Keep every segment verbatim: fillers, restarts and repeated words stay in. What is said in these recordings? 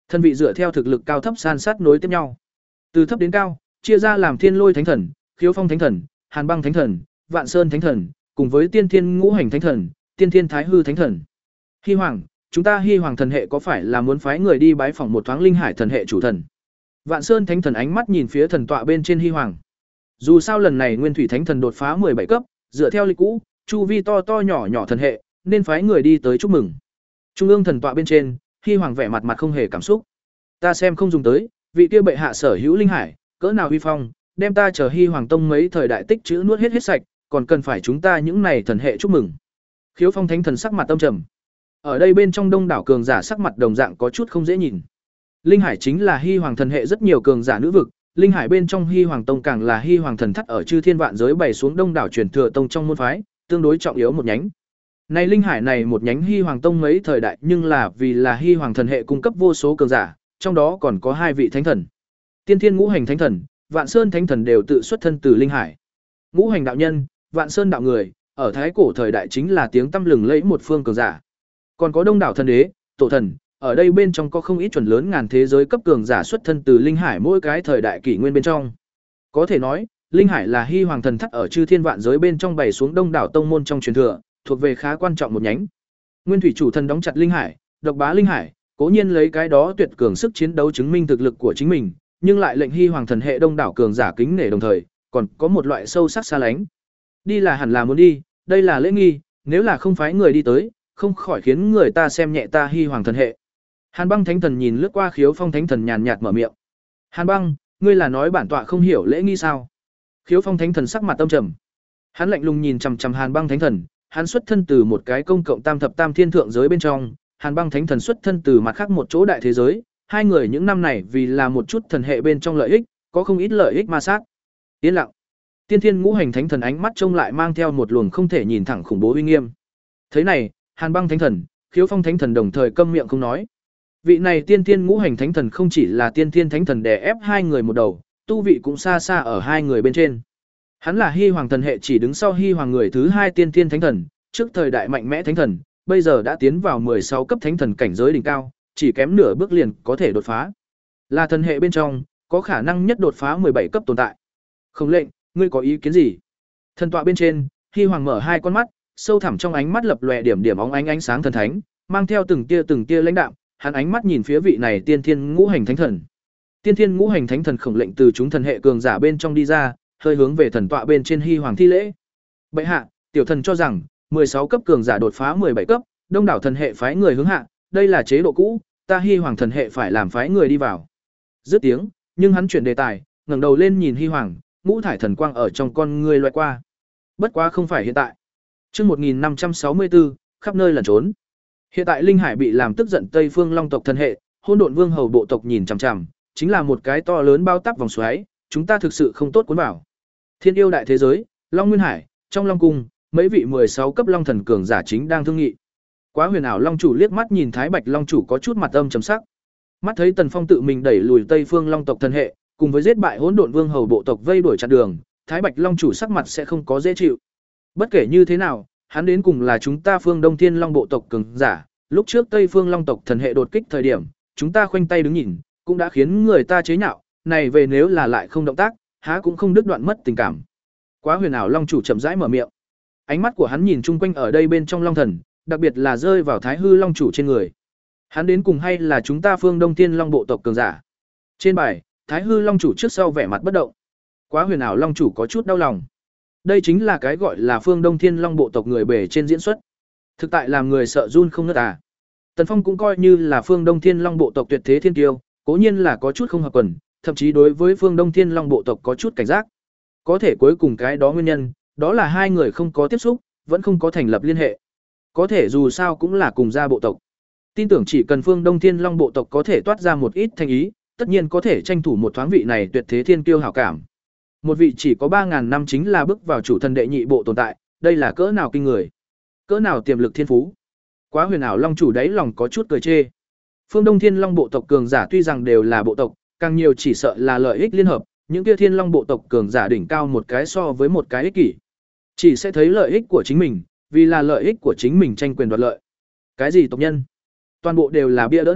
Thần vị dựa theo thực lực cao thấp san sát nối tiếp nhau. Từ thấp đến cao, chia ra làm Thiên Lôi Thánh Thần, Khiếu Phong Thánh Thần, Hàn Băng Thánh Thần, Vạn Sơn Thánh Thần, cùng với Tiên Thiên Ngũ Hành Thánh Thần, Tiên Thiên Thái Hư Thánh Thần. Hy Hoàng, chúng ta Hy Hoàng thần hệ có phải là muốn phái người đi bái phỏng một thoáng Linh Hải thần hệ chủ thần? Vạn Sơn Thánh Thần ánh mắt nhìn phía thần tọa bên trên Hy Hoàng. Dù sao lần này Nguyên Thủy Thánh Thần đột phá mười bảy cấp, dựa theo lịch cũ, chu vi to to nhỏ nhỏ thần hệ, nên phái người đi tới chúc mừng. Trung ương thần tọa bên trên, Hy Hoàng vẻ mặt mặt không hề cảm xúc. Ta xem không dùng tới, vị kia bệ hạ sở hữu linh hải, cỡ nào uy phong, đem ta chờ Hy Hoàng tông mấy thời đại tích trữ nuốt hết hết sạch, còn cần phải chúng ta những này thần hệ chúc mừng. Khiếu Phong Thánh Thần sắc mặt âm trầm. Ở đây bên trong đông đảo cường giả sắc mặt đồng dạng có chút không dễ nhìn. Linh hải chính là Hy Hoàng thần hệ rất nhiều cường giả nữ vực, linh hải bên trong Hy Hoàng tông càng là Hy Hoàng thần thất ở chư thiên vạn giới bày xuống đông đảo truyền thừa tông trong môn phái, tương đối trọng yếu một nhánh. Này linh hải này một nhánh Hy Hoàng tông mấy thời đại, nhưng là vì là Hy Hoàng thần hệ cung cấp vô số cường giả, trong đó còn có hai vị thánh thần. Tiên Thiên Ngũ Hành Thánh Thần, Vạn Sơn Thánh Thần đều tự xuất thân từ linh hải. Ngũ Hành đạo nhân, Vạn Sơn đạo người, ở thái cổ thời đại chính là tiếng tăm lừng lẫy một phương cường giả. Còn có đông đảo thần đế, tổ thần, ở đây bên trong có không ít chuẩn lớn ngàn thế giới cấp cường giả xuất thân từ linh hải mỗi cái thời đại kỷ nguyên bên trong. Có thể nói, linh hải là Hy Hoàng thần thất ở chư thiên vạn giới bên trong bày xuống đông đảo tông môn trong truyền thừa, thuộc về khá quan trọng một nhánh. Nguyên thủy chủ thần đóng chặt linh hải, độc bá linh hải, cố nhiên lấy cái đó tuyệt cường sức chiến đấu chứng minh thực lực của chính mình, nhưng lại lệnh Hy Hoàng thần hệ đông đảo cường giả kính nể đồng thời, còn có một loại sâu sắc xa lánh. Đi là hẳn là muốn đi, đây là lễ nghi, nếu là không phái người đi tới, không khỏi khiến người ta xem nhẹ ta Hy Hoàng thần hệ. Hàn Băng Thánh Thần nhìn lướt qua Khiếu Phong Thánh Thần nhàn nhạt mở miệng. Hàn Băng, ngươi là nói bản tọa không hiểu lễ nghi sao? Khiếu Phong Thánh Thần sắc mặt âm trầm. Hắn lạnh lùng nhìn chằm chằm Hàn Băng Thánh Thần, hắn xuất thân từ một cái công cộng tam thập tam thiên thượng giới bên trong, Hàn Băng Thánh Thần xuất thân từ mặt khác một chỗ đại thế giới, hai người những năm này vì là một chút thần hệ bên trong lợi ích, có không ít lợi ích ma sát. Yên lặng. Tiên Thiên Ngũ Hành Thánh Thần ánh mắt trông lại mang theo một luồng không thể nhìn thẳng khủng bố uy nghiêm. Thế này, Hàn Băng Thánh Thần, Khiếu Phong Thánh Thần đồng thời câm miệng không nói. Vị này Tiên Thiên Ngũ Hành Thánh Thần không chỉ là Tiên Thiên Thánh Thần đè ép hai người một đầu, tu vị cũng xa xa ở hai người bên trên. Hắn là Hy Hoàng thần hệ chỉ đứng sau Hy Hoàng người thứ hai Tiên Thiên Thánh Thần, trước thời đại mạnh mẽ Thánh Thần, bây giờ đã tiến vào mười sáu cấp Thánh Thần cảnh giới đỉnh cao, chỉ kém nửa bước liền có thể đột phá. Là thần hệ bên trong, có khả năng nhất đột phá mười bảy cấp tồn tại. Không lệnh, ngươi có ý kiến gì? Thần tọa bên trên, Hy Hoàng mở hai con mắt, sâu thẳm trong ánh mắt lập lòe điểm điểm óng ánh ánh sáng thần thánh, mang theo từng tia từng tia lãnh đạm, hắn ánh mắt nhìn phía vị này Tiên Thiên Ngũ Hành Thánh Thần. Tiên Thiên Ngũ Hành Thánh Thần khổng lệnh từ chúng thần hệ cường giả bên trong đi ra, hơi hướng về thần tọa bên trên Hy Hoàng thi lễ. Bệ hạ, tiểu thần cho rằng mười sáu cấp cường giả đột phá mười bảy cấp, đông đảo thần hệ phái người hướng hạ, đây là chế độ cũ, ta Hy Hoàng thần hệ phải làm phái người đi vào. Dứt tiếng, nhưng hắn chuyển đề tài, ngẩng đầu lên nhìn Hy Hoàng, ngũ thải thần quang ở trong con ngươi loại qua. Bất quá không phải hiện tại. Chương một nghìn năm trăm sáu mươi tư, khắp nơi lẩn trốn. Hiện tại linh hải bị làm tức giận Tây Phương Long tộc thần hệ, Hỗn Độn Vương hầu bộ tộc nhìn chằm chằm, chính là một cái to lớn bao táp vòng xoáy, chúng ta thực sự không tốt cuốn vào. Thiên yêu đại thế giới, Long Nguyên Hải, trong Long cung, mấy vị mười sáu cấp Long thần cường giả chính đang thương nghị. Quá Huyền Ảo Long chủ liếc mắt nhìn Thái Bạch Long chủ có chút mặt âm trầm sắc. Mắt thấy Tần Phong tự mình đẩy lùi Tây Phương Long tộc thần hệ, cùng với giết bại Hỗn Độn Vương hầu bộ tộc vây đuổi chặn đường, Thái Bạch Long chủ sắc mặt sẽ không có dễ chịu. Bất kể như thế nào, hắn đến cùng là chúng ta Phương Đông Thiên Long bộ tộc cường giả, lúc trước Tây Phương Long tộc thần hệ đột kích thời điểm, chúng ta khoanh tay đứng nhìn, cũng đã khiến người ta chế nhạo, này về nếu là lại không động tác, há cũng không đứt đoạn mất tình cảm. Quá Huyền Ảo Long chủ chậm rãi mở miệng. Ánh mắt của hắn nhìn chung quanh ở đây bên trong Long thần, đặc biệt là rơi vào Thái Hư Long chủ trên người. Hắn đến cùng hay là chúng ta Phương Đông Thiên Long bộ tộc cường giả? Trên bài, Thái Hư Long chủ trước sau vẻ mặt bất động. Quá Huyền Ảo Long chủ có chút đau lòng. Đây chính là cái gọi là Phương Đông Thiên Long bộ tộc người bề trên diễn xuất. Thực tại làm người sợ run không ngớt à. Tần Phong cũng coi như là Phương Đông Thiên Long bộ tộc tuyệt thế thiên kiêu, cố nhiên là có chút không hợp quần, thậm chí đối với Phương Đông Thiên Long bộ tộc có chút cảnh giác. Có thể cuối cùng cái đó nguyên nhân, đó là hai người không có tiếp xúc, vẫn không có thành lập liên hệ. Có thể dù sao cũng là cùng gia bộ tộc. Tin tưởng chỉ cần Phương Đông Thiên Long bộ tộc có thể toát ra một ít thành ý, tất nhiên có thể tranh thủ một thoáng vị này tuyệt thế thiên kiêu hảo cảm. Một vị chỉ có ba ngàn năm chính là bước vào chủ thần đệ nhị bộ tồn tại, đây là cỡ nào kinh người, cỡ nào tiềm lực thiên phú. Quá Huyền Ảo Long chủ đáy lòng có chút cười chê. Phương Đông Thiên Long bộ tộc cường giả tuy rằng đều là bộ tộc, càng nhiều chỉ sợ là lợi ích liên hợp, những kia Thiên Long bộ tộc cường giả đỉnh cao một cái so với một cái ích kỷ. Chỉ sẽ thấy lợi ích của chính mình, vì là lợi ích của chính mình tranh quyền đoạt lợi. Cái gì tộc nhân? Toàn bộ đều là bia đỡ đạn,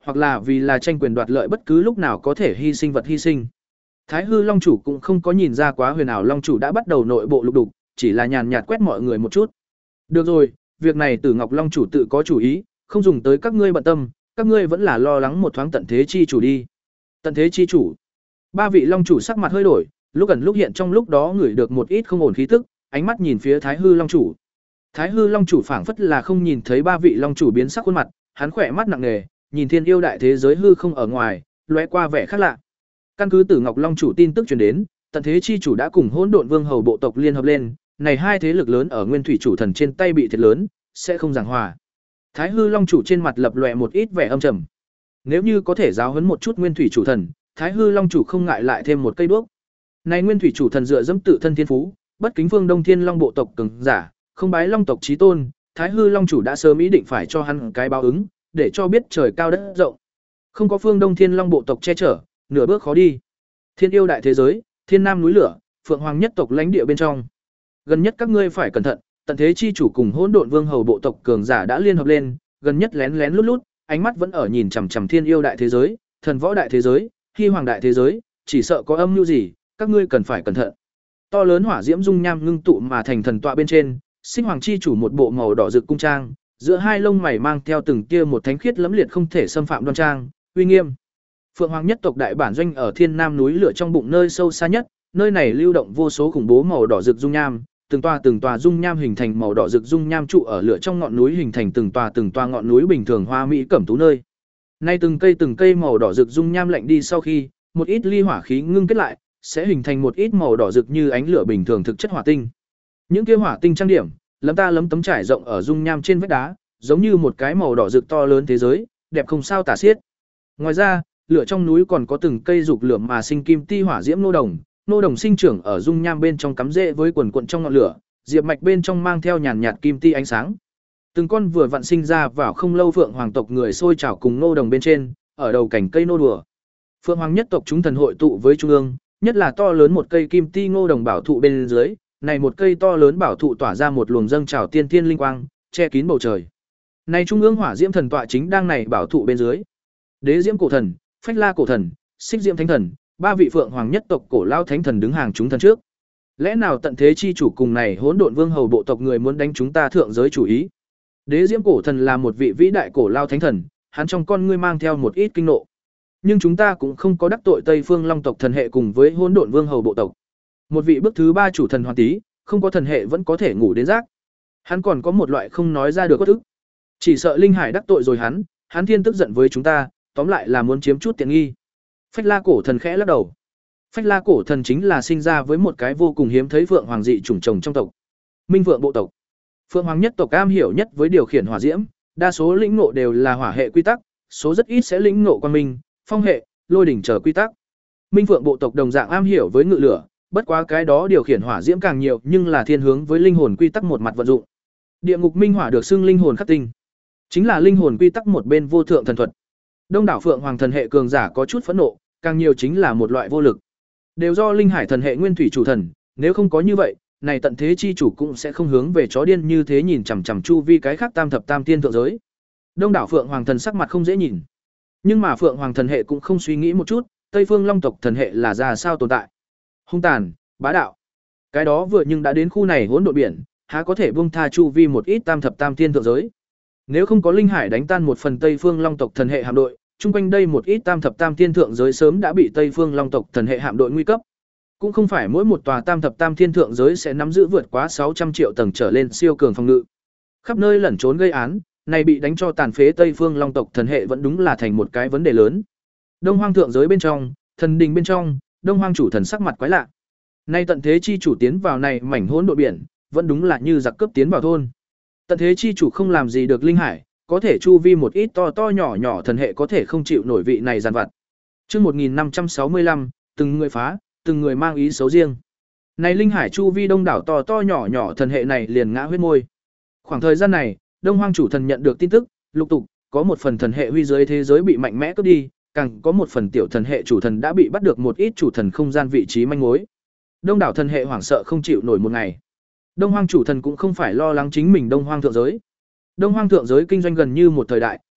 hoặc là vì là tranh quyền đoạt lợi bất cứ lúc nào có thể hy sinh vật hy sinh. Thái hư long chủ cũng không có nhìn ra quá huyền ảo long chủ đã bắt đầu nội bộ lục đục, chỉ là nhàn nhạt quét mọi người một chút. Được rồi, việc này Tử Ngọc long chủ tự có chủ ý, không dùng tới các ngươi bận tâm, các ngươi vẫn là lo lắng một thoáng tận thế chi chủ đi. Tận thế chi chủ. Ba vị long chủ sắc mặt hơi đổi, lúc ẩn lúc hiện trong lúc đó ngửi được một ít không ổn khí tức, ánh mắt nhìn phía Thái hư long chủ. Thái hư long chủ phảng phất là không nhìn thấy ba vị long chủ biến sắc khuôn mặt, hắn khỏe mắt nặng nề, nhìn thiên yêu đại thế giới hư không ở ngoài, lóe qua vẻ khác lạ. Căn cứ Tử Ngọc long chủ tin tức truyền đến, tận thế chi chủ đã cùng Hỗn Độn Vương hầu bộ tộc liên hợp lên, này hai thế lực lớn ở Nguyên Thủy chủ thần trên tay bị thiệt lớn, sẽ không giảng hòa. Thái hư long chủ trên mặt lập lòe một ít vẻ âm trầm. Nếu như có thể giáo huấn một chút Nguyên Thủy chủ thần, Thái hư long chủ không ngại lại thêm một cây đuốc. Này Nguyên Thủy chủ thần dựa dẫm tự thân thiên phú, bất kính phương Đông Thiên Long bộ tộc cường giả, không bái long tộc chí tôn, Thái hư long chủ đã sớm ý định phải cho hắn cái báo ứng, để cho biết trời cao đất rộng. Không có phương Đông Thiên Long bộ tộc che chở, nửa bước khó đi. Thiên yêu đại thế giới, Thiên Nam núi lửa, Phượng Hoàng nhất tộc lãnh địa bên trong. Gần nhất các ngươi phải cẩn thận, tận thế chi chủ cùng Hỗn Độn Vương hầu bộ tộc cường giả đã liên hợp lên, gần nhất lén lén lút lút, ánh mắt vẫn ở nhìn chằm chằm Thiên yêu đại thế giới, Thần võ đại thế giới, Hy hoàng đại thế giới, chỉ sợ có âm mưu gì, các ngươi cần phải cẩn thận. To lớn hỏa diễm dung nham ngưng tụ mà thành thần tọa bên trên, Sinh Hoàng chi chủ một bộ màu đỏ rực cung trang, giữa hai lông mày mang theo từng tia một thánh khiết lẫm liệt không thể xâm phạm đoan trang, uy nghiêm. Phượng Hoàng nhất tộc đại bản doanh ở Thiên Nam núi lửa trong bụng nơi sâu xa nhất, nơi này lưu động vô số khủng bố màu đỏ rực dung nham, từng tòa từng tòa dung nham hình thành màu đỏ rực dung nham trụ ở lửa trong ngọn núi hình thành từng tòa từng tòa ngọn núi bình thường hoa mỹ cẩm tú nơi. Nay từng cây từng cây màu đỏ rực dung nham lạnh đi sau khi, một ít ly hỏa khí ngưng kết lại, sẽ hình thành một ít màu đỏ rực như ánh lửa bình thường thực chất hỏa tinh. Những kia hỏa tinh trang điểm, lấm ta lấm tấm trải rộng ở dung nham trên vách đá, giống như một cái màu đỏ rực to lớn thế giới, đẹp không sao tả xiết. Ngoài ra, lửa trong núi còn có từng cây dục lửa mà sinh kim ti hỏa diễm nô đồng, nô đồng sinh trưởng ở dung nham bên trong cắm rễ với quần quần trong ngọn lửa, diệp mạch bên trong mang theo nhàn nhạt kim ti ánh sáng. Từng con vừa vặn sinh ra vào không lâu Phượng Hoàng tộc người sôi trào cùng nô đồng bên trên, ở đầu cảnh cây nô đùa. Phượng Hoàng nhất tộc chúng thần hội tụ với trung ương, nhất là to lớn một cây kim ti ngô đồng bảo thụ bên dưới, này một cây to lớn bảo thụ tỏa ra một luồng dâng trào tiên tiên linh quang, che kín bầu trời. Này trung ương hỏa diễm thần tọa chính đang này bảo thụ bên dưới. Đế diễm cổ thần, Phách La cổ thần, Xích diễm thánh thần, ba vị Phượng Hoàng nhất tộc cổ lao thánh thần đứng hàng chúng thần trước. Lẽ nào tận thế chi chủ cùng này Hỗn Độn Vương hầu bộ tộc người muốn đánh chúng ta thượng giới chủ ý? Đế diễm cổ thần là một vị vĩ đại cổ lao thánh thần, hắn trong con ngươi mang theo một ít kinh nộ. Nhưng chúng ta cũng không có đắc tội Tây Phương Long tộc thần hệ cùng với Hỗn Độn Vương hầu bộ tộc. Một vị bước thứ ba chủ thần Hoàn Tý, không có thần hệ vẫn có thể ngủ đến giấc. Hắn còn có một loại không nói ra được uất ức. Chỉ sợ Linh Hải đắc tội rồi hắn, hắn thiên tức giận với chúng ta, tóm lại là muốn chiếm chút tiện nghi. Phách La cổ thần khẽ lắc đầu. Phách La cổ thần chính là sinh ra với một cái vô cùng hiếm thấy Phượng Hoàng dị chủng trồng trong tộc. Minh Phượng bộ tộc. Phượng Hoàng nhất tộc am hiểu nhất với điều khiển hỏa diễm, đa số lĩnh ngộ đều là hỏa hệ quy tắc, số rất ít sẽ lĩnh ngộ quang minh, phong hệ, lôi đỉnh trở quy tắc. Minh Phượng bộ tộc đồng dạng am hiểu với ngự lửa, bất quá cái đó điều khiển hỏa diễm càng nhiều, nhưng là thiên hướng với linh hồn quy tắc một mặt vận dụng. Địa ngục minh hỏa được xưng linh hồn khắc tinh, chính là linh hồn quy tắc một bên vô thượng thần thuật. Đông đảo Phượng Hoàng thần hệ cường giả có chút phẫn nộ, càng nhiều chính là một loại vô lực. Đều do Linh Hải thần hệ nguyên thủy chủ thần, nếu không có như vậy, này tận thế chi chủ cũng sẽ không hướng về chó điên như thế nhìn chằm chằm chu vi cái khác tam thập tam tiên thượng giới. Đông đảo Phượng Hoàng thần sắc mặt không dễ nhìn. Nhưng mà Phượng Hoàng thần hệ cũng không suy nghĩ một chút, Tây Phương Long tộc thần hệ là ra sao tồn tại. Hung tàn, bá đạo. Cái đó vừa nhưng đã đến khu này hỗn độn biển, há có thể buông tha chu vi một ít tam thập tam tiên thượng giới. Nếu không có Linh Hải đánh tan một phần Tây Phương Long tộc thần hệ hạm đội, chung quanh đây một ít tam thập tam thiên thượng giới sớm đã bị Tây Phương Long tộc thần hệ hạm đội nguy cấp. Cũng không phải mỗi một tòa tam thập tam thiên thượng giới sẽ nắm giữ vượt quá sáu trăm triệu tầng trở lên siêu cường phòng ngự. Khắp nơi lẩn trốn gây án, này bị đánh cho tàn phế Tây Phương Long tộc thần hệ vẫn đúng là thành một cái vấn đề lớn. Đông Hoang thượng giới bên trong, thần đình bên trong, Đông Hoang chủ thần sắc mặt quái lạ. Nay tận thế chi chủ tiến vào này mảnh hỗn độn biển, vẫn đúng là như giặc cướp tiến vào thôn. Tận thế chi chủ không làm gì được Linh Hải, có thể chu vi một ít to to nhỏ nhỏ thần hệ có thể không chịu nổi vị này giàn vặt. Chương một nghìn năm trăm sáu mươi lăm, từng người phá, từng người mang ý xấu riêng. Này Linh Hải chu vi đông đảo to to nhỏ nhỏ thần hệ này liền ngã huyết môi. Khoảng thời gian này, Đông Hoang chủ thần nhận được tin tức, lục tục có một phần thần hệ huy giới thế giới bị mạnh mẽ cướp đi, càng có một phần tiểu thần hệ chủ thần đã bị bắt được một ít chủ thần không gian vị trí manh mối. Đông đảo thần hệ hoảng sợ không chịu nổi một ngày. Đông Hoang chủ thần cũng không phải lo lắng chính mình Đông Hoang thượng giới. Đông Hoang thượng giới kinh doanh gần như một thời đại,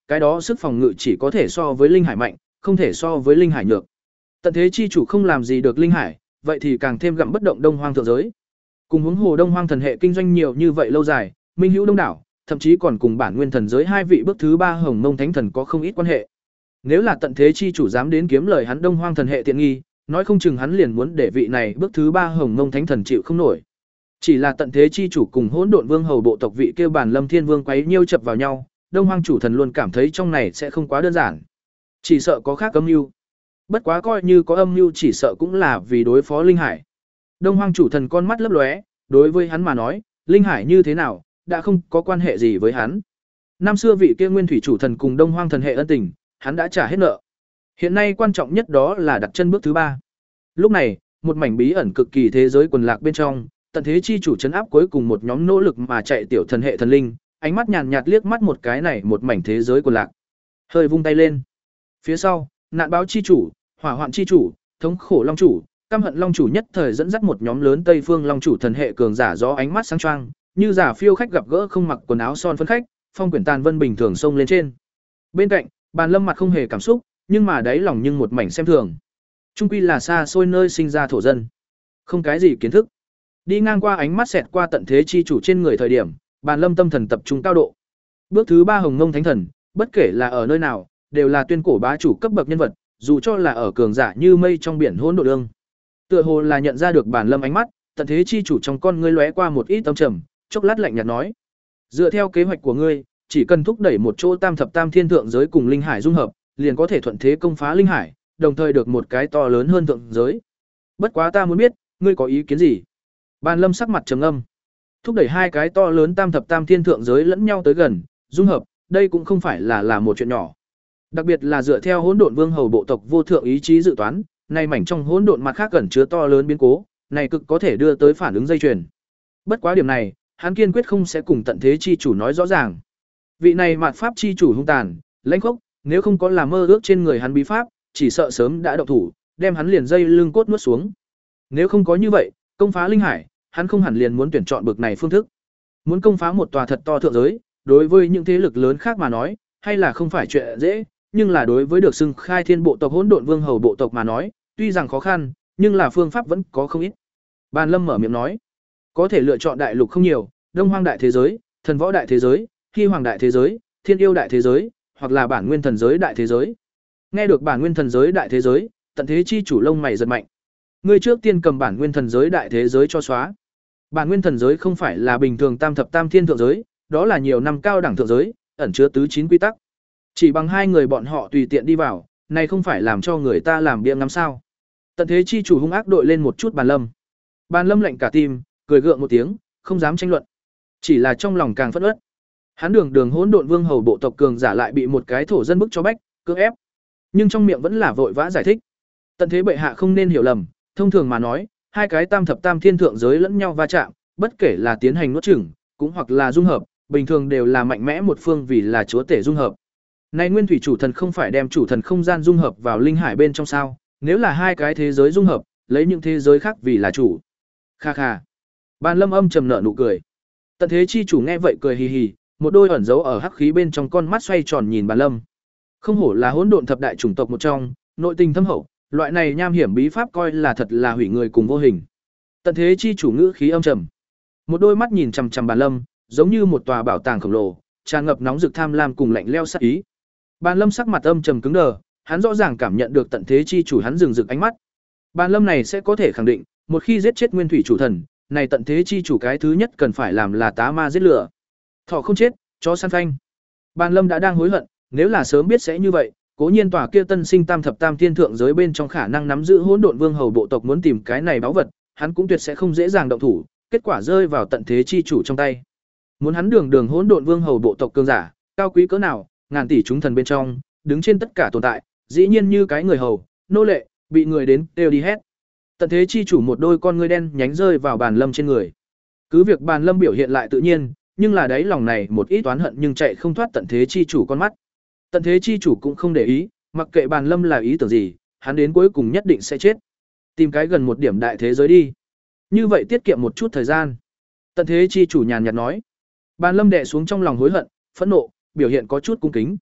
cái đó sức phòng ngự chỉ có thể so với linh hải mạnh, không thể so với linh hải nhược. Tận thế chi chủ không làm gì được linh hải, vậy thì càng thêm gặm bất động Đông Hoang thượng giới. Cùng huống hồ Đông Hoang thần hệ kinh doanh nhiều như vậy lâu dài, minh hữu đông đảo, thậm chí còn cùng bản nguyên thần giới hai vị bước thứ ba Hồng Mông Thánh Thần có không ít quan hệ. Nếu là tận thế chi chủ dám đến kiếm lời hắn Đông Hoang thần hệ tiện nghi, nói không chừng hắn liền muốn để vị này bước thứ ba Hồng Mông Thánh Thần chịu không nổi. Chỉ là tận thế chi chủ cùng Hỗn Độn Vương hầu bộ tộc vị kêu bản Lâm Thiên Vương quấy nhiêu chập vào nhau, Đông Hoang chủ thần luôn cảm thấy trong này sẽ không quá đơn giản. Chỉ sợ có khác âm mưu. Bất quá coi như có âm mưu chỉ sợ cũng là vì đối phó linh hải. Đông Hoang chủ thần con mắt lấp lóe, đối với hắn mà nói, linh hải như thế nào, đã không có quan hệ gì với hắn. Năm xưa vị kia Nguyên Thủy chủ thần cùng Đông Hoang thần hệ ân tình, hắn đã trả hết nợ. Hiện nay quan trọng nhất đó là đặt chân bước thứ ba. Lúc này, một mảnh bí ẩn cực kỳ thế giới quần lạc bên trong, tận thế chi chủ trấn áp cuối cùng một nhóm nỗ lực mà chạy tiểu thần hệ thần linh, ánh mắt nhàn nhạt liếc mắt một cái này một mảnh thế giới quần lạc. Hơi vung tay lên. Phía sau, nạn báo chi chủ, hỏa hoạn chi chủ, thống khổ long chủ, căm hận long chủ nhất thời dẫn dắt một nhóm lớn Tây Phương long chủ thần hệ cường giả gió ánh mắt sáng choang, như giả phiêu khách gặp gỡ không mặc quần áo son phấn khách, phong quyển tàn vân bình thường xông lên trên. Bên cạnh, Bàn Lâm mặt không hề cảm xúc, nhưng mà đáy lòng nhưng một mảnh xem thường. Trung quy là xa xôi nơi sinh ra thổ dân, không cái gì kiến thức. Đi ngang qua ánh mắt xẹt qua tận thế chi chủ trên người thời điểm, Bàn Lâm tâm thần tập trung cao độ. Bước thứ ba Hồng Mông Thánh Thần, bất kể là ở nơi nào, đều là tuyên cổ bá chủ cấp bậc nhân vật, dù cho là ở cường giả như mây trong biển hỗn độn đương. Tựa hồ là nhận ra được Bàn Lâm ánh mắt, tận thế chi chủ trong con ngươi lóe qua một ít âm trầm, chốc lát lạnh nhạt nói: "Dựa theo kế hoạch của ngươi, chỉ cần thúc đẩy một chỗ Tam thập tam thiên thượng giới cùng linh hải dung hợp, liền có thể thuận thế công phá linh hải, đồng thời được một cái to lớn hơn thượng giới. Bất quá ta muốn biết, ngươi có ý kiến gì?" Bàn Lâm sắc mặt trầm ngâm. Thúc đẩy hai cái to lớn Tam thập tam thiên thượng giới lẫn nhau tới gần, dung hợp, đây cũng không phải là là một chuyện nhỏ. Đặc biệt là dựa theo Hỗn Độn Vương hầu bộ tộc vô thượng ý chí dự toán, này mảnh trong hỗn độn mặt khác ẩn chứa to lớn biến cố, này cực có thể đưa tới phản ứng dây chuyền. Bất quá điểm này, hắn kiên quyết không sẽ cùng tận thế chi chủ nói rõ ràng. Vị này mạt pháp chi chủ hung tàn, lãnh khốc, nếu không có làm mơ ước trên người hắn bí pháp, chỉ sợ sớm đã động thủ, đem hắn liền dây lưng cốt nuốt xuống. Nếu không có như vậy, công phá linh hải, hắn không hẳn liền muốn tuyển chọn bực này phương thức. Muốn công phá một tòa thật to thượng giới, đối với những thế lực lớn khác mà nói, hay là không phải chuyện dễ, nhưng là đối với được xưng khai thiên bộ tộc Hỗn Độn Vương hầu bộ tộc mà nói, tuy rằng khó khăn, nhưng là phương pháp vẫn có không ít. Bàn Lâm mở miệng nói, có thể lựa chọn đại lục không nhiều, Đông Hoang đại thế giới, Thần Võ đại thế giới, Hy Hoàng đại thế giới, Thiên Yêu đại thế giới, hoặc là Bản Nguyên thần giới đại thế giới. Nghe được Bản Nguyên thần giới đại thế giới, tận thế chi chủ lông mày giật mạnh. Ngươi trước tiên cầm Bản Nguyên thần giới đại thế giới cho xóa. Bản Nguyên thần giới không phải là bình thường tam thập tam thiên thượng giới, đó là nhiều năm cao đẳng thượng giới, ẩn chứa tứ chín quy tắc. Chỉ bằng hai người bọn họ tùy tiện đi vào, này không phải làm cho người ta làm bia ngắm sao? Tận thế chi chủ hung ác đội lên một chút Bàn Lâm. Bàn Lâm lạnh cả tim, cười gượng một tiếng, không dám tranh luận. Chỉ là trong lòng càng phẫn uất. Hắn đường đường Hỗn Độn Vương hầu bộ tộc cường giả lại bị một cái thổ dân bức cho bách, cưỡng ép. Nhưng trong miệng vẫn là vội vã giải thích. Tận thế bệ hạ không nên hiểu lầm, thông thường mà nói, hai cái tam thập tam thiên thượng giới lẫn nhau va chạm, bất kể là tiến hành nuốt chửng, cũng hoặc là dung hợp, bình thường đều là mạnh mẽ một phương vì là chúa tể dung hợp. Này Nguyên Thủy chủ thần không phải đem chủ thần không gian dung hợp vào linh hải bên trong sao? Nếu là hai cái thế giới dung hợp, lấy những thế giới khác vì là chủ. Kha kha. Bàn Lâm âm trầm nở nụ cười. Tận thế chi chủ nghe vậy cười hì hì, một đôi ẩn dấu ở hắc khí bên trong con mắt xoay tròn nhìn Bàn Lâm. Không hổ là hỗn độn thập đại chủng tộc một trong, nội tình thâm hậu, loại này nham hiểm bí pháp coi là thật là hủy người cùng vô hình. Tận thế chi chủ ngữ khí âm trầm, một đôi mắt nhìn chằm chằm Bàn Lâm, giống như một tòa bảo tàng khổng lồ, tràn ngập nóng rực tham lam cùng lạnh lẽo sát ý. Bàn Lâm sắc mặt âm trầm cứng đờ, hắn rõ ràng cảm nhận được tận thế chi chủ hắn rừng rực ánh mắt. Bàn Lâm này sẽ có thể khẳng định, một khi giết chết Nguyên Thủy chủ thần, này tận thế chi chủ cái thứ nhất cần phải làm là tá ma giết lửa. Thọ không chết, chó săn phanh. Bàn Lâm đã đang hối hận, nếu là sớm biết sẽ như vậy, cố nhiên tòa kia tân sinh tam thập tam thiên thượng giới bên trong khả năng nắm giữ Hỗn Độn Vương hầu bộ tộc muốn tìm cái này báu vật, hắn cũng tuyệt sẽ không dễ dàng động thủ, kết quả rơi vào tận thế chi chủ trong tay. Muốn hắn đường đường Hỗn Độn Vương hầu bộ tộc cường giả, cao quý cỡ nào, ngàn tỷ chúng thần bên trong, đứng trên tất cả tồn tại, dĩ nhiên như cái người hầu, nô lệ, bị người đến đều đi hết. Tận thế chi chủ một đôi con ngươi đen nhánh rơi vào Bàn Lâm trên người. Cứ việc Bàn Lâm biểu hiện lại tự nhiên, nhưng là đáy lòng này một ít oán hận nhưng chạy không thoát tận thế chi chủ con mắt. Tận thế chi chủ cũng không để ý, mặc kệ Bàn Lâm là ý tưởng gì, hắn đến cuối cùng nhất định sẽ chết. Tìm cái gần một điểm đại thế giới đi. Như vậy tiết kiệm một chút thời gian. Tận thế chi chủ nhàn nhạt nói. Bàn Lâm đè xuống trong lòng hối hận, phẫn nộ, biểu hiện có chút cung kính.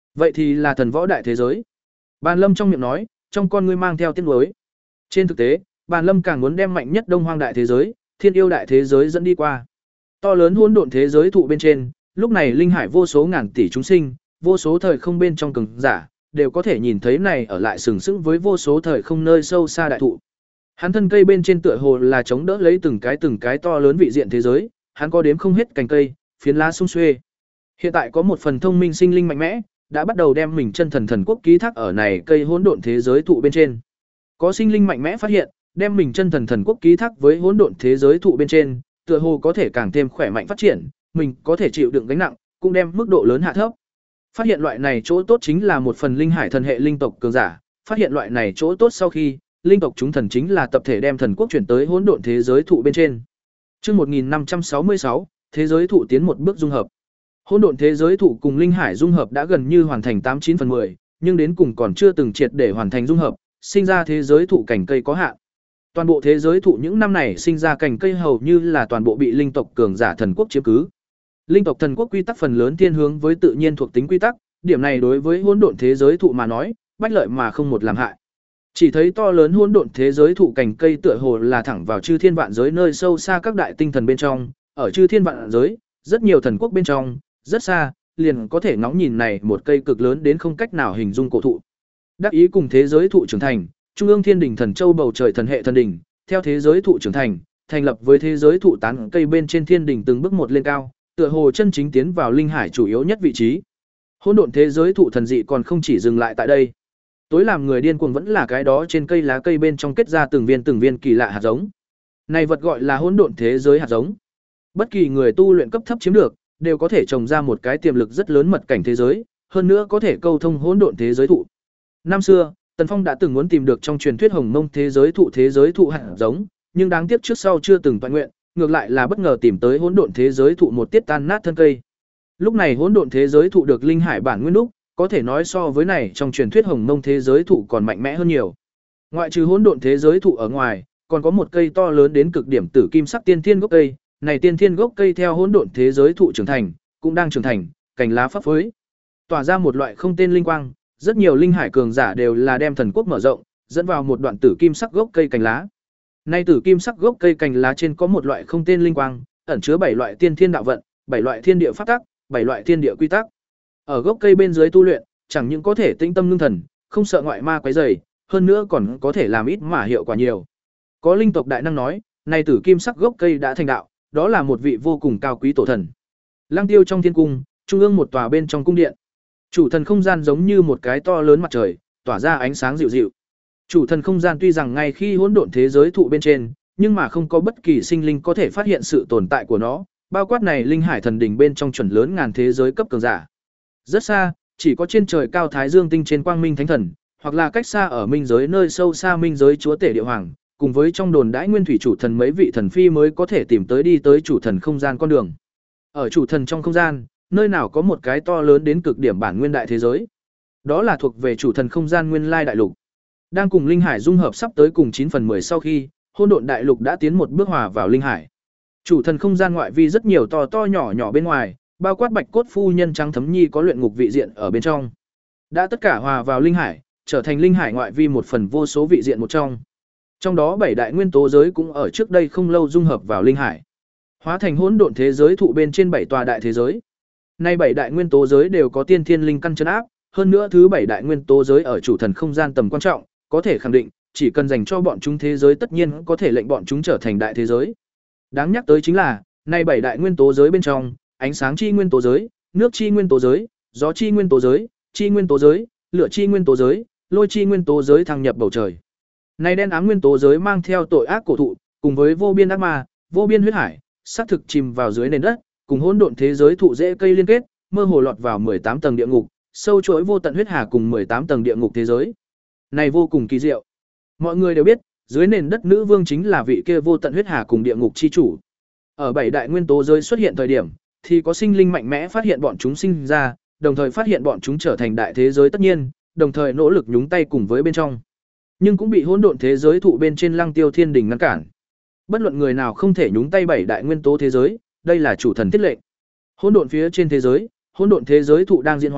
Vậy thì là thần võ đại thế giới. Bàn Lâm trong miệng nói, trong con ngươi mang theo tiếc nuối. Trên thực tế, Bàn Lâm càng muốn đem mạnh nhất Đông Hoang đại thế giới, Thiên yêu đại thế giới dẫn đi qua. To lớn hỗn độn thế giới thụ bên trên, lúc này linh hải vô số ngàn tỷ chúng sinh, vô số thời không bên trong cường giả, đều có thể nhìn thấy này ở lại sừng sững với vô số thời không nơi sâu xa đại thụ. Hắn thân cây bên trên tựa hồ là chống đỡ lấy từng cái từng cái to lớn vị diện thế giới, hắn có đếm không hết cành cây, phiến lá sum xuê. Hiện tại có một phần thông minh sinh linh mạnh mẽ, đã bắt đầu đem mình chân thần thần quốc ký thác ở này cây hỗn độn thế giới thụ bên trên. Có sinh linh mạnh mẽ phát hiện, đem mình chân thần thần quốc ký thác với hỗn độn thế giới thụ bên trên, tựa hồ có thể càng thêm khỏe mạnh phát triển, mình có thể chịu đựng gánh nặng, cũng đem mức độ lớn hạ thấp. Phát hiện loại này chỗ tốt chính là một phần linh hải thần hệ linh tộc cường giả, phát hiện loại này chỗ tốt sau khi, linh tộc chúng thần chính là tập thể đem thần quốc chuyển tới hỗn độn thế giới thụ bên trên. Chương một nghìn năm trăm sáu mươi sáu, thế giới thụ tiến một bước dung hợp. Hỗn độn thế giới thụ cùng linh hải dung hợp đã gần như hoàn thành tám chín phần mười, nhưng đến cùng còn chưa từng triệt để hoàn thành dung hợp, sinh ra thế giới thụ cảnh cây có hạn. Toàn bộ thế giới thụ những năm này sinh ra cành cây hầu như là toàn bộ bị linh tộc cường giả thần quốc chiếm cứ. Linh tộc thần quốc quy tắc phần lớn thiên hướng với tự nhiên thuộc tính quy tắc, điểm này đối với hỗn độn thế giới thụ mà nói, bách lợi mà không một làm hại. Chỉ thấy to lớn hỗn độn thế giới thụ cành cây tựa hồ là thẳng vào chư thiên vạn giới nơi sâu xa các đại tinh thần bên trong, ở chư thiên vạn giới, rất nhiều thần quốc bên trong, rất xa, liền có thể ngóng nhìn này một cây cực lớn đến không cách nào hình dung cổ thụ. Đắc ý cùng thế giới thụ trưởng thành, Trung ương Thiên Đình Thần Châu bầu trời thần hệ thần đỉnh, theo thế giới thụ trưởng thành, thành lập với thế giới thụ tán cây bên trên thiên đỉnh từng bước một lên cao, tựa hồ chân chính tiến vào linh hải chủ yếu nhất vị trí. Hỗn độn thế giới thụ thần dị còn không chỉ dừng lại tại đây. Tối làm người điên cuồng vẫn là cái đó trên cây lá cây bên trong kết ra từng viên từng viên kỳ lạ hạt giống. Này vật gọi là hỗn độn thế giới hạt giống. Bất kỳ người tu luyện cấp thấp chiếm được, đều có thể trồng ra một cái tiềm lực rất lớn mật cảnh thế giới, hơn nữa có thể câu thông hỗn độn thế giới thụ. Năm xưa, Tần Phong đã từng muốn tìm được trong truyền thuyết Hồng Mông thế giới thụ thế giới thụ hạt giống, nhưng đáng tiếc trước sau chưa từng toàn nguyện, ngược lại là bất ngờ tìm tới hỗn độn thế giới thụ một tiết tan nát thân cây. Lúc này hỗn độn thế giới thụ được linh hải bản nguyên đúc, có thể nói so với này trong truyền thuyết Hồng Mông thế giới thụ còn mạnh mẽ hơn nhiều. Ngoại trừ hỗn độn thế giới thụ ở ngoài, còn có một cây to lớn đến cực điểm tử kim sắc tiên thiên gốc cây, này tiên thiên gốc cây theo hỗn độn thế giới thụ trưởng thành, cũng đang trưởng thành, cành lá phấp phới, tỏa ra một loại không tên linh quang, rất nhiều linh hải cường giả đều là đem thần quốc mở rộng, dẫn vào một đoạn tử kim sắc gốc cây cành lá. Nay tử kim sắc gốc cây cành lá trên có một loại không tên linh quang, ẩn chứa bảy loại tiên thiên đạo vận, bảy loại thiên địa pháp tắc, bảy loại thiên địa quy tắc. Ở gốc cây bên dưới tu luyện, chẳng những có thể tĩnh tâm ngưng thần, không sợ ngoại ma quấy rầy, hơn nữa còn có thể làm ít mà hiệu quả nhiều. Có linh tộc đại năng nói, này tử kim sắc gốc cây đã thành đạo, đó là một vị vô cùng cao quý tổ thần. Lăng Tiêu trong thiên cung, trung ương một tòa bên trong cung điện. Chủ thần không gian giống như một cái to lớn mặt trời, tỏa ra ánh sáng dịu dịu. Chủ thần không gian tuy rằng ngay khi hỗn độn thế giới thụ bên trên, nhưng mà không có bất kỳ sinh linh có thể phát hiện sự tồn tại của nó, bao quát này linh hải thần đỉnh bên trong chuẩn lớn ngàn thế giới cấp cường giả. Rất xa, chỉ có trên trời cao Thái Dương tinh trên quang minh thánh thần, hoặc là cách xa ở minh giới nơi sâu xa minh giới chúa tể địa hoàng, cùng với trong đồn đãi nguyên thủy chủ thần mấy vị thần phi mới có thể tìm tới đi tới chủ thần không gian con đường. Ở chủ thần trong không gian, nơi nào có một cái to lớn đến cực điểm bản nguyên đại thế giới. Đó là thuộc về chủ thần không gian nguyên lai đại lục. Đang cùng linh hải dung hợp sắp tới cùng chín phần mười sau khi, hỗn độn đại lục đã tiến một bước hòa vào linh hải. Chủ thần không gian ngoại vi rất nhiều to to nhỏ nhỏ bên ngoài, bao quát bạch cốt phu nhân trắng thấm nhi có luyện ngục vị diện ở bên trong. Đã tất cả hòa vào linh hải, trở thành linh hải ngoại vi một phần vô số vị diện một trong. Trong đó bảy đại nguyên tố giới cũng ở trước đây không lâu dung hợp vào linh hải, hóa thành hỗn độn thế giới thụ bên trên bảy tòa đại thế giới. Nay bảy đại nguyên tố giới đều có tiên thiên linh căn trấn áp, hơn nữa thứ bảy đại nguyên tố giới ở chủ thần không gian tầm quan trọng, có thể khẳng định, chỉ cần dành cho bọn chúng thế giới tất nhiên có thể lệnh bọn chúng trở thành đại thế giới. Đáng nhắc tới chính là, nay bảy đại nguyên tố giới bên trong, ánh sáng chi nguyên tố giới, nước chi nguyên tố giới, gió chi nguyên tố giới, chi nguyên tố giới, lửa chi nguyên tố giới, lôi chi nguyên tố giới thăng nhập bầu trời. Này đen ám nguyên tố giới mang theo tội ác cổ thụ, cùng với vô biên ác ma, vô biên huyết hải, xác thực chìm vào dưới nền đất, cùng hỗn độn thế giới thụ rễ cây liên kết, mơ hồ lọt vào mười tám tầng địa ngục, sâu chuỗi vô tận huyết hà cùng mười tám tầng địa ngục thế giới. Này vô cùng kỳ diệu. Mọi người đều biết, dưới nền đất nữ vương chính là vị kia vô tận huyết hà cùng địa ngục chi chủ. Ở bảy đại nguyên tố giới xuất hiện thời điểm, thì có sinh linh mạnh mẽ phát hiện bọn chúng sinh ra, đồng thời phát hiện bọn chúng trở thành đại thế giới tất nhiên, đồng thời nỗ lực nhúng tay cùng với bên trong. Nhưng cũng bị hỗn độn thế giới thụ bên trên Lăng Tiêu Thiên Đình ngăn cản. Bất luận người nào không thể nhúng tay bảy đại nguyên tố thế giới, đây là chủ thần thiết lệnh. Hỗn độn phía trên thế giới, hỗn độn thế giới thụ đang diễn hóa,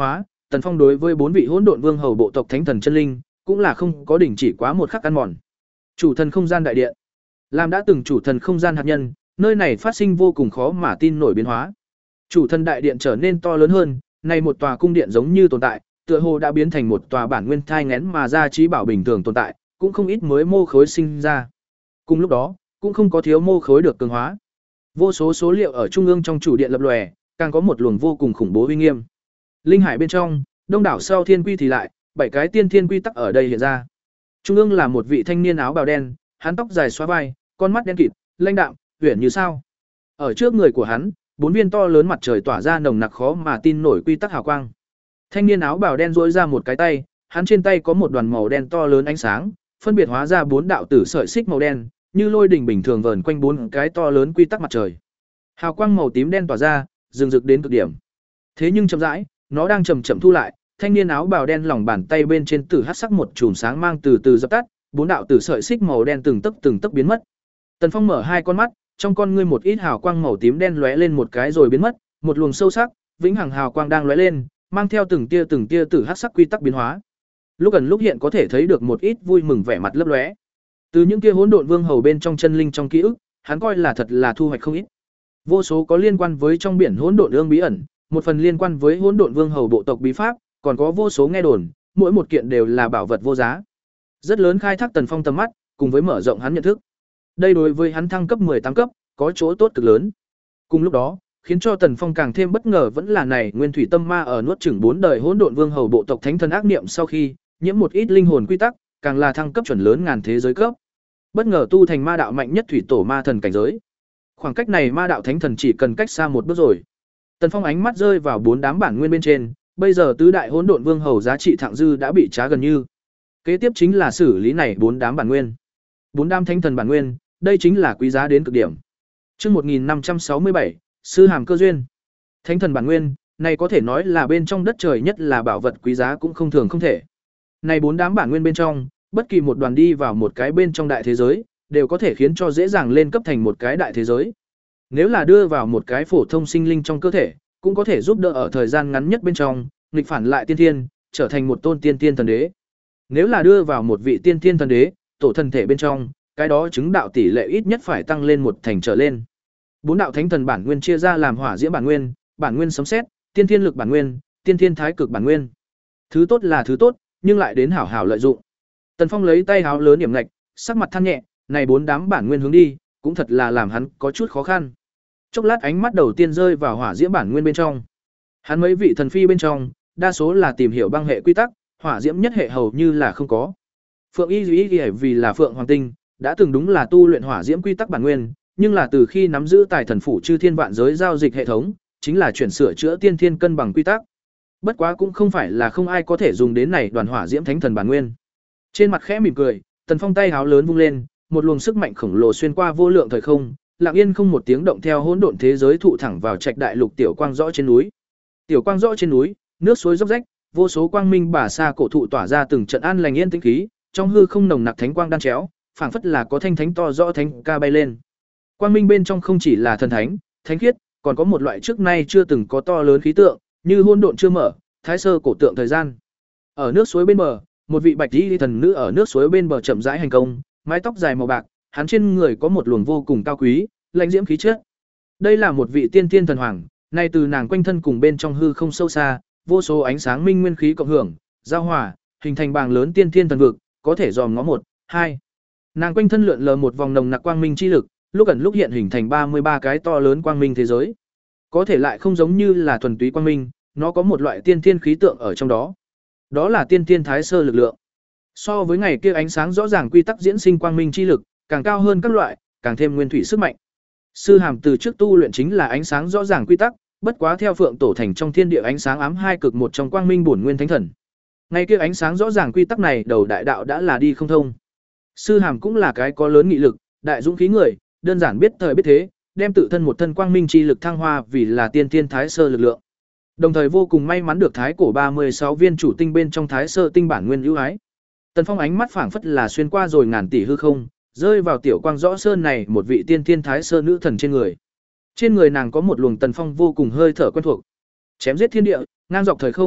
Tần Phong đối với bốn vị hỗn độn vương hầu bộ tộc thánh thần chân linh, cũng là không có đình chỉ quá một khắc ăn mòn. Chủ thần không gian đại điện, làm đã từng chủ thần không gian hạt nhân, nơi này phát sinh vô cùng khó mà tin nổi biến hóa. Chủ thần đại điện trở nên to lớn hơn, này một tòa cung điện giống như tồn tại, tựa hồ đã biến thành một tòa bản nguyên thai nghén mà ra trí bảo bình thường tồn tại, cũng không ít mới mô khối sinh ra. Cùng lúc đó, cũng không có thiếu mô khối được cường hóa. Vô số số liệu ở trung ương trong chủ điện lập lòe, càng có một luồng vô cùng khủng bố uy nghiêm. Linh hải bên trong, đông đảo sau thiên quy thì lại, bảy cái tiên thiên quy tắc ở đây hiện ra. Trung ương là một vị thanh niên áo bào đen, hắn tóc dài xóa vai, con mắt đen kịt, lãnh đạm, uyển như sao. Ở trước người của hắn, bốn viên to lớn mặt trời tỏa ra nồng nặc khó mà tin nổi quy tắc hào quang. Thanh niên áo bào đen duỗi ra một cái tay, hắn trên tay có một đoàn màu đen to lớn ánh sáng, phân biệt hóa ra bốn đạo tử sợi xích màu đen, như lôi đỉnh bình thường vờn quanh bốn cái to lớn quy tắc mặt trời. Hào quang màu tím đen tỏa ra, rừng rực đến cực điểm. Thế nhưng chậm rãi, nó đang chậm chậm thu lại, thanh niên áo bào đen lòng bàn tay bên trên tử hắc sắc một chùm sáng mang từ từ dập tắt, bốn đạo tử sợi xích màu đen từng tấc từng tấc biến mất. Tần Phong mở hai con mắt, trong con ngươi một ít hào quang màu tím đen lóe lên một cái rồi biến mất, một luồng sâu sắc, vĩnh hằng hào quang đang lóe lên, mang theo từng tia từng tia tử hắc sắc quy tắc biến hóa. Lúc gần lúc hiện có thể thấy được một ít vui mừng vẻ mặt lấp lóe. Từ những kia hỗn độn vương hầu bên trong chân linh trong ký ức, hắn coi là thật là thu hoạch không ít. Vô số có liên quan với trong biển hỗn độn ương bí ẩn, một phần liên quan với hỗn độn vương hầu bộ tộc bí pháp, còn có vô số nghe đồn, mỗi một kiện đều là bảo vật vô giá. Rất lớn khai thác Tần Phong tầm mắt, cùng với mở rộng hắn nhận thức. Đây đối với hắn thăng cấp mười tám cấp, có chỗ tốt cực lớn. Cùng lúc đó, khiến cho Tần Phong càng thêm bất ngờ vẫn là này Nguyên Thủy Tâm Ma ở nuốt chửng bốn đời hỗn độn vương hầu bộ tộc thánh thần ác niệm sau khi, nhiễm một ít linh hồn quy tắc, càng là thăng cấp chuẩn lớn ngàn thế giới cấp. Bất ngờ tu thành ma đạo mạnh nhất thủy tổ ma thần cảnh giới. Khoảng cách này ma đạo thánh thần chỉ cần cách xa một bước rồi. Tần Phong ánh mắt rơi vào bốn đám bản nguyên bên trên, bây giờ tứ đại hỗn độn vương hầu giá trị thặng dư đã bị trá gần như. Kế tiếp chính là xử lý này bốn đám bản nguyên. Bốn đám thánh thần bản nguyên, đây chính là quý giá đến cực điểm. Chương một nghìn năm trăm sáu mươi bảy, sư hàm cơ duyên. Thánh thần bản nguyên, này có thể nói là bên trong đất trời nhất là bảo vật quý giá cũng không thường không thể. Này bốn đám bản nguyên bên trong, bất kỳ một đoàn đi vào một cái bên trong đại thế giới, đều có thể khiến cho dễ dàng lên cấp thành một cái đại thế giới. Nếu là đưa vào một cái phổ thông sinh linh trong cơ thể, cũng có thể giúp đỡ ở thời gian ngắn nhất bên trong, nghịch phản lại tiên thiên, trở thành một tôn tiên tiên thần đế. Nếu là đưa vào một vị tiên tiên thần đế, tổ thần thể bên trong, cái đó chứng đạo tỷ lệ ít nhất phải tăng lên một thành trở lên. Bốn đạo thánh thần bản nguyên chia ra làm hỏa diễm bản nguyên, bản nguyên sấm sét, tiên thiên lực bản nguyên, tiên thiên thái cực bản nguyên. Thứ tốt là thứ tốt, nhưng lại đến hảo hảo lợi dụng. Tần Phong lấy tay háo lớn điểm ngạch, sắc mặt than nhẹ, này bốn đám bản nguyên hướng đi, cũng thật là làm hắn có chút khó khăn. Chốc lát ánh mắt đầu tiên rơi vào hỏa diễm bản nguyên bên trong. Hắn mấy vị thần phi bên trong, đa số là tìm hiểu băng hệ quy tắc, hỏa diễm nhất hệ hầu như là không có. Phượng Y Dĩ Y vì là Phượng Hoàng Tinh, đã từng đúng là tu luyện hỏa diễm quy tắc bản nguyên, nhưng là từ khi nắm giữ tài thần phủ chư thiên vạn giới giao dịch hệ thống, chính là chuyển sửa chữa tiên thiên cân bằng quy tắc. Bất quá cũng không phải là không ai có thể dùng đến này đoàn hỏa diễm thánh thần bản nguyên. Trên mặt khẽ mỉm cười, Tần Phong tay háo lớn vung lên, một luồng sức mạnh khổng lồ xuyên qua vô lượng thời không, lặng yên không một tiếng động theo hỗn độn thế giới thụ thẳng vào trạch đại lục tiểu quang rõ trên núi. Tiểu quang rõ trên núi, nước suối róc rách, vô số quang minh bà sa cổ thụ tỏa ra từng trận an lành yên tĩnh khí, trong hư không nồng nặc thánh quang đan chéo, phảng phất là có thanh thánh to rõ thánh ca bay lên. Quang minh bên trong không chỉ là thần thánh, thánh khiết, còn có một loại trước nay chưa từng có to lớn khí tượng, như hỗn độn chưa mở, thái sơ cổ tượng thời gian. Ở nước suối bên bờ, một vị bạch y thần nữ ở nước suối bên bờ chậm rãi hành công, mái tóc dài màu bạc, hắn trên người có một luồng vô cùng cao quý, lãnh diễm khí chất. Đây là một vị tiên tiên thần hoàng, nay từ nàng quanh thân cùng bên trong hư không sâu xa, vô số ánh sáng minh nguyên khí cộng hưởng, giao hòa, hình thành bảng lớn tiên tiên thần vực, có thể dòm ngó một, hai. Nàng quanh thân lượn lờ một vòng nồng nặc quang minh chi lực, lúc ẩn lúc hiện hình thành ba mươi ba cái to lớn quang minh thế giới. Có thể lại không giống như là thuần túy quang minh, nó có một loại tiên tiên khí tượng ở trong đó. Đó là tiên tiên thái sơ lực lượng. So với ngày kia ánh sáng rõ ràng quy tắc diễn sinh quang minh chi lực, càng cao hơn các loại, càng thêm nguyên thủy sức mạnh. Sư Hàm từ trước tu luyện chính là ánh sáng rõ ràng quy tắc, bất quá theo Phượng Tổ thành trong thiên địa ánh sáng ám hai cực một trong quang minh bổn nguyên thánh thần. Ngày kia ánh sáng rõ ràng quy tắc này đầu đại đạo đã là đi không thông. Sư Hàm cũng là cái có lớn nghị lực, đại dũng khí người, đơn giản biết thời biết thế, đem tự thân một thân quang minh chi lực thăng hoa vì là tiên tiên thái sơ lực lượng. Đồng thời vô cùng may mắn được thái cổ ba mươi sáu viên chủ tinh bên trong thái sơ tinh bản nguyên ưu ái. Tần Phong ánh mắt phảng phất là xuyên qua rồi ngàn tỷ hư không, rơi vào tiểu quang rõ sơn này một vị tiên tiên thái sơ nữ thần trên người. Trên người nàng có một luồng Tần Phong vô cùng hơi thở quen thuộc. Chém giết thiên địa, ngang dọc thời không,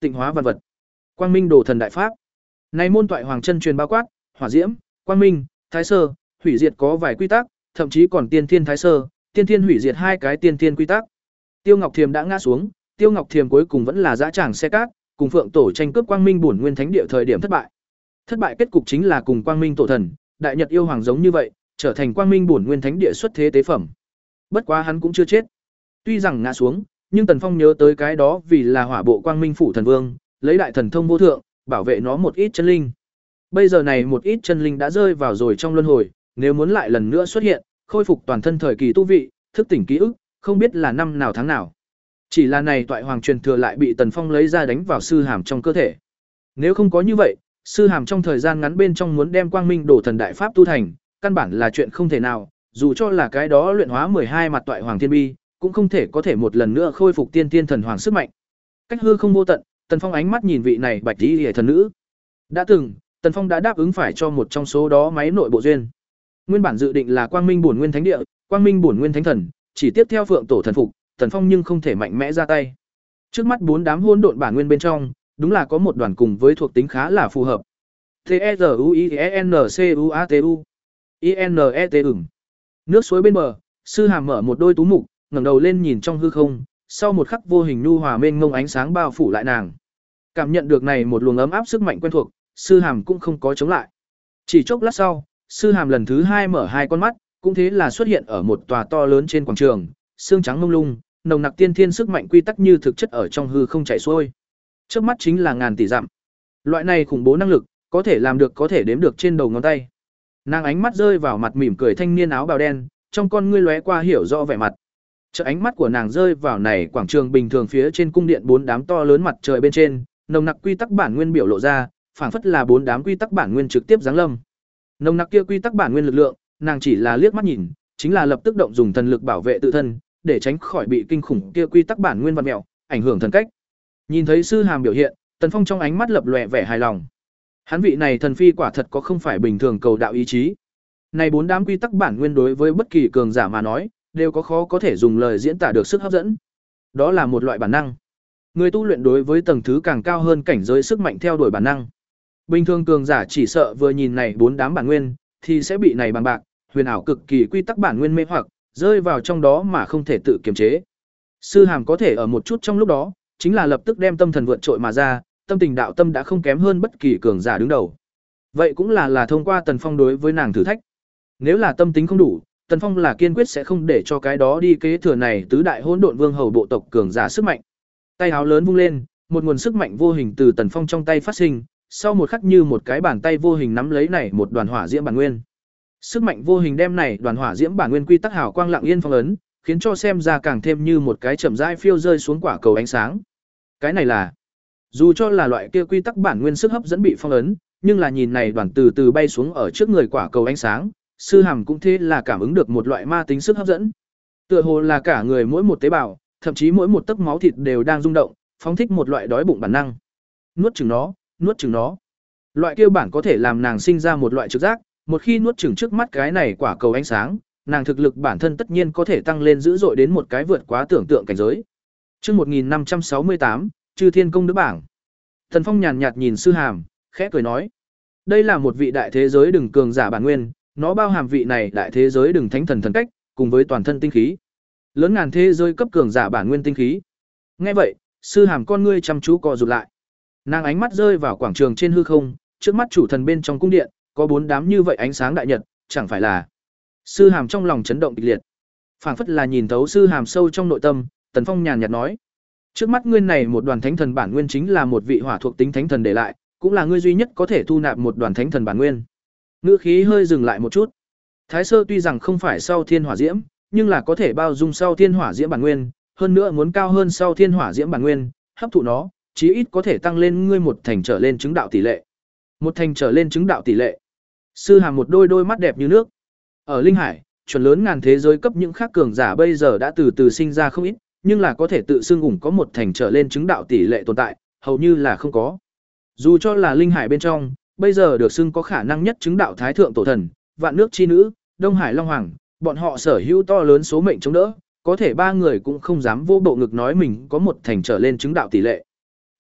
tịnh hóa vạn vật. Quang Minh Đồ Thần Đại Pháp. Này môn toại hoàng chân truyền bao quát, hỏa diễm, quang minh, thái sơ, hủy diệt có vài quy tắc, thậm chí còn tiên thiên thái sơ, tiên thiên hủy diệt hai cái tiên thiên quy tắc. Tiêu Ngọc Thiềm đã ngã xuống, Tiêu Ngọc Thiềm cuối cùng vẫn là dã tràng xe cát, cùng Phượng Tổ tranh cướp Quang Minh Bổn Nguyên Thánh Địa thời điểm thất bại. Thất bại kết cục chính là cùng Quang Minh Tổ Thần, Đại Nhật yêu hoàng giống như vậy, trở thành Quang Minh Bổn Nguyên Thánh Địa xuất thế tế phẩm. Bất quá hắn cũng chưa chết. Tuy rằng ngã xuống, nhưng Tần Phong nhớ tới cái đó vì là Hỏa Bộ Quang Minh Phủ Thần Vương, lấy đại thần thông vô thượng, bảo vệ nó một ít chân linh. Bây giờ này một ít chân linh đã rơi vào rồi trong luân hồi, nếu muốn lại lần nữa xuất hiện, khôi phục toàn thân thời kỳ tu vị, thức tỉnh ký ức, không biết là năm nào tháng nào. Chỉ là này toại hoàng truyền thừa lại bị Tần Phong lấy ra đánh vào sư hàm trong cơ thể. Nếu không có như vậy, sư hàm trong thời gian ngắn bên trong muốn đem Quang Minh Đồ Thần Đại Pháp tu thành, căn bản là chuyện không thể nào, dù cho là cái đó luyện hóa mười hai mặt toại hoàng thiên bi, cũng không thể có thể một lần nữa khôi phục tiên tiên thần hoàng sức mạnh. Cách hư không vô tận, Tần Phong ánh mắt nhìn vị này Bạch Y Liễu thần nữ. Đã từng, Tần Phong đã đáp ứng phải cho một trong số đó máy nội bộ duyên. Nguyên bản dự định là Quang Minh Bổn Nguyên Thánh Địa, Quang Minh Bổn Nguyên Thánh Thần, chỉ tiếp theo Phượng Tổ thần phục, Tần Phong nhưng không thể mạnh mẽ ra tay. Trước mắt bốn đám hỗn độn bản nguyên bên trong, đúng là có một đoàn cùng với thuộc tính khá là phù hợp. T E R U I E N C U A T U I N E T ửng. Nước suối bên bờ, sư hàm mở một đôi tú mục, ngẩng đầu lên nhìn trong hư không, sau một khắc vô hình nhu hòa mênh mông ánh sáng bao phủ lại nàng. Cảm nhận được này một luồng ấm áp sức mạnh quen thuộc, sư hàm cũng không có chống lại. Chỉ chốc lát sau, sư hàm lần thứ hai mở hai con mắt, cũng thế là xuất hiện ở một tòa to lớn trên quảng trường, xương trắng mông lung, nồng nặc tiên thiên sức mạnh quy tắc như thực chất ở trong hư không chảy xuôi. Trước mắt chính là ngàn tỷ dặm. Loại này khủng bố năng lực, có thể làm được có thể đếm được trên đầu ngón tay. Nàng ánh mắt rơi vào mặt mỉm cười thanh niên áo bào đen, trong con ngươi lóe qua hiểu rõ vẻ mặt. Chợ ánh mắt của nàng rơi vào này quảng trường bình thường phía trên cung điện bốn đám to lớn mặt trời bên trên, nồng nặc quy tắc bản nguyên biểu lộ ra, phảng phất là bốn đám quy tắc bản nguyên trực tiếp giáng lâm. Nồng nặc kia quy tắc bản nguyên lực lượng, nàng chỉ là liếc mắt nhìn, chính là lập tức động dùng thần lực bảo vệ tự thân, để tránh khỏi bị kinh khủng kia quy tắc bản nguyên vặn mèo, ảnh hưởng thần cách. Nhìn thấy sư hàm biểu hiện, Tần Phong trong ánh mắt lập lòe vẻ hài lòng. Hắn vị này thần phi quả thật có không phải bình thường cầu đạo ý chí. Này bốn đám quy tắc bản nguyên đối với bất kỳ cường giả mà nói, đều có khó có thể dùng lời diễn tả được sức hấp dẫn. Đó là một loại bản năng. Người tu luyện đối với tầng thứ càng cao hơn cảnh giới sức mạnh theo đuổi bản năng. Bình thường cường giả chỉ sợ vừa nhìn này bốn đám bản nguyên, thì sẽ bị này bằng bạc, huyền ảo cực kỳ quy tắc bản nguyên mê hoặc, rơi vào trong đó mà không thể tự kiềm chế. Sư hàm có thể ở một chút trong lúc đó, chính là lập tức đem tâm thần vượt trội mà ra, tâm tình đạo tâm đã không kém hơn bất kỳ cường giả đứng đầu. Vậy cũng là là thông qua Tần Phong đối với nàng thử thách. Nếu là tâm tính không đủ, Tần Phong là kiên quyết sẽ không để cho cái đó đi kế thừa này tứ đại hỗn độn vương hầu bộ tộc cường giả sức mạnh. Tay áo lớn vung lên, một nguồn sức mạnh vô hình từ Tần Phong trong tay phát sinh, sau một khắc như một cái bàn tay vô hình nắm lấy này một đoàn hỏa diễm bản nguyên. Sức mạnh vô hình đem này đoàn hỏa diễm bản nguyên quy tắc hào quang lặng yên phong ấn, khiến cho xem ra càng thêm như một cái chậm rãi phiêu rơi xuống quả cầu ánh sáng. Cái này là, dù cho là loại kia quy tắc bản nguyên sức hấp dẫn bị phong ấn, nhưng là nhìn này đoàn từ từ bay xuống ở trước người quả cầu ánh sáng, sư hàm cũng thế là cảm ứng được một loại ma tính sức hấp dẫn. Tựa hồ là cả người mỗi một tế bào, thậm chí mỗi một tấc máu thịt đều đang rung động, phóng thích một loại đói bụng bản năng. Nuốt chửng nó, nuốt chửng nó. Loại kia bản có thể làm nàng sinh ra một loại trực giác, một khi nuốt chửng trước mắt cái này quả cầu ánh sáng, nàng thực lực bản thân tất nhiên có thể tăng lên dữ dội đến một cái vượt quá tưởng tượng cảnh giới. Chương một nghìn năm trăm sáu mươi tám, Chư Thiên Công Đức bảng. Thần Phong nhàn nhạt nhìn sư hàm, khẽ cười nói: "Đây là một vị đại thế giới đừng cường giả bản nguyên, nó bao hàm vị này đại thế giới đừng thánh thần thần cách, cùng với toàn thân tinh khí. Lớn ngàn thế giới cấp cường giả bản nguyên tinh khí." Nghe vậy, sư hàm con ngươi chăm chú co rụt lại. Nàng ánh mắt rơi vào quảng trường trên hư không, trước mắt chủ thần bên trong cung điện, có bốn đám như vậy ánh sáng đại nhật, chẳng phải là. Sư hàm trong lòng chấn động kịch liệt. Phảng phất là nhìn thấu sư hàm sâu trong nội tâm, Tần Phong nhàn nhạt nói: "Trước mắt ngươi này một đoàn thánh thần bản nguyên chính là một vị hỏa thuộc tính thánh thần để lại, cũng là ngươi duy nhất có thể thu nạp một đoàn thánh thần bản nguyên." Ngữ khí hơi dừng lại một chút. Thái sơ tuy rằng không phải sau thiên hỏa diễm, nhưng là có thể bao dung sau thiên hỏa diễm bản nguyên, hơn nữa muốn cao hơn sau thiên hỏa diễm bản nguyên, hấp thụ nó, chí ít có thể tăng lên ngươi một thành trở lên chứng đạo tỷ lệ. Một thành trở lên chứng đạo tỷ lệ. Sư hàm một đôi đôi mắt đẹp như nước. Ở linh hải, chuẩn lớn ngàn thế giới cấp những khác cường giả bây giờ đã từ từ sinh ra không ít, nhưng là có thể tự xưng ủng có một thành trở lên chứng đạo tỷ lệ tồn tại, hầu như là không có. Dù cho là linh hải bên trong, bây giờ được xưng có khả năng nhất chứng đạo thái thượng tổ thần, vạn nước chi nữ, Đông Hải Long Hoàng, bọn họ sở hữu to lớn số mệnh chống đỡ, có thể ba người cũng không dám vô bộ ngực nói mình có một thành trở lên chứng đạo tỷ lệ.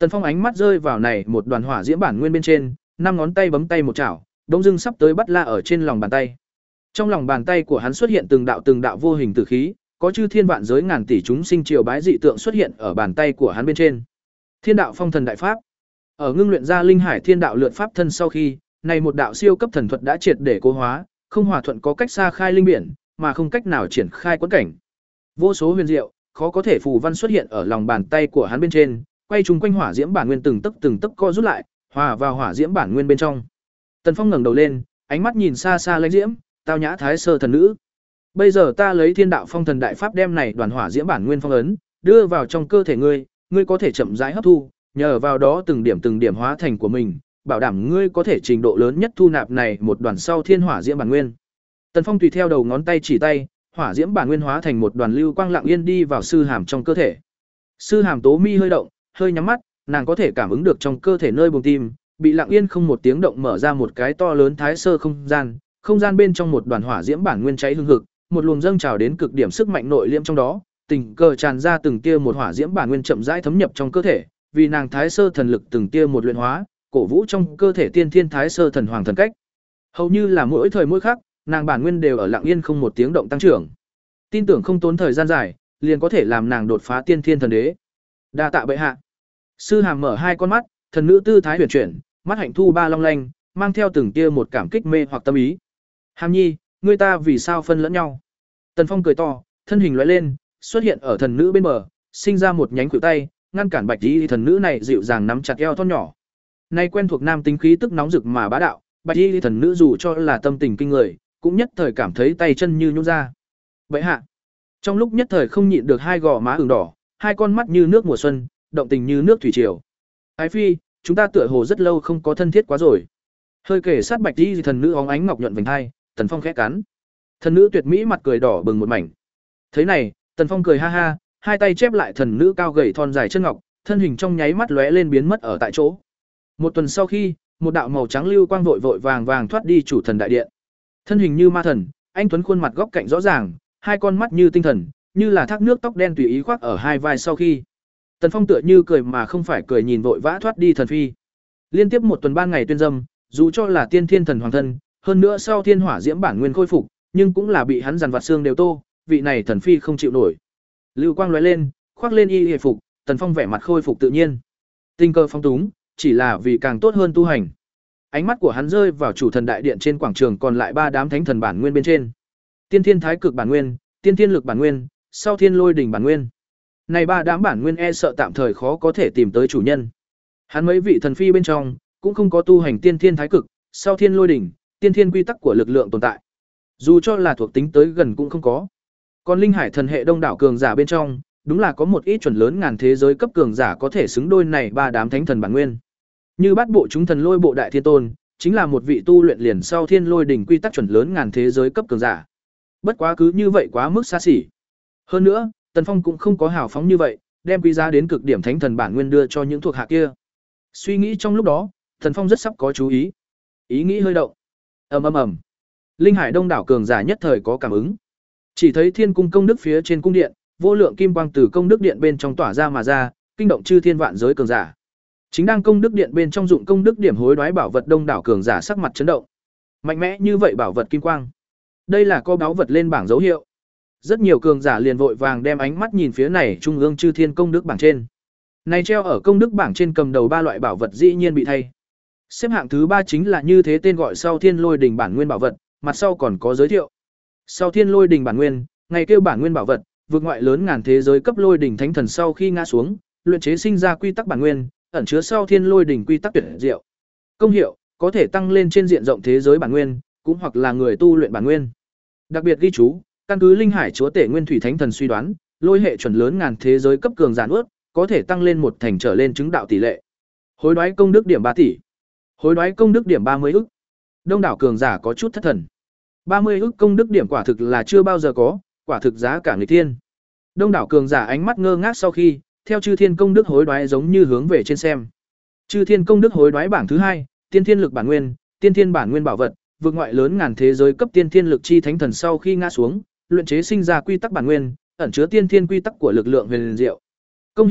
Tần Phong ánh mắt rơi vào này một đoàn hỏa diễm bản nguyên bên trên, năm ngón tay bấm tay một chảo, đống dưng sắp tới bắt la ở trên lòng bàn tay. Trong lòng bàn tay của hắn xuất hiện từng đạo từng đạo vô hình tử khí, có chư thiên vạn giới ngàn tỷ chúng sinh triều bái dị tượng xuất hiện ở bàn tay của hắn bên trên. Thiên đạo phong thần đại pháp. Ở ngưng luyện ra linh hải thiên đạo lượn pháp thân sau khi, này một đạo siêu cấp thần thuật đã triệt để cố hóa, không hòa thuận có cách xa khai linh biển, mà không cách nào triển khai quẫn cảnh. Vô số huyền diệu, khó có thể phù văn xuất hiện ở lòng bàn tay của hắn bên trên, quay chung quanh hỏa diễm bản nguyên từng tấc từng tấc co rút lại, hòa vào hỏa diễm bản nguyên bên trong. Tần Phong ngẩng đầu lên, ánh mắt nhìn xa xa lãnh diễm, tao nhã thái sơ thần nữ. Bây giờ ta lấy thiên đạo phong thần đại pháp đem này đoàn hỏa diễm bản nguyên phong ấn, đưa vào trong cơ thể ngươi, ngươi có thể chậm rãi hấp thu, nhờ vào đó từng điểm từng điểm hóa thành của mình, bảo đảm ngươi có thể trình độ lớn nhất thu nạp này một đoàn sau thiên hỏa diễm bản nguyên. Tần Phong tùy theo đầu ngón tay chỉ tay, hỏa diễm bản nguyên hóa thành một đoàn lưu quang lặng yên đi vào sư hàm trong cơ thể. Sư hàm tố mi hơi động, hơi nhắm mắt, nàng có thể cảm ứng được trong cơ thể nơi buồng tim, bị lặng yên không một tiếng động mở ra một cái to lớn thái sơ không gian, không gian bên trong một đoàn hỏa diễm bản nguyên cháy hừng hực, một luồng dâng trào đến cực điểm sức mạnh nội liễm trong đó, tình cờ tràn ra từng tia một hỏa diễm bản nguyên chậm rãi thấm nhập trong cơ thể, vì nàng thái sơ thần lực từng tia một luyện hóa, cổ vũ trong cơ thể tiên thiên thái sơ thần hoàng thần cách. Hầu như là mỗi thời mỗi khắc, nàng bản nguyên đều ở lặng yên không một tiếng động tăng trưởng. Tin tưởng không tốn thời gian dài, liền có thể làm nàng đột phá tiên thiên thần đế. Đa tạ bệ hạ. Sư hàm mở hai con mắt, thần nữ tư thái huyền chuyển, mắt hạnh thu ba long lanh, mang theo từng tia một cảm kích mê hoặc tâm ý. Hàm nhi, ngươi ta vì sao phân lẫn nhau? Tần Phong cười to, thân hình lóe lên, xuất hiện ở thần nữ bên bờ, sinh ra một nhánh khuỷu tay, ngăn cản Bạch Y thần nữ này dịu dàng nắm chặt eo thon nhỏ. Nay quen thuộc nam tính khí tức nóng rực mà bá đạo, Bạch Y thần nữ dù cho là tâm tình kinh người, cũng nhất thời cảm thấy tay chân như nhũn ra. Vậy hạ, trong lúc nhất thời không nhịn được hai gò má ửng đỏ, hai con mắt như nước mùa xuân, động tình như nước thủy triều. Ái phi, chúng ta tựa hồ rất lâu không có thân thiết quá rồi. Hơi kể sát Bạch Y thần nữ óng ánh ngọc nhuận vành hai, Tần Phong khẽ cắn. Thần nữ tuyệt mỹ mặt cười đỏ bừng một mảnh. Thế này, Tần Phong cười ha ha, hai tay chép lại thần nữ cao gầy thon dài chân ngọc, thân hình trong nháy mắt lóe lên biến mất ở tại chỗ. Một tuần sau khi, một đạo màu trắng lưu quang vội vội vàng vàng thoát đi chủ thần đại điện. Thân hình như ma thần, anh tuấn khuôn mặt góc cạnh rõ ràng, hai con mắt như tinh thần, như là thác nước tóc đen tùy ý khoác ở hai vai sau khi. Tần Phong tựa như cười mà không phải cười nhìn vội vã thoát đi thần phi. Liên tiếp một tuần ban ngày tuyên dâm, dù cho là tiên thiên thần hoàng thân, hơn nữa sau thiên hỏa diễm bản nguyên khôi phục, nhưng cũng là bị hắn dằn vặt xương đều tô, vị này thần phi không chịu nổi. Lưu quang lóe lên, khoác lên y y phục, Tần Phong vẻ mặt khôi phục tự nhiên. Tình cơ phong túng, chỉ là vì càng tốt hơn tu hành. Ánh mắt của hắn rơi vào chủ thần đại điện trên quảng trường còn lại ba đám thánh thần bản nguyên bên trên. Tiên thiên thái cực bản nguyên, tiên thiên lực bản nguyên, sau thiên lôi đỉnh bản nguyên. Này ba đám bản nguyên e sợ tạm thời khó có thể tìm tới chủ nhân. Hắn mấy vị thần phi bên trong cũng không có tu hành tiên thiên thái cực, sau thiên lôi đỉnh, tiên thiên quy tắc của lực lượng tồn tại. Dù cho là thuộc tính tới gần cũng không có. Còn linh hải thần hệ đông đảo cường giả bên trong, đúng là có một ít chuẩn lớn ngàn thế giới cấp cường giả có thể xứng đôi này ba đám thánh thần bản nguyên. Như bát bộ chúng thần lôi bộ đại thiên tôn, chính là một vị tu luyện liền sau thiên lôi đỉnh quy tắc chuẩn lớn ngàn thế giới cấp cường giả. Bất quá cứ như vậy quá mức xa xỉ. Hơn nữa, Tần Phong cũng không có hào phóng như vậy, đem quý giá đến cực điểm thánh thần bản nguyên đưa cho những thuộc hạ kia. Suy nghĩ trong lúc đó, Tần Phong rất sắp có chú ý. Ý nghĩ hơi động. Ầm ầm ầm. Linh hải đông đảo cường giả nhất thời có cảm ứng. Chỉ thấy thiên cung công đức phía trên cung điện, vô lượng kim quang từ công đức điện bên trong tỏa ra mà ra, kinh động chư thiên vạn giới cường giả. Chính đang công đức điện bên trong dụng công đức điểm hối đoái bảo vật đông đảo cường giả sắc mặt chấn động. Mạnh mẽ như vậy bảo vật kim quang. Đây là có báu vật lên bảng dấu hiệu. Rất nhiều cường giả liền vội vàng đem ánh mắt nhìn phía này trung ương chư thiên công đức bảng trên. Này treo ở công đức bảng trên cầm đầu ba loại bảo vật dĩ nhiên bị thay. Xếp hạng thứ ba chính là như thế tên gọi sau thiên lôi đỉnh bản nguyên bảo vật, mặt sau còn có giới thiệu. Sau thiên lôi đỉnh bản nguyên, ngày kêu bản nguyên bảo vật, vượt ngoại lớn ngàn thế giới cấp lôi đỉnh thánh thần sau khi ngã xuống, luyện chế sinh ra quy tắc bản nguyên, ẩn chứa sau thiên lôi đỉnh quy tắc tuyệt diệu. Công hiệu, có thể tăng lên trên diện rộng thế giới bản nguyên, cũng hoặc là người tu luyện bản nguyên. Đặc biệt ghi chú, căn cứ linh hải chúa tể nguyên thủy thánh thần suy đoán, lôi hệ chuẩn lớn ngàn thế giới cấp cường giản ước, có thể tăng lên một thành trở lên chứng đạo tỷ lệ. Hối đoái công đức điểm ba tỷ. Hối đoái công đức điểm ba mươi ức. Đông đảo cường giả có chút thất thần. ba mươi ức công đức điểm quả thực là chưa bao giờ có, quả thực giá cả nghịch thiên. Đông đảo cường giả ánh mắt ngơ ngác sau khi, theo chư thiên công đức hối đoái giống như hướng về trên xem. Chư thiên công đức hối đoái bảng thứ hai, tiên thiên lực bản nguyên, tiên thiên bản nguyên bảo vật, vượt ngoại lớn ngàn thế giới cấp tiên thiên lực chi thánh thần sau khi ngã xuống, luyện chế sinh ra quy tắc bản nguyên, ẩn chứa tiên thiên quy tắc của lực lượng huyền diệu. Công hiệu,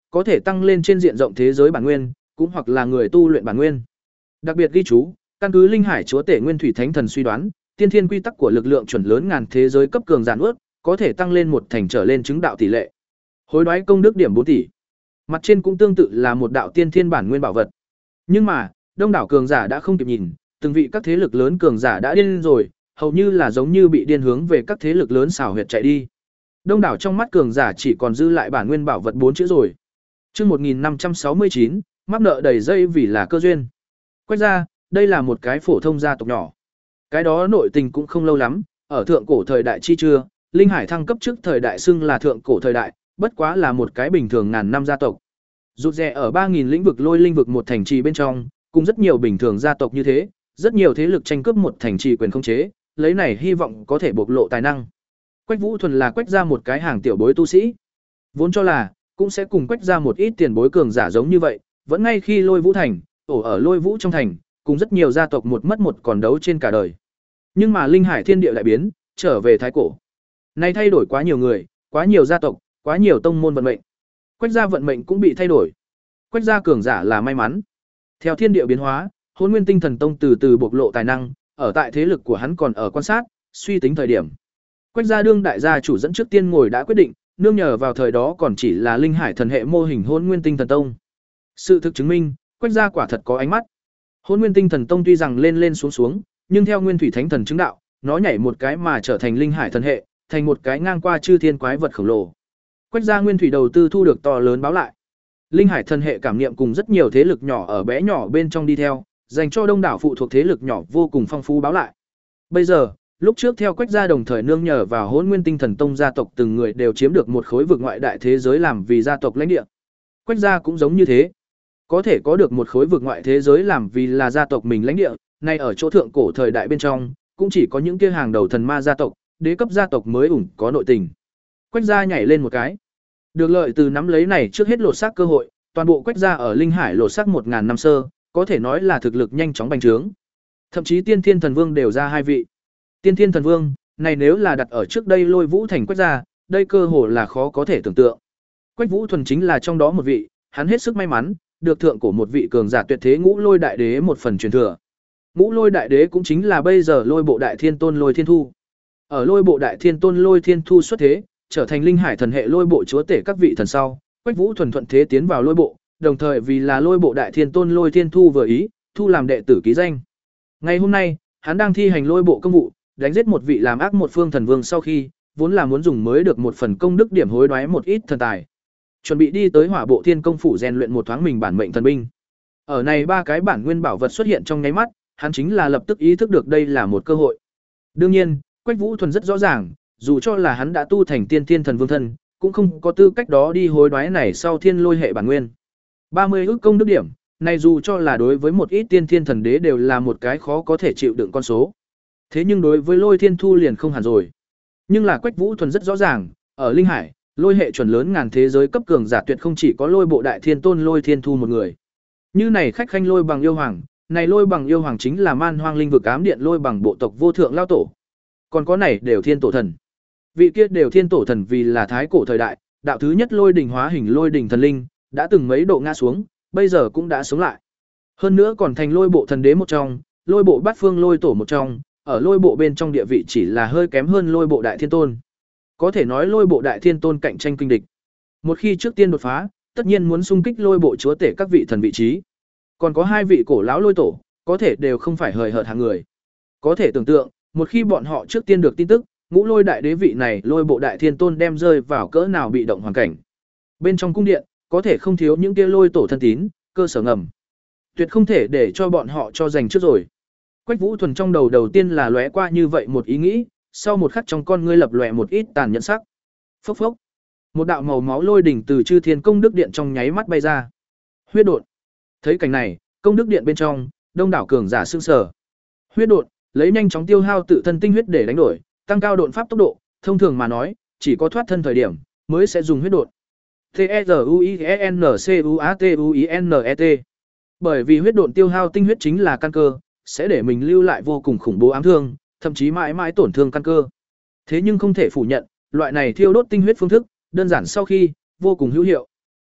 có thể tăng lên trên diện rộng thế giới bản nguyên, cũng hoặc là người tu luyện bản nguyên. Đặc biệt ghi chú, căn cứ Linh Hải Chúa Tể Nguyên Thủy Thánh Thần suy đoán, tiên thiên quy tắc của lực lượng chuẩn lớn ngàn thế giới cấp cường giản ước, có thể tăng lên một thành trở lên chứng đạo tỷ lệ. Hối đoái công đức điểm bốn tỷ. Mặt trên cũng tương tự là một đạo tiên thiên bản nguyên bảo vật. Nhưng mà, đông đảo cường giả đã không kịp nhìn, từng vị các thế lực lớn cường giả đã điên rồi, hầu như là giống như bị điên hướng về các thế lực lớn xảo huyệt chạy đi. Đông đảo trong mắt cường giả chỉ còn dư lại bản nguyên bảo vật bốn chữ rồi. Chương một nghìn năm trăm sáu mươi chín, mắc nợ đầy dây vì là cơ duyên. Quách gia, đây là một cái phổ thông gia tộc nhỏ. Cái đó nội tình cũng không lâu lắm, ở thượng cổ thời đại chi chưa, Linh Hải thăng cấp trước thời đại xưng là thượng cổ thời đại, bất quá là một cái bình thường ngàn năm gia tộc. Rụt rè ở ba nghìn lĩnh vực lôi linh vực một thành trì bên trong, cùng rất nhiều bình thường gia tộc như thế, rất nhiều thế lực tranh cướp một thành trì quyền khống chế, lấy này hy vọng có thể bộc lộ tài năng. Quách Vũ thuần là Quách gia một cái hàng tiểu bối tu sĩ, vốn cho là cũng sẽ cùng Quách gia một ít tiền bối cường giả giống như vậy, vẫn ngay khi Lôi Vũ thành, ổ ở Lôi Vũ trong thành, cùng rất nhiều gia tộc một mất một còn đấu trên cả đời. Nhưng mà Linh Hải thiên địa lại biến, trở về thái cổ. Nay thay đổi quá nhiều người, quá nhiều gia tộc, quá nhiều tông môn vận mệnh. Quách gia vận mệnh cũng bị thay đổi. Quách gia cường giả là may mắn. Theo thiên địa biến hóa, Hỗn Nguyên Tinh Thần Tông từ từ bộc lộ tài năng, ở tại thế lực của hắn còn ở quan sát, suy tính thời điểm. Quách gia đương đại gia chủ dẫn trước tiên ngồi đã quyết định, nương nhờ vào thời đó còn chỉ là Linh Hải thần hệ mô hình Hỗn Nguyên Tinh Thần Tông. Sự thực chứng minh, Quách gia quả thật có ánh mắt. Hỗn Nguyên Tinh Thần Tông tuy rằng lên lên xuống xuống, nhưng theo Nguyên Thủy Thánh Thần chứng đạo, nó nhảy một cái mà trở thành Linh Hải thần hệ, thành một cái ngang qua chư thiên quái vật khổng lồ. Quách gia Nguyên Thủy đầu tư thu được to lớn báo lại. Linh Hải thần hệ cảm niệm cùng rất nhiều thế lực nhỏ ở bé nhỏ bên trong đi theo, dành cho đông đảo phụ thuộc thế lực nhỏ vô cùng phong phú báo lại. Bây giờ, lúc trước theo Quách gia đồng thời nương nhờ vào Hỗn Nguyên Tinh Thần Tông gia tộc từng người đều chiếm được một khối vực ngoại đại thế giới làm vì gia tộc lãnh địa. Quách gia cũng giống như thế. Có thể có được một khối vực ngoại thế giới làm vì là gia tộc mình lãnh địa, nay ở chỗ thượng cổ thời đại bên trong, cũng chỉ có những kia hàng đầu thần ma gia tộc, đế cấp gia tộc mới ủng có nội tình. Quách gia nhảy lên một cái. Được lợi từ nắm lấy này trước hết lột xác cơ hội, toàn bộ Quách gia ở Linh Hải lột xác một ngàn năm sơ, có thể nói là thực lực nhanh chóng bành trướng. Thậm chí Tiên Thiên Thần Vương đều ra hai vị. Tiên Thiên Thần Vương, này nếu là đặt ở trước đây Lôi Vũ thành Quách gia, đây cơ hồ là khó có thể tưởng tượng. Quách Vũ thuần chính là trong đó một vị, hắn hết sức may mắn, được thượng cổ một vị cường giả tuyệt thế Ngũ Lôi Đại Đế một phần truyền thừa. Ngũ Lôi Đại Đế cũng chính là bây giờ Lôi Bộ Đại Thiên Tôn Lôi Thiên Thu. Ở Lôi Bộ Đại Thiên Tôn Lôi Thiên Thu xuất thế, trở thành Linh Hải thần hệ Lôi Bộ chúa tể các vị thần sau, Quách Vũ thuần thuận thế tiến vào Lôi Bộ, đồng thời vì là Lôi Bộ Đại Thiên Tôn Lôi Thiên Thu vừa ý, thu làm đệ tử ký danh. Ngày hôm nay, hắn đang thi hành Lôi Bộ công vụ, đánh giết một vị làm ác một phương thần vương sau khi, vốn là muốn dùng mới được một phần công đức điểm hối đoái một ít thần tài. Chuẩn bị đi tới Hỏa Bộ Thiên công phủ rèn luyện một thoáng mình bản mệnh thần binh. Ở này ba cái bản nguyên bảo vật xuất hiện trong nháy mắt, hắn chính là lập tức ý thức được đây là một cơ hội. Đương nhiên, Quách Vũ thuần rất rõ ràng, dù cho là hắn đã tu thành Tiên Thiên Thần Vương thân, cũng không có tư cách đó đi hối đoái này sau thiên lôi hệ bản nguyên. ba mươi ước công đức điểm, này dù cho là đối với một ít Tiên Thiên Thần Đế đều là một cái khó có thể chịu đựng con số. Thế nhưng đối với Lôi Thiên Thu liền không hẳn rồi. Nhưng là Quách Vũ thuần rất rõ ràng, ở Linh Hải, lôi hệ chuẩn lớn ngàn thế giới cấp cường giả tuyệt không chỉ có Lôi Bộ Đại Thiên Tôn Lôi Thiên Thu một người. Như này khách khanh Lôi Bằng Yêu Hoàng, này Lôi Bằng Yêu Hoàng chính là Man Hoang Linh vực ám điện Lôi Bằng bộ tộc vô thượng lao tổ. Còn có này đều Thiên Tổ thần. Vị kia đều Thiên Tổ thần vì là thái cổ thời đại, đạo thứ nhất Lôi đỉnh hóa hình Lôi đỉnh thần linh, đã từng mấy độ ngã xuống, bây giờ cũng đã sống lại. Hơn nữa còn thành Lôi Bộ thần đế một trong, Lôi Bộ Bát Phương Lôi tổ một trong, ở Lôi Bộ bên trong địa vị chỉ là hơi kém hơn Lôi Bộ Đại Thiên Tôn. Có thể nói Lôi Bộ Đại Thiên Tôn cạnh tranh kinh địch. Một khi trước tiên đột phá, tất nhiên muốn xung kích Lôi Bộ chúa tể các vị thần vị trí. Còn có hai vị cổ lão Lôi tổ, có thể đều không phải hời hợt hạng người. Có thể tưởng tượng, một khi bọn họ trước tiên được tin tức, Ngũ Lôi Đại Đế vị này Lôi Bộ Đại Thiên Tôn đem rơi vào cỡ nào bị động hoàn cảnh. Bên trong cung điện, có thể không thiếu những kia Lôi tổ thân tín, cơ sở ngầm. Tuyệt không thể để cho bọn họ cho giành trước rồi. Quách Vũ thuần trong đầu đầu tiên là lóe qua như vậy một ý nghĩ, sau một khắc trong con ngươi lập lòe một ít tàn nhẫn sắc. Phốc phốc. Một đạo màu máu lôi đỉnh từ Chư Thiên Công Đức Điện trong nháy mắt bay ra. Huyết độn. Thấy cảnh này, Công Đức Điện bên trong, đông đảo cường giả sững sờ. Huyết độn, lấy nhanh chóng tiêu hao tự thân tinh huyết để đánh đổi, tăng cao độn pháp tốc độ, thông thường mà nói, chỉ có thoát thân thời điểm mới sẽ dùng huyết độn. T E R U I E N C U A T U I N E T. Bởi vì huyết độn tiêu hao tinh huyết chính là căn cơ, sẽ để mình lưu lại vô cùng khủng bố ám thương, thậm chí mãi mãi tổn thương căn cơ. Thế nhưng không thể phủ nhận, loại này thiêu đốt tinh huyết phương thức, đơn giản sau khi, vô cùng hữu hiệu.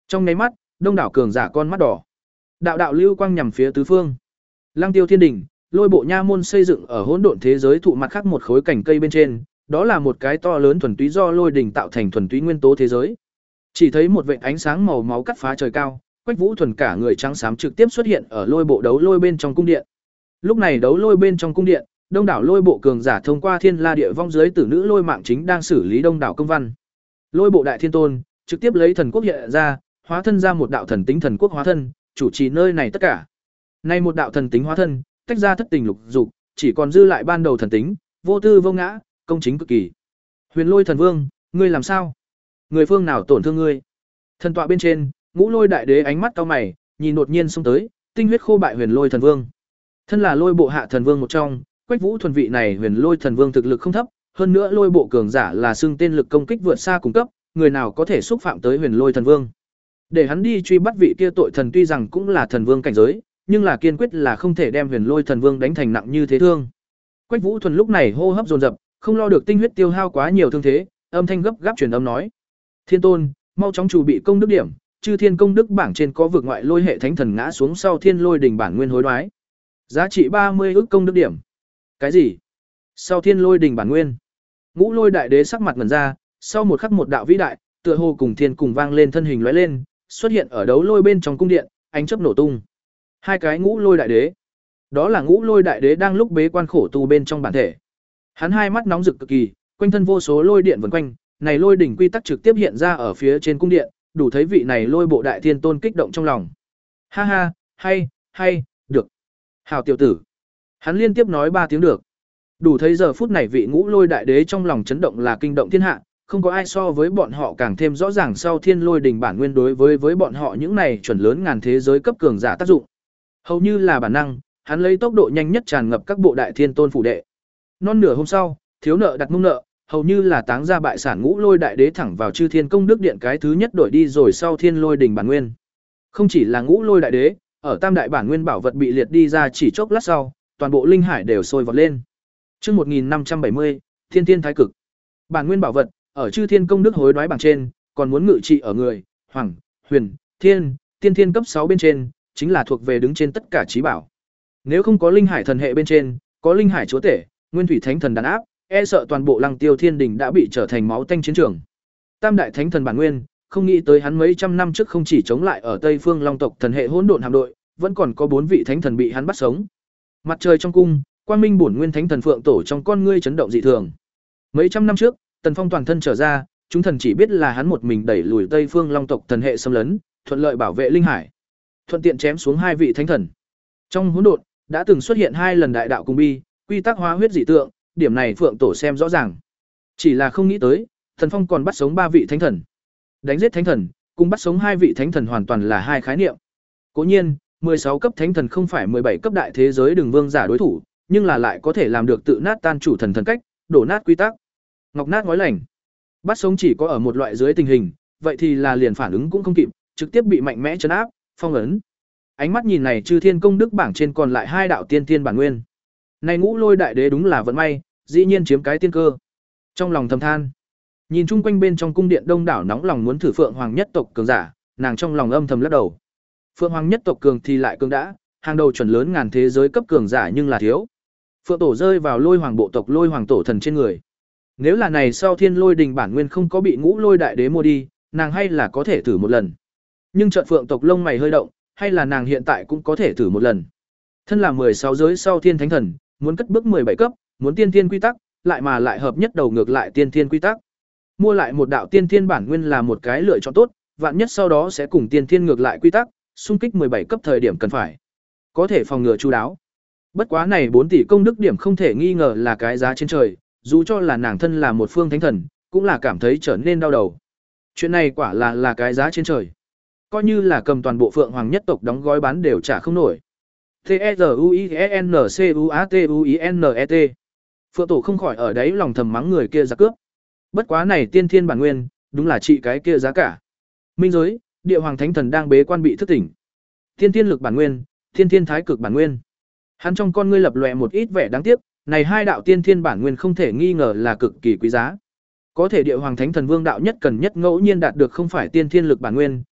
Trong nháy mắt, đông đảo cường giả con mắt đỏ. Đạo đạo lưu quang nhằm phía tứ phương. Lăng Tiêu Thiên Đỉnh, lôi bộ nha môn xây dựng ở hỗn độn thế giới thụ mặt khác một khối cảnh cây bên trên, đó là một cái to lớn thuần túy do lôi đỉnh tạo thành thuần túy nguyên tố thế giới. Chỉ thấy một vệt ánh sáng màu máu cắt phá trời cao, Quách Vũ thuần cả người trắng xám trực tiếp xuất hiện ở lôi bộ đấu lôi bên trong cung điện. Lúc này đấu lôi bên trong cung điện, đông đảo lôi bộ cường giả thông qua thiên la địa vong dưới tử nữ lôi mạng chính đang xử lý đông đảo công văn. Lôi bộ đại thiên tôn trực tiếp lấy thần quốc hiện ra, hóa thân ra một đạo thần tính thần quốc hóa thân, chủ trì nơi này tất cả. Nay một đạo thần tính hóa thân, tách ra thất tình lục dục, chỉ còn dư lại ban đầu thần tính, vô tư vô ngã, công chính cực kỳ. Huyền Lôi Thần Vương, ngươi làm sao? Người phương nào tổn thương ngươi? Thần tọa bên trên, Ngũ Lôi Đại Đế ánh mắt cau mày, nhìn đột nhiên xông tới, tinh huyết khô bại Huyền Lôi Thần Vương. Thân là Lôi bộ hạ thần vương một trong, Quách Vũ thuần vị này Huyền Lôi Thần Vương thực lực không thấp, hơn nữa Lôi bộ cường giả là xưng tên lực công kích vượt xa cùng cấp, người nào có thể xúc phạm tới Huyền Lôi Thần Vương. Để hắn đi truy bắt vị kia tội thần tuy rằng cũng là thần vương cảnh giới, nhưng là kiên quyết là không thể đem Huyền Lôi Thần Vương đánh thành nặng như thế thương. Quách Vũ thuần lúc này hô hấp dồn dập, không lo được tinh huyết tiêu hao quá nhiều thương thế, âm thanh gấp gáp truyền âm nói: "Thiên tôn, mau chóng chuẩn bị công đức điểm, Chư Thiên công đức bảng trên có vực ngoại lôi hệ thánh thần ngã xuống sau Thiên Lôi đỉnh bản nguyên hối đoái. Giá trị ba mươi ức công đức điểm." Cái gì? Sau Thiên Lôi đỉnh bản nguyên? Ngũ Lôi Đại Đế sắc mặt ngẩn ra, sau một khắc một đạo vĩ đại, tựa hồ cùng thiên cùng vang lên thân hình lóe lên, xuất hiện ở đấu lôi bên trong cung điện, ánh chớp nổ tung. Hai cái Ngũ Lôi Đại Đế. Đó là Ngũ Lôi Đại Đế đang lúc bế quan khổ tu bên trong bản thể. Hắn hai mắt nóng rực cực kỳ, quanh thân vô số lôi điện vần quanh, này lôi đỉnh quy tắc trực tiếp hiện ra ở phía trên cung điện, đủ thấy vị này lôi bộ đại thiên tôn kích động trong lòng. Ha ha, hay, hay, được. Hảo tiểu tử. Hắn liên tiếp nói ba tiếng được. Đủ thấy giờ phút này vị Ngũ Lôi Đại Đế trong lòng chấn động là kinh động thiên hạ, không có ai so với bọn họ càng thêm rõ ràng sau Thiên Lôi đỉnh bản nguyên đối với với bọn họ những này chuẩn lớn ngàn thế giới cấp cường giả tác dụng. Hầu như là bản năng, hắn lấy tốc độ nhanh nhất tràn ngập các bộ đại thiên tôn phủ đệ. Non nửa hôm sau, thiếu nợ đặt mông nợ, hầu như là táng ra bại sản Ngũ Lôi Đại Đế thẳng vào Chư Thiên công đức điện cái thứ nhất đổi đi rồi sau Thiên Lôi đỉnh bản nguyên. Không chỉ là Ngũ Lôi Đại Đế, ở Tam đại bản nguyên bảo vật bị liệt đi ra chỉ chốc lát sau, toàn bộ linh hải đều sôi vọt lên. Chương một nghìn năm trăm bảy mươi, Thiên Thiên Thái Cực. Bản nguyên bảo vật ở Chư Thiên công đức hối đoái bảng trên, còn muốn ngự trị ở người, hoàng, huyền, thiên, tiên thiên cấp sáu bên trên, chính là thuộc về đứng trên tất cả trí bảo. Nếu không có linh hải thần hệ bên trên, có linh hải chúa tể, nguyên thủy thánh thần đàn áp, e sợ toàn bộ Lăng Tiêu Thiên Đình đã bị trở thành máu tanh chiến trường. Tam đại thánh thần bản nguyên, không nghĩ tới hắn mấy trăm năm trước không chỉ chống lại ở Tây Phương Long tộc thần hệ hỗn độn hạm đội, vẫn còn có bốn vị thánh thần bị hắn bắt sống. Mặt trời trong cung, quang minh bổn nguyên thánh thần phượng tổ trong con ngươi chấn động dị thường. Mấy trăm năm trước, Tần Phong toàn thân trở ra, chúng thần chỉ biết là hắn một mình đẩy lùi Tây Phương Long tộc thần hệ xâm lấn, thuận lợi bảo vệ linh hải, thuận tiện chém xuống hai vị thánh thần. Trong hỗn độn đã từng xuất hiện hai lần đại đạo cùng bi, quy tắc hóa huyết dị tượng, điểm này Phượng Tổ xem rõ ràng. Chỉ là không nghĩ tới, Tần Phong còn bắt sống ba vị thánh thần. Đánh giết thánh thần, cùng bắt sống hai vị thánh thần hoàn toàn là hai khái niệm. Cố nhiên, mười sáu cấp thánh thần không phải mười bảy cấp đại thế giới đường vương giả đối thủ, nhưng là lại có thể làm được tự nát tan chủ thần thần cách, đổ nát quy tắc. Ngọc nát ngói lành. Bắt sống chỉ có ở một loại dưới tình hình, vậy thì là liền phản ứng cũng không kịp, trực tiếp bị mạnh mẽ trấn áp, phong ấn. Ánh mắt nhìn này Chư Thiên công đức bảng trên còn lại hai đạo tiên tiên bản nguyên. Này Ngũ Lôi Đại Đế đúng là vận may, dĩ nhiên chiếm cái tiên cơ. Trong lòng thầm than, nhìn chung quanh bên trong cung điện đông đảo nóng lòng muốn thử Phượng Hoàng nhất tộc cường giả, nàng trong lòng âm thầm lắc đầu. Phượng Hoàng nhất tộc cường thì lại cường đã, hàng đầu chuẩn lớn ngàn thế giới cấp cường giả nhưng là thiếu. Phượng Tổ rơi vào Lôi Hoàng bộ tộc Lôi Hoàng tổ thần trên người. Nếu là này sau Thiên Lôi đình bản nguyên không có bị Ngũ Lôi Đại Đế mua đi, nàng hay là có thể thử một lần. Nhưng chợt Phượng tộc lông mày hơi động, hay là nàng hiện tại cũng có thể thử một lần. Thân là mười sáu giới sau Thiên Thánh Thần, muốn cất bước mười bảy cấp, muốn tiên thiên quy tắc, lại mà lại hợp nhất đầu ngược lại tiên thiên quy tắc. Mua lại một đạo tiên thiên bản nguyên là một cái lựa chọn tốt, vạn nhất sau đó sẽ cùng tiên thiên ngược lại quy tắc, xung kích mười bảy cấp thời điểm cần phải có thể phòng ngừa chu đáo. Bất quá này bốn tỷ công đức điểm không thể nghi ngờ là cái giá trên trời, dù cho là nàng thân là một phương thánh thần, cũng là cảm thấy trở nên đau đầu. Chuyện này quả là là cái giá trên trời. Coi như là cầm toàn bộ Phượng Hoàng nhất tộc đóng gói bán đều trả không nổi. T E R U I E N C U A T U I N E T. Phượng Tổ không khỏi ở đấy lòng thầm mắng người kia ra cướp. Bất quá này tiên thiên bản nguyên, đúng là trị cái kia giá cả. Minh giới, Địa Hoàng Thánh Thần đang bế quan bị thức tỉnh. Tiên thiên lực bản nguyên, Thiên Thiên Thái Cực bản nguyên. Hắn trong con ngươi lập lòe một ít vẻ đáng tiếc, này hai đạo tiên thiên bản nguyên không thể nghi ngờ là cực kỳ quý giá. Có thể Địa Hoàng Thánh Thần Vương đạo nhất cần nhất ngẫu nhiên đạt được không phải tiên thiên lực bản nguyên,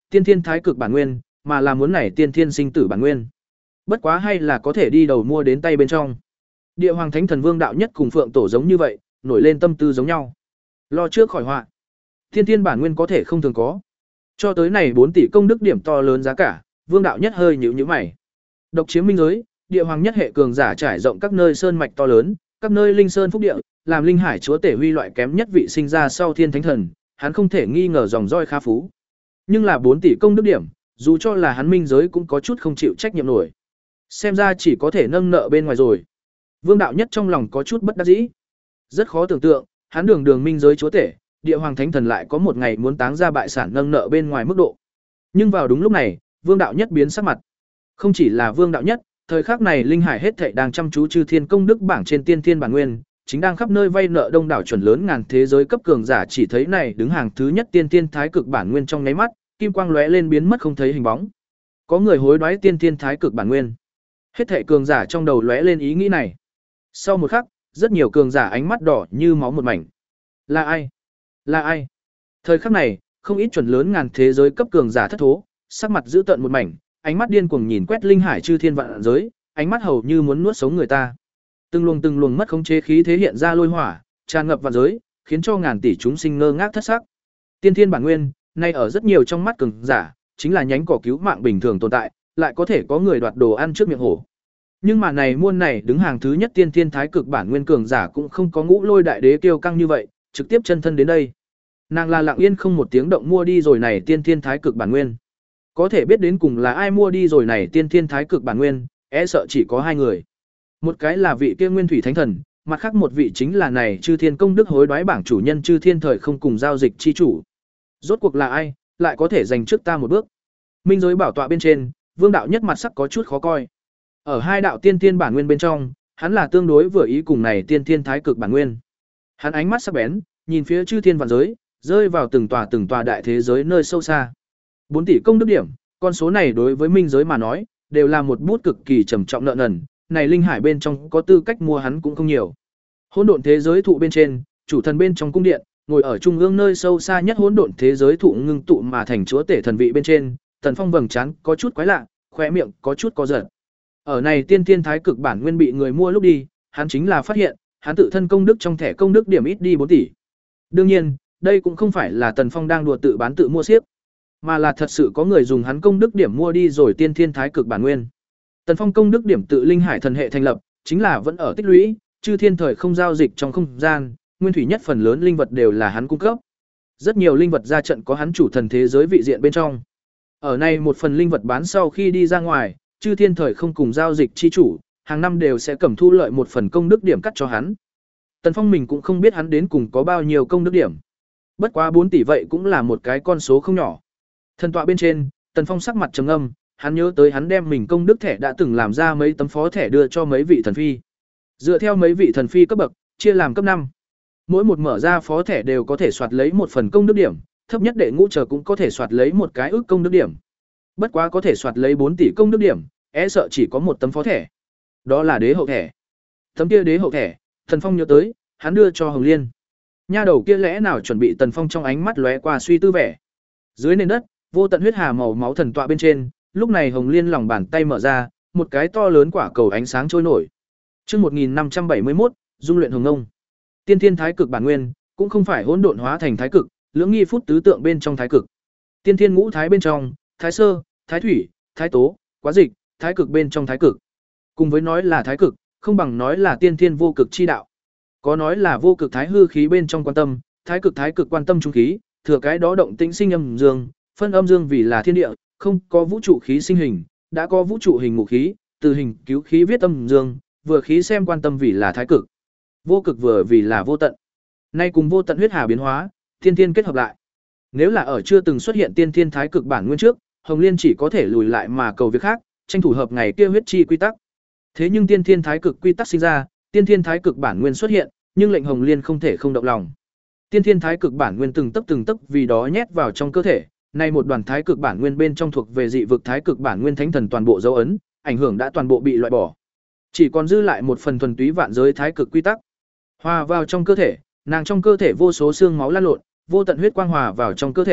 tiên thiên thái cực bản nguyên, mà là muốn này tiên thiên sinh tử bản nguyên. Bất quá hay là có thể đi đầu mua đến tay bên trong. Địa Hoàng Thánh Thần Vương đạo nhất cùng Phượng Tổ giống như vậy, nổi lên tâm tư giống nhau. Lo trước khỏi họa. Tiên thiên bản nguyên có thể không thường có. Cho tới này bốn tỷ công đức điểm to lớn giá cả, Vương đạo nhất hơi nhíu nhíu mày. Độc chiếm minh giới, địa hoàng nhất hệ cường giả trải rộng các nơi sơn mạch to lớn, các nơi linh sơn phúc địa, làm linh hải chúa tể huy loại kém nhất vị sinh ra sau thiên thánh thần, hắn không thể nghi ngờ dòng roi khá phú. Nhưng là bốn tỷ công đức điểm, dù cho là hắn minh giới cũng có chút không chịu trách nhiệm nổi. Xem ra chỉ có thể nâng nợ bên ngoài rồi. Vương đạo nhất trong lòng có chút bất đắc dĩ. Rất khó tưởng tượng, hắn đường đường minh giới chúa tể, địa hoàng thánh thần lại có một ngày muốn táng ra bại sản nâng nợ bên ngoài mức độ. Nhưng vào đúng lúc này, Vương đạo nhất biến sắc mặt. Không chỉ là Vương đạo nhất, thời khắc này linh hải hết thảy đang chăm chú chư thiên công đức bảng trên tiên thiên bản nguyên, chính đang khắp nơi vay nợ đông đảo chuẩn lớn ngàn thế giới cấp cường giả chỉ thấy này đứng hàng thứ nhất tiên thiên thái cực bản nguyên trong nháy mắt, kim quang lóe lên biến mất không thấy hình bóng. Có người hối đoái tiên thiên thái cực bản nguyên. Hết thảy cường giả trong đầu lóe lên ý nghĩ này. Sau một khắc, rất nhiều cường giả ánh mắt đỏ như máu một mảnh. Là ai? Là ai? Thời khắc này, không ít chuẩn lớn ngàn thế giới cấp cường giả thất thố, sắc mặt dữ tợn một mảnh, ánh mắt điên cuồng nhìn quét linh hải chư thiên vạn giới, ánh mắt hầu như muốn nuốt sống người ta. Từng luồng từng luồng mất khống chế khí thế hiện ra lôi hỏa, tràn ngập vạn giới, khiến cho ngàn tỷ chúng sinh ngơ ngác thất sắc. Tiên thiên bản nguyên, nay ở rất nhiều trong mắt cường giả, chính là nhánh cỏ cứu mạng bình thường tồn tại, lại có thể có người đoạt đồ ăn trước miệng hổ. Nhưng mà này muôn này đứng hàng thứ nhất tiên thiên thái cực bản nguyên cường giả cũng không có ngũ lôi đại đế kiêu căng như vậy, trực tiếp chân thân đến đây. Nàng là lặng yên không một tiếng động mua đi rồi này tiên thiên thái cực bản nguyên. Có thể biết đến cùng là ai mua đi rồi này tiên thiên thái cực bản nguyên, e sợ chỉ có hai người. Một cái là vị kia Nguyên Thủy Thánh Thần, mặt khác một vị chính là này Chư Thiên công đức hối đoái bảng chủ nhân Chư Thiên thời không cùng giao dịch chi chủ. Rốt cuộc là ai, lại có thể giành trước ta một bước? Minh giới bảo tọa bên trên, Vương đạo nhất mặt sắc có chút khó coi. Ở hai đạo tiên thiên bản nguyên bên trong, hắn là tương đối vừa ý cùng này tiên thiên thái cực bản nguyên. Hắn ánh mắt sắc bén, nhìn phía Chư Thiên vạn giới, rơi vào từng tòa từng tòa đại thế giới nơi sâu xa. bốn tỷ công đức điểm, con số này đối với minh giới mà nói, đều là một bút cực kỳ trầm trọng nợ nần, này linh hải bên trong có tư cách mua hắn cũng không nhiều. Hỗn độn thế giới thụ bên trên, chủ thần bên trong cung điện, ngồi ở trung ương nơi sâu xa nhất hỗn độn thế giới thụ ngưng tụ mà thành chúa tể thần vị bên trên, Tần Phong vầng trán có chút quái lạ, khóe miệng có chút co giật. Ở này tiên tiên thái cực bản nguyên bị người mua lúc đi, hắn chính là phát hiện, hắn tự thân công đức trong thẻ công đức điểm ít đi bốn tỷ. Đương nhiên, đây cũng không phải là Tần Phong đang đùa tự bán tự mua xiếc, mà là thật sự có người dùng hắn công đức điểm mua đi rồi tiên thiên thái cực bản nguyên. Tần Phong công đức điểm tự linh hải thần hệ thành lập, chính là vẫn ở tích lũy, chư thiên thời không giao dịch trong không gian, nguyên thủy nhất phần lớn linh vật đều là hắn cung cấp. Rất nhiều linh vật ra trận có hắn chủ thần thế giới vị diện bên trong. Ở này một phần linh vật bán sau khi đi ra ngoài, chư thiên thời không cùng giao dịch chi chủ, hàng năm đều sẽ cầm thu lợi một phần công đức điểm cắt cho hắn. Tần Phong mình cũng không biết hắn đến cùng có bao nhiêu công đức điểm. Bất quá bốn tỷ vậy cũng là một cái con số không nhỏ. Thần tọa bên trên, Tần Phong sắc mặt trầm ngâm, hắn nhớ tới hắn đem mình công đức thẻ đã từng làm ra mấy tấm phó thẻ đưa cho mấy vị thần phi. Dựa theo mấy vị thần phi cấp bậc, chia làm cấp năm. Mỗi một mở ra phó thẻ đều có thể soạt lấy một phần công đức điểm, thấp nhất đệ ngũ chờ cũng có thể soạt lấy một cái ước công đức điểm. Bất quá có thể soạt lấy bốn tỷ công đức điểm, e sợ chỉ có một tấm phó thẻ. Đó là đế hậu thẻ. Tấm kia đế hậu thẻ, Tần Phong nhớ tới, hắn đưa cho Hồng Liên. Nha đầu kia lẽ nào chuẩn bị Tần Phong trong ánh mắt lóe qua suy tư vẻ. Dưới nền đất, vô tận huyết hà màu máu thần tọa bên trên, lúc này Hồng Liên lòng bàn tay mở ra, một cái to lớn quả cầu ánh sáng trôi nổi. Chương một nghìn năm trăm bảy mươi mốt, dung luyện hồng ngông. Tiên thiên thái cực bản nguyên, cũng không phải hỗn độn hóa thành thái cực, lưỡng nghi phút tứ tượng bên trong thái cực. Tiên thiên ngũ thái bên trong, thái sơ, thái thủy, thái tố, quá dịch, thái cực bên trong thái cực. Cùng với nói là thái cực, không bằng nói là tiên thiên vô cực chi đạo. Có nói là vô cực thái hư khí bên trong quan tâm, thái cực thái cực quan tâm trung khí, thừa cái đó động tĩnh sinh âm dương, phân âm dương vì là thiên địa, không có vũ trụ khí sinh hình, đã có vũ trụ hình ngũ khí, từ hình cứu khí viết âm dương, vừa khí xem quan tâm vì là thái cực. Vô cực vừa vì là vô tận. Nay cùng vô tận huyết hà biến hóa, thiên thiên kết hợp lại. Nếu là ở chưa từng xuất hiện tiên thiên thái cực bản nguyên trước, Hồng Liên chỉ có thể lùi lại mà cầu việc khác, tranh thủ hợp ngày kia huyết chi quy tắc. Thế nhưng tiên thiên thái cực quy tắc sinh ra, tiên thiên thái cực bản nguyên xuất hiện, nhưng lệnh Hồng Liên không thể không động lòng. Tiên thiên thái cực bản nguyên từng tấc từng tấc vì đó nhét vào trong cơ thể, nay một đoàn thái cực bản nguyên bên trong thuộc về dị vực thái cực bản nguyên thánh thần toàn bộ dấu ấn, ảnh hưởng đã toàn bộ bị loại bỏ. Chỉ còn dư lại một phần thuần túy vạn giới thái cực quy tắc. Hòa vào trong cơ thể, nàng trong cơ thể vô số xương máu lan lộn, vô tận huyết quang hòa vào trong cơ thể,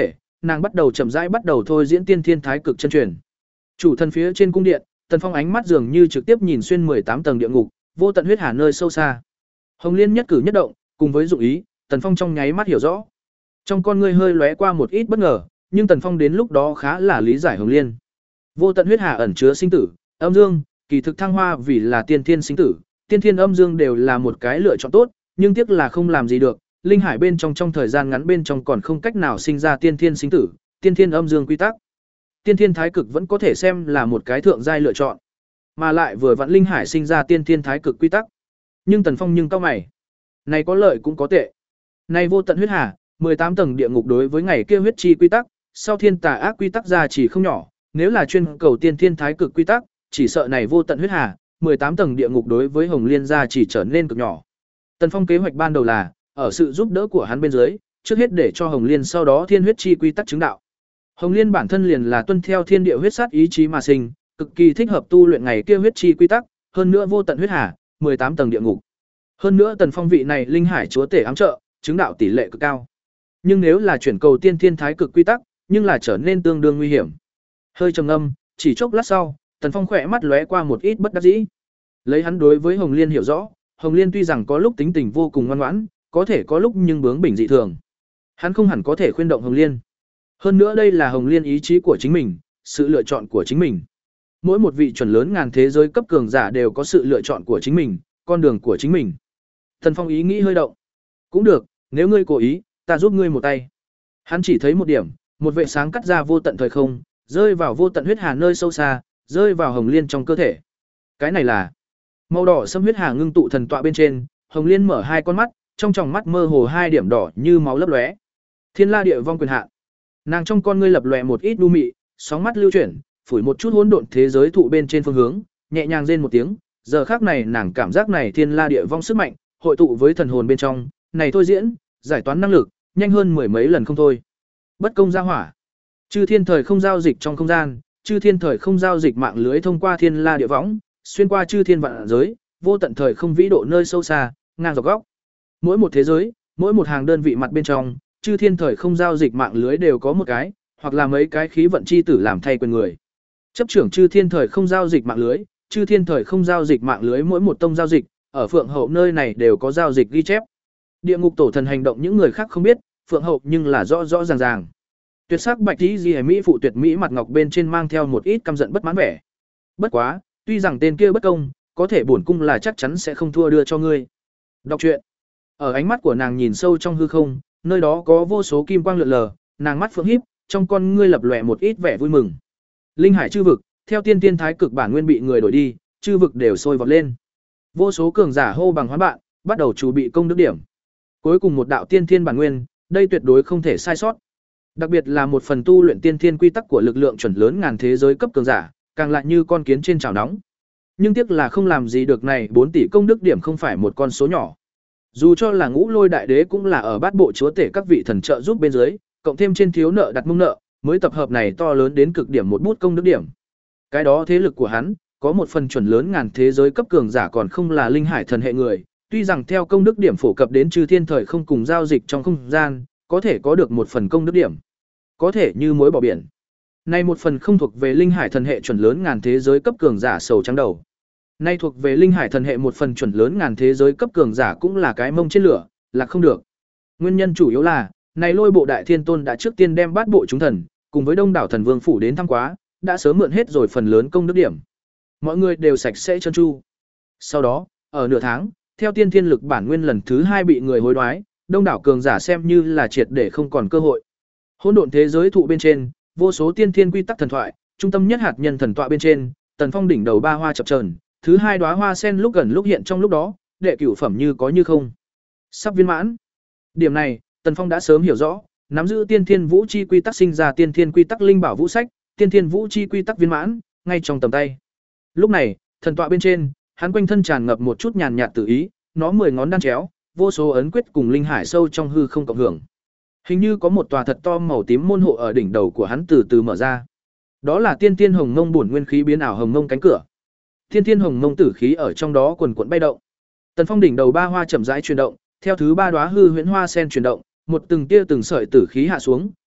nàng bắt đầu chậm rãi bắt đầu thôi diễn tiên thiên thái cực chân truyền. Chủ thần phía trên cung điện, Tần Phong ánh mắt dường như trực tiếp nhìn xuyên mười tám tầng địa ngục, vô tận huyết hà nơi sâu xa. Hồng Liên nhất cử nhất động, cùng với dụng ý, Tần Phong trong nháy mắt hiểu rõ. Trong con ngươi hơi lóe qua một ít bất ngờ, nhưng Tần Phong đến lúc đó khá là lý giải Hồng Liên. Vô tận huyết hà ẩn chứa sinh tử, âm dương, kỳ thực thăng hoa vì là tiên thiên sinh tử, tiên thiên âm dương đều là một cái lựa chọn tốt, nhưng tiếc là không làm gì được, linh hải bên trong trong thời gian ngắn bên trong còn không cách nào sinh ra tiên thiên sinh tử, tiên thiên âm dương quy tắc. Tiên thiên thái cực vẫn có thể xem là một cái thượng giai lựa chọn, mà lại vừa vặn linh hải sinh ra tiên thiên thái cực quy tắc. Nhưng Tần Phong nhưng cao mày, này có lợi cũng có tệ. Này vô tận huyết hà, mười tám tầng địa ngục đối với ngày kia huyết chi quy tắc, sau thiên tà ác quy tắc ra chỉ không nhỏ, nếu là chuyên cầu tiên thiên thái cực quy tắc, chỉ sợ này vô tận huyết hà, mười tám tầng địa ngục đối với Hồng Liên ra chỉ trở nên cực nhỏ. Tần Phong kế hoạch ban đầu là, ở sự giúp đỡ của hắn bên dưới, trước hết để cho Hồng Liên sau đó thiên huyết chi quy tắc chứng đạo. Hồng Liên bản thân liền là tuân theo thiên địa huyết sát ý chí mà sinh, cực kỳ thích hợp tu luyện ngày kia huyết chi quy tắc, hơn nữa vô tận huyết hà, mười tám tầng địa ngục. Hơn nữa Tần Phong vị này linh hải chúa tể ám trợ, chứng đạo tỷ lệ cực cao. Nhưng nếu là chuyển cầu tiên thiên thái cực quy tắc, nhưng là trở nên tương đương nguy hiểm. Hơi trầm ngâm, chỉ chốc lát sau, Tần Phong khỏe mắt lóe qua một ít bất đắc dĩ. Lấy hắn đối với Hồng Liên hiểu rõ, Hồng Liên tuy rằng có lúc tính tình vô cùng ngoan ngoãn, có thể có lúc nhưng bướng bỉnh dị thường. Hắn không hẳn có thể khuyên động Hồng Liên. Hơn nữa đây là Hồng Liên ý chí của chính mình, sự lựa chọn của chính mình. Mỗi một vị chuẩn lớn ngàn thế giới cấp cường giả đều có sự lựa chọn của chính mình, con đường của chính mình. Tần Phong ý nghĩ hơi động. Cũng được, nếu ngươi cố ý, ta giúp ngươi một tay. Hắn chỉ thấy một điểm, một vệ sáng cắt ra vô tận thời không, rơi vào vô tận huyết hà nơi sâu xa, rơi vào Hồng Liên trong cơ thể. Cái này là màu đỏ sẫm huyết hà ngưng tụ thần tọa bên trên, Hồng Liên mở hai con mắt, trong tròng mắt mơ hồ hai điểm đỏ như máu lấp lóe. Thiên La Địa Vong quyền hạn. Nàng trong con ngươi lập lòe một ít đu mị, sóng mắt lưu chuyển, phủi một chút hỗn độn thế giới thụ bên trên phương hướng, nhẹ nhàng rên một tiếng, giờ khắc này nàng cảm giác này Thiên La Địa Vong sức mạnh, hội tụ với thần hồn bên trong, này thôi diễn, giải toán năng lực, nhanh hơn mười mấy lần không thôi. Bất công gia hỏa. Chư thiên thời không giao dịch trong không gian, chư thiên thời không giao dịch mạng lưới thông qua Thiên La Địa Võng, xuyên qua chư thiên vạn giới, vô tận thời không vĩ độ nơi sâu xa, ngang dọc góc. Mỗi một thế giới, mỗi một hàng đơn vị mặt bên trong, chư thiên thời không giao dịch mạng lưới đều có một cái, hoặc là mấy cái khí vận chi tử làm thay quyền người. Chấp trưởng chư thiên thời không giao dịch mạng lưới, chư thiên thời không giao dịch mạng lưới mỗi một tông giao dịch, ở Phượng Hậu nơi này đều có giao dịch ghi chép. Địa ngục tổ thần hành động những người khác không biết, Phượng Hậu nhưng là rõ rõ ràng ràng. Tuyệt sắc bạch tí di mỹ phụ tuyệt mỹ mặt ngọc bên trên mang theo một ít căm giận bất mãn vẻ. Bất quá, tuy rằng tên kia bất công, có thể bổn cung là chắc chắn sẽ không thua đưa cho ngươi. Đọc truyện. Ở ánh mắt của nàng nhìn sâu trong hư không, nơi đó có vô số kim quang lượn lờ, nàng mắt phượng híp, trong con ngươi lập lòe một ít vẻ vui mừng. Linh hải chư vực, theo tiên tiên thái cực bản nguyên bị người đổi đi, chư vực đều sôi vọt lên. Vô số cường giả hô bằng hoán bạn, bắt đầu chuẩn bị công đức điểm. Cuối cùng một đạo tiên thiên bản nguyên, đây tuyệt đối không thể sai sót. Đặc biệt là một phần tu luyện tiên thiên quy tắc của lực lượng chuẩn lớn ngàn thế giới cấp cường giả, càng lại như con kiến trên chảo nóng. Nhưng tiếc là không làm gì được này, bốn tỷ công đức điểm không phải một con số nhỏ. Dù cho là Ngũ Lôi Đại Đế cũng là ở bát bộ chúa tể các vị thần trợ giúp bên dưới, cộng thêm trên thiếu nợ đặt mông nợ, mới tập hợp này to lớn đến cực điểm một bút công đức điểm. Cái đó thế lực của hắn, có một phần chuẩn lớn ngàn thế giới cấp cường giả còn không là linh hải thần hệ người, tuy rằng theo công đức điểm phổ cập đến chư thiên thời không cùng giao dịch trong không gian, có thể có được một phần công đức điểm. Có thể như muối bỏ biển. Nay một phần không thuộc về linh hải thần hệ chuẩn lớn ngàn thế giới cấp cường giả sầu trắng đầu. Nay thuộc về linh hải thần hệ một phần chuẩn lớn ngàn thế giới cấp cường giả cũng là cái mông trên lửa, là không được. Nguyên nhân chủ yếu là, này Lôi Bộ Đại Thiên Tôn đã trước tiên đem bát bộ chúng thần, cùng với Đông đảo thần vương phủ đến thăm quá, đã sớm mượn hết rồi phần lớn công đức điểm. Mọi người đều sạch sẽ trơn tru. Sau đó, ở nửa tháng, theo tiên thiên lực bản nguyên lần thứ hai bị người hối đoái, Đông đảo cường giả xem như là triệt để không còn cơ hội. Hỗn độn thế giới thụ bên trên, vô số tiên thiên quy tắc thần thoại, trung tâm nhất hạt nhân thần tọa bên trên, Tần Phong đỉnh đầu ba hoa chập chờn, thứ hai đóa hoa sen lúc gần lúc hiện trong lúc đó, đệ cửu phẩm như có như không. Sắp viên mãn. Điểm này, Tần Phong đã sớm hiểu rõ, nắm giữ tiên thiên vũ chi quy tắc sinh ra tiên thiên quy tắc linh bảo vũ sách, tiên thiên vũ chi quy tắc viên mãn, ngay trong tầm tay. Lúc này, thần tọa bên trên, hắn quanh thân tràn ngập một chút nhàn nhạt tự ý, nó mười ngón đan chéo, vô số ấn quyết cùng linh hải sâu trong hư không cộng hưởng. Hình như có một tòa thật to màu tím môn hộ ở đỉnh đầu của hắn từ từ mở ra. Đó là tiên tiên hồng ngông bổn nguyên khí biến ảo hồng ngông cánh cửa. Tiên tiên hồng ngông tử khí ở trong đó quần quần bay động. Tần Phong đỉnh đầu ba hoa chậm rãi chuyển động, theo thứ ba đóa hư huyễn hoa sen chuyển động, một từng tia từng sợi tử khí hạ xuống,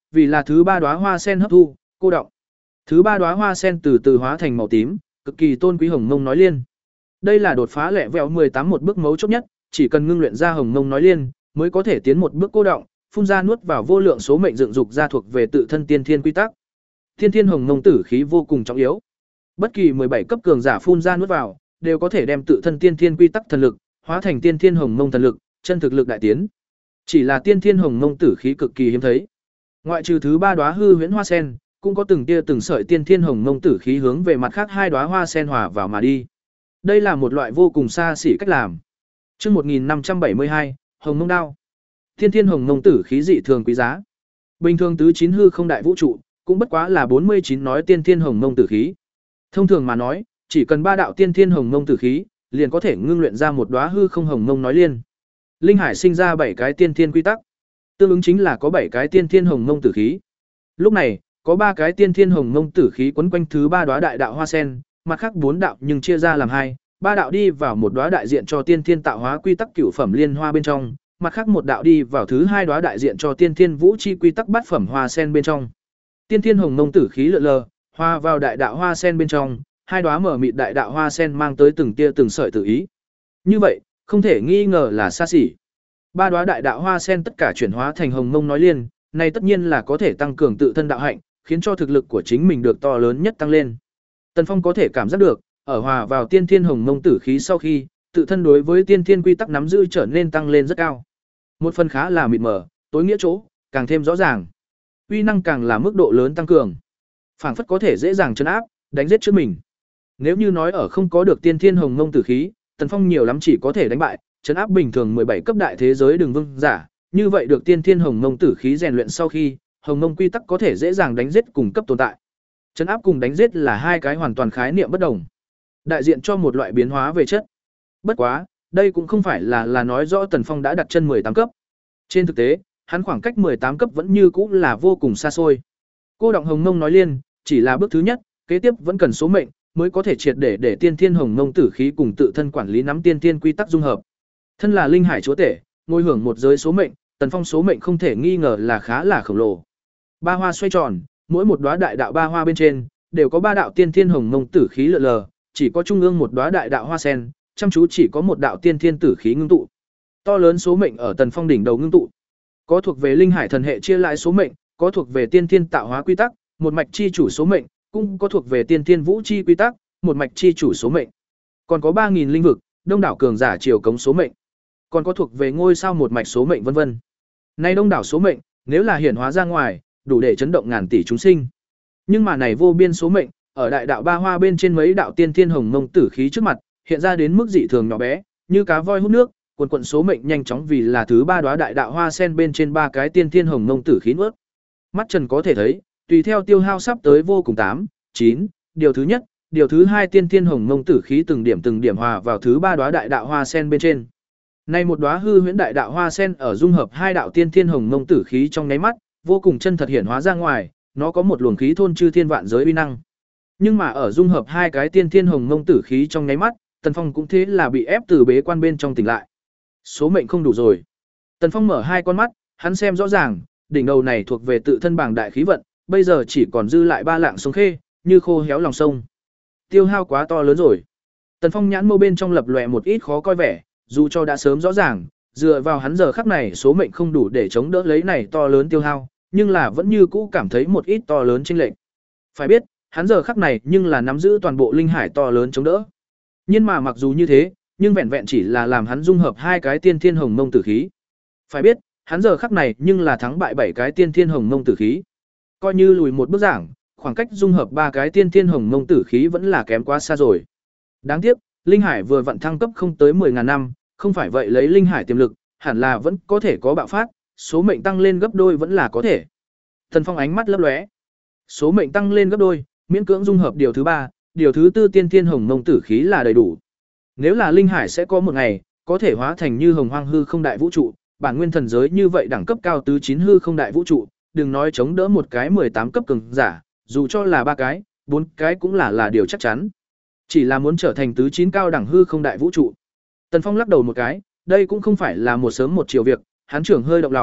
vì là thứ ba đóa hoa sen hấp thu, cô đọng. Thứ ba đóa hoa sen từ từ hóa thành màu tím, cực kỳ tôn quý hồng mông nói liên. Đây là đột phá lẹ vẹo mười tám một bước mấu chốt nhất, chỉ cần ngưng luyện ra hồng mông nói liên, mới có thể tiến một bước cô đọng, phun ra nuốt vào vô lượng số mệnh dựng dục ra thuộc về tự thân tiên thiên quy tắc. Tiên thiên hồng mông tử khí vô cùng trọng yếu. Bất kỳ mười bảy cấp cường giả phun ra nuốt vào, đều có thể đem tự thân tiên thiên quy tắc thần lực hóa thành tiên thiên hồng mông thần lực, chân thực lực đại tiến. Chỉ là tiên thiên hồng mông tử khí cực kỳ hiếm thấy. Ngoại trừ thứ ba đóa hư huyễn hoa sen, cũng có từng tia từng sợi tiên thiên hồng mông tử khí hướng về mặt khác hai đóa hoa sen hòa vào mà đi. Đây là một loại vô cùng xa xỉ cách làm. Chương một nghìn năm trăm bảy mươi hai, Hồng Mông đao. Tiên thiên hồng mông tử khí dị thường quý giá. Bình thường tứ chín hư không đại vũ trụ, cũng bất quá là bốn mươi chín nói tiên thiên hồng mông tử khí. Thông thường mà nói, chỉ cần ba đạo tiên thiên hồng mông tử khí, liền có thể ngưng luyện ra một đóa hư không hồng mông nói liên. Linh hải sinh ra bảy cái tiên thiên quy tắc, tương ứng chính là có bảy cái tiên thiên hồng mông tử khí. Lúc này, có ba cái tiên thiên hồng mông tử khí quấn quanh thứ ba đóa đại đạo hoa sen, mặt khác bốn đạo nhưng chia ra làm hai, ba đạo đi vào một đóa đại diện cho tiên thiên tạo hóa quy tắc cửu phẩm liên hoa bên trong, mặt khác một đạo đi vào thứ hai đóa đại diện cho tiên thiên vũ chi quy tắc bát phẩm hoa sen bên trong. Tiên thiên hồng mông tử khí lượn lờ, hòa vào đại đạo hoa sen bên trong, hai đóa mở mịt đại đạo hoa sen mang tới từng tia từng sợi tự ý. Như vậy, không thể nghi ngờ là xa xỉ. Ba đóa đại đạo hoa sen tất cả chuyển hóa thành hồng mông nói liên, này tất nhiên là có thể tăng cường tự thân đạo hạnh, khiến cho thực lực của chính mình được to lớn nhất tăng lên. Tần Phong có thể cảm giác được, ở hòa vào tiên thiên hồng mông tử khí sau khi, tự thân đối với tiên thiên quy tắc nắm giữ trở nên tăng lên rất cao. Một phần khá là mịt mờ, tối nghĩa chỗ càng thêm rõ ràng. Uy năng càng là mức độ lớn tăng cường. Phảng phất có thể dễ dàng trấn áp, đánh giết trước mình. Nếu như nói ở không có được tiên thiên hồng mông tử khí, Tần Phong nhiều lắm chỉ có thể đánh bại, trấn áp bình thường mười bảy cấp đại thế giới đường vương giả, như vậy được tiên thiên hồng mông tử khí rèn luyện sau khi, hồng mông quy tắc có thể dễ dàng đánh giết cùng cấp tồn tại. Trấn áp cùng đánh giết là hai cái hoàn toàn khái niệm bất đồng, đại diện cho một loại biến hóa về chất. Bất quá, đây cũng không phải là là nói rõ Tần Phong đã đặt chân mười tám cấp. Trên thực tế, hắn khoảng cách mười tám cấp vẫn như cũ là vô cùng xa xôi. Cô động hồng mông nói liên, chỉ là bước thứ nhất, kế tiếp vẫn cần số mệnh mới có thể triệt để để tiên thiên hồng mông tử khí cùng tự thân quản lý nắm tiên thiên quy tắc dung hợp. Thân là linh hải chúa tể, ngôi hưởng một giới số mệnh, Tần Phong số mệnh không thể nghi ngờ là khá là khổng lồ. Ba hoa xoay tròn, mỗi một đóa đại đạo ba hoa bên trên đều có ba đạo tiên thiên hồng mông tử khí lượn lờ, chỉ có trung ương một đóa đại đạo hoa sen, chăm chú chỉ có một đạo tiên thiên tử khí ngưng tụ. To lớn số mệnh ở Tần Phong đỉnh đầu ngưng tụ. Có thuộc về linh hải thần hệ chia lại số mệnh, có thuộc về tiên thiên tạo hóa quy tắc, một mạch chi chủ số mệnh, cũng có thuộc về tiên thiên vũ chi quy tắc, một mạch chi chủ số mệnh. Còn có ba nghìn linh vực, đông đảo cường giả triều cống số mệnh. Còn có thuộc về ngôi sao một mạch số mệnh vân vân. Nay đông đảo số mệnh, nếu là hiển hóa ra ngoài, đủ để chấn động ngàn tỷ chúng sinh. Nhưng mà này vô biên số mệnh, ở đại đạo ba hoa bên trên mấy đạo tiên thiên hồng mông tử khí trước mặt, hiện ra đến mức dị thường nhỏ bé, như cá voi hút nước, quần quần số mệnh nhanh chóng vì là thứ ba đóa đại đạo hoa sen bên trên ba cái tiên thiên hồng mông tử khí nuốt. Mắt Trần có thể thấy, tùy theo tiêu hao sắp tới vô cùng tám, chín, điều thứ nhất, điều thứ hai tiên thiên hồng mông tử khí từng điểm từng điểm hòa vào thứ ba đóa đại đạo hoa sen bên trên. Nay một đóa hư huyễn đại đạo hoa sen ở dung hợp hai đạo tiên thiên hồng mông tử khí trong nháy mắt, vô cùng chân thật hiển hóa ra ngoài, nó có một luồng khí thôn chư thiên vạn giới uy năng. Nhưng mà ở dung hợp hai cái tiên thiên hồng mông tử khí trong nháy mắt, Tần Phong cũng thế là bị ép từ bế quan bên trong tỉnh lại. Số mệnh không đủ rồi. Tần Phong mở hai con mắt, hắn xem rõ ràng, đỉnh đầu này thuộc về tự thân bảng đại khí vận, bây giờ chỉ còn dư lại ba lạng sông khê, như khô héo lòng sông. Tiêu hao quá to lớn rồi. Tần Phong nhãn mâu bên trong lập lòe một ít khó coi vẻ, dù cho đã sớm rõ ràng, dựa vào hắn giờ khắc này số mệnh không đủ để chống đỡ lấy này to lớn tiêu hao, nhưng là vẫn như cũ cảm thấy một ít to lớn chênh lệch. Phải biết, hắn giờ khắc này nhưng là nắm giữ toàn bộ linh hải to lớn chống đỡ. Nhưng mà mặc dù như thế, nhưng vẹn vẹn chỉ là làm hắn dung hợp hai cái tiên thiên hồng mông tử khí. Phải biết, hắn giờ khắc này nhưng là thắng bại bảy cái tiên thiên hồng mông tử khí. Coi như lùi một bước giảng, khoảng cách dung hợp ba cái tiên thiên hồng mông tử khí vẫn là kém quá xa rồi. Đáng tiếc, linh hải vừa vặn thăng cấp không tới mười ngàn năm, không phải vậy lấy linh hải tiềm lực, hẳn là vẫn có thể có bạo phát, số mệnh tăng lên gấp đôi vẫn là có thể. Tần Phong ánh mắt lấp lóe. Số mệnh tăng lên gấp đôi, miễn cưỡng dung hợp điều thứ ba, điều thứ tư tiên thiên hồng mông tử khí là đầy đủ. Nếu là linh hải sẽ có một ngày có thể hóa thành như hồng hoang hư không đại vũ trụ, bản nguyên thần giới như vậy đẳng cấp cao tứ chín hư không đại vũ trụ, đừng nói chống đỡ một cái mười tám cấp cường giả, dù cho là ba cái, bốn cái cũng là là điều chắc chắn. Chỉ là muốn trở thành tứ chín cao đẳng hư không đại vũ trụ. Tần Phong lắc đầu một cái, đây cũng không phải là một sớm một chiều việc, hắn trưởng hơi động lòng,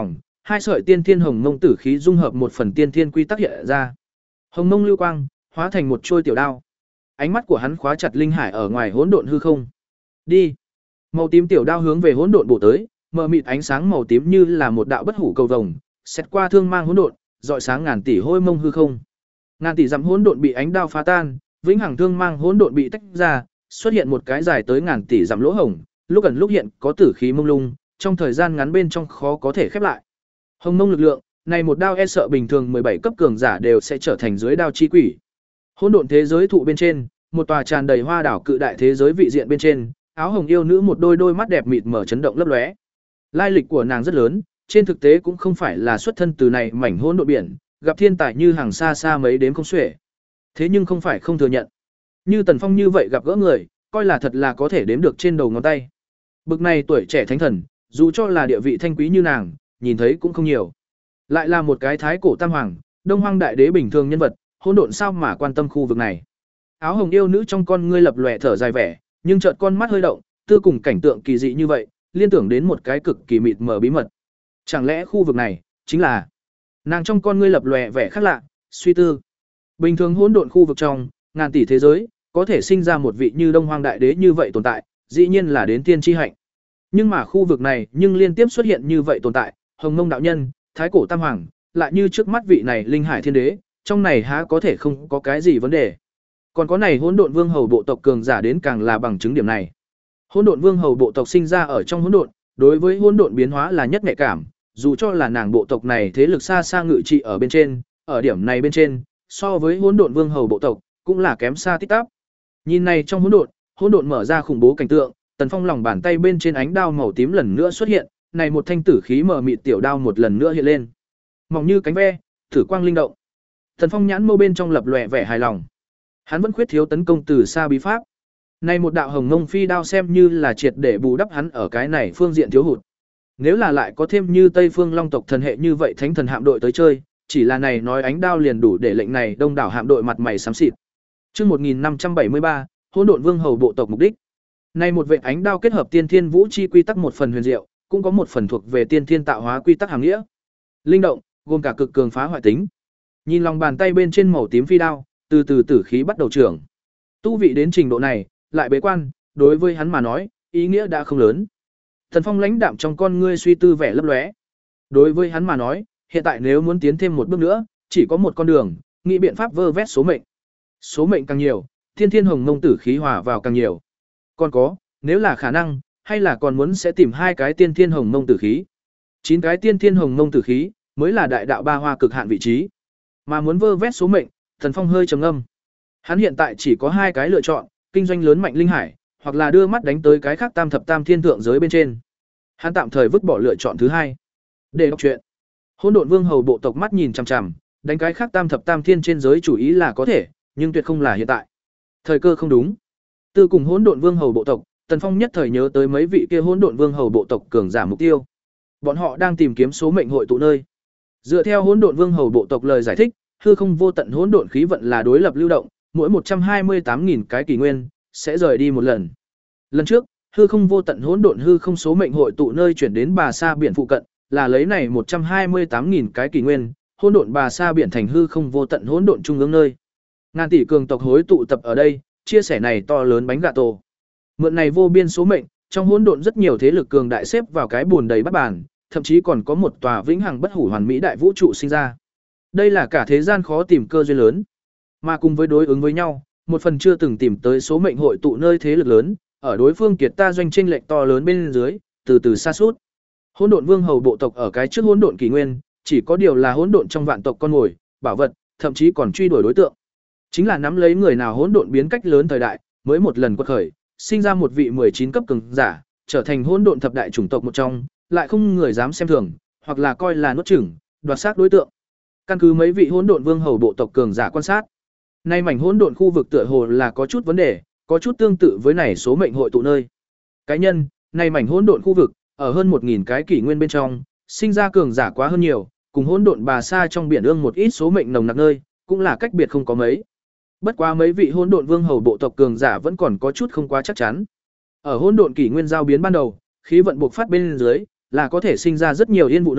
hai sợi tiên thiên hồng mông tử khí dung hợp một phần tiên thiên quy tắc hiện ra. Hồng mông lưu quang, hóa thành một trôi tiểu đao. Ánh mắt của hắn khóa chặt linh hải ở ngoài hỗn độn hư không. Đi. Màu tím tiểu đao hướng về hỗn độn bổ tới, mờ mịt ánh sáng màu tím như là một đạo bất hủ cầu vồng, xét qua thương mang hỗn độn, rọi sáng ngàn tỷ hôi mông hư không. Ngàn tỷ dặm hỗn độn bị ánh đao phá tan, vĩnh hằng thương mang hỗn độn bị tách ra, xuất hiện một cái dài tới ngàn tỷ dặm lỗ hổng, lúc ẩn lúc hiện có tử khí mông lung, trong thời gian ngắn bên trong khó có thể khép lại. Hồng mông lực lượng, này một đao e sợ bình thường mười bảy cấp cường giả đều sẽ trở thành dưới đao chi quỷ. Hỗn độn thế giới thụ bên trên, một tòa tràn đầy hoa đảo cự đại thế giới vị diện bên trên, áo hồng yêu nữ một đôi đôi mắt đẹp mịt mở chấn động lấp lóe. Lai lịch của nàng rất lớn, trên thực tế cũng không phải là xuất thân từ này mảnh hỗn độn biển, gặp thiên tài như hàng xa xa mấy đếm không xuể. Thế nhưng không phải không thừa nhận. Như Tần Phong như vậy gặp gỡ người, coi là thật là có thể đếm được trên đầu ngón tay. Bực này tuổi trẻ thánh thần, dù cho là địa vị thanh quý như nàng, nhìn thấy cũng không nhiều. Lại là một cái thái cổ tam hoàng, đông hoang đại đế bình thường nhân vật, hỗn độn sao mà quan tâm khu vực này. Áo hồng yêu nữ trong con ngươi lập lòe thở dài vẻ, nhưng chợt con mắt hơi động, tư cùng cảnh tượng kỳ dị như vậy, liên tưởng đến một cái cực kỳ mịt mờ bí mật. Chẳng lẽ khu vực này chính là? Nàng trong con ngươi lập lòe vẻ khác lạ, suy tư. Bình thường hỗn độn khu vực trong ngàn tỷ thế giới, có thể sinh ra một vị như Đông Hoang đại đế như vậy tồn tại, dĩ nhiên là đến tiên tri hạnh. Nhưng mà khu vực này, nhưng liên tiếp xuất hiện như vậy tồn tại, Hồng Mông đạo nhân, Thái cổ tam hoàng, lại như trước mắt vị này Linh Hải thiên đế, trong này há có thể không có cái gì vấn đề. Còn có này hỗn độn vương hầu bộ tộc cường giả đến càng là bằng chứng điểm này. Hỗn độn vương hầu bộ tộc sinh ra ở trong hỗn độn, đối với hỗn độn biến hóa là nhất nhạy cảm, dù cho là nàng bộ tộc này thế lực xa xa ngự trị ở bên trên, ở điểm này bên trên, so với hỗn độn vương hầu bộ tộc, cũng là kém xa tít tắp. Nhìn này trong hỗn độn, hỗn độn mở ra khủng bố cảnh tượng, Tần Phong lòng bàn tay bên trên ánh đao màu tím lần nữa xuất hiện, này một thanh tử khí mờ mịt tiểu đao một lần nữa hiện lên. Mỏng như cánh ve, thử quang linh động. Tần Phong nhãn mâu bên trong lập lòe vẻ hài lòng. Hắn vẫn khuyết thiếu tấn công từ xa bí pháp. Này một đạo hồng ngông phi đao xem như là triệt để bù đắp hắn ở cái này phương diện thiếu hụt. Nếu là lại có thêm như Tây Phương Long tộc thần hệ như vậy thánh thần hạm đội tới chơi, chỉ là này nói ánh đao liền đủ để lệnh này đông đảo hạm đội mặt mày xám xịt. Chương một nghìn năm trăm bảy mươi ba, Hỗn độn vương hầu bộ tộc mục đích. Này một vệ ánh đao kết hợp tiên thiên vũ chi quy tắc một phần huyền diệu, cũng có một phần thuộc về tiên thiên tạo hóa quy tắc hàm nghĩa. Linh động, gồm cả cực cường phá hoại tính. Nhìn lòng bàn tay bên trên màu tím phi đao, từ từ tử khí bắt đầu trưởng. Tu vị đến trình độ này, lại bế quan, đối với hắn mà nói, ý nghĩa đã không lớn. Thần Phong lãnh đạm trong con ngươi suy tư vẻ lấp lóe. Đối với hắn mà nói, hiện tại nếu muốn tiến thêm một bước nữa, chỉ có một con đường, nghĩ biện pháp vơ vét số mệnh. Số mệnh càng nhiều, thiên thiên hồng mông tử khí hòa vào càng nhiều. Còn có, nếu là khả năng, hay là còn muốn sẽ tìm hai cái tiên thiên hồng mông tử khí. Chín cái tiên thiên hồng mông tử khí, mới là đại đạo ba hoa cực hạn vị trí. Mà muốn vơ vét số mệnh, Thần Phong hơi trầm ngâm. Hắn hiện tại chỉ có hai cái lựa chọn, kinh doanh lớn mạnh linh hải, hoặc là đưa mắt đánh tới cái khác tam thập tam thiên thượng giới bên trên. Hắn tạm thời vứt bỏ lựa chọn thứ hai. Để đọc truyện. Hỗn độn vương hầu bộ tộc mắt nhìn chằm chằm, đánh cái khác tam thập tam thiên trên giới chủ ý là có thể, nhưng tuyệt không là hiện tại. Thời cơ không đúng. Từ cùng hỗn độn vương hầu bộ tộc, Tần Phong nhất thời nhớ tới mấy vị kia hỗn độn vương hầu bộ tộc cường giả mục tiêu. Bọn họ đang tìm kiếm số mệnh hội tụ nơi. Dựa theo hỗn độn vương hầu bộ tộc lời giải thích, hư không vô tận hỗn độn khí vận là đối lập lưu động, mỗi một trăm hai mươi tám nghìn cái kỷ nguyên sẽ rời đi một lần. Lần trước, hư không vô tận hỗn độn hư không số mệnh hội tụ nơi chuyển đến Bà Sa biển phụ cận, là lấy này một trăm hai mươi tám nghìn cái kỷ nguyên, hỗn độn Bà Sa biển thành hư không vô tận hỗn độn trung ương nơi. Ngàn tỷ cường tộc hối tụ tập ở đây, chia sẻ này to lớn bánh gà tổ. Mượn này vô biên số mệnh, trong hỗn độn rất nhiều thế lực cường đại xếp vào cái buồn đầy bắt bàn, thậm chí còn có một tòa vĩnh hằng bất hủ hoàn mỹ đại vũ trụ sinh ra. Đây là cả thế gian khó tìm cơ duyên lớn, mà cùng với đối ứng với nhau, một phần chưa từng tìm tới số mệnh hội tụ nơi thế lực lớn, ở đối phương kiệt ta doanh chênh lệch to lớn bên dưới, từ từ sa sút. Hỗn độn vương hầu bộ tộc ở cái trước hỗn độn kỷ nguyên, chỉ có điều là hỗn độn trong vạn tộc con mồi, bảo vật, thậm chí còn truy đuổi đối tượng. Chính là nắm lấy người nào hỗn độn biến cách lớn thời đại, mới một lần quật khởi, sinh ra một vị mười chín cấp cường giả, trở thành hỗn độn thập đại chủng tộc một trong, lại không người dám xem thường, hoặc là coi là nuốt chửng, đoạt xác đối tượng. Căn cứ mấy vị hỗn độn vương hầu bộ tộc cường giả quan sát, nay mảnh hỗn độn khu vực tựa hồ là có chút vấn đề, có chút tương tự với này số mệnh hội tụ nơi. Cá nhân, nay mảnh hỗn độn khu vực, ở hơn một nghìn cái kỷ nguyên bên trong, sinh ra cường giả quá hơn nhiều, cùng hỗn độn Bà Sa trong biển ương một ít số mệnh nồng nặc nơi, cũng là cách biệt không có mấy. Bất quá mấy vị hỗn độn vương hầu bộ tộc cường giả vẫn còn có chút không quá chắc chắn. Ở hỗn độn kỷ nguyên giao biến ban đầu, khí vận bộc phát bên dưới, là có thể sinh ra rất nhiều yên vụ nơi,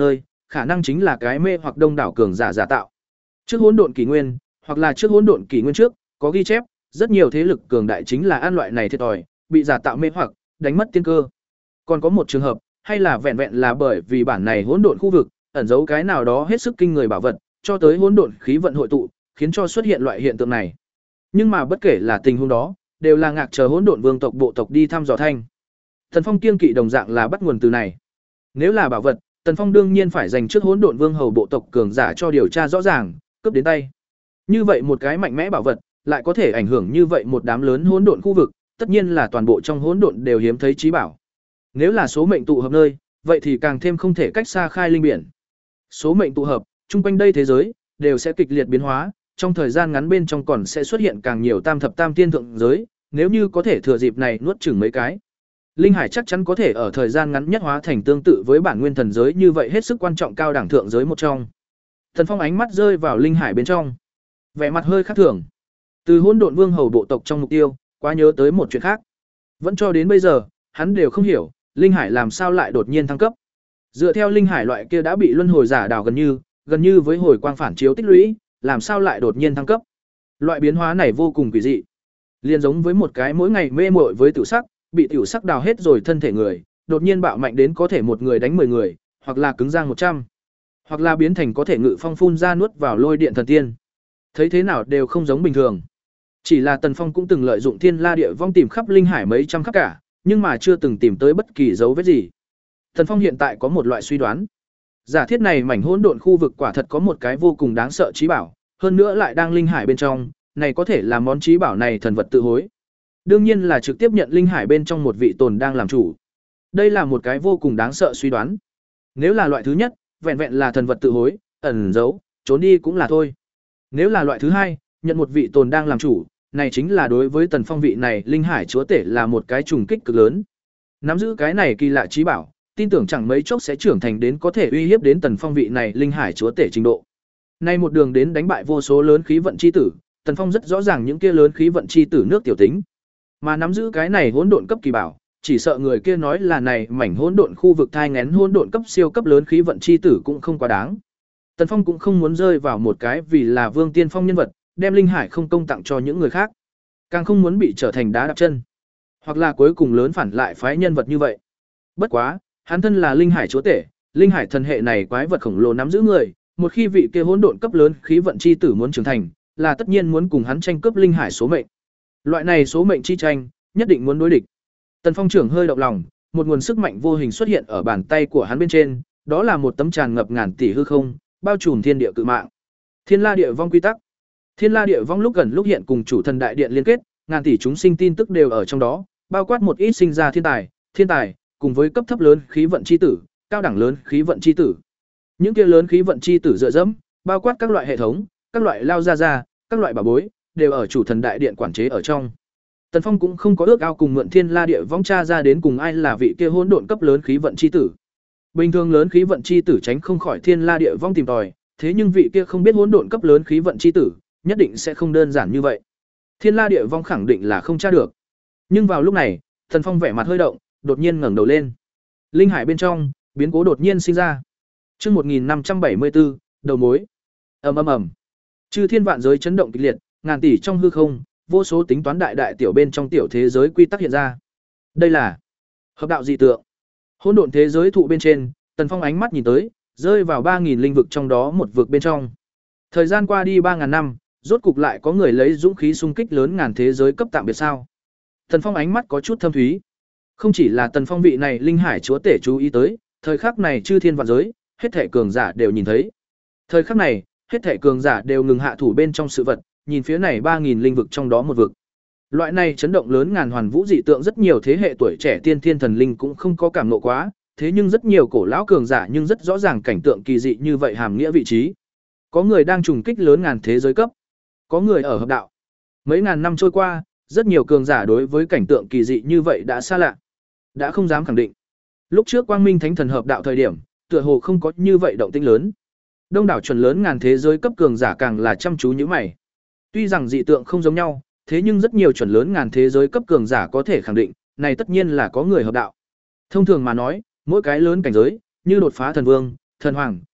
khả năng chính là cái mê hoặc đông đảo cường giả giả tạo. Trước hỗn độn kỷ nguyên, hoặc là trước hỗn độn kỷ nguyên trước, có ghi chép, rất nhiều thế lực cường đại chính là ăn loại này thiệt thòi, bị giả tạo mê hoặc, đánh mất tiên cơ. Còn có một trường hợp, hay là vẹn vẹn là bởi vì bản này hỗn độn khu vực ẩn giấu cái nào đó hết sức kinh người bảo vật, cho tới hỗn độn khí vận hội tụ, khiến cho xuất hiện loại hiện tượng này. Nhưng mà bất kể là tình huống đó, đều là ngạc chờ hỗn độn vương tộc bộ tộc đi thăm dò thanh. Tần Phong kiên kỵ đồng dạng là bắt nguồn từ này. Nếu là bảo vật, Tần Phong đương nhiên phải dành trước hỗn độn vương hầu bộ tộc cường giả cho điều tra rõ ràng, cướp đến tay. Như vậy một cái mạnh mẽ bảo vật, lại có thể ảnh hưởng như vậy một đám lớn hỗn độn khu vực, tất nhiên là toàn bộ trong hỗn độn đều hiếm thấy trí bảo. Nếu là số mệnh tụ hợp nơi, vậy thì càng thêm không thể cách xa khai linh biển. Số mệnh tụ hợp, chung quanh đây thế giới đều sẽ kịch liệt biến hóa, trong thời gian ngắn bên trong còn sẽ xuất hiện càng nhiều tam thập tam tiên thượng giới, nếu như có thể thừa dịp này nuốt chửng mấy cái. Linh hải chắc chắn có thể ở thời gian ngắn nhất hóa thành tương tự với bản nguyên thần giới như vậy hết sức quan trọng cao đẳng thượng giới một trong. Thần Phong ánh mắt rơi vào linh hải bên trong, vẻ mặt hơi khác thường. Từ hỗn độn vương hầu bộ tộc trong mục tiêu, quá nhớ tới một chuyện khác. Vẫn cho đến bây giờ, hắn đều không hiểu, linh hải làm sao lại đột nhiên thăng cấp. Dựa theo linh hải loại kia đã bị luân hồi giả đào gần như, gần như với hồi quang phản chiếu tích lũy, làm sao lại đột nhiên thăng cấp. Loại biến hóa này vô cùng quỷ dị. Liên giống với một cái mỗi ngày mê muội với tiểu sắc, bị tiểu sắc đào hết rồi thân thể người, đột nhiên bạo mạnh đến có thể một người đánh mười người, hoặc là cứng giang một trăm, hoặc là biến thành có thể ngự phong phun ra nuốt vào lôi điện thần tiên. Thấy thế nào đều không giống bình thường. Chỉ là Tần Phong cũng từng lợi dụng Thiên La Địa Vong tìm khắp linh hải mấy trăm khắp cả, nhưng mà chưa từng tìm tới bất kỳ dấu vết gì. Tần Phong hiện tại có một loại suy đoán. Giả thiết này mảnh hỗn độn khu vực quả thật có một cái vô cùng đáng sợ trí bảo, hơn nữa lại đang linh hải bên trong, này có thể là món trí bảo này thần vật tự hối. Đương nhiên là trực tiếp nhận linh hải bên trong một vị tồn đang làm chủ. Đây là một cái vô cùng đáng sợ suy đoán. Nếu là loại thứ nhất, vẹn vẹn là thần vật tự hối, ẩn giấu, trốn đi cũng là thôi. Nếu là loại thứ hai, nhận một vị tồn đang làm chủ, này chính là đối với Tần Phong vị này linh hải chúa tể là một cái trùng kích cực lớn. Nắm giữ cái này kỳ lạ trí bảo, tin tưởng chẳng mấy chốc sẽ trưởng thành đến có thể uy hiếp đến Tần Phong vị này linh hải chúa tể trình độ. Nay một đường đến đánh bại vô số lớn khí vận chi tử, Tần Phong rất rõ ràng những kia lớn khí vận chi tử nước tiểu tính. Mà nắm giữ cái này hỗn độn cấp kỳ bảo, chỉ sợ người kia nói là này mảnh hỗn độn khu vực thai nghén hỗn độn cấp siêu cấp lớn khí vận chi tử cũng không quá đáng. Tần Phong cũng không muốn rơi vào một cái vì là Vương Tiên Phong nhân vật, đem linh hải không công tặng cho những người khác, càng không muốn bị trở thành đá đạp chân, hoặc là cuối cùng lớn phản lại phái nhân vật như vậy. Bất quá, hắn thân là linh hải chúa tể, linh hải thần hệ này quái vật khổng lồ nắm giữ người, một khi vị kia hỗn độn cấp lớn khí vận chi tử muốn trưởng thành, là tất nhiên muốn cùng hắn tranh cướp linh hải số mệnh. Loại này số mệnh chi tranh, nhất định muốn đối địch. Tần Phong trưởng hơi động lòng, một nguồn sức mạnh vô hình xuất hiện ở bàn tay của hắn bên trên, đó là một tấm tràn ngập ngàn tỷ hư không, bao trùm thiên địa cự mạng. Thiên La Địa Vong quy tắc. Thiên La Địa Vong lúc gần lúc hiện cùng chủ thần đại điện liên kết, ngàn tỷ chúng sinh tin tức đều ở trong đó, bao quát một ít sinh ra thiên tài, thiên tài, cùng với cấp thấp lớn khí vận chi tử, cao đẳng lớn khí vận chi tử. Những kia lớn khí vận chi tử dựa dẫm, bao quát các loại hệ thống, các loại lao ra ra, các loại bảo bối, đều ở chủ thần đại điện quản chế ở trong. Tần Phong cũng không có ước ao cùng mượn Thiên La Địa Vong tra ra đến cùng ai là vị kia hỗn độn cấp lớn khí vận chi tử. Bình thường lớn khí vận chi tử tránh không khỏi Thiên La Địa Vong tìm tòi, thế nhưng vị kia không biết hỗn độn cấp lớn khí vận chi tử, nhất định sẽ không đơn giản như vậy. Thiên La Địa Vong khẳng định là không tra được. Nhưng vào lúc này, Tần Phong vẻ mặt hơi động, đột nhiên ngẩng đầu lên. Linh hải bên trong, biến cố đột nhiên sinh ra. Chương một nghìn năm trăm bảy mươi tư, đầu mối. Ầm ầm ầm. Chư thiên vạn giới chấn động kịch liệt, ngàn tỷ trong hư không, vô số tính toán đại đại tiểu bên trong tiểu thế giới quy tắc hiện ra. Đây là hợp đạo dị tượng. Hỗn độn thế giới thụ bên trên, Tần Phong ánh mắt nhìn tới, rơi vào ba nghìn linh vực trong đó một vực bên trong. Thời gian qua đi ba ngàn năm, rốt cục lại có người lấy dũng khí xung kích lớn ngàn thế giới cấp tạm biệt sao? Tần Phong ánh mắt có chút thâm thúy. Không chỉ là Tần Phong vị này linh hải chúa tể chú ý tới, thời khắc này chư thiên vạn giới, hết thảy cường giả đều nhìn thấy. Thời khắc này, hết thảy cường giả đều ngừng hạ thủ bên trong sự vật, nhìn phía này ba nghìn linh vực trong đó một vực. Loại này chấn động lớn ngàn hoàn vũ dị tượng rất nhiều thế hệ tuổi trẻ tiên thiên thần linh cũng không có cảm ngộ quá, thế nhưng rất nhiều cổ lão cường giả nhưng rất rõ ràng cảnh tượng kỳ dị như vậy hàm nghĩa vị trí. Có người đang trùng kích lớn ngàn thế giới cấp, có người ở hợp đạo. Mấy ngàn năm trôi qua, rất nhiều cường giả đối với cảnh tượng kỳ dị như vậy đã xa lạ, đã không dám khẳng định. Lúc trước Quang Minh Thánh Thần hợp đạo thời điểm, tựa hồ không có như vậy động tĩnh lớn. Đông đảo chuẩn lớn ngàn thế giới cấp cường giả càng là chăm chú như mày. Tuy rằng dị tượng không giống nhau, thế nhưng rất nhiều chuẩn lớn ngàn thế giới cấp cường giả có thể khẳng định, này tất nhiên là có người hợp đạo. Thông thường mà nói, mỗi cái lớn cảnh giới, như đột phá thần vương, thần hoàng,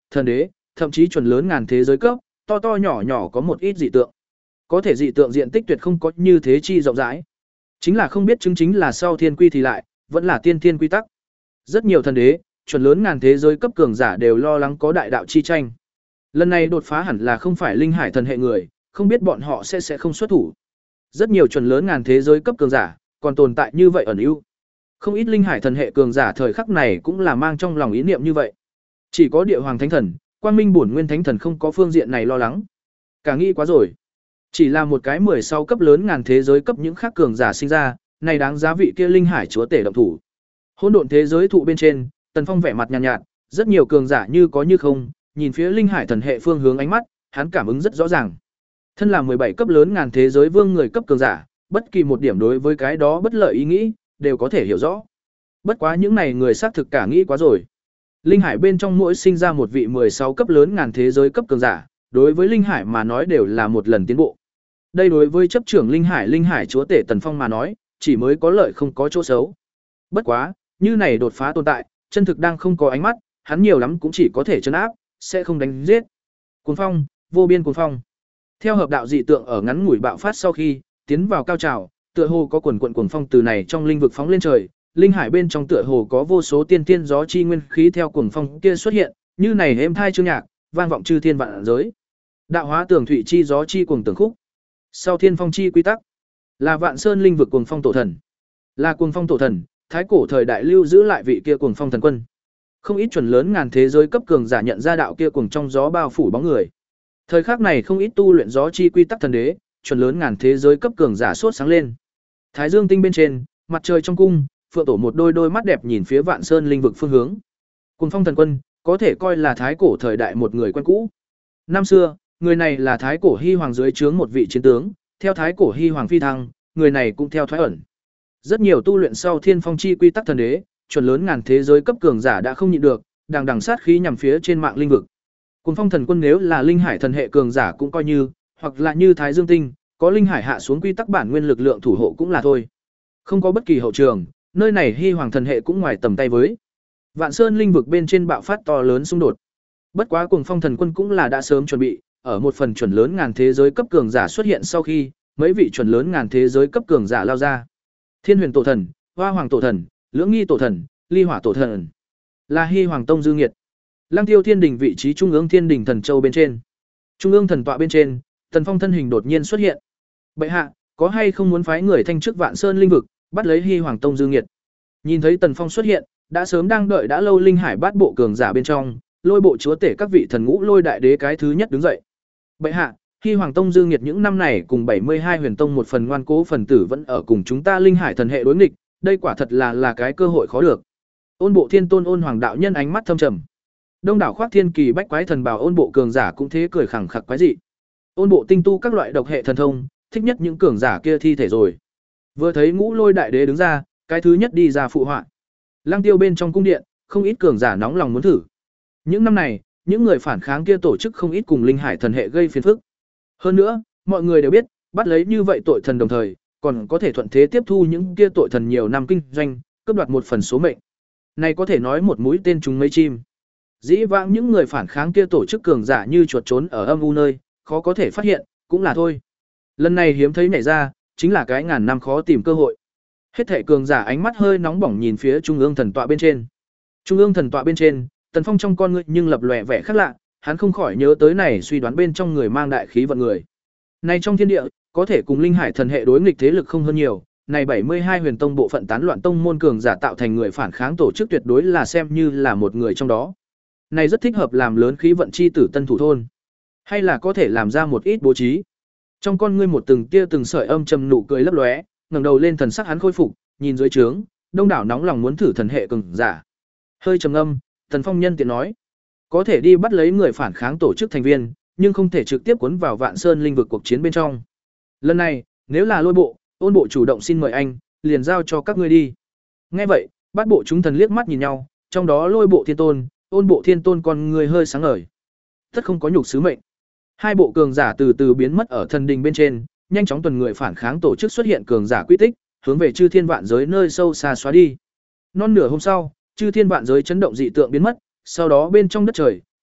thần đế, thậm chí chuẩn lớn ngàn thế giới cấp, to to nhỏ nhỏ có một ít dị tượng. Có thể dị tượng diện tích tuyệt không có như thế chi rộng rãi. Chính là không biết chứng chính là sau thiên quy thì lại, vẫn là tiên thiên quy tắc. Rất nhiều thần đế, chuẩn lớn ngàn thế giới cấp cường giả đều lo lắng có đại đạo chi tranh. Lần này đột phá hẳn là không phải linh hải thần hệ người, không biết bọn họ sẽ sẽ không xuất thủ. Rất nhiều chuẩn lớn ngàn thế giới cấp cường giả, còn tồn tại như vậy ẩn ưu. Không ít linh hải thần hệ cường giả thời khắc này cũng là mang trong lòng ý niệm như vậy. Chỉ có địa hoàng thánh thần, quang minh bổn nguyên thánh thần không có phương diện này lo lắng. Cả nghĩ quá rồi. Chỉ là một cái mười sáu cấp lớn ngàn thế giới cấp những khác cường giả sinh ra, này đáng giá vị kia linh hải chúa tể động thủ. Hỗn độn thế giới thụ bên trên, Tần Phong vẻ mặt nhàn nhạt, nhạt, rất nhiều cường giả như có như không, nhìn phía linh hải thần hệ phương hướng ánh mắt, hắn cảm ứng rất rõ ràng. Thân là mười bảy cấp lớn ngàn thế giới vương người cấp cường giả, bất kỳ một điểm đối với cái đó bất lợi ý nghĩ, đều có thể hiểu rõ. Bất quá những này người xác thực cả nghĩ quá rồi. Linh hải bên trong mỗi sinh ra một vị mười sáu cấp lớn ngàn thế giới cấp cường giả, đối với linh hải mà nói đều là một lần tiến bộ. Đây đối với chấp trưởng linh hải linh hải chúa tể Tần Phong mà nói, chỉ mới có lợi không có chỗ xấu. Bất quá, như này đột phá tồn tại, chân thực đang không có ánh mắt, hắn nhiều lắm cũng chỉ có thể trấn áp, sẽ không đánh giết. Cuồng phong, vô biên cuồng phong. Theo hợp đạo dị tượng ở ngắn ngủi bạo phát sau khi tiến vào cao trào, tựa hồ có quần quần cuồng phong từ này trong linh vực phóng lên trời, linh hải bên trong tựa hồ có vô số tiên tiên gió chi nguyên khí theo cuồng phong kia xuất hiện, như này êm thai chương nhạc, vang vọng chư thiên vạn giới. Đạo hóa tường thủy chi gió chi cuồng tường khúc. Sau thiên phong chi quy tắc, là Vạn Sơn linh vực cuồng phong tổ thần. Là cuồng phong tổ thần, thái cổ thời đại lưu giữ lại vị kia cuồng phong thần quân. Không ít chuẩn lớn ngàn thế giới cấp cường giả nhận ra đạo kia cuồng trong gió bao phủ bóng người. Thời khắc này không ít tu luyện gió chi quy tắc thần đế, chuẩn lớn ngàn thế giới cấp cường giả sốt sáng lên. Thái Dương tinh bên trên, mặt trời trong cung, Phượng Tổ một đôi đôi mắt đẹp nhìn phía Vạn Sơn linh vực phương hướng. Cuồng phong thần quân, có thể coi là thái cổ thời đại một người quen cũ. Năm xưa, người này là thái cổ Hy hoàng dưới trướng một vị chiến tướng, theo thái cổ Hy hoàng phi thăng, người này cũng theo thoái ẩn. Rất nhiều tu luyện sau thiên phong chi quy tắc thần đế, chuẩn lớn ngàn thế giới cấp cường giả đã không nhịn được, đằng đằng sát khí nhằm phía trên mạng linh vực. Cuồng phong thần quân nếu là linh hải thần hệ cường giả cũng coi như, hoặc là như Thái Dương tinh, có linh hải hạ xuống quy tắc bản nguyên lực lượng thủ hộ cũng là thôi. Không có bất kỳ hậu trường, nơi này Hy hoàng thần hệ cũng ngoài tầm tay với. Vạn Sơn linh vực bên trên bạo phát to lớn xung đột. Bất quá Cuồng phong thần quân cũng là đã sớm chuẩn bị, ở một phần chuẩn lớn ngàn thế giới cấp cường giả xuất hiện sau khi, mấy vị chuẩn lớn ngàn thế giới cấp cường giả lao ra. Thiên Huyền tổ thần, Hoa Hoàng tổ thần, Lưỡng Nghi tổ thần, Ly Hỏa tổ thần, là Hy hoàng tông dư nghiệt. Lăng Tiêu Thiên Đình vị trí trung ương Thiên Đình thần châu bên trên. Trung ương thần tọa bên trên, Tần Phong thân hình đột nhiên xuất hiện. Bệ hạ, có hay không muốn phái người thanh trước Vạn Sơn linh vực, bắt lấy Hy hoàng tông dư nghiệt? Nhìn thấy Tần Phong xuất hiện, đã sớm đang đợi đã lâu linh hải bát bộ cường giả bên trong, lôi bộ chúa tể các vị thần ngũ lôi đại đế cái thứ nhất đứng dậy. Bệ hạ, Hy hoàng tông dư nghiệt những năm này cùng bảy mươi hai huyền tông một phần ngoan cố phần tử vẫn ở cùng chúng ta linh hải thần hệ đối nghịch, đây quả thật là là cái cơ hội khó được. Ôn bộ thiên tôn ôn hoàng đạo nhân ánh mắt thâm trầm. Đông đảo khoác thiên kỳ bách quái thần bào ôn bộ cường giả cũng thế cười khẳng khặc quái dị. Ôn bộ tinh tu các loại độc hệ thần thông, thích nhất những cường giả kia thi thể rồi. Vừa thấy ngũ lôi đại đế đứng ra, cái thứ nhất đi ra phụ họa. Lăng Tiêu bên trong cung điện, không ít cường giả nóng lòng muốn thử. Những năm này, những người phản kháng kia tổ chức không ít cùng linh hải thần hệ gây phiền phức. Hơn nữa, mọi người đều biết, bắt lấy như vậy tội thần đồng thời, còn có thể thuận thế tiếp thu những kia tội thần nhiều năm kinh doanh, cướp đoạt một phần số mệnh. Này có thể nói một mũi tên trúng mấy chim. Dĩ vãng những người phản kháng kia tổ chức cường giả như chuột trốn ở âm u nơi, khó có thể phát hiện, cũng là thôi. Lần này hiếm thấy nhảy ra, chính là cái ngàn năm khó tìm cơ hội. Hết thảy cường giả ánh mắt hơi nóng bỏng nhìn phía trung ương thần tọa bên trên. Trung ương thần tọa bên trên, Tần Phong trong con ngươi nhưng lập lòe vẻ khác lạ, hắn không khỏi nhớ tới này suy đoán bên trong người mang đại khí vận người. Này trong thiên địa, có thể cùng linh hải thần hệ đối nghịch thế lực không hơn nhiều, này bảy mươi hai huyền tông bộ phận tán loạn tông môn cường giả tạo thành người phản kháng tổ chức tuyệt đối là xem như là một người trong đó. Này rất thích hợp làm lớn khí vận chi tử tân thủ thôn, hay là có thể làm ra một ít bố trí. Trong con ngươi một từng tia từng sợi âm trầm nụ cười lấp lóe, ngẩng đầu lên thần sắc hắn khôi phục, nhìn dưới trướng, đông đảo nóng lòng muốn thử thần hệ cường giả. Hơi trầm ngâm, Tần Phong nhân tiện nói, có thể đi bắt lấy người phản kháng tổ chức thành viên, nhưng không thể trực tiếp cuốn vào Vạn Sơn linh vực cuộc chiến bên trong. Lần này, nếu là lôi bộ, ôn bộ chủ động xin mời anh, liền giao cho các ngươi đi. Nghe vậy, bát bộ chúng thần liếc mắt nhìn nhau, trong đó lôi bộ thiên tôn, ôn bộ thiên tôn con người hơi sáng ngời. Tất không có nhục sứ mệnh. Hai bộ cường giả từ từ biến mất ở thần đình bên trên, nhanh chóng tuần người phản kháng tổ chức xuất hiện cường giả quy tích, hướng về chư thiên vạn giới nơi sâu xa xóa đi. Non nửa hôm sau, chư thiên vạn giới chấn động dị tượng biến mất, sau đó bên trong đất trời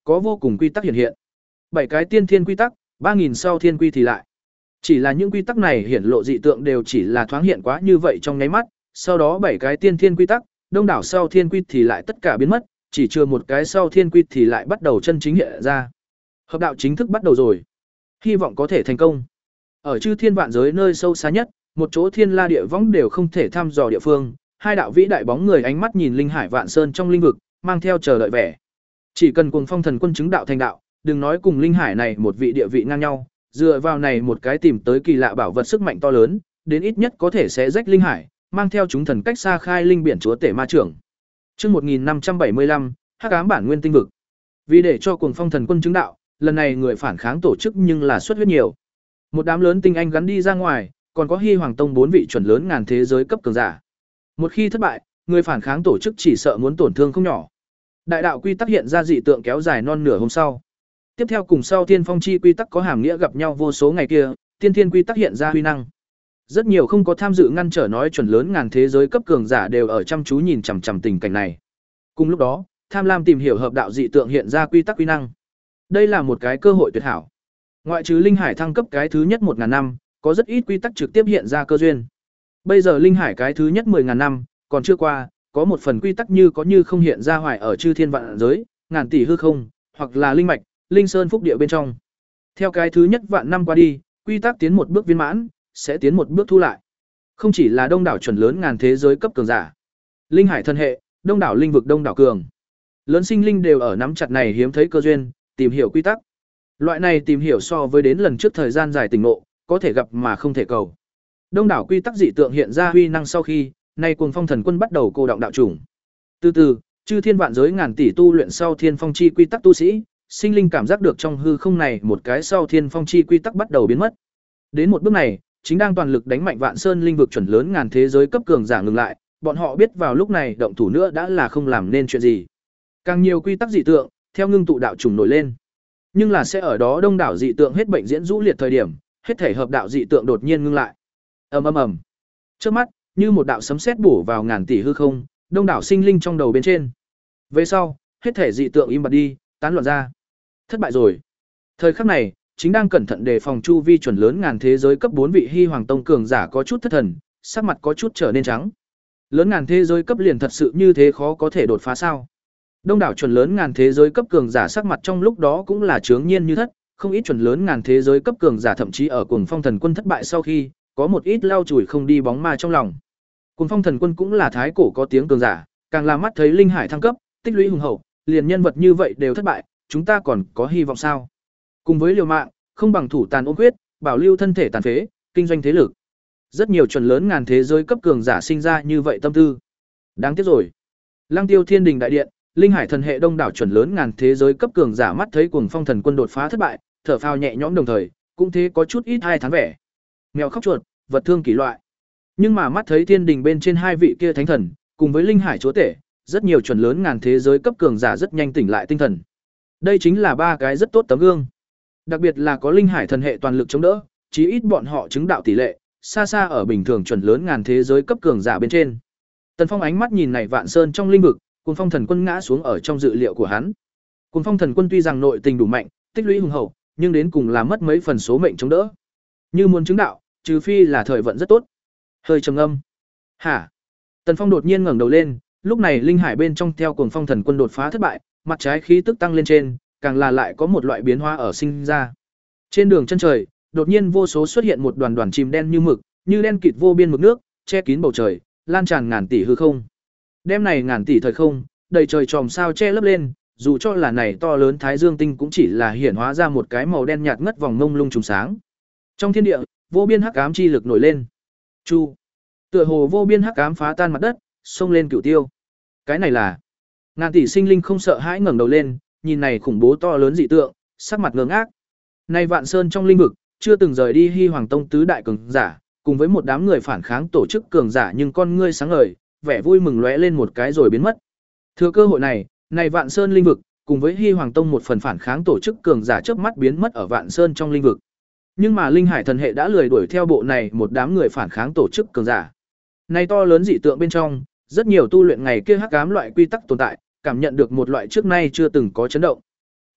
có vô cùng quy tắc hiện hiện. Bảy cái tiên thiên quy tắc, ba nghìn sau thiên quy thì lại. Chỉ là những quy tắc này hiển lộ dị tượng đều chỉ là thoáng hiện quá như vậy trong nháy mắt, sau đó bảy cái tiên thiên quy tắc, đông đảo sau thiên quy thì lại tất cả biến mất, chỉ chưa một cái sau thiên quy thì lại bắt đầu chân chính hiện ra. Hợp đạo chính thức bắt đầu rồi. Hy vọng có thể thành công. Ở chư thiên vạn giới nơi sâu xa nhất, một chỗ thiên la địa võng đều không thể thăm dò địa phương, hai đạo vĩ đại bóng người ánh mắt nhìn linh hải vạn sơn trong linh vực, mang theo chờ đợi vẻ. Chỉ cần Cuồng Phong Thần Quân chứng đạo thành đạo, đừng nói cùng linh hải này một vị địa vị ngang nhau, dựa vào này một cái tìm tới kỳ lạ bảo vật sức mạnh to lớn, đến ít nhất có thể sẽ rách linh hải, mang theo chúng thần cách xa khai linh biển chúa tể ma trưởng. Chương một nghìn năm trăm bảy mươi lăm, Hắc ám bản nguyên tinh vực. Vì để cho Cuồng Phong Thần Quân chứng đạo, lần này người phản kháng tổ chức nhưng là xuất huyết nhiều. Một đám lớn tinh anh gắn đi ra ngoài, còn có Hy Hoàng Tông bốn vị chuẩn lớn ngàn thế giới cấp cường giả. Một khi thất bại, người phản kháng tổ chức chỉ sợ muốn tổn thương không nhỏ. Đại đạo quy tắc hiện ra dị tượng kéo dài non nửa hôm sau. Tiếp theo cùng sau Thiên Phong chi quy tắc có hàm nghĩa gặp nhau vô số ngày kia, Tiên Thiên quy tắc hiện ra huy năng. Rất nhiều không có tham dự ngăn trở nói chuẩn lớn ngàn thế giới cấp cường giả đều ở chăm chú nhìn chằm chằm tình cảnh này. Cùng lúc đó, tham lam tìm hiểu hợp đạo dị tượng hiện ra quy tắc quy năng. Đây là một cái cơ hội tuyệt hảo. Ngoại trừ linh hải thăng cấp cái thứ nhất một ngàn năm, có rất ít quy tắc trực tiếp hiện ra cơ duyên. Bây giờ linh hải cái thứ nhất mười ngàn năm, còn chưa qua, có một phần quy tắc như có như không hiện ra hoài ở chư thiên vạn giới, ngàn tỷ hư không, hoặc là linh mạch, linh sơn phúc địa bên trong. Theo cái thứ nhất vạn năm qua đi, quy tắc tiến một bước viên mãn, sẽ tiến một bước thu lại. Không chỉ là đông đảo chuẩn lớn ngàn thế giới cấp cường giả, linh hải thân hệ, đông đảo linh vực đông đảo cường, lớn sinh linh đều ở nắm chặt này hiếm thấy cơ duyên, tìm hiểu quy tắc. Loại này tìm hiểu so với đến lần trước thời gian dài tỉnh ngộ, có thể gặp mà không thể cầu. Đông đảo quy tắc dị tượng hiện ra huy năng sau khi, nay Cuồng Phong Thần Quân bắt đầu cô động đạo chủng. Từ từ, chư thiên vạn giới ngàn tỷ tu luyện sau thiên phong chi quy tắc tu sĩ, sinh linh cảm giác được trong hư không này một cái sau thiên phong chi quy tắc bắt đầu biến mất. Đến một bước này, chính đang toàn lực đánh mạnh Vạn Sơn linh vực chuẩn lớn ngàn thế giới cấp cường giả ngừng lại, bọn họ biết vào lúc này động thủ nữa đã là không làm nên chuyện gì. Càng nhiều quy tắc dị tượng, theo ngưng tụ đạo chủng nổi lên. Nhưng là sẽ ở đó đông đảo dị tượng hết bệnh diễn rũ liệt thời điểm, hết thể hợp đạo dị tượng đột nhiên ngưng lại. Ầm ầm ầm. Trước mắt, như một đạo sấm sét bổ vào ngàn tỷ hư không, đông đảo sinh linh trong đầu bên trên. Về sau, hết thể dị tượng im bặt đi, tán loạn ra. Thất bại rồi. Thời khắc này, chính đang cẩn thận đề phòng chu vi chuẩn lớn ngàn thế giới cấp bốn vị Hy Hoàng Tông cường giả có chút thất thần, sắc mặt có chút trở nên trắng. Lớn ngàn thế giới cấp liền thật sự như thế khó có thể đột phá sao? Đông đảo chuẩn lớn ngàn thế giới cấp cường giả sắc mặt trong lúc đó cũng là chướng nhiên như thất, không ít chuẩn lớn ngàn thế giới cấp cường giả thậm chí ở Cuồng Phong Thần Quân thất bại sau khi, có một ít lau chùi không đi bóng ma trong lòng. Cuồng Phong Thần Quân cũng là thái cổ có tiếng cường giả, càng là mắt thấy linh hải thăng cấp, tích lũy hùng hậu, liền nhân vật như vậy đều thất bại, chúng ta còn có hy vọng sao? Cùng với liều mạng, không bằng thủ tàn ôm quyết, bảo lưu thân thể tàn phế, kinh doanh thế lực. Rất nhiều chuẩn lớn ngàn thế giới cấp cường giả sinh ra như vậy tâm tư. Đáng tiếc rồi. Lăng Tiêu Thiên Đình đại điện, linh hải thần hệ đông đảo chuẩn lớn ngàn thế giới cấp cường giả mắt thấy Cuồng Phong Thần Quân đột phá thất bại, thở phào nhẹ nhõm đồng thời, cũng thế có chút ít hai tháng vẻ. Mèo khóc chuột, vật thương kỷ loại. Nhưng mà mắt thấy Thiên Đình bên trên hai vị kia thánh thần, cùng với linh hải chúa tể, rất nhiều chuẩn lớn ngàn thế giới cấp cường giả rất nhanh tỉnh lại tinh thần. Đây chính là ba cái rất tốt tấm gương. Đặc biệt là có linh hải thần hệ toàn lực chống đỡ, chí ít bọn họ chứng đạo tỷ lệ xa xa ở bình thường chuẩn lớn ngàn thế giới cấp cường giả bên trên. Tần Phong ánh mắt nhìn này Vạn Sơn trong linh vực, Cuồng Phong Thần Quân ngã xuống ở trong dự liệu của hắn. Cuồng Phong Thần Quân tuy rằng nội tình đủ mạnh, tích lũy hùng hậu, nhưng đến cùng là mất mấy phần số mệnh chống đỡ. Như muốn chứng đạo, trừ phi là thời vận rất tốt. Hơi trầm ngâm. Hả? Tần Phong đột nhiên ngẩng đầu lên, lúc này linh hải bên trong theo Cuồng Phong Thần Quân đột phá thất bại, mặt trái khí tức tăng lên trên, càng là lại có một loại biến hóa ở sinh ra. Trên đường chân trời, đột nhiên vô số xuất hiện một đoàn đoàn chìm đen như mực, như đen kịt vô biên mực nước, che kín bầu trời, lan tràn ngàn tỷ hư không. Đêm này ngàn tỷ thời không, đầy trời chòm sao che lấp lên, dù cho là này to lớn thái dương tinh cũng chỉ là hiển hóa ra một cái màu đen nhạt ngất vòng mông lung trùng sáng. Trong thiên địa, vô biên hắc ám chi lực nổi lên. Chu, tựa hồ vô biên hắc ám phá tan mặt đất, xông lên cửu tiêu. Cái này là ngàn tỷ sinh linh không sợ hãi ngẩng đầu lên, nhìn này khủng bố to lớn dị tượng, sắc mặt ngơ ngác. Nay Vạn Sơn trong linh vực, chưa từng rời đi Hy Hoàng Tông tứ đại cường giả, cùng với một đám người phản kháng tổ chức cường giả nhưng con ngươi sáng ngời, vẻ vui mừng lóe lên một cái rồi biến mất. Thừa cơ hội này, này Vạn Sơn linh vực, cùng với Hy Hoàng Tông một phần phản kháng tổ chức cường giả chớp mắt biến mất ở Vạn Sơn trong linh vực. Nhưng mà linh hải thần hệ đã lười đuổi theo bộ này một đám người phản kháng tổ chức cường giả. Này to lớn dị tượng bên trong, rất nhiều tu luyện ngày kia hắc ám loại quy tắc tồn tại, cảm nhận được một loại trước nay chưa từng có chấn động.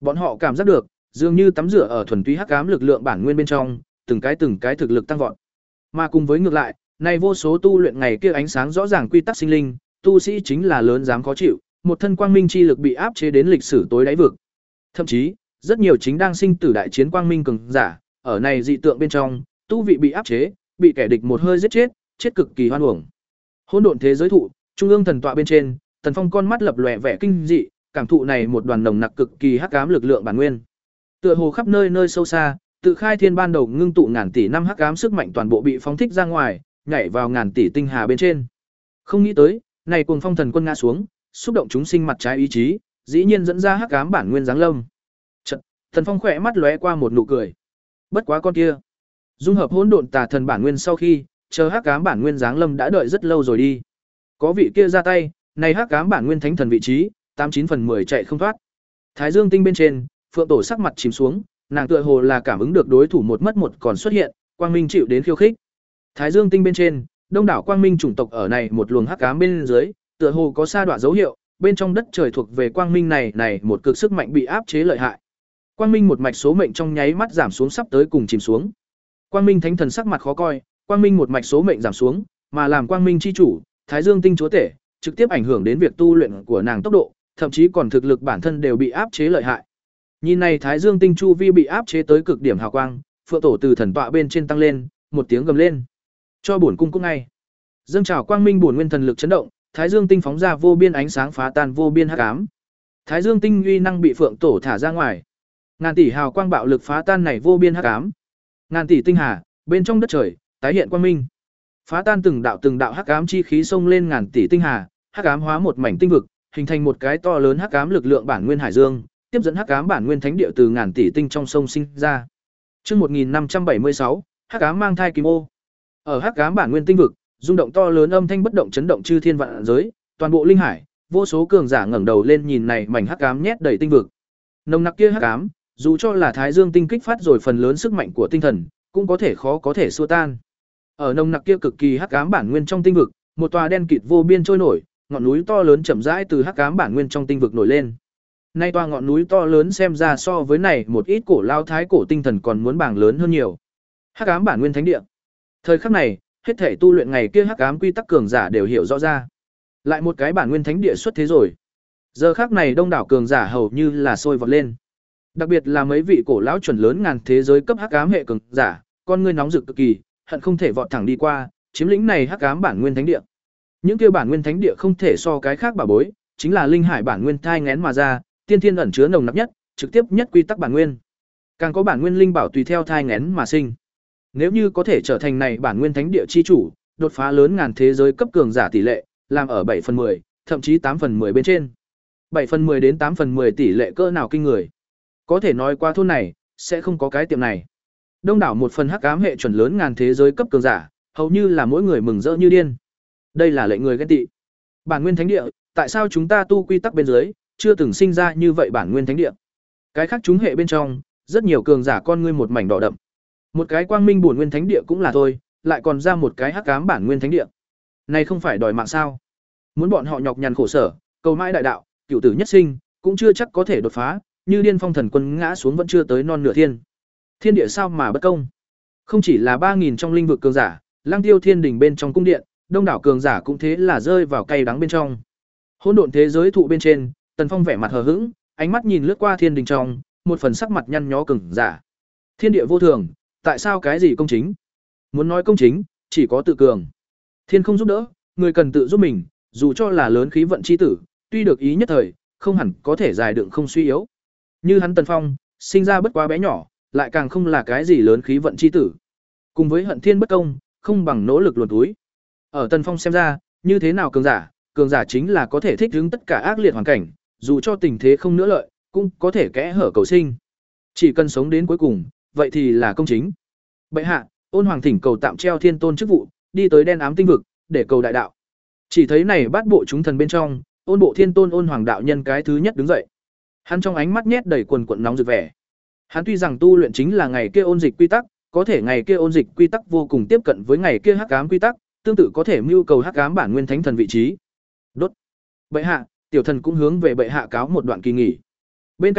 Bọn họ cảm giác được, dường như tắm rửa ở thuần túy hắc ám lực lượng bản nguyên bên trong, từng cái từng cái thực lực tăng vọt. Mà cùng với ngược lại, này vô số tu luyện ngày kia ánh sáng rõ ràng quy tắc sinh linh, tu sĩ chính là lớn dám khó chịu, một thân quang minh chi lực bị áp chế đến lịch sử tối đáy vực. Thậm chí, rất nhiều chính đang sinh tử đại chiến quang minh cường giả, ở này dị tượng bên trong, tu vị bị áp chế, bị kẻ địch một hơi giết chết, chết cực kỳ hoan uổng. Hỗn độn thế giới thụ, trung ương thần tọa bên trên, Tần Phong con mắt lập lòe vẻ kinh dị, cảm thụ này một đoàn nồng nặc cực kỳ hắc ám lực lượng bản nguyên. Tựa hồ khắp nơi nơi sâu xa, tự khai thiên ban đầu ngưng tụ ngàn tỷ năm hắc ám sức mạnh toàn bộ bị phóng thích ra ngoài, nhảy vào ngàn tỷ tinh hà bên trên. Không nghĩ tới, này cuồng phong thần quân ngã xuống, xúc động chúng sinh mặt trái ý chí, dĩ nhiên dẫn ra hắc ám bản nguyên giáng lâm. Chợt, Tần Phong khỏe mắt lóe qua một nụ cười. Bất quá con kia, dung hợp hỗn độn tà thần bản nguyên sau khi, chờ hắc ám bản nguyên giáng lâm đã đợi rất lâu rồi đi. Có vị kia ra tay, này hắc ám bản nguyên thánh thần vị trí, tám chín phần mười chạy không thoát. Thái Dương tinh bên trên, Phượng Tổ sắc mặt chìm xuống, nàng tựa hồ là cảm ứng được đối thủ một mất một còn xuất hiện, quang minh chịu đến khiêu khích. Thái Dương tinh bên trên, đông đảo quang minh chủng tộc ở này một luồng hắc ám bên dưới, tựa hồ có sa đoạn dấu hiệu, bên trong đất trời thuộc về quang minh này này một cực sức mạnh bị áp chế lợi hại. Quang minh một mạch số mệnh trong nháy mắt giảm xuống sắp tới cùng chìm xuống. Quang minh thánh thần sắc mặt khó coi, quang minh một mạch số mệnh giảm xuống, mà làm quang minh chi chủ, Thái Dương tinh chúa tể, trực tiếp ảnh hưởng đến việc tu luyện của nàng tốc độ, thậm chí còn thực lực bản thân đều bị áp chế lợi hại. Nhìn này Thái Dương tinh chu vi bị áp chế tới cực điểm hào quang, Phượng Tổ từ thần tọa bên trên tăng lên, một tiếng gầm lên. Cho bổn cung cũng ngay. Dâng trào quang minh bổn nguyên thần lực chấn động, Thái Dương tinh phóng ra vô biên ánh sáng phá tan vô biên hắc ám. Thái Dương tinh uy năng bị Phượng Tổ thả ra ngoài. Ngàn tỷ hào quang bạo lực phá tan này vô biên hắc ám. Ngàn tỷ tinh hà, bên trong đất trời, tái hiện quang minh. Phá tan từng đạo từng đạo hắc ám chi khí xông lên ngàn tỷ tinh hà, hắc ám hóa một mảnh tinh vực, hình thành một cái to lớn hắc ám lực lượng bản nguyên hải dương, tiếp dẫn hắc ám bản nguyên thánh địa từ ngàn tỷ tinh trong sông sinh ra. Chương một nghìn năm trăm bảy mươi sáu, hắc ám mang thai kim ô. Ở hắc ám bản nguyên tinh vực, rung động to lớn âm thanh bất động chấn động chư thiên vạn giới, toàn bộ linh hải, vô số cường giả ngẩng đầu lên nhìn này mảnh hắc ám nhét đầy tinh vực. Nồng nặc kia hắc ám, dù cho là Thái Dương tinh kích phát rồi phần lớn sức mạnh của tinh thần, cũng có thể khó có thể xua tan. Ở nồng nặc kia cực kỳ hắc ám bản nguyên trong tinh vực, một tòa đen kịt vô biên trôi nổi, ngọn núi to lớn chậm rãi từ hắc ám bản nguyên trong tinh vực nổi lên. Nay tòa ngọn núi to lớn xem ra so với này một ít cổ lao thái cổ tinh thần còn muốn bảng lớn hơn nhiều. Hắc ám bản nguyên thánh địa. Thời khắc này, hết thể tu luyện ngày kia hắc ám quy tắc cường giả đều hiểu rõ ra. Lại một cái bản nguyên thánh địa xuất thế rồi. Giờ khắc này đông đảo cường giả hầu như là sôi vọt lên. Đặc biệt là mấy vị cổ lão chuẩn lớn ngàn thế giới cấp hắc ám hệ cường giả, con ngươi nóng rực cực kỳ, hận không thể vọt thẳng đi qua, chiếm lĩnh này hắc ám bản nguyên thánh địa. Những kia bản nguyên thánh địa không thể so cái khác bảo bối, chính là linh hải bản nguyên thai nghén mà ra, tiên thiên ẩn chứa nồng nặc nhất, trực tiếp nhất quy tắc bản nguyên. Càng có bản nguyên linh bảo tùy theo thai nghén mà sinh. Nếu như có thể trở thành này bản nguyên thánh địa chi chủ, đột phá lớn ngàn thế giới cấp cường giả tỷ lệ, làm ở bảy phần mười, thậm chí tám phần mười bên trên. bảy phần mười đến tám phần mười tỷ lệ cỡ nào kinh người. Có thể nói qua thôn này, sẽ không có cái tiệm này. Đông đảo một phần hắc ám hệ chuẩn lớn ngàn thế giới cấp cường giả, hầu như là mỗi người mừng rỡ như điên. Đây là lệnh người ghen tị. Bản nguyên thánh địa, tại sao chúng ta tu quy tắc bên dưới, chưa từng sinh ra như vậy bản nguyên thánh địa? Cái khác chúng hệ bên trong, rất nhiều cường giả con ngươi một mảnh đỏ đậm. Một cái quang minh bổn nguyên thánh địa cũng là thôi, lại còn ra một cái hắc ám bản nguyên thánh địa. Này không phải đòi mạng sao? Muốn bọn họ nhọc nhằn khổ sở, cầu mãi đại đạo, cửu tử nhất sinh, cũng chưa chắc có thể đột phá, như Điên Phong thần quân ngã xuống vẫn chưa tới non nửa thiên. Thiên địa sao mà bất công? Không chỉ là ba nghìn trong linh vực cường giả, Lăng Tiêu Thiên đỉnh bên trong cung điện, đông đảo cường giả cũng thế là rơi vào cay đắng bên trong. Hỗn độn thế giới thụ bên trên, Tần Phong vẻ mặt hờ hững, ánh mắt nhìn lướt qua thiên đình trong, một phần sắc mặt nhăn nhó cường giả. Thiên địa vô thường, tại sao cái gì công chính? Muốn nói công chính, chỉ có tự cường. Thiên không giúp đỡ, người cần tự giúp mình, dù cho là lớn khí vận chi tử, tuy được ý nhất thời, không hẳn có thể dài đựng không suy yếu. Như hắn Tần Phong, sinh ra bất quá bé nhỏ, lại càng không là cái gì lớn khí vận chi tử. Cùng với hận thiên bất công, không bằng nỗ lực luồn túi. Ở Tần Phong xem ra, như thế nào cường giả, cường giả chính là có thể thích ứng tất cả ác liệt hoàn cảnh, dù cho tình thế không nữa lợi, cũng có thể kẽ hở cầu sinh. Chỉ cần sống đến cuối cùng, vậy thì là công chính. Bệ hạ, Ôn Hoàng thỉnh cầu tạm treo thiên tôn chức vụ, đi tới đen ám tinh vực, để cầu đại đạo. Chỉ thấy này bát bộ chúng thần bên trong, Ôn bộ thiên tôn Ôn Hoàng đạo nhân cái thứ nhất đứng dậy. Hắn trong ánh mắt nhét đầy quần quần nóng rực vẻ. Hắn tuy rằng tu luyện chính là ngày kia ôn dịch quy tắc, có thể ngày kia ôn dịch quy tắc vô cùng tiếp cận với ngày kia hắc ám quy tắc, tương tự có thể mưu cầu hắc ám bản nguyên thánh thần vị trí. Đốt. Bệ hạ, tiểu thần cũng hướng về bệ hạ cáo một đoạn kỳ nghỉ. Bên cạnh,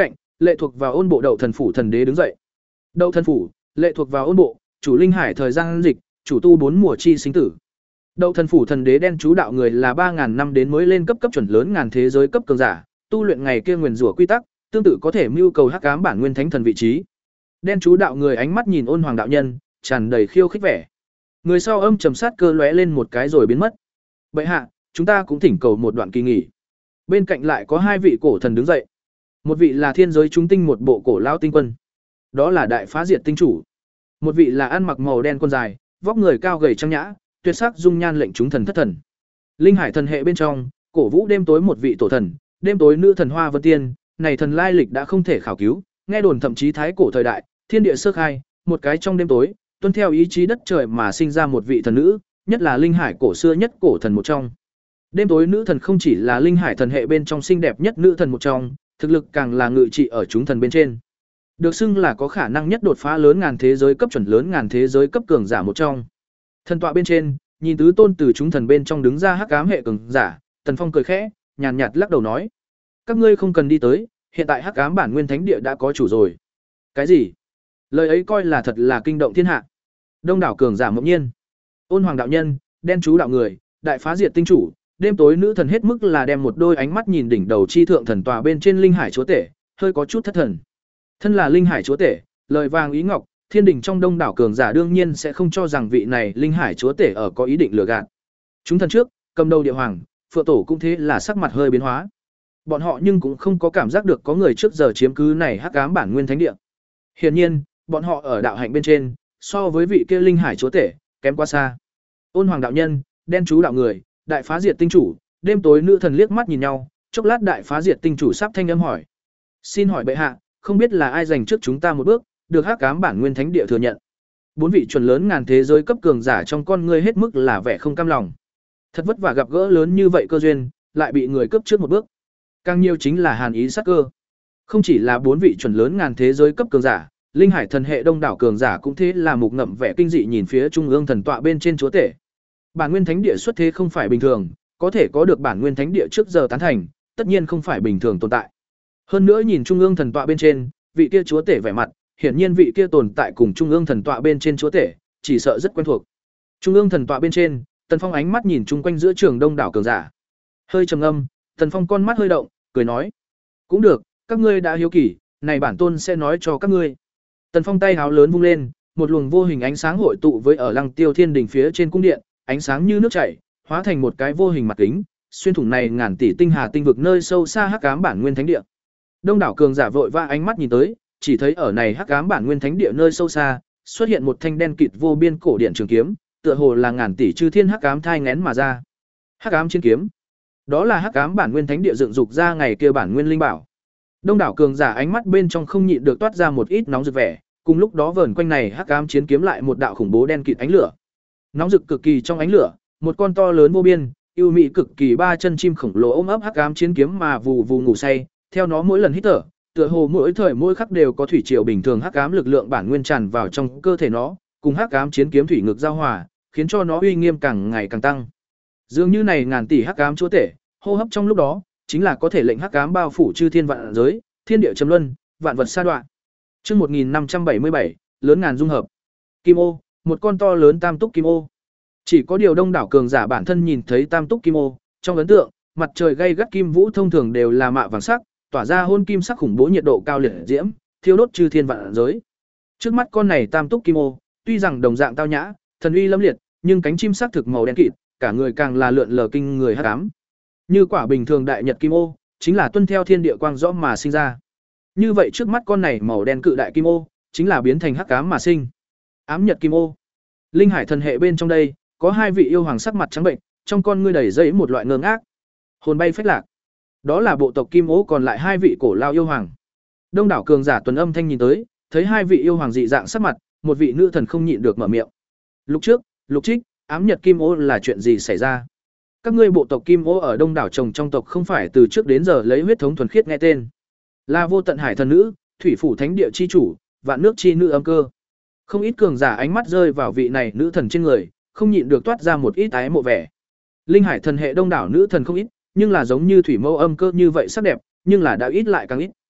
lệ thuộc vào ôn bộ Đậu Thần phủ thần đế đứng dậy. Đậu Thần phủ, lệ thuộc vào ôn bộ, chủ linh hải thời gian dịch, chủ tu bốn mùa chi sinh tử. Đậu Thần phủ thần đế đen chú đạo người là ba ngàn năm đến mới lên cấp cấp chuẩn lớn ngàn thế giới cấp cường giả, tu luyện ngày kia nguyền rủa quy tắc, tương tự có thể mưu cầu hắc ám bản nguyên thánh thần vị trí. Đen chú đạo người ánh mắt nhìn Ôn Hoàng đạo nhân, tràn đầy khiêu khích vẻ. Người sau âm trầm sát cơ lóe lên một cái rồi biến mất. Bệ hạ, chúng ta cũng thỉnh cầu một đoạn kỳ nghỉ. Bên cạnh lại có hai vị cổ thần đứng dậy. Một vị là thiên giới chúng tinh một bộ cổ lao tinh quân, đó là đại phá diệt tinh chủ. Một vị là ăn mặc màu đen quân dài, vóc người cao gầy trang nhã, tuyệt sắc dung nhan lệnh chúng thần thất thần. Linh hải thần hệ bên trong, cổ vũ đêm tối một vị tổ thần, đêm tối nữ thần Hoa Vân Tiên, này thần lai lịch đã không thể khảo cứu, nghe đồn thậm chí thái cổ thời đại, thiên địa sơ khai, một cái trong đêm tối, tuân theo ý chí đất trời mà sinh ra một vị thần nữ, nhất là linh hải cổ xưa nhất cổ thần một trong. Đêm tối nữ thần không chỉ là linh hải thần hệ bên trong xinh đẹp nhất nữ thần một trong, thực lực càng là ngự trị ở chúng thần bên trên. Được xưng là có khả năng nhất đột phá lớn ngàn thế giới cấp chuẩn lớn ngàn thế giới cấp cường giả một trong. Thần tọa bên trên, nhìn tứ tôn từ chúng thần bên trong đứng ra hắc ám hệ cường giả, Tần Phong cười khẽ, nhàn nhạt lắc đầu nói: "Các ngươi không cần đi tới, hiện tại hắc ám bản nguyên thánh địa đã có chủ rồi." Cái gì? Lời ấy coi là thật là kinh động thiên hạ. Đông đảo cường giả ngẫu nhiên. Ôn Hoàng đạo nhân, đen chú đạo người, đại phá diệt tinh chủ, đêm tối nữ thần hết mức là đem một đôi ánh mắt nhìn đỉnh đầu chi thượng thần tòa bên trên linh hải chúa tể, hơi có chút thất thần. Thân là linh hải chúa tể, lời vàng ý ngọc, thiên đình trong đông đảo cường giả đương nhiên sẽ không cho rằng vị này linh hải chúa tể ở có ý định lừa gạt. Chúng thần trước, cầm đầu địa hoàng, Phượng tổ cũng thế là sắc mặt hơi biến hóa. Bọn họ nhưng cũng không có cảm giác được có người trước giờ chiếm cứ này hắc ám bản nguyên thánh địa. Hiển nhiên, bọn họ ở đạo hạnh bên trên, so với vị kia linh hải chúa tể, kém quá xa. Ôn Hoàng đạo nhân, đen chú đạo người, đại phá diệt tinh chủ, đêm tối nữ thần liếc mắt nhìn nhau, chốc lát đại phá diệt tinh chủ sắp thanh âm hỏi: "Xin hỏi bệ hạ, không biết là ai giành trước chúng ta một bước, được hắc ám bản nguyên thánh địa thừa nhận?" Bốn vị chuẩn lớn ngàn thế giới cấp cường giả trong con ngươi hết mức là vẻ không cam lòng. Thật vất vả gặp gỡ lớn như vậy cơ duyên, lại bị người cướp trước một bước. Càng nhiều chính là hàn ý sát cơ. Không chỉ là bốn vị chuẩn lớn ngàn thế giới cấp cường giả, linh hải thần hệ đông đảo cường giả cũng thế là mục ngậm vẻ kinh dị nhìn phía trung ương thần tọa bên trên chúa tể. Bản nguyên thánh địa xuất thế không phải bình thường, có thể có được bản nguyên thánh địa trước giờ tán thành, tất nhiên không phải bình thường tồn tại. Hơn nữa nhìn trung ương thần tọa bên trên, vị kia chúa tể vẻ mặt, hiển nhiên vị kia tồn tại cùng trung ương thần tọa bên trên chúa tể, chỉ sợ rất quen thuộc. Trung ương thần tọa bên trên, Tần Phong ánh mắt nhìn chung quanh giữa trường đông đảo cường giả. Hơi trầm ngâm, Tần Phong con mắt hơi động, cười nói: "Cũng được, các ngươi đã hiếu kỳ, này bản tôn sẽ nói cho các ngươi." Tần Phong tay háo lớn vung lên, một luồng vô hình ánh sáng hội tụ với ở Lăng Tiêu Thiên đỉnh phía trên cung điện, ánh sáng như nước chảy, hóa thành một cái vô hình mặt kính, xuyên thủng này ngàn tỷ tinh hà tinh vực nơi sâu xa hắc ám bản nguyên thánh địa. Đông đảo cường giả vội vã ánh mắt nhìn tới, chỉ thấy ở này hắc ám bản nguyên thánh địa nơi sâu xa, xuất hiện một thanh đen kịt vô biên cổ điện trường kiếm, tựa hồ là ngàn tỷ chư thiên hắc ám thai nghén mà ra. Hắc ám chiến kiếm, đó là hắc ám bản nguyên thánh địa dựng dục ra ngày kia bản nguyên linh bảo. Đông đảo cường giả ánh mắt bên trong không nhịn được toát ra một ít nóng rực vẻ, cùng lúc đó vờn quanh này hắc ám chiến kiếm lại một đạo khủng bố đen kịt ánh lửa. Nóng rực cực kỳ trong ánh lửa, một con to lớn vô biên, yêu mị cực kỳ ba chân chim khổng lồ ôm ấp hắc ám chiến kiếm mà vù vù ngủ say, theo nó mỗi lần hít thở, tựa hồ mỗi thời mỗi khắc đều có thủy triều bình thường hắc ám lực lượng bản nguyên tràn vào trong cơ thể nó, cùng hắc ám chiến kiếm thủy ngược giao hòa, khiến cho nó uy nghiêm càng ngày càng tăng. Dường như này ngàn tỷ hắc ám chúa tể, hô hấp trong lúc đó, chính là có thể lệnh hắc ám bao phủ chư thiên vạn giới, thiên địa trầm luân, vạn vật sa đoạn. Chương một nghìn năm trăm bảy mươi bảy, lớn ngàn dung hợp. Kim ô, một con to lớn tam túc kim ô. Chỉ có điều đông đảo cường giả bản thân nhìn thấy tam túc kim ô, trong ấn tượng, mặt trời gay gắt kim vũ thông thường đều là mạ vàng sắc, tỏa ra hôn kim sắc khủng bố nhiệt độ cao liệt diễm, thiêu đốt chư thiên vạn giới. Trước mắt con này tam túc kim ô, tuy rằng đồng dạng tao nhã, thần uy lâm liệt, nhưng cánh chim sắc thực màu đen kịt, cả người càng là lượn lờ kinh người hắc ám. Như quả bình thường đại nhật kim ô, chính là tuân theo thiên địa quang rõ mà sinh ra. Như vậy trước mắt con này màu đen cự đại kim ô, chính là biến thành hắc ám mà sinh. Ám nhật kim ô. Linh hải thần hệ bên trong đây, có hai vị yêu hoàng sắc mặt trắng bệnh, trong con ngươi đầy dẫy một loại ngơ ngác. Hồn bay phách lạc. Đó là bộ tộc kim ô còn lại hai vị cổ lao yêu hoàng. Đông đảo cường giả tuần âm thanh nhìn tới, thấy hai vị yêu hoàng dị dạng sắc mặt, một vị nữ thần không nhịn được mở miệng. Lúc trước, Lục Trích, ám nhật kim ô là chuyện gì xảy ra? Các ngươi bộ tộc kim ô ở đông đảo trồng trong tộc không phải từ trước đến giờ lấy huyết thống thuần khiết nghe tên, là vô tận hải thần nữ, thủy phủ thánh địa chi chủ, vạn nước chi nữ âm cơ. Không ít cường giả ánh mắt rơi vào vị này nữ thần trên người, không nhịn được toát ra một ít ái mộ vẻ. Linh hải thần hệ đông đảo nữ thần không ít, nhưng là giống như thủy mâu âm cơ như vậy sắc đẹp, nhưng là đã ít lại càng ít.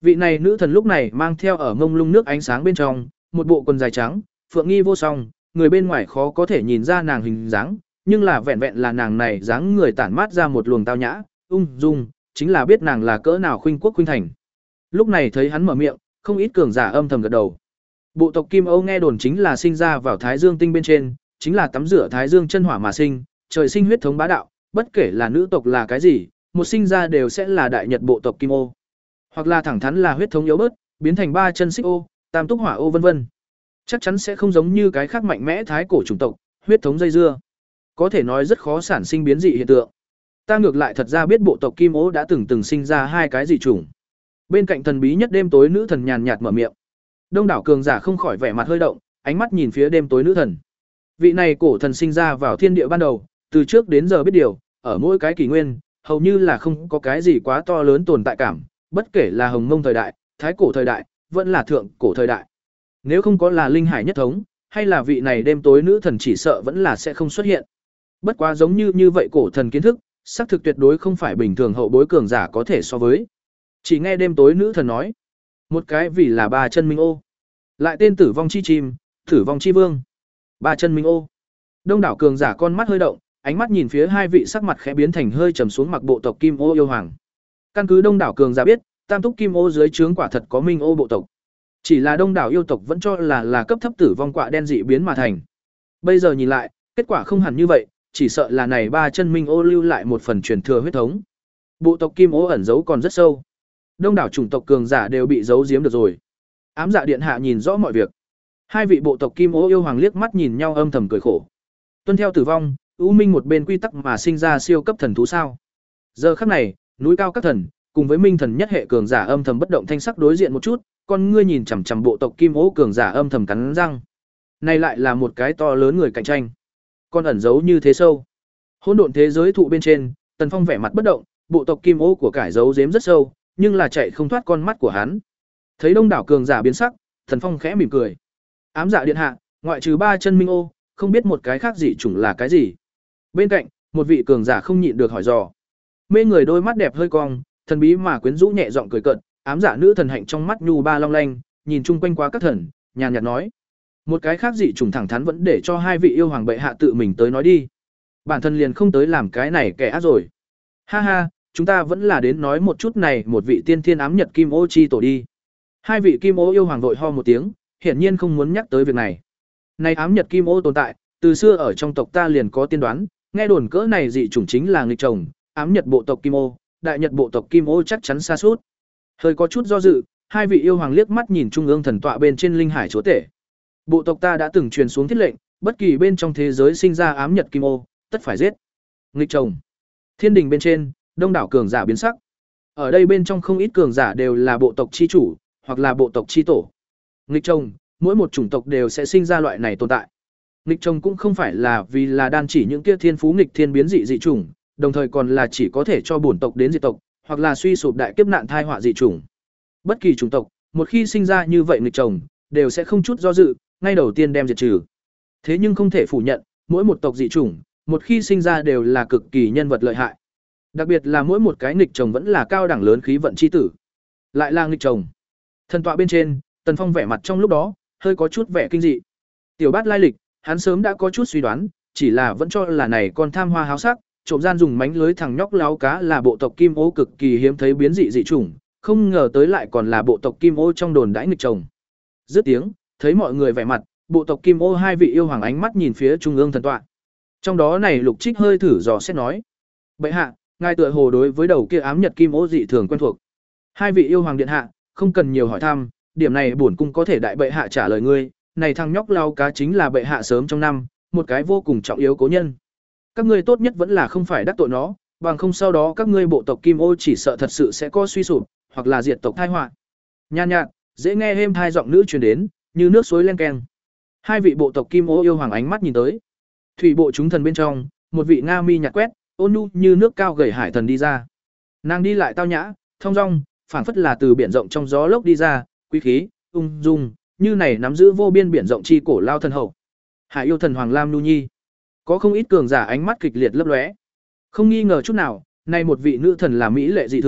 Vị này nữ thần lúc này mang theo ở mông lung nước ánh sáng bên trong, một bộ quần dài trắng, phượng nghi vô song, người bên ngoài khó có thể nhìn ra nàng hình dáng, nhưng là vẹn vẹn là nàng này dáng người tản mát ra một luồng tao nhã, ung dung, chính là biết nàng là cỡ nào khuynh quốc khuynh thành. Lúc này thấy hắn mở miệng, không ít cường giả âm thầm gật đầu. Bộ tộc Kim Âu nghe đồn chính là sinh ra vào Thái Dương tinh bên trên, chính là tắm rửa Thái Dương chân hỏa mà sinh, trời sinh huyết thống bá đạo, bất kể là nữ tộc là cái gì, một sinh ra đều sẽ là đại nhật bộ tộc Kim Ô. Hoặc là thẳng thắn là huyết thống yếu bớt, biến thành ba chân xích ô, tam túc hỏa ô vân vân. Chắc chắn sẽ không giống như cái khác mạnh mẽ thái cổ chủng tộc, huyết thống dây dưa. Có thể nói rất khó sản sinh biến dị hiện tượng. Ta ngược lại thật ra biết bộ tộc Kim Ô đã từng từng sinh ra hai cái dị chủng. Bên cạnh thần bí nhất đêm tối nữ thần nhàn nhạt mở miệng. Đông đảo cường giả không khỏi vẻ mặt hơi động, ánh mắt nhìn phía đêm tối nữ thần. Vị này cổ thần sinh ra vào thiên địa ban đầu, từ trước đến giờ biết điều, ở mỗi cái kỷ nguyên, hầu như là không có cái gì quá to lớn tồn tại cảm, bất kể là Hồng Mông thời đại, Thái cổ thời đại, vẫn là thượng cổ thời đại. Nếu không có là linh hải nhất thống, hay là vị này đêm tối nữ thần chỉ sợ vẫn là sẽ không xuất hiện. Bất quá giống như như vậy cổ thần kiến thức, xác thực tuyệt đối không phải bình thường hậu bối cường giả có thể so với. Chỉ nghe đêm tối nữ thần nói, một cái vì là ba chân minh ô, lại tên tử vong chi chim, tử vong chi vương. Ba chân minh ô. Đông đảo cường giả con mắt hơi động, ánh mắt nhìn phía hai vị sắc mặt khẽ biến thành hơi trầm xuống mặc bộ tộc Kim Ô yêu hoàng. Căn cứ đông đảo cường giả biết, tam túc Kim Ô dưới trướng quả thật có minh ô bộ tộc. Chỉ là đông đảo yêu tộc vẫn cho là là cấp thấp tử vong quạ đen dị biến mà thành. Bây giờ nhìn lại, kết quả không hẳn như vậy, chỉ sợ là này ba chân minh ô lưu lại một phần truyền thừa huyết thống. Bộ tộc Kim Ô ẩn giấu còn rất sâu. Đông đảo chủng tộc cường giả đều bị giấu giếm được rồi. Ám Dạ điện hạ nhìn rõ mọi việc. Hai vị bộ tộc Kim Ô yêu hoàng liếc mắt nhìn nhau âm thầm cười khổ. Tuân theo tử vong, U Minh một bên quy tắc mà sinh ra siêu cấp thần thú sao? Giờ khắc này, núi cao các thần, cùng với Minh thần nhất hệ cường giả âm thầm bất động thanh sắc đối diện một chút, con ngươi nhìn chằm chằm bộ tộc Kim Ô cường giả âm thầm cắn răng. Này lại là một cái to lớn người cạnh tranh. Con ẩn giấu như thế sâu. Hỗn độn thế giới thụ bên trên, Tần Phong vẻ mặt bất động, bộ tộc Kim Ô của cải giấu giếm rất sâu, nhưng là chạy không thoát con mắt của hắn. Thấy đông đảo cường giả biến sắc, Tần Phong khẽ mỉm cười. Ám Dạ điện hạ, ngoại trừ ba chân minh ô, không biết một cái khác dị chủng là cái gì. Bên cạnh, một vị cường giả không nhịn được hỏi dò. Mê người đôi mắt đẹp hơi cong, thần bí mà quyến rũ nhẹ giọng cười cợt, ám dạ nữ thần hạnh trong mắt nhu ba long lanh, nhìn chung quanh qua các thần, nhàn nhạt nói: một cái khác dị chủng thẳng thắn vẫn để cho hai vị yêu hoàng bệ hạ tự mình tới nói đi. Bản thân liền không tới làm cái này kẻ ác rồi. Ha ha, chúng ta vẫn là đến nói một chút này một vị tiên thiên ám nhật kim ô chi tổ đi. Hai vị kim ô yêu hoàng vội ho một tiếng, hiển nhiên không muốn nhắc tới việc này. Này ám nhật kim ô tồn tại, từ xưa ở trong tộc ta liền có tiên đoán, nghe đồn cỡ này dị chủng chính là nghịch chồng, ám nhật bộ tộc kim ô, đại nhật bộ tộc kim ô chắc chắn xa suốt. Hơi có chút do dự, hai vị yêu hoàng liếc mắt nhìn trung ương thần tọa bên trên linh hải chúa tể. Bộ tộc ta đã từng truyền xuống thiết lệnh, bất kỳ bên trong thế giới sinh ra ám nhật kim ô, tất phải giết. Nghịch chồng. Thiên đình bên trên, đông đảo cường giả biến sắc. Ở đây bên trong không ít cường giả đều là bộ tộc chi chủ, hoặc là bộ tộc chi tổ. Nghịch chồng, mỗi một chủng tộc đều sẽ sinh ra loại này tồn tại. Nghịch chồng cũng không phải là vì là đan chỉ những kia thiên phú nghịch thiên biến dị dị chủng, đồng thời còn là chỉ có thể cho bổn tộc đến diệt tộc, hoặc là suy sụp đại kiếp nạn thai họa dị chủng. Bất kỳ chủng tộc, một khi sinh ra như vậy nghịch chồng, đều sẽ không chút do dự, ngay đầu tiên đem diệt trừ. Thế nhưng không thể phủ nhận, mỗi một tộc dị chủng, một khi sinh ra đều là cực kỳ nhân vật lợi hại. Đặc biệt là mỗi một cái nghịch chồng vẫn là cao đẳng lớn khí vận chi tử. Lại là nghịch chồng. Thần tọa bên trên, Tần Phong vẻ mặt trong lúc đó, hơi có chút vẻ kinh dị. Tiểu Bát lai lịch, hắn sớm đã có chút suy đoán, chỉ là vẫn cho là này con tham hoa háo sắc, trộm gian dùng mánh lưới thằng nhóc láo cá là bộ tộc kim ô cực kỳ hiếm thấy biến dị dị chủng, không ngờ tới lại còn là bộ tộc kim ô trong đồn đãi nghịch chồng. Dứt tiếng, thấy mọi người vẻ mặt, bộ tộc kim ô hai vị yêu hoàng ánh mắt nhìn phía trung ương thần tọa. Trong đó này Lục Trích hơi thử dò xét nói: "Bệ hạ, ngài tựa hồ đối với đầu kia ám nhật kim ô dị thường quen thuộc." Hai vị yêu hoàng điện hạ, không cần nhiều hỏi thăm, điểm này bổn cung có thể đại bệ hạ trả lời ngươi, này thằng nhóc lao cá chính là bệ hạ sớm trong năm, một cái vô cùng trọng yếu cố nhân. Các ngươi tốt nhất vẫn là không phải đắc tội nó, bằng không sau đó các ngươi bộ tộc Kim Ô chỉ sợ thật sự sẽ có suy sụp, hoặc là diệt tộc tai họa. Nhan nhạt, dễ nghe êm thai giọng nữ truyền đến, như nước suối len keng. Hai vị bộ tộc Kim Ô yêu hoàng ánh mắt nhìn tới. Thủy bộ chúng thần bên trong, một vị nga mi nhạt quét, ôn nhu như nước cao gầy hải thần đi ra. Nàng đi lại tao nhã, thong dong, phảng phất là từ biển rộng trong gió lốc đi ra, quý khí, ung dung, như này nắm giữ vô biên biển rộng chi cổ lao thần hậu. Hải yêu thần Hoàng Lam Nhu Nhi. Có không ít cường giả ánh mắt kịch liệt lấp lóe. Không nghi ngờ chút nào, nay một vị nữ thần là mỹ lệ dị thường,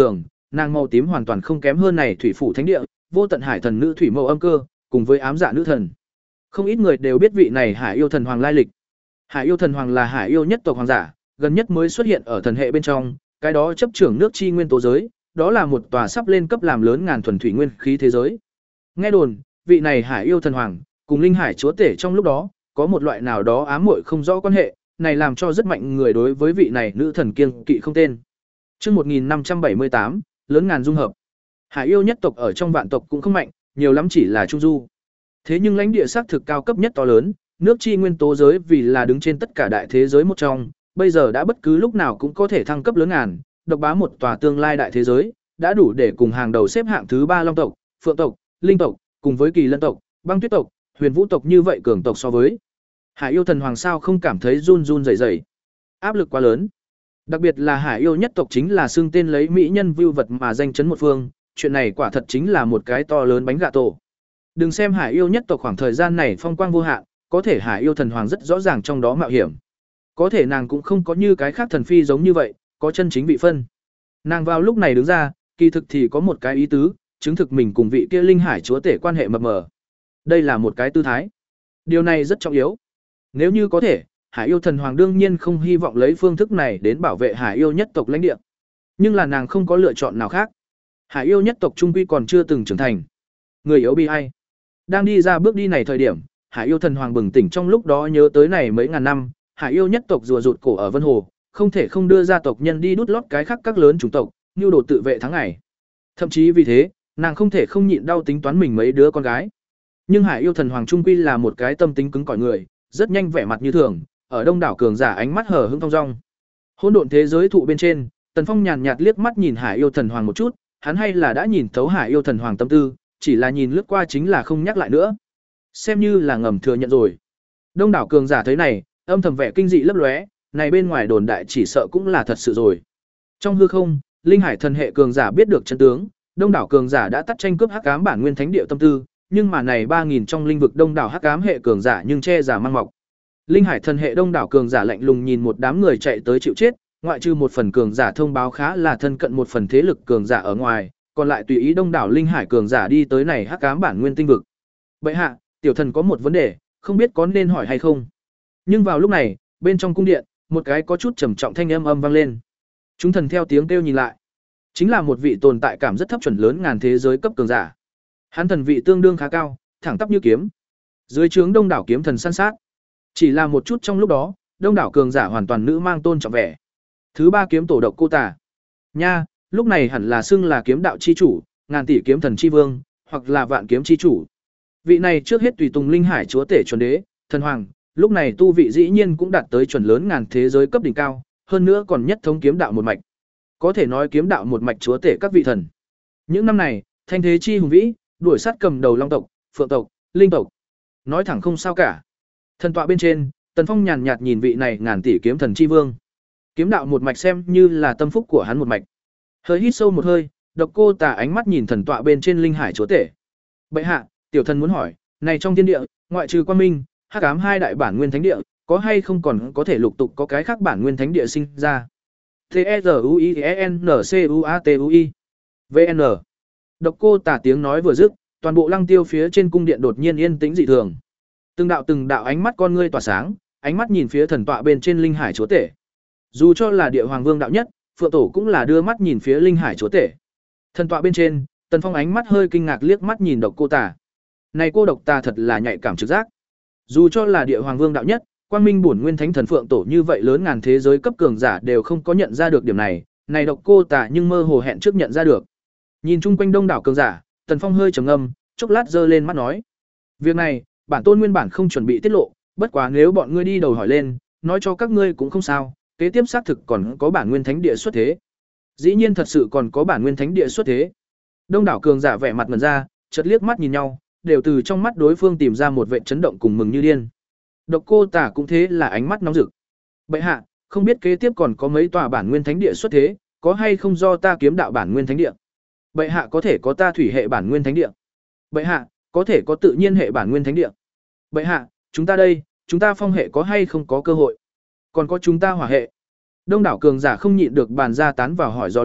nàng màu tím hoàn toàn không kém hơn này thủy phủ thánh địa, vô tận hải thần nữ thủy mẫu âm cơ, cùng với ám dạ nữ thần. Không ít người đều biết vị này Hải Yêu thần hoàng lai lịch. Hải Yêu thần hoàng là Hải Yêu nhất tộc hoàng giả, gần nhất mới xuất hiện ở thần hệ bên trong, cái đó chấp trưởng nước chi nguyên tố giới, đó là một tòa sắp lên cấp làm lớn ngàn thuần thủy nguyên khí thế giới. Nghe đồn, vị này Hải Yêu thần hoàng cùng linh hải chúa tể trong lúc đó có một loại nào đó ám muội không rõ quan hệ, này làm cho rất mạnh người đối với vị này nữ thần kiêng kỵ không tên. Chương một nghìn năm trăm bảy mươi tám, lớn ngàn dung hợp. Hải Yêu nhất tộc ở trong vạn tộc cũng không mạnh, nhiều lắm chỉ là trung du. Thế nhưng lãnh địa xác thực cao cấp nhất to lớn, nước chi nguyên tố giới vì là đứng trên tất cả đại thế giới một trong, bây giờ đã bất cứ lúc nào cũng có thể thăng cấp lớn ngàn, độc bá một tòa tương lai đại thế giới, đã đủ để cùng hàng đầu xếp hạng thứ ba Long tộc, Phượng tộc, Linh tộc, cùng với Kỳ Lân tộc, Băng Tuyết tộc, Huyền Vũ tộc như vậy cường tộc so với. Hải Yêu thần hoàng sao không cảm thấy run run rẩy rẩy. Áp lực quá lớn. Đặc biệt là Hải Yêu nhất tộc chính là xưng tên lấy mỹ nhân vưu vật mà danh chấn một phương, chuyện này quả thật chính là một cái to lớn bánh gà tổ. Đừng xem Hải Yêu nhất tộc khoảng thời gian này phong quang vô hạn, có thể Hải Yêu thần hoàng rất rõ ràng trong đó mạo hiểm. Có thể nàng cũng không có như cái khác thần phi giống như vậy, có chân chính vị phân. Nàng vào lúc này đứng ra, kỳ thực thì có một cái ý tứ, chứng thực mình cùng vị kia linh hải chúa tể quan hệ mập mờ. Đây là một cái tư thái. Điều này rất trọng yếu. Nếu như có thể, Hải Yêu thần hoàng đương nhiên không hy vọng lấy phương thức này đến bảo vệ Hải Yêu nhất tộc lãnh địa. Nhưng là nàng không có lựa chọn nào khác. Hải Yêu nhất tộc trung quy còn chưa từng trưởng thành. Người yếu bi ai. Đang đi ra bước đi này thời điểm, Hải Yêu thần hoàng bừng tỉnh trong lúc đó nhớ tới này mấy ngàn năm, Hải Yêu nhất tộc rùa rụt cổ ở Vân Hồ, không thể không đưa ra tộc nhân đi đút lót cái khác các lớn chủng tộc, nưu đồ tự vệ tháng ngày. Thậm chí vì thế, nàng không thể không nhịn đau tính toán mình mấy đứa con gái. Nhưng Hải Yêu thần hoàng trung quy là một cái tâm tính cứng cỏi người, rất nhanh vẻ mặt như thường, ở đông đảo cường giả ánh mắt hờ hững thong dong. Hỗn độn thế giới thụ bên trên, Tần Phong nhàn nhạt liếc mắt nhìn Hải Yêu thần hoàng một chút, hắn hay là đã nhìn thấu Hải Yêu thần hoàng tâm tư, chỉ là nhìn lướt qua chính là không nhắc lại nữa. Xem như là ngầm thừa nhận rồi. Đông đảo cường giả thấy này, âm thầm vẻ kinh dị lấp lóe, này bên ngoài đồn đại chỉ sợ cũng là thật sự rồi. Trong hư không, linh hải thần hệ cường giả biết được chân tướng, đông đảo cường giả đã tắt tranh cướp hắc ám bản nguyên thánh địa tâm tư, nhưng mà này ba nghìn trong linh vực đông đảo hắc ám hệ cường giả nhưng che giả mang mọc. Linh hải thần hệ đông đảo cường giả lạnh lùng nhìn một đám người chạy tới chịu chết, ngoại trừ một phần cường giả thông báo khá là thân cận một phần thế lực cường giả ở ngoài, còn lại tùy ý đông đảo linh hải cường giả đi tới này hắc ám bản nguyên tinh vực. Bệ hạ, tiểu thần có một vấn đề, không biết có nên hỏi hay không. Nhưng vào lúc này, bên trong cung điện, một cái có chút trầm trọng thanh âm âm vang lên. Chúng thần theo tiếng kêu nhìn lại, chính là một vị tồn tại cảm rất thấp chuẩn lớn ngàn thế giới cấp cường giả. Hắn thần vị tương đương khá cao, thẳng tắp như kiếm. Dưới trướng đông đảo kiếm thần săn sát. Chỉ là một chút trong lúc đó, đông đảo cường giả hoàn toàn nữ mang tôn trọng vẻ. Thứ ba kiếm tổ độc cô tả. Nha, lúc này hẳn là xưng là kiếm đạo chi chủ, ngàn tỷ kiếm thần chi vương, hoặc là vạn kiếm chi chủ. Vị này trước hết tùy tùng linh hải chúa tể chuẩn đế, thần hoàng, lúc này tu vị dĩ nhiên cũng đạt tới chuẩn lớn ngàn thế giới cấp đỉnh cao, hơn nữa còn nhất thống kiếm đạo một mạch. Có thể nói kiếm đạo một mạch chúa tể các vị thần. Những năm này, thanh thế chi hùng vĩ, đuổi sát cầm đầu Long tộc, Phượng tộc, Linh tộc. Nói thẳng không sao cả. Thần tọa bên trên, Tần Phong nhàn nhạt nhìn vị này ngàn tỷ kiếm thần chi vương. Kiếm đạo một mạch xem như là tâm phúc của hắn một mạch. Hơi hít sâu một hơi, Độc Cô Tả ánh mắt nhìn thần tọa bên trên linh hải chúa tể. Bệ hạ, tiểu thần muốn hỏi, này trong thiên địa, ngoại trừ Quang Minh, Hắc Ám hai đại bản nguyên thánh địa, có hay không còn có thể lục tục có cái khác bản nguyên thánh địa sinh ra? T E R U I E N C U A T U I V N. Độc Cô Tả tiếng nói vừa dứt, toàn bộ lăng tiêu phía trên cung điện đột nhiên yên tĩnh dị thường. Từng đạo từng đạo ánh mắt con ngươi tỏa sáng, ánh mắt nhìn phía thần tọa bên trên linh hải chúa tể. Dù cho là địa hoàng vương đạo nhất, Phượng tổ cũng là đưa mắt nhìn phía linh hải chúa tể. Thần tọa bên trên, Tần Phong ánh mắt hơi kinh ngạc liếc mắt nhìn Độc Cô Tả. Này cô độc tà thật là nhạy cảm trực giác. Dù cho là địa hoàng vương đạo nhất, Quang Minh bổn nguyên thánh thần Phượng tổ như vậy lớn ngàn thế giới cấp cường giả đều không có nhận ra được điểm này, này Độc Cô Tả nhưng mơ hồ hẹn trước nhận ra được. Nhìn chung quanh đông đảo cường giả, Tần Phong hơi trầm ngâm, chốc lát giơ lên mắt nói: "Việc này, bản tôn nguyên bản không chuẩn bị tiết lộ, bất quá nếu bọn ngươi đi đầu hỏi lên, nói cho các ngươi cũng không sao, kế tiếp xác thực còn có bản nguyên thánh địa xuất thế." Dĩ nhiên thật sự còn có bản nguyên thánh địa xuất thế. Đông đảo cường giả vẻ mặt ngẩn ra, chợt liếc mắt nhìn nhau, đều từ trong mắt đối phương tìm ra một vẻ chấn động cùng mừng như điên. Độc Cô Tả cũng thế là ánh mắt nóng rực. "Bệ hạ, không biết kế tiếp còn có mấy tòa bản nguyên thánh địa xuất thế, có hay không do ta kiếm đạo bản nguyên thánh địa? Bệ hạ có thể có ta thủy hệ bản nguyên thánh địa. Bệ hạ, có thể có tự nhiên hệ bản nguyên thánh địa. Bệ hạ, chúng ta đây, chúng ta phong hệ có hay không có cơ hội? Còn có chúng ta hỏa hệ." Đông đảo cường giả không nhịn được bàn ra tán vào hỏi dò lên,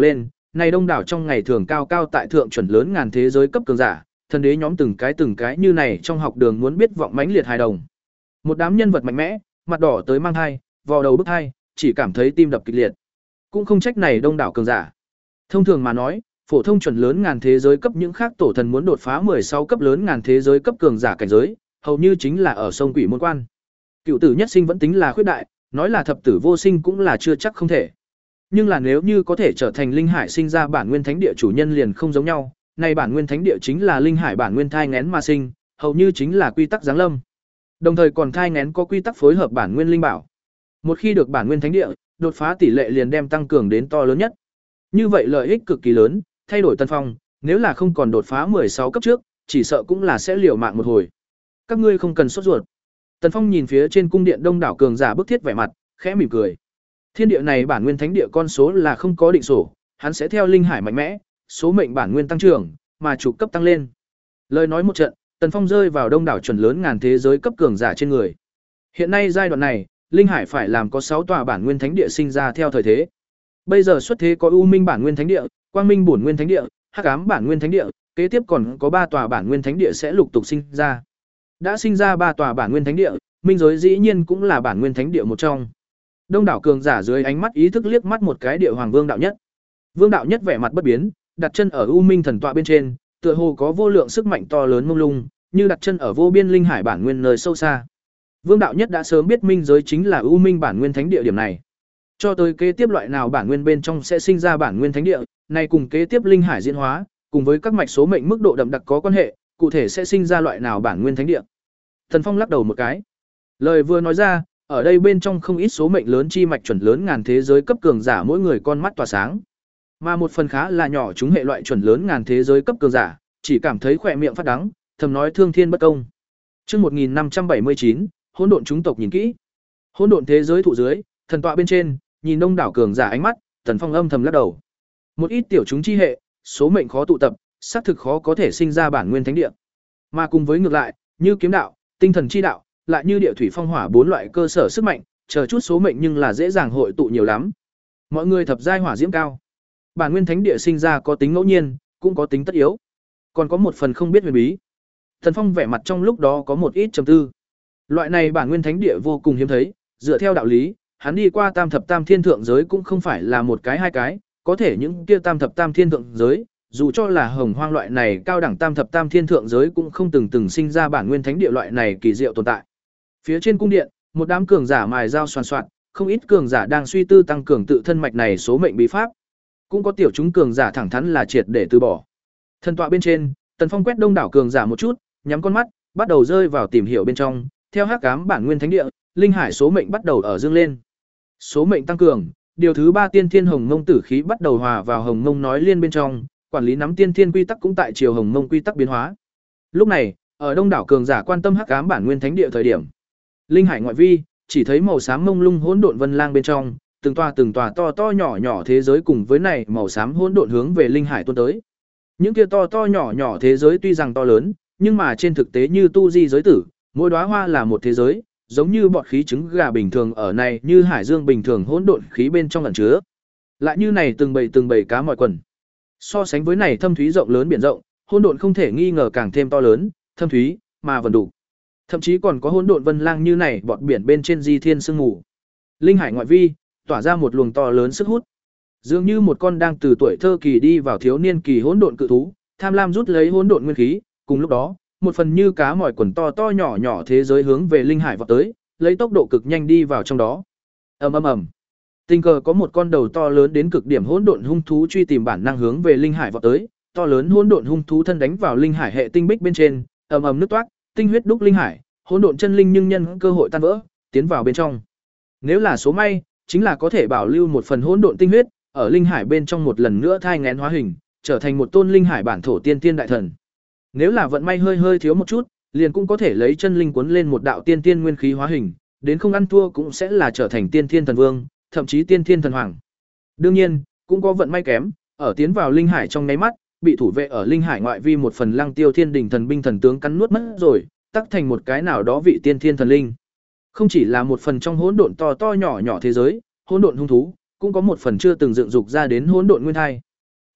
này đông đảo trong ngày thường cao cao tại thượng chuẩn lớn ngàn thế giới cấp cường giả, thần đế nhóm từng cái từng cái như này trong học đường muốn biết vọng mãnh liệt hài đồng. Một đám nhân vật mạnh mẽ, mặt đỏ tới mang hai, vò đầu bức hai, chỉ cảm thấy tim đập kịch liệt. Cũng không trách này đông đảo cường giả. Thông thường mà nói, phổ thông chuẩn lớn ngàn thế giới cấp những khác tổ thần muốn đột phá mười sáu cấp lớn ngàn thế giới cấp cường giả cảnh giới, hầu như chính là ở sông Quỷ môn quan. Cựu tử nhất sinh vẫn tính là khuyết đại, nói là thập tử vô sinh cũng là chưa chắc không thể. Nhưng là nếu như có thể trở thành linh hải sinh ra bản nguyên thánh địa chủ nhân liền không giống nhau, này bản nguyên thánh địa chính là linh hải bản nguyên thai nghén mà sinh, hầu như chính là quy tắc giáng lâm. Đồng thời còn thai nghén có quy tắc phối hợp bản nguyên linh bảo. Một khi được bản nguyên thánh địa, đột phá tỷ lệ liền đem tăng cường đến to lớn nhất. Như vậy lợi ích cực kỳ lớn, thay đổi Tần Phong, nếu là không còn đột phá mười sáu cấp trước, chỉ sợ cũng là sẽ liều mạng một hồi. Các ngươi không cần sốt ruột. Tần Phong nhìn phía trên cung điện đông đảo cường giả bức thiết vẻ mặt, khẽ mỉm cười. Thiên địa này bản nguyên thánh địa con số là không có định sổ, hắn sẽ theo linh hải mạnh mẽ, số mệnh bản nguyên tăng trưởng, mà trụ cấp tăng lên. Lời nói một trận, Tần Phong rơi vào đông đảo chuẩn lớn ngàn thế giới cấp cường giả trên người. Hiện nay giai đoạn này, linh hải phải làm có sáu tòa bản nguyên thánh địa sinh ra theo thời thế. Bây giờ xuất thế có U Minh bản nguyên thánh địa, Quang Minh bổn nguyên thánh địa, Hắc Ám bản nguyên thánh địa, kế tiếp còn có ba tòa bản nguyên thánh địa sẽ lục tục sinh ra. Đã sinh ra ba tòa bản nguyên thánh địa, minh giới dĩ nhiên cũng là bản nguyên thánh địa một trong. Đông đảo cường giả dưới ánh mắt ý thức liếc mắt một cái địa hoàng vương đạo nhất. Vương đạo nhất vẻ mặt bất biến, đặt chân ở U Minh thần tọa bên trên, tựa hồ có vô lượng sức mạnh to lớn mông lung, như đặt chân ở vô biên linh hải bản nguyên nơi sâu xa. Vương đạo nhất đã sớm biết minh giới chính là U Minh bản nguyên thánh địa điểm này. Cho tới kế tiếp loại nào bản nguyên bên trong sẽ sinh ra bản nguyên thánh địa, này cùng kế tiếp linh hải diễn hóa, cùng với các mạch số mệnh mức độ đậm đặc có quan hệ, cụ thể sẽ sinh ra loại nào bản nguyên thánh địa. Thần Phong lắc đầu một cái. Lời vừa nói ra, ở đây bên trong không ít số mệnh lớn chi mạch chuẩn lớn ngàn thế giới cấp cường giả mỗi người con mắt tỏa sáng. Mà một phần khá là nhỏ chúng hệ loại chuẩn lớn ngàn thế giới cấp cường giả, chỉ cảm thấy khỏe miệng phát đắng, thầm nói thương thiên bất công. Chương một nghìn năm trăm bảy mươi chín, hỗn độn chúng tộc nhìn kỹ. Hỗn độn thế giới thụ dưới, thần tọa bên trên, nhìn đông đảo cường giả ánh mắt, Tần Phong âm thầm lắc đầu. Một ít tiểu chúng chi hệ, số mệnh khó tụ tập, xác thực khó có thể sinh ra bản nguyên thánh địa. Mà cùng với ngược lại, như kiếm đạo, tinh thần chi đạo, lại như địa thủy phong hỏa bốn loại cơ sở sức mạnh, chờ chút số mệnh nhưng là dễ dàng hội tụ nhiều lắm. Mọi người thập giai hỏa diễm cao. Bản nguyên thánh địa sinh ra có tính ngẫu nhiên, cũng có tính tất yếu. Còn có một phần không biết huyền bí. Thần Phong vẻ mặt trong lúc đó có một ít trầm tư. Loại này bản nguyên thánh địa vô cùng hiếm thấy, dựa theo đạo lý, hắn đi qua tam thập tam thiên thượng giới cũng không phải là một cái hai cái, có thể những kia tam thập tam thiên thượng giới, dù cho là hồng hoang loại này cao đẳng tam thập tam thiên thượng giới cũng không từng từng sinh ra bản nguyên thánh địa loại này kỳ diệu tồn tại. Phía trên cung điện, một đám cường giả mài dao xoàn xoạt, không ít cường giả đang suy tư tăng cường tự thân mạch này số mệnh bí pháp. Cũng có tiểu chúng cường giả thẳng thắn là triệt để từ bỏ. Thần tọa bên trên, Tần Phong quét đông đảo cường giả một chút, nhắm con mắt, bắt đầu rơi vào tìm hiểu bên trong, theo hắc ám bản nguyên thánh địa, linh hải số mệnh bắt đầu ở dương lên. Số mệnh tăng cường, điều thứ ba tiên thiên hồng mông tử khí bắt đầu hòa vào hồng mông nói liên bên trong, quản lý nắm tiên thiên quy tắc cũng tại chiều hồng mông quy tắc biến hóa. Lúc này, ở đông đảo cường giả quan tâm hắc ám bản nguyên thánh địa thời điểm, linh hải ngoại vi, chỉ thấy màu xám mông lung hỗn độn vân lang bên trong, từng tòa từng tòa to to nhỏ nhỏ thế giới cùng với này màu xám hỗn độn hướng về linh hải tuôn tới. Những kia to to nhỏ nhỏ thế giới tuy rằng to lớn, nhưng mà trên thực tế như tu di giới tử, mỗi đóa hoa là một thế giới, giống như bọt khí trứng gà bình thường ở này như hải dương bình thường hỗn độn khí bên trong ẩn chứa. Lại như này từng bầy từng bầy cá mọi quần. So sánh với này thâm thúy rộng lớn biển rộng, hỗn độn không thể nghi ngờ càng thêm to lớn, thâm thúy mà vẫn đủ. Thậm chí còn có hỗn độn vân lang như này bọt biển bên trên di thiên sương mù. Linh hải ngoại vi, tỏa ra một luồng to lớn sức hút. Dường như một con đang từ tuổi thơ kỳ đi vào thiếu niên kỳ hỗn độn cự thú, tham lam rút lấy hỗn độn nguyên khí, cùng lúc đó, một phần như cá mỏi quần to to nhỏ nhỏ thế giới hướng về linh hải vọt tới, lấy tốc độ cực nhanh đi vào trong đó. Ầm ầm ầm. Tình cờ có một con đầu to lớn đến cực điểm hỗn độn hung thú truy tìm bản năng hướng về linh hải vọt tới, to lớn hỗn độn hung thú thân đánh vào linh hải hệ tinh bích bên trên, ầm ầm nứt toác, tinh huyết đúc linh hải, hỗn độn chân linh nhưng nhân cơ hội tan vỡ, tiến vào bên trong. Nếu là số may, chính là có thể bảo lưu một phần hỗn độn tinh huyết, ở linh hải bên trong một lần nữa thai nghén hóa hình, trở thành một tôn linh hải bản thổ tiên tiên đại thần. Nếu là vận may hơi hơi thiếu một chút, liền cũng có thể lấy chân linh cuốn lên một đạo tiên tiên nguyên khí hóa hình, đến không ăn thua cũng sẽ là trở thành tiên thiên thần vương, thậm chí tiên thiên thần hoàng. Đương nhiên, cũng có vận may kém, ở tiến vào linh hải trong nháy mắt, bị thủ vệ ở linh hải ngoại vi một phần Lăng Tiêu Thiên Đình thần binh thần tướng cắn nuốt mất rồi, tắc thành một cái nào đó vị tiên thiên thần linh. Không chỉ là một phần trong hỗn độn to to nhỏ nhỏ thế giới, hỗn độn hung thú, cũng có một phần chưa từng dựng dục ra đến hỗn độn nguyên thai.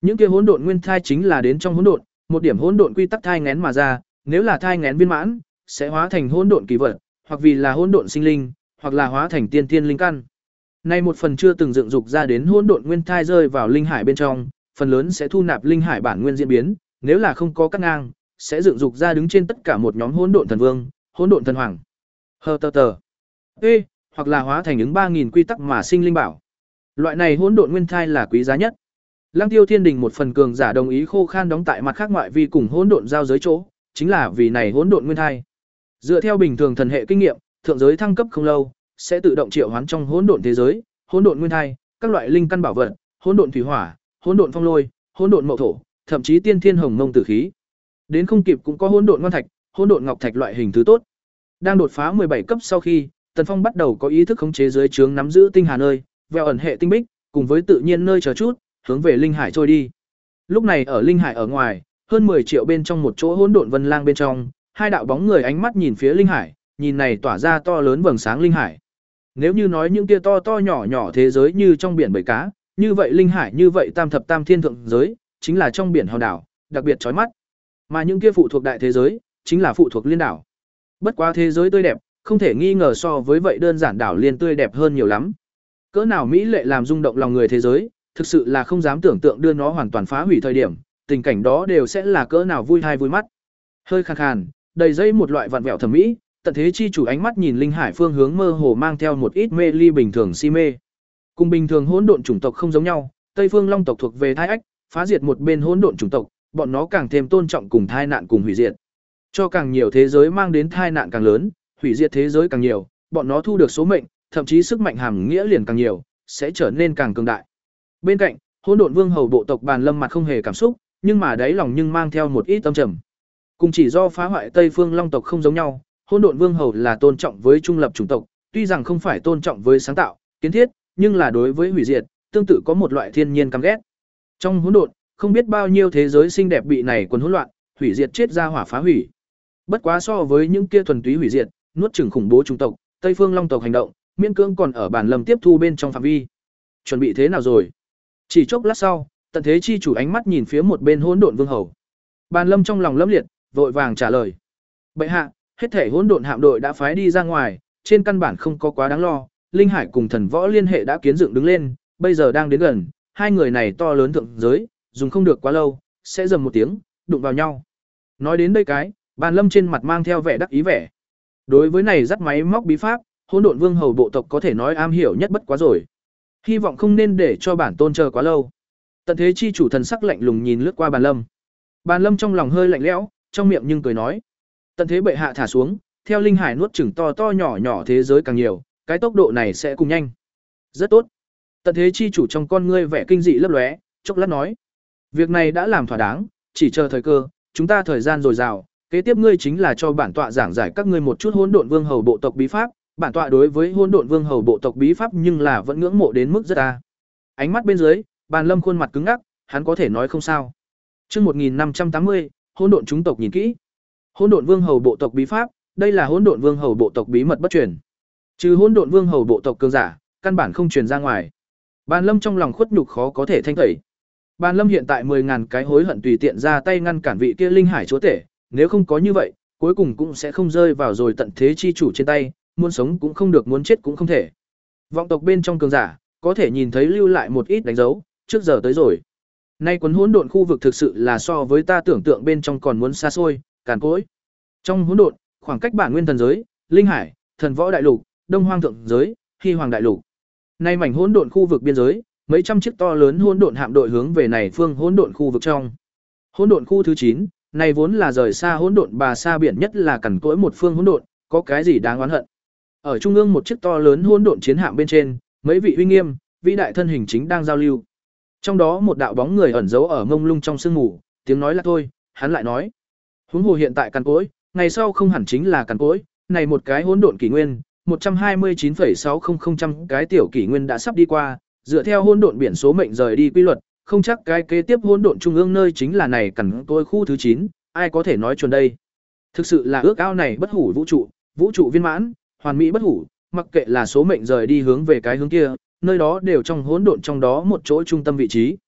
Những kia hỗn độn nguyên thai chính là đến trong hỗn độn, một điểm hỗn độn quy tắc thai nghén mà ra, nếu là thai nghén viên mãn, sẽ hóa thành hỗn độn kỳ vật, hoặc vì là hỗn độn sinh linh, hoặc là hóa thành tiên tiên linh căn. Nay một phần chưa từng dựng dục ra đến hỗn độn nguyên thai rơi vào linh hải bên trong, phần lớn sẽ thu nạp linh hải bản nguyên diễn biến, nếu là không có cắt ngang, sẽ dựng dục ra đứng trên tất cả một nhóm hỗn độn thần vương, hỗn độn thần hoàng. Hờ tờ tờ. Ê, hoặc là hóa thành ứng ba nghìn quy tắc mà sinh linh bảo. Loại này hỗn độn nguyên thai là quý giá nhất. Lăng Tiêu Thiên Đình một phần cường giả đồng ý khô khan đóng tại mặt khác ngoại vi cùng hỗn độn giao giới chỗ, chính là vì này hỗn độn nguyên thai. Dựa theo bình thường thần hệ kinh nghiệm, thượng giới thăng cấp không lâu, sẽ tự động triệu hoán trong hỗn độn thế giới, hỗn độn nguyên thai, các loại linh căn bảo vật, hỗn độn thủy hỏa, hỗn độn phong lôi, hỗn độn mậu thổ, thậm chí tiên thiên hồng mông tử khí. Đến không kịp cũng có hỗn độn ngon thạch, hỗn độn ngọc thạch loại hình thứ tốt. Đang đột phá mười bảy cấp sau khi, Tần Phong bắt đầu có ý thức khống chế dưới trướng nắm giữ tinh hà nơi, veo ẩn hệ tinh bích, cùng với tự nhiên nơi chờ chút, hướng về linh hải trôi đi. Lúc này ở linh hải ở ngoài, hơn mười triệu bên trong một chỗ hỗn độn vân lang bên trong, hai đạo bóng người ánh mắt nhìn phía linh hải, nhìn này tỏa ra to lớn vầng sáng linh hải. Nếu như nói những kia to to nhỏ nhỏ thế giới như trong biển bầy cá, như vậy linh hải như vậy tam thập tam thiên thượng giới, chính là trong biển hòn đảo, đặc biệt chói mắt. Mà những kia phụ thuộc đại thế giới, chính là phụ thuộc liên đảo. Bất quá thế giới tươi đẹp, không thể nghi ngờ so với vậy đơn giản đảo liên tươi đẹp hơn nhiều lắm. Cỡ nào mỹ lệ làm rung động lòng người thế giới, thực sự là không dám tưởng tượng đưa nó hoàn toàn phá hủy thời điểm, tình cảnh đó đều sẽ là cỡ nào vui hay vui mắt. Hơi khàn khàn, đầy dây một loại vặn vẹo thẩm mỹ, tận thế chi chủ ánh mắt nhìn linh hải phương hướng mơ hồ mang theo một ít mê ly bình thường si mê. Cùng bình thường hỗn độn chủng tộc không giống nhau, Tây Phương Long tộc thuộc về thai ách, phá diệt một bên hỗn độn chủng tộc, bọn nó càng thêm tôn trọng cùng thai nạn cùng hủy diệt. Cho càng nhiều thế giới mang đến thai nạn càng lớn, hủy diệt thế giới càng nhiều, bọn nó thu được số mệnh, thậm chí sức mạnh hàm nghĩa liền càng nhiều, sẽ trở nên càng cường đại. Bên cạnh, hỗn độn vương hầu bộ tộc Bàn Lâm mặt không hề cảm xúc, nhưng mà đáy lòng nhưng mang theo một ít tâm trầm. Cùng chỉ do phá hoại Tây Phương Long tộc không giống nhau, hỗn độn vương hầu là tôn trọng với trung lập chủng tộc, tuy rằng không phải tôn trọng với sáng tạo, kiến thiết, nhưng là đối với hủy diệt, tương tự có một loại thiên nhiên căm ghét. Trong hỗn độn, không biết bao nhiêu thế giới xinh đẹp bị này quần hỗn loạn, hủy diệt chết ra hỏa phá hủy. Bất quá so với những kia thuần túy hủy diệt, nuốt chửng khủng bố chủng tộc, Tây Phương Long tộc hành động, miễn cưỡng còn ở Bàn Lâm tiếp thu bên trong phạm vi. Chuẩn bị thế nào rồi? Chỉ chốc lát sau, tận thế chi chủ ánh mắt nhìn phía một bên hỗn độn vương hầu. Bàn Lâm trong lòng lẫm liệt, vội vàng trả lời: "Bệ hạ, hết thể hỗn độn hạm đội đã phái đi ra ngoài, trên căn bản không có quá đáng lo, linh hải cùng thần võ liên hệ đã kiến dựng đứng lên, bây giờ đang đến gần, hai người này to lớn thượng giới, dùng không được quá lâu, sẽ rầm một tiếng, đụng vào nhau." Nói đến đây cái, Bàn Lâm trên mặt mang theo vẻ đắc ý vẻ. Đối với này dắt máy móc bí pháp, hỗn độn vương hầu bộ tộc có thể nói am hiểu nhất bất quá rồi. Hy vọng không nên để cho bản tôn chờ quá lâu. Tận thế chi chủ thần sắc lạnh lùng nhìn lướt qua Bàn Lâm. Bàn Lâm trong lòng hơi lạnh lẽo, trong miệng nhưng cười nói: "Tận thế bệ hạ thả xuống, theo linh hải nuốt chửng to to nhỏ nhỏ thế giới càng nhiều, cái tốc độ này sẽ cùng nhanh." "Rất tốt." Tận thế chi chủ trong con ngươi vẻ kinh dị lấp lóe, chốc lát nói: "Việc này đã làm thỏa đáng, chỉ chờ thời cơ, chúng ta thời gian dồi dào, kế tiếp ngươi chính là cho bản tọa giảng giải các ngươi một chút hỗn độn vương hầu bộ tộc bí pháp, bản tọa đối với hỗn độn vương hầu bộ tộc bí pháp nhưng là vẫn ngưỡng mộ đến mức rất a." Ánh mắt bên dưới, Bàn Lâm khuôn mặt cứng ngắc, hắn có thể nói không sao. Chương một nghìn năm trăm tám mươi, hỗn độn chúng tộc nhìn kỹ. Hỗn độn vương hầu bộ tộc bí pháp, đây là hỗn độn vương hầu bộ tộc bí mật bất truyền. Trừ hỗn độn vương hầu bộ tộc cường giả, căn bản không truyền ra ngoài. Bàn Lâm trong lòng khuất nhục khó có thể thanh tẩy. Bàn Lâm hiện tại mười ngàn cái hối hận tùy tiện ra tay ngăn cản vị kia linh hải chúa tể, nếu không có như vậy, cuối cùng cũng sẽ không rơi vào rồi tận thế chi chủ trên tay, muốn sống cũng không được, muốn chết cũng không thể. Vọng tộc bên trong cường giả, có thể nhìn thấy lưu lại một ít đánh dấu, trước giờ tới rồi. Nay quấn hỗn độn khu vực thực sự là so với ta tưởng tượng bên trong còn muốn xa xôi, càn cỗi. Trong hỗn độn, khoảng cách bản nguyên thần giới, linh hải, thần võ đại lục, đông hoang thượng giới, hy hoàng đại lục. Nay mảnh hỗn độn khu vực biên giới, mấy trăm chiếc to lớn hỗn độn hạm đội hướng về này phương hỗn độn khu vực trong. Hỗn độn khu thứ chín, này vốn là rời xa hỗn độn bà xa biển nhất là cằn cỗi một phương hỗn độn, có cái gì đáng oán hận. Ở trung ương một chiếc to lớn hỗn độn chiến hạm bên trên, mấy vị uy nghiêm, vĩ đại thân hình chính đang giao lưu. Trong đó một đạo bóng người ẩn giấu ở mông lung trong sương mù, tiếng nói là thôi, hắn lại nói: "Huống hồ hiện tại cằn cỗi, ngày sau không hẳn chính là cằn cỗi, này một cái hỗn độn kỷ nguyên, một trăm hai mươi chín phẩy sáu không không trăm cái tiểu kỷ nguyên đã sắp đi qua, dựa theo hỗn độn biển số mệnh rời đi quy luật, không chắc cái kế tiếp hỗn độn trung ương nơi chính là này cằn cỗi khu thứ chín, ai có thể nói chuẩn đây." Thực sự là ước ao này bất hủ vũ trụ, vũ trụ viên mãn, hoàn mỹ bất hủ, mặc kệ là số mệnh rời đi hướng về cái hướng kia, nơi đó đều trong hỗn độn trong đó một chỗ trung tâm vị trí.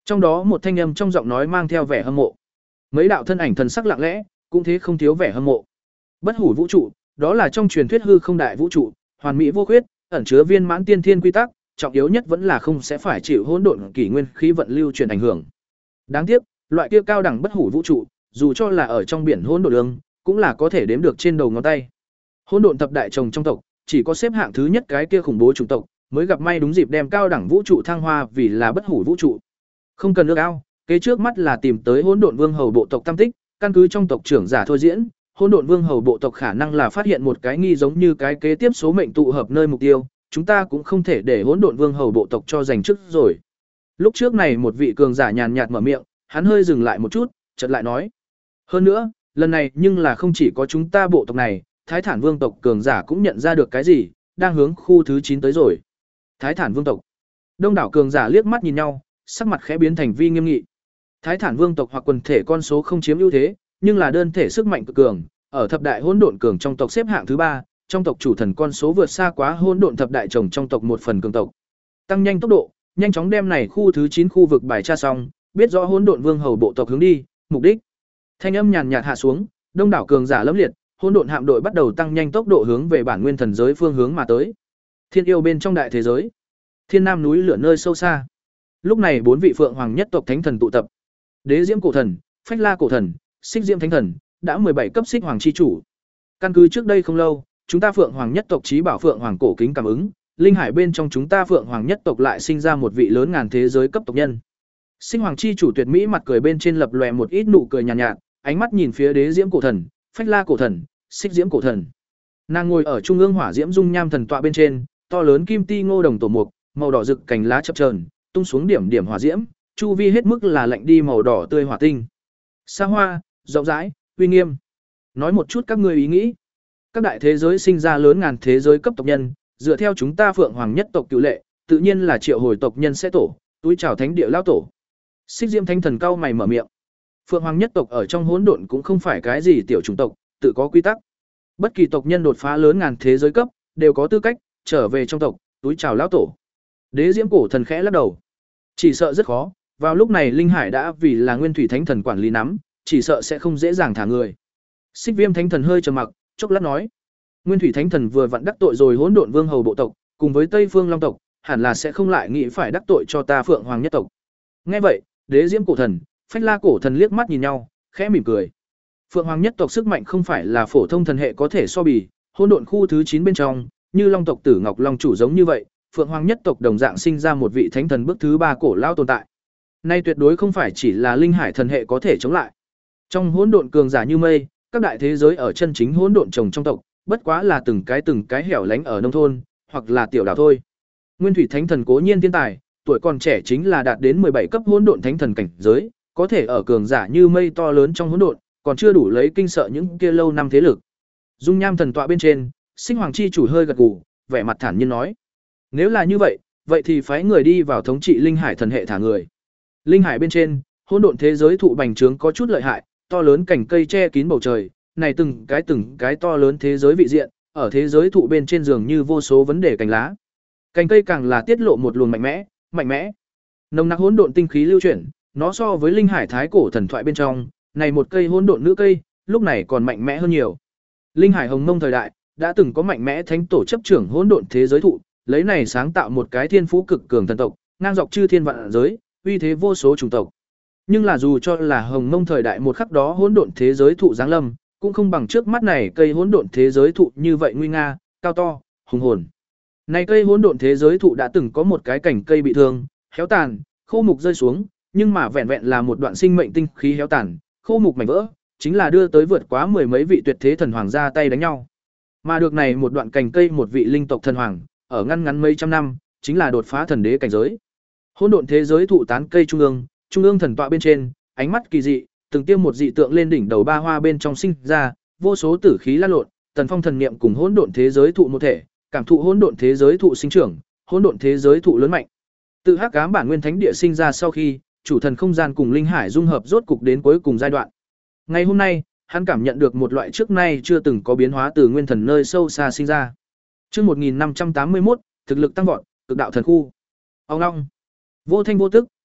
Trong đó một thanh âm trong giọng nói mang theo vẻ hâm mộ. Mấy đạo thân ảnh thần sắc lặng lẽ, cũng thế không thiếu vẻ hâm mộ. Bất hủ vũ trụ, đó là trong truyền thuyết hư không đại vũ trụ, hoàn mỹ vô khuyết, ẩn chứa viên mãn tiên thiên quy tắc, trọng yếu nhất vẫn là không sẽ phải chịu hỗn độn kỷ nguyên khí vận lưu chuyển ảnh hưởng. Đáng tiếc, loại kia cao đẳng bất hủ vũ trụ, dù cho là ở trong biển hỗn độn đường, cũng là có thể đếm được trên đầu ngón tay. Hỗn độn thập đại chồng trong tộc, chỉ có xếp hạng thứ nhất cái kia khủng bố chủng tộc, mới gặp may đúng dịp đem cao đẳng vũ trụ thăng hoa vì là bất hủ vũ trụ. Không cần ước ao, kế trước mắt là tìm tới hỗn độn vương hầu bộ tộc tam tích, căn cứ trong tộc trưởng giả thôi diễn, hỗn độn vương hầu bộ tộc khả năng là phát hiện một cái nghi giống như cái kế tiếp số mệnh tụ hợp nơi mục tiêu, chúng ta cũng không thể để hỗn độn vương hầu bộ tộc cho giành chức rồi. Lúc trước này một vị cường giả nhàn nhạt mở miệng, hắn hơi dừng lại một chút, chợt lại nói: "Hơn nữa, lần này nhưng là không chỉ có chúng ta bộ tộc này, Thái Thản vương tộc cường giả cũng nhận ra được cái gì, đang hướng khu thứ chín tới rồi." Thái Thản vương tộc. Đông đảo cường giả liếc mắt nhìn nhau, sắc mặt khẽ biến thành vi nghiêm nghị. Thái Thản vương tộc hoặc quần thể con số không chiếm ưu thế, nhưng là đơn thể sức mạnh cực cường, ở thập đại hỗn độn cường trong tộc xếp hạng thứ ba, trong tộc chủ thần con số vượt xa quá hỗn độn thập đại chồng trong tộc một phần cường tộc. Tăng nhanh tốc độ, nhanh chóng đem này khu thứ chín khu vực bài tra xong, biết rõ hỗn độn vương hầu bộ tộc hướng đi, mục đích. Thanh âm nhàn nhạt hạ xuống, đông đảo cường giả lẫm liệt, hỗn độn hạm đội bắt đầu tăng nhanh tốc độ hướng về bản nguyên thần giới phương hướng mà tới. Thiên yêu bên trong đại thế giới, Thiên Nam núi lửa nơi sâu xa. Lúc này bốn vị phượng hoàng nhất tộc thánh thần tụ tập. Đế Diễm cổ thần, Phách La cổ thần, Xích Diễm thánh thần, đã mười bảy cấp xích hoàng chi chủ. Căn cứ trước đây không lâu, chúng ta phượng hoàng nhất tộc chí bảo phượng hoàng cổ kính cảm ứng, linh hải bên trong chúng ta phượng hoàng nhất tộc lại sinh ra một vị lớn ngàn thế giới cấp tộc nhân. Xích hoàng chi chủ tuyệt mỹ mặt cười bên trên lập lòe một ít nụ cười nhàn nhạt, nhạt, ánh mắt nhìn phía Đế Diễm cổ thần, Phách La cổ thần, Xích Diễm cổ thần. Nàng ngồi ở trung ương hỏa diễm dung nham thần tọa bên trên, to lớn kim ti ngô đồng tổ mục, màu đỏ rực cành lá chập chờn, tung xuống điểm điểm hỏa diễm, chu vi hết mức là lạnh đi màu đỏ tươi hỏa tinh. Xa hoa, rộng rãi, uy nghiêm. Nói một chút các ngươi ý nghĩ. Các đại thế giới sinh ra lớn ngàn thế giới cấp tộc nhân, dựa theo chúng ta phượng hoàng nhất tộc cựu lệ, tự nhiên là triệu hồi tộc nhân sẽ tổ, túi chào thánh địa lao tổ. Xích Diễm thánh thần cao mày mở miệng. Phượng hoàng nhất tộc ở trong hỗn độn cũng không phải cái gì tiểu chủng tộc, tự có quy tắc. Bất kỳ tộc nhân đột phá lớn ngàn thế giới cấp, đều có tư cách trở về trong tộc, túi chào lão tổ. Đế Diễm cổ thần khẽ lắc đầu. Chỉ sợ rất khó, vào lúc này linh hải đã vì là nguyên thủy thánh thần quản lý nắm, chỉ sợ sẽ không dễ dàng thả người. Xích Viêm thánh thần hơi trầm mặc, chốc lát nói: Nguyên thủy thánh thần vừa vặn đắc tội rồi hỗn độn vương hầu bộ tộc, cùng với Tây Phương Long tộc, hẳn là sẽ không lại nghĩ phải đắc tội cho ta Phượng Hoàng nhất tộc. Nghe vậy, Đế Diễm cổ thần, Phách La cổ thần liếc mắt nhìn nhau, khẽ mỉm cười. Phượng Hoàng nhất tộc sức mạnh không phải là phổ thông thần hệ có thể so bì, hỗn độn khu thứ chín bên trong, như Long tộc Tử Ngọc Long chủ giống như vậy, Phượng Hoàng nhất tộc đồng dạng sinh ra một vị thánh thần bước thứ ba cổ lao tồn tại. Nay tuyệt đối không phải chỉ là linh hải thần hệ có thể chống lại. Trong hỗn độn cường giả như mây, các đại thế giới ở chân chính hỗn độn trồng trong tộc, bất quá là từng cái từng cái hẻo lánh ở nông thôn, hoặc là tiểu đảo thôi. Nguyên thủy thánh thần cố nhiên thiên tài, tuổi còn trẻ chính là đạt đến mười bảy cấp hỗn độn thánh thần cảnh giới, có thể ở cường giả như mây to lớn trong hỗn độn, còn chưa đủ lấy kinh sợ những kia lâu năm thế lực. Dung nham thần tọa bên trên, Sinh Hoàng chi chủ hơi gật gù, vẻ mặt thản nhiên nói: "Nếu là như vậy, vậy thì phái người đi vào thống trị linh hải thần hệ thả người." Linh hải bên trên, hỗn độn thế giới thụ bành trướng có chút lợi hại, to lớn cành cây che kín bầu trời, này từng cái từng cái to lớn thế giới vị diện, ở thế giới thụ bên trên giường như vô số vấn đề cành lá. Cành cây càng là tiết lộ một luồng mạnh mẽ, mạnh mẽ. Nồng nặc hỗn độn tinh khí lưu chuyển, nó so với linh hải thái cổ thần thoại bên trong, này một cây hỗn độn nữ cây, lúc này còn mạnh mẽ hơn nhiều. Linh hải hồng mông thời đại, đã từng có mạnh mẽ thánh tổ chấp trưởng hỗn độn thế giới thụ, lấy này sáng tạo một cái thiên phú cực cường thần tộc, ngang dọc chư thiên vạn giới, uy thế vô số chủng tộc. Nhưng là dù cho là hồng mông thời đại một khắc đó hỗn độn thế giới thụ giáng lâm, cũng không bằng trước mắt này cây hỗn độn thế giới thụ như vậy nguy nga, cao to, hùng hồn. Này cây hỗn độn thế giới thụ đã từng có một cái cảnh cây bị thương, héo tàn, khô mục rơi xuống, nhưng mà vẹn vẹn là một đoạn sinh mệnh tinh khí héo tàn, khô mục mảnh vỡ, chính là đưa tới vượt quá mười mấy vị tuyệt thế thần hoàng ra tay đánh nhau. Mà được này một đoạn cành cây một vị linh tộc thần hoàng, ở ngăn ngắn mấy trăm năm, chính là đột phá thần đế cảnh giới. Hỗn độn thế giới thụ tán cây trung ương, trung ương thần tọa bên trên, ánh mắt kỳ dị, từng tiêm một dị tượng lên đỉnh đầu ba hoa bên trong sinh ra, vô số tử khí lan lộn, Tần Phong thần niệm cùng hỗn độn thế giới thụ một thể, cảm thụ hỗn độn thế giới thụ sinh trưởng, hỗn độn thế giới thụ lớn mạnh. Tự Hắc Ám bản nguyên thánh địa sinh ra sau khi, chủ thần không gian cùng linh hải dung hợp rốt cục đến cuối cùng giai đoạn. Ngày hôm nay, hắn cảm nhận được một loại trước nay chưa từng có biến hóa từ nguyên thần nơi sâu xa sinh ra. Chương một nghìn năm trăm tám mươi mốt, thực lực tăng vọt, cực đạo thần khu. Ông long. Vô thanh vô tức,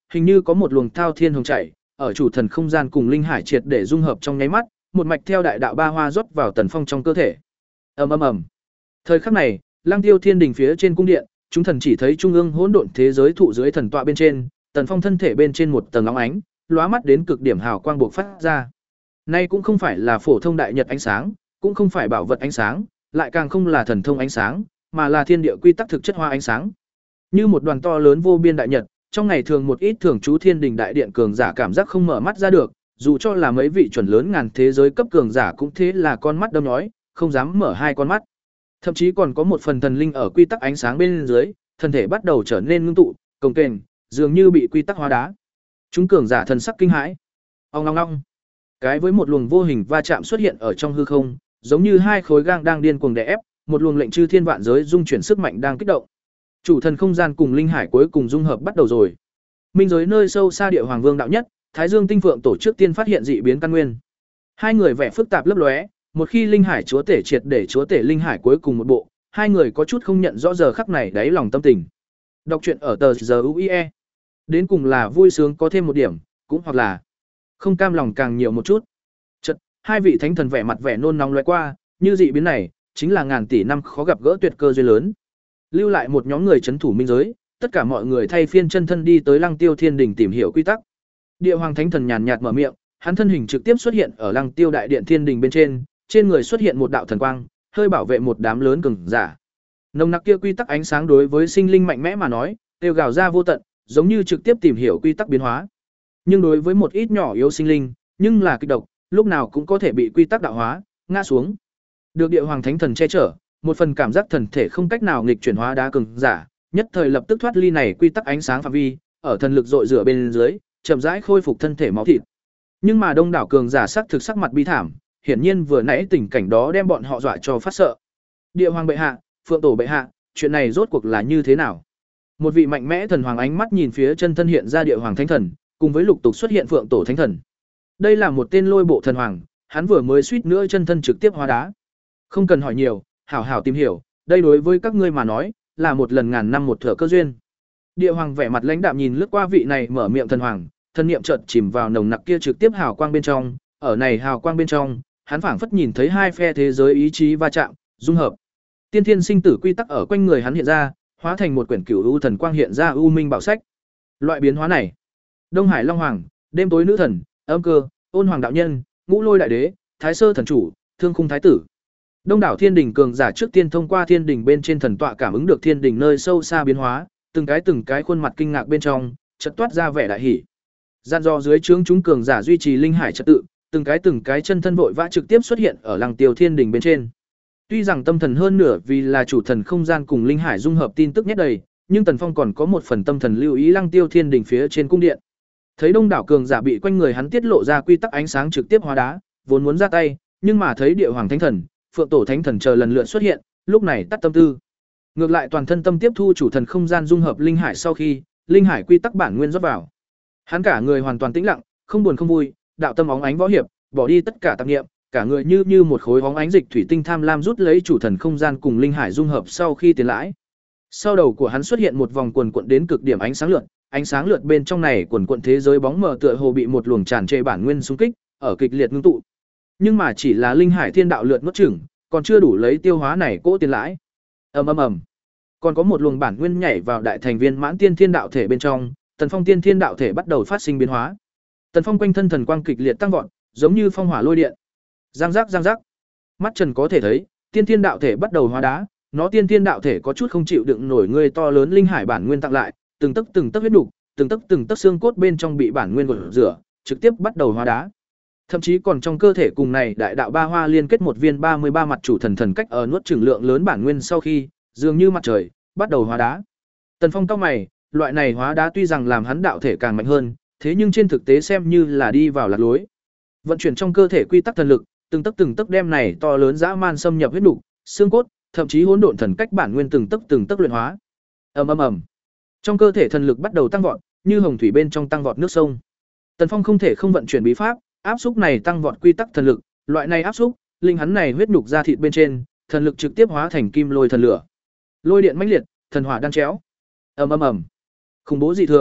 hình như có một luồng thao thiên hồng chảy, ở chủ thần không gian cùng linh hải triệt để dung hợp trong nháy mắt, một mạch theo đại đạo ba hoa rót vào Tần Phong trong cơ thể. Ầm ầm ầm. Thời khắc này, Lăng Tiêu Thiên Đình phía trên cung điện, chúng thần chỉ thấy trung ương hỗn độn thế giới thụ dưới thần tọa bên trên, Tần Phong thân thể bên trên một tầng óng ánh, lóa mắt đến cực điểm hào quang bộc phát ra. Nay cũng không phải là phổ thông đại nhật ánh sáng, cũng không phải bảo vật ánh sáng, lại càng không là thần thông ánh sáng, mà là thiên địa quy tắc thực chất hóa ánh sáng. Như một đoàn to lớn vô biên đại nhật, trong ngày thường một ít thường trú Thiên Đình đại điện cường giả cảm giác không mở mắt ra được, dù cho là mấy vị chuẩn lớn ngàn thế giới cấp cường giả cũng thế là con mắt đâm nhói, không dám mở hai con mắt. Thậm chí còn có một phần thần linh ở quy tắc ánh sáng bên dưới, thân thể bắt đầu trở nên ngưng tụ, cồng kềnh, dường như bị quy tắc hóa đá. Chúng cường giả thần sắc kinh hãi. Ong ong ong. Cái với một luồng vô hình va chạm xuất hiện ở trong hư không, giống như hai khối gang đang điên cuồng đè ép, một luồng lệnh chư thiên vạn giới dung chuyển sức mạnh đang kích động. Chủ thần không gian cùng linh hải cuối cùng dung hợp bắt đầu rồi. Minh giới nơi sâu xa địa hoàng vương đạo nhất, Thái Dương tinh phượng tổ trước tiên phát hiện dị biến căn nguyên. Hai người vẻ phức tạp lấp lóe, một khi linh hải chúa tể triệt để chúa tể linh hải cuối cùng một bộ, hai người có chút không nhận rõ giờ khắc này đáy lòng tâm tình. Đọc truyện ở tờ giờ u i e. Đến cùng là vui sướng có thêm một điểm, cũng hoặc là không cam lòng càng nhiều một chút. Chợt, hai vị thánh thần vẻ mặt vẻ nôn nóng lóe qua, như dị biến này chính là ngàn tỷ năm khó gặp gỡ tuyệt cơ duyên lớn. Lưu lại một nhóm người trấn thủ minh giới, tất cả mọi người thay phiên chân thân đi tới Lăng Tiêu Thiên Đình tìm hiểu quy tắc. Địa Hoàng Thánh Thần nhàn nhạt mở miệng, hắn thân hình trực tiếp xuất hiện ở Lăng Tiêu Đại Điện Thiên Đình bên trên, trên người xuất hiện một đạo thần quang, hơi bảo vệ một đám lớn cường giả. Nồng nặc kia quy tắc ánh sáng đối với sinh linh mạnh mẽ mà nói, đều gào ra vô tận, giống như trực tiếp tìm hiểu quy tắc biến hóa. Nhưng đối với một ít nhỏ yếu sinh linh, nhưng là kịch độc, lúc nào cũng có thể bị quy tắc đạo hóa, ngã xuống. Được Địa Hoàng Thánh Thần che chở, một phần cảm giác thần thể không cách nào nghịch chuyển hóa đá cường giả, nhất thời lập tức thoát ly này quy tắc ánh sáng phạm vi, ở thần lực dội rửa bên dưới, chậm rãi khôi phục thân thể máu thịt. Nhưng mà đông đảo cường giả sắc thực sắc mặt bi thảm, hiển nhiên vừa nãy tình cảnh đó đem bọn họ dọa cho phát sợ. Địa Hoàng bệ hạ, Phượng tổ bệ hạ, chuyện này rốt cuộc là như thế nào? Một vị mạnh mẽ thần hoàng ánh mắt nhìn phía chân thân hiện ra Địa Hoàng Thánh Thần, cùng với lục tục xuất hiện Phượng tổ Thánh Thần. Đây là một tên lôi bộ thần hoàng, hắn vừa mới suýt nữa chân thân trực tiếp hóa đá. Không cần hỏi nhiều, hảo hảo tìm hiểu, đây đối với các ngươi mà nói, là một lần ngàn năm một thửa cơ duyên. Địa Hoàng vẻ mặt lãnh đạm nhìn lướt qua vị này mở miệng thần hoàng, thân niệm chợt chìm vào nồng nặc kia trực tiếp hào quang bên trong, ở này hào quang bên trong, hắn phảng phất nhìn thấy hai phe thế giới ý chí va chạm, dung hợp. Tiên thiên sinh tử quy tắc ở quanh người hắn hiện ra, hóa thành một quyển cửu u thần quang hiện ra u minh bảo sách. Loại biến hóa này, Đông Hải Long Hoàng, Đêm tối nữ thần, Âm Cơ, Ôn Hoàng đạo nhân, Ngũ Lôi đại đế, Thái Sơ thần chủ, Thương Khung thái tử. Đông đảo Thiên Đình cường giả trước tiên thông qua Thiên Đình bên trên thần tọa cảm ứng được Thiên Đình nơi sâu xa biến hóa, từng cái từng cái khuôn mặt kinh ngạc bên trong, chợt toát ra vẻ đại hỉ. Gian do dưới trướng chúng cường giả duy trì linh hải trật tự, từng cái từng cái chân thân vội vã trực tiếp xuất hiện ở Lăng Tiêu Thiên Đình bên trên. Tuy rằng tâm thần hơn nửa vì là chủ thần không gian cùng linh hải dung hợp tin tức nhất đầy, nhưng Tần Phong còn có một phần tâm thần lưu ý Lăng Tiêu Thiên Đình phía trên cung điện. Thấy đông đảo cường giả bị quanh người hắn tiết lộ ra quy tắc ánh sáng trực tiếp hóa đá, vốn muốn ra tay, nhưng mà thấy Địa Hoàng Thánh Thần, Phượng tổ Thánh Thần chờ lần lượt xuất hiện, lúc này tắt tâm tư. Ngược lại toàn thân tâm tiếp thu chủ thần không gian dung hợp linh hải sau khi, linh hải quy tắc bản nguyên rót vào. Hắn cả người hoàn toàn tĩnh lặng, không buồn không vui, đạo tâm óng ánh võ hiệp, bỏ đi tất cả tạp niệm, cả người như như một khối óng ánh dịch thủy tinh tham lam rút lấy chủ thần không gian cùng linh hải dung hợp sau khi tiến lãi. Sau đầu của hắn xuất hiện một vòng quần quận đến cực điểm ánh sáng lượn, ánh sáng lượn bên trong này quần quận thế giới bóng mờ tựa hồ bị một luồng tràn trề bản nguyên xung kích, ở kịch liệt ngưng tụ. Nhưng mà chỉ là linh hải thiên đạo lượn nuốt chửng, còn chưa đủ lấy tiêu hóa này cỗ tiền lãi. Ầm ầm ầm. Còn có một luồng bản nguyên nhảy vào đại thành viên mãn tiên thiên đạo thể bên trong, Tần Phong tiên thiên đạo thể bắt đầu phát sinh biến hóa. Tần Phong quanh thân thần quang kịch liệt tăng vọt, giống như phong hỏa lôi điện. Giang giác giang giác. Mắt Trần có thể thấy, tiên thiên đạo thể bắt đầu hóa đá, nó tiên thiên đạo thể có chút không chịu đựng nổi người to lớn linh hải bản nguyên tặng lại, từng tấc từng tấc huyết đục, từng tấc từng tấc xương cốt bên trong bị bản nguyên gột rửa, trực tiếp bắt đầu hóa đá. Thậm chí còn trong cơ thể cùng này đại đạo ba hoa liên kết một viên ba mươi ba mặt chủ thần thần cách ở nuốt chửng lượng lớn bản nguyên sau khi, dường như mặt trời, bắt đầu hóa đá. Tần Phong cau mày, loại này hóa đá tuy rằng làm hắn đạo thể càng mạnh hơn, thế nhưng trên thực tế xem như là đi vào lạc lối. Vận chuyển trong cơ thể quy tắc thần lực, từng tấc từng tấc đem này to lớn dã man xâm nhập huyết nục, xương cốt, thậm chí hỗn độn thần cách bản nguyên từng tấc từng tấc luyện hóa. Ầm ầm ầm. Trong cơ thể thần lực bắt đầu tăng vọt, như hồng thủy bên trong tăng vọt nước sông. Tần Phong không thể không vận chuyển bí pháp, áp xúc này tăng vọt quy tắc thần lực, loại này áp xúc, linh hắn này huyết nục ra thịt bên trên, thần lực trực tiếp hóa thành kim lôi thần lửa. Lôi điện mãnh liệt, thần hỏa đan chéo. Ầm ầm ầm. Khủng bố dị thường,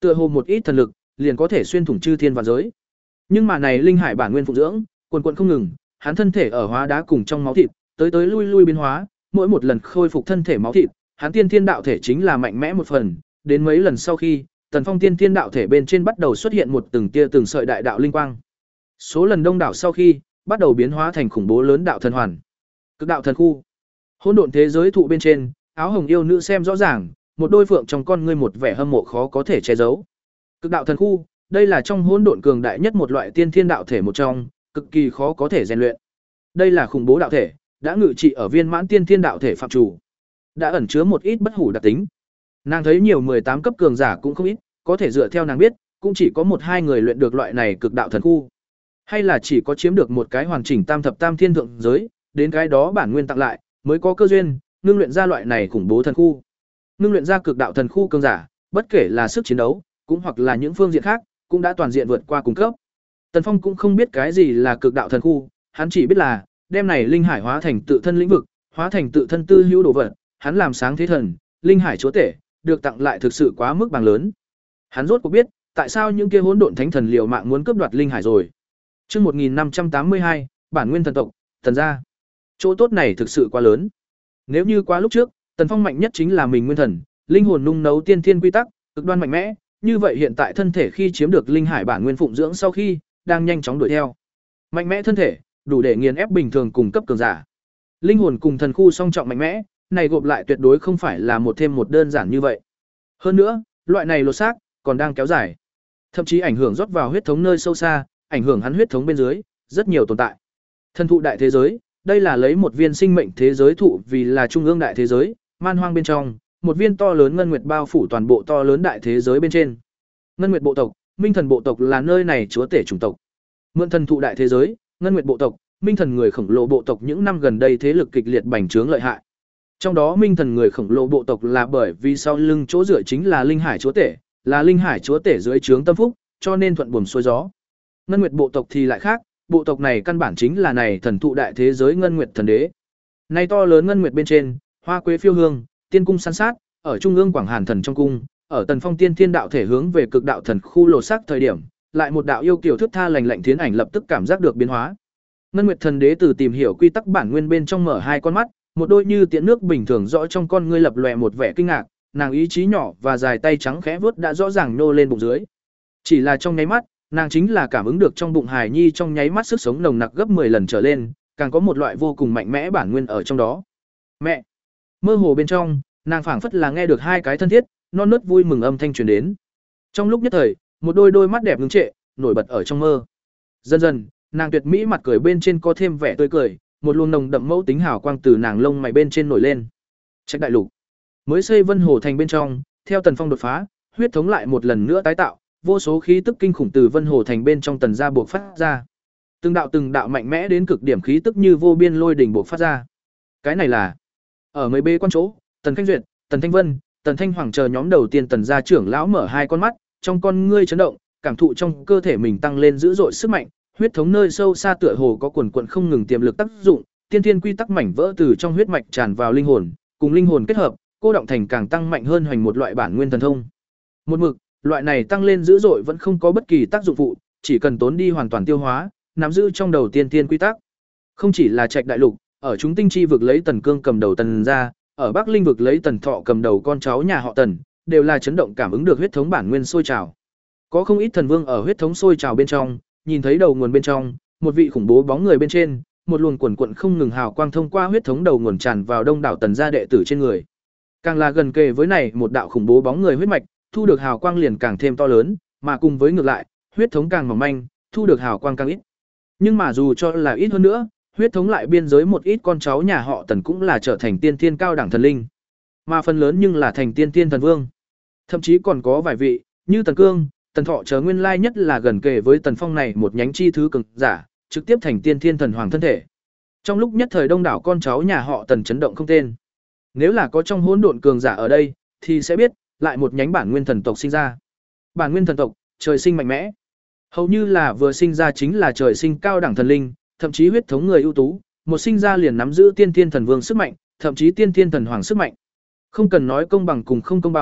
tựa hồ một ít thần lực, liền có thể xuyên thủng chư thiên vạn giới. Nhưng mà này linh hải bản nguyên phụng dưỡng, quần quần không ngừng, hắn thân thể ở hóa đá cùng trong máu thịt, tới tới lui lui biến hóa, mỗi một lần khôi phục thân thể máu thịt, hắn tiên thiên đạo thể chính là mạnh mẽ một phần, đến mấy lần sau khi, Tần Phong tiên thiên đạo thể bên trên bắt đầu xuất hiện một từng tia từng sợi đại đạo linh quang. Số lần đông đảo sau khi, bắt đầu biến hóa thành khủng bố lớn đạo thần hoàn. Cực đạo thần khu. Hỗn độn thế giới thụ bên trên, áo hồng yêu nữ xem rõ ràng, một đôi phượng trong con ngươi một vẻ hâm mộ khó có thể che giấu. Cực đạo thần khu, đây là trong hỗn độn cường đại nhất một loại tiên thiên đạo thể một trong, cực kỳ khó có thể rèn luyện. Đây là khủng bố đạo thể, đã ngự trị ở viên mãn tiên thiên đạo thể phạm chủ, đã ẩn chứa một ít bất hủ đặc tính. Nàng thấy nhiều mười tám cấp cường giả cũng không ít, có thể dựa theo nàng biết, cũng chỉ có một hai người luyện được loại này cực đạo thần khu. Hay là chỉ có chiếm được một cái hoàn chỉnh tam thập tam thiên thượng giới, đến cái đó bản nguyên tặng lại, mới có cơ duyên ngưng luyện ra loại này khủng bố thần khu. Ngưng luyện ra cực đạo thần khu cường giả, bất kể là sức chiến đấu, cũng hoặc là những phương diện khác, cũng đã toàn diện vượt qua cung cấp. Tần Phong cũng không biết cái gì là cực đạo thần khu, hắn chỉ biết là đem này linh hải hóa thành tự thân lĩnh vực, hóa thành tự thân tư hữu đồ vật, hắn làm sáng thế thần, linh hải chúa tể, được tặng lại thực sự quá mức bằng lớn. Hắn rốt cuộc biết, tại sao những kia hỗn độn thánh thần liều mạng muốn cướp đoạt linh hải rồi. Chương một nghìn năm trăm tám mươi hai, bản nguyên thần tộc, thần gia. Chỗ tốt này thực sự quá lớn. Nếu như quá lúc trước, Tần Phong mạnh nhất chính là mình nguyên thần, linh hồn nung nấu tiên thiên quy tắc, cực đoan mạnh mẽ, như vậy hiện tại thân thể khi chiếm được linh hải bản nguyên phụng dưỡng sau khi, đang nhanh chóng đuổi theo. Mạnh mẽ thân thể, đủ để nghiền ép bình thường cùng cấp cường giả. Linh hồn cùng thần khu song trọng mạnh mẽ, này gộp lại tuyệt đối không phải là một thêm một đơn giản như vậy. Hơn nữa, loại này lột xác còn đang kéo dài, thậm chí ảnh hưởng rót vào huyết thống nơi sâu xa, ảnh hưởng hắn huyết thống bên dưới, rất nhiều tồn tại. Thần thụ đại thế giới, đây là lấy một viên sinh mệnh thế giới thụ vì là trung ương đại thế giới, man hoang bên trong, một viên to lớn ngân nguyệt bao phủ toàn bộ to lớn đại thế giới bên trên. Ngân nguyệt bộ tộc, minh thần bộ tộc là nơi này chúa tể chủng tộc. Mượn thần thụ đại thế giới, ngân nguyệt bộ tộc, minh thần người khổng lồ bộ tộc những năm gần đây thế lực kịch liệt bành trướng lợi hại. Trong đó minh thần người khổng lồ bộ tộc là bởi vì sau lưng chỗ dựa chính là linh hải chúa tể, là linh hải chúa tể dưới trướng tâm phúc, cho nên thuận buồm xuôi gió. Ngân nguyệt bộ tộc thì lại khác, bộ tộc này căn bản chính là này thần thụ đại thế giới ngân nguyệt thần đế. Nay to lớn ngân nguyệt bên trên, hoa quế phiêu hương, tiên cung san sát, ở trung ương Quảng Hàn thần trong cung, ở Tần Phong tiên thiên đạo thể hướng về cực đạo thần khu lột xác thời điểm, lại một đạo yêu kiều thước tha lành lạnh thiến ảnh lập tức cảm giác được biến hóa. Ngân nguyệt thần đế từ tìm hiểu quy tắc bản nguyên bên trong mở hai con mắt, một đôi như tiễn nước bình thường rõ trong con ngươi lập lòe một vẻ kinh ngạc, nàng ý chí nhỏ và dài tay trắng khẽ vuốt đã rõ ràng nô lên bụng dưới. Chỉ là trong nháy mắt, nàng chính là cảm ứng được trong bụng hài nhi trong nháy mắt sức sống nồng nặc gấp mười lần trở lên, càng có một loại vô cùng mạnh mẽ bản nguyên ở trong đó. Mẹ! Mơ hồ bên trong, nàng phảng phất là nghe được hai cái thân thiết, non nớt vui mừng âm thanh truyền đến. Trong lúc nhất thời, một đôi đôi mắt đẹp ngưng trệ, nổi bật ở trong mơ. Dần dần, nàng tuyệt mỹ mặt cười bên trên có thêm vẻ tươi cười, một luồng nồng đậm mẫu tính hào quang từ nàng lông mày bên trên nổi lên. Trạch đại lục, mới xây Vân Hồ thành bên trong, theo Tần Phong đột phá, huyết thống lại một lần nữa tái tạo, vô số khí tức kinh khủng từ Vân Hồ thành bên trong tần gia buộc phát ra. Từng đạo từng đạo mạnh mẽ đến cực điểm khí tức như vô biên lôi đỉnh buộc phát ra. Cái này là ở mấy bê quan chỗ, Tần Khanh Duyệt, Tần Thanh Vân, Tần Thanh Hoàng chờ nhóm đầu tiên tần gia trưởng lão mở hai con mắt, trong con ngươi chấn động, cảm thụ trong cơ thể mình tăng lên dữ dội sức mạnh, huyết thống nơi sâu xa tựa hồ có quần quần không ngừng tiềm lực tác dụng, tiên thiên quy tắc mảnh vỡ từ trong huyết mạch tràn vào linh hồn, cùng linh hồn kết hợp, cô động thành càng tăng mạnh hơn hoành một loại bản nguyên thần thông. Một mực, loại này tăng lên dữ dội vẫn không có bất kỳ tác dụng phụ, chỉ cần tốn đi hoàn toàn tiêu hóa, nắm giữ trong đầu tiên thiên quy tắc. Không chỉ là Trạch đại lục, ở chúng tinh chi vực lấy Tần Cương cầm đầu Tần gia, ở Bắc Linh vực lấy Tần Thọ cầm đầu con cháu nhà họ Tần, đều là chấn động cảm ứng được huyết thống bản nguyên sôi trào. Có không ít thần vương ở huyết thống sôi trào bên trong, nhìn thấy đầu nguồn bên trong, một vị khủng bố bóng người bên trên, một luồng quần quần không ngừng hào quang thông qua huyết thống đầu nguồn tràn vào đông đảo Tần gia đệ tử trên người. Càng là gần kề với này một đạo khủng bố bóng người huyết mạch, thu được hào quang liền càng thêm to lớn, mà cùng với ngược lại, huyết thống càng mỏng manh, thu được hào quang càng ít. Nhưng mà dù cho là ít hơn nữa, huyết thống lại biên giới một ít con cháu nhà họ Tần cũng là trở thành tiên thiên cao đẳng thần linh, mà phần lớn nhưng là thành tiên thiên thần vương. Thậm chí còn có vài vị, như Tần Cương, Tần Thọ chớ nguyên lai nhất là gần kề với Tần Phong này một nhánh chi thứ cường giả, trực tiếp thành tiên thiên thần hoàng thân thể. Trong lúc nhất thời đông đảo con cháu nhà họ Tần chấn động không tên. Nếu là có trong hỗn độn cường giả ở đây, thì sẽ biết, lại một nhánh bản nguyên thần tộc sinh ra. Bản nguyên thần tộc, trời sinh mạnh mẽ. Hầu như là vừa sinh ra chính là trời sinh cao đẳng thần linh, thậm chí huyết thống người ưu tú, một sinh ra liền nắm giữ tiên thiên thần vương sức mạnh, thậm chí tiên thiên thần hoàng sức mạnh. Không cần nói công bằng cùng không công bằng,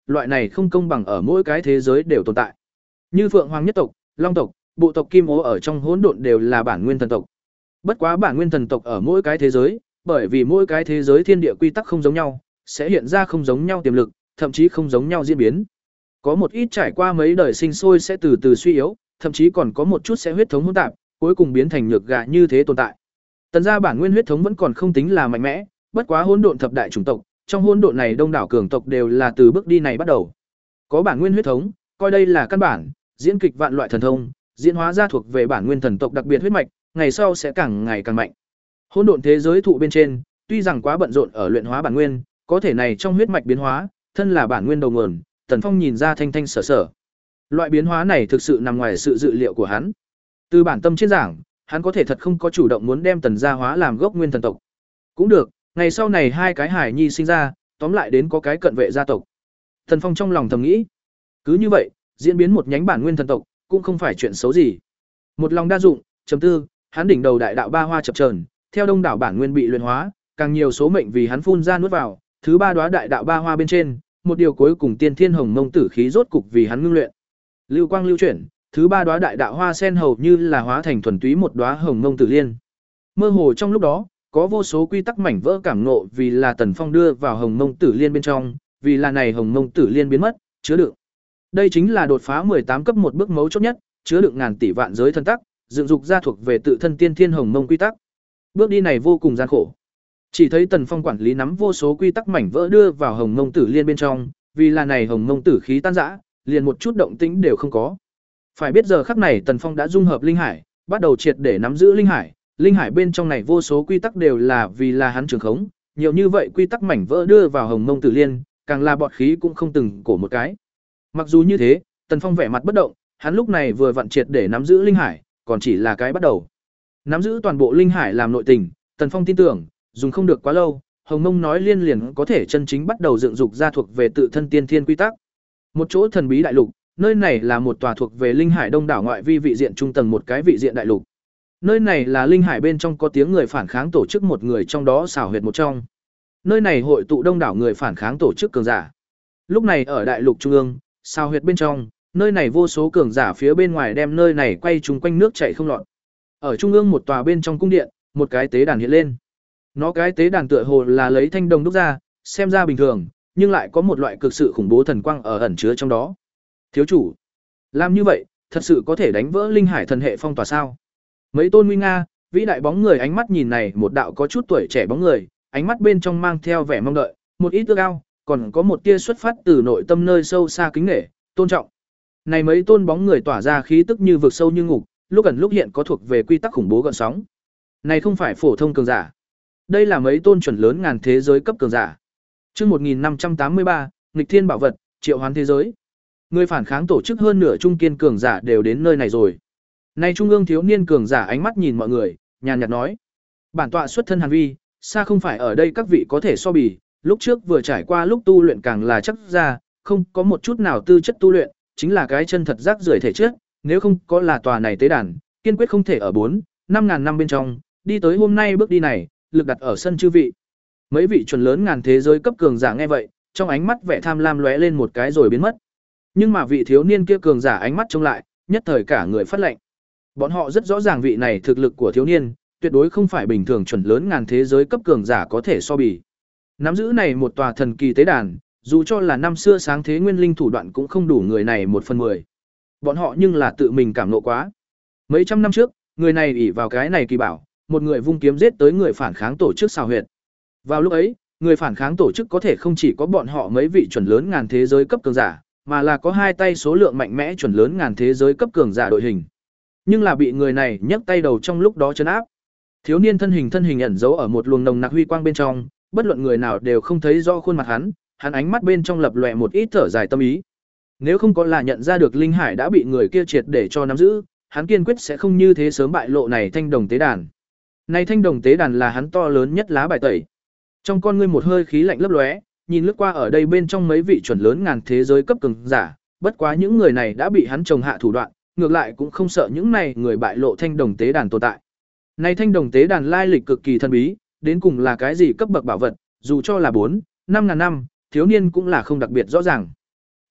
loại này không công bằng ở mỗi cái thế giới đều tồn tại. Như Phượng Hoàng nhất tộc, Long tộc, bộ tộc Kim Ô ở trong hỗn độn đều là bản nguyên thần tộc. Bất quá bản nguyên thần tộc ở mỗi cái thế giới, bởi vì mỗi cái thế giới thiên địa quy tắc không giống nhau, sẽ hiện ra không giống nhau tiềm lực, thậm chí không giống nhau diễn biến. Có một ít trải qua mấy đời sinh sôi sẽ từ từ suy yếu, thậm chí còn có một chút sẽ huyết thống hỗn tạp, cuối cùng biến thành nhược gà như thế tồn tại. Tần gia bản nguyên huyết thống vẫn còn không tính là mạnh mẽ, bất quá hỗn độn thập đại chủng tộc, trong hỗn độn này đông đảo cường tộc đều là từ bước đi này bắt đầu. Có bản nguyên huyết thống, coi đây là căn bản, diễn kịch vạn loại thần thông, diễn hóa ra thuộc về bản nguyên thần tộc đặc biệt huyết mạch, ngày sau sẽ càng ngày càng mạnh. Hỗn độn thế giới thụ bên trên, tuy rằng quá bận rộn ở luyện hóa bản nguyên, có thể này trong huyết mạch biến hóa, thân là bản nguyên đầu nguồn, Tần Phong nhìn ra thanh thanh sở sở. Loại biến hóa này thực sự nằm ngoài sự dự liệu của hắn. Từ bản tâm trên giảng, hắn có thể thật không có chủ động muốn đem Tần gia hóa làm gốc nguyên thần tộc. Cũng được, ngày sau này hai cái hải nhi sinh ra, tóm lại đến có cái cận vệ gia tộc. Tần Phong trong lòng thầm nghĩ. Cứ như vậy, diễn biến một nhánh bản nguyên thần tộc, cũng không phải chuyện xấu gì. Một lòng đa dụng, chấm tư, hắn đỉnh đầu đại đạo ba hoa chập chờn, theo đông đảo bản nguyên bị luyện hóa, càng nhiều số mệnh vì hắn phun ra nuốt vào, thứ ba đóa đại đạo ba hoa bên trên, một điều cuối cùng tiên thiên hồng mông tử khí rốt cục vì hắn ngưng luyện. Lưu quang lưu chuyển, thứ ba đóa đại đạo hoa sen hầu như là hóa thành thuần túy một đóa hồng mông tử liên. Mơ hồ trong lúc đó, có vô số quy tắc mảnh vỡ cảm ngộ vì là Tần Phong đưa vào hồng mông tử liên bên trong, vì là này hồng mông tử liên biến mất, chứa đựng. Đây chính là đột phá mười tám cấp một bước mấu chốt nhất, chứa đựng ngàn tỷ vạn giới thân tắc, dựng dục ra thuộc về tự thân tiên thiên hồng mông quy tắc. Bước đi này vô cùng gian khổ. Chỉ thấy Tần Phong quản lý nắm vô số quy tắc mảnh vỡ đưa vào hồng mông tử liên bên trong, vì là này hồng mông tử khí tan rã, liền một chút động tĩnh đều không có. Phải biết giờ khắc này Tần Phong đã dung hợp linh hải, bắt đầu triệt để nắm giữ linh hải, linh hải bên trong này vô số quy tắc đều là vì là hắn trường khống, nhiều như vậy quy tắc mảnh vỡ đưa vào hồng mông tử liên, càng là bọt khí cũng không từng cổ một cái. Mặc dù như thế, Tần Phong vẻ mặt bất động, hắn lúc này vừa vặn triệt để nắm giữ linh hải, còn chỉ là cái bắt đầu. Nắm giữ toàn bộ linh hải làm nội tình, Tần Phong tin tưởng, dùng không được quá lâu, Hồng Mông nói liên liền có thể chân chính bắt đầu dựng dục ra thuộc về tự thân tiên thiên quy tắc. Một chỗ thần bí đại lục, nơi này là một tòa thuộc về linh hải đông đảo ngoại vi vị diện trung tầng một cái vị diện đại lục. Nơi này là linh hải bên trong có tiếng người phản kháng tổ chức một người trong đó xảo huyệt một trong. Nơi này hội tụ đông đảo người phản kháng tổ chức cường giả. Lúc này ở đại lục trung ương, xảo huyệt bên trong, nơi này vô số cường giả phía bên ngoài đem nơi này quay chung quanh nước chảy không lọt. Ở trung ương một tòa bên trong cung điện, một cái tế đàn hiện lên. Nó cái tế đàn tựa hồ là lấy thanh đồng đúc ra, xem ra bình thường, nhưng lại có một loại cực sự khủng bố thần quang ở ẩn chứa trong đó. Thiếu chủ, làm như vậy, thật sự có thể đánh vỡ linh hải thần hệ phong tỏa sao? Mấy tôn nguy nga, vĩ đại bóng người ánh mắt nhìn này một đạo có chút tuổi trẻ bóng người, ánh mắt bên trong mang theo vẻ mong đợi, một ít ước ao, còn có một tia xuất phát từ nội tâm nơi sâu xa kính nể, tôn trọng. Này mấy tôn bóng người tỏa ra khí tức như vực sâu như ngục, lúc ẩn lúc hiện có thuộc về quy tắc khủng bố gợn sóng. Này không phải phổ thông cường giả. Đây là mấy tôn chuẩn lớn ngàn thế giới cấp cường giả. Chương một nghìn năm trăm tám mươi ba, nghịch thiên bảo vật, triệu hoán thế giới. Người phản kháng tổ chức hơn nửa trung kiên cường giả đều đến nơi này rồi. Nay trung ương thiếu niên cường giả ánh mắt nhìn mọi người, nhàn nhạt nói: "Bản tọa xuất thân Hàn Vi, xa không phải ở đây các vị có thể so bì, lúc trước vừa trải qua lúc tu luyện càng là chắc ra, không có một chút nào tư chất tu luyện, chính là cái chân thật rác rưởi thể chất, nếu không có là tòa này tế đàn, kiên quyết không thể ở bốn, năm ngàn năm bên trong, đi tới hôm nay bước đi này, lực đặt ở sân chư vị." Mấy vị chuẩn lớn ngàn thế giới cấp cường giả nghe vậy, trong ánh mắt vẻ tham lam lóe lên một cái rồi biến mất. Nhưng mà vị thiếu niên kia cường giả ánh mắt trông lại, nhất thời cả người phát lệnh. Bọn họ rất rõ ràng vị này thực lực của thiếu niên, tuyệt đối không phải bình thường chuẩn lớn ngàn thế giới cấp cường giả có thể so bì. Nắm giữ này một tòa thần kỳ tế đàn, dù cho là năm xưa sáng thế nguyên linh thủ đoạn cũng không đủ người này một phần mười. Bọn họ nhưng là tự mình cảm nộ quá. Mấy trăm năm trước, người này ỷ vào cái này kỳ bảo, một người vung kiếm giết tới người phản kháng tổ chức xào huyệt. Vào lúc ấy, người phản kháng tổ chức có thể không chỉ có bọn họ mấy vị chuẩn lớn ngàn thế giới cấp cường giả, mà là có hai tay số lượng mạnh mẽ chuẩn lớn ngàn thế giới cấp cường giả đội hình. Nhưng là bị người này nhấc tay đầu trong lúc đó trấn áp. Thiếu niên thân hình thân hình ẩn giấu ở một luồng nồng nặc huy quang bên trong, bất luận người nào đều không thấy rõ khuôn mặt hắn, hắn ánh mắt bên trong lập lòe một ít thở dài tâm ý. Nếu không có là nhận ra được linh hải đã bị người kia triệt để cho nắm giữ, hắn kiên quyết sẽ không như thế sớm bại lộ này thanh đồng tế đàn. Này thanh đồng tế đàn là hắn to lớn nhất lá bài tẩy. Trong con ngươi một hơi khí lạnh lấp lóe, nhìn lướt qua ở đây bên trong mấy vị chuẩn lớn ngàn thế giới cấp cường giả, bất quá những người này đã bị hắn trồng hạ thủ đoạn, ngược lại cũng không sợ những này người bại lộ thanh đồng tế đàn tồn tại. Này thanh đồng tế đàn lai lịch cực kỳ thần bí, đến cùng là cái gì cấp bậc bảo vật, dù cho là bốn, năm ngàn năm, thiếu niên cũng là không đặc biệt rõ ràng.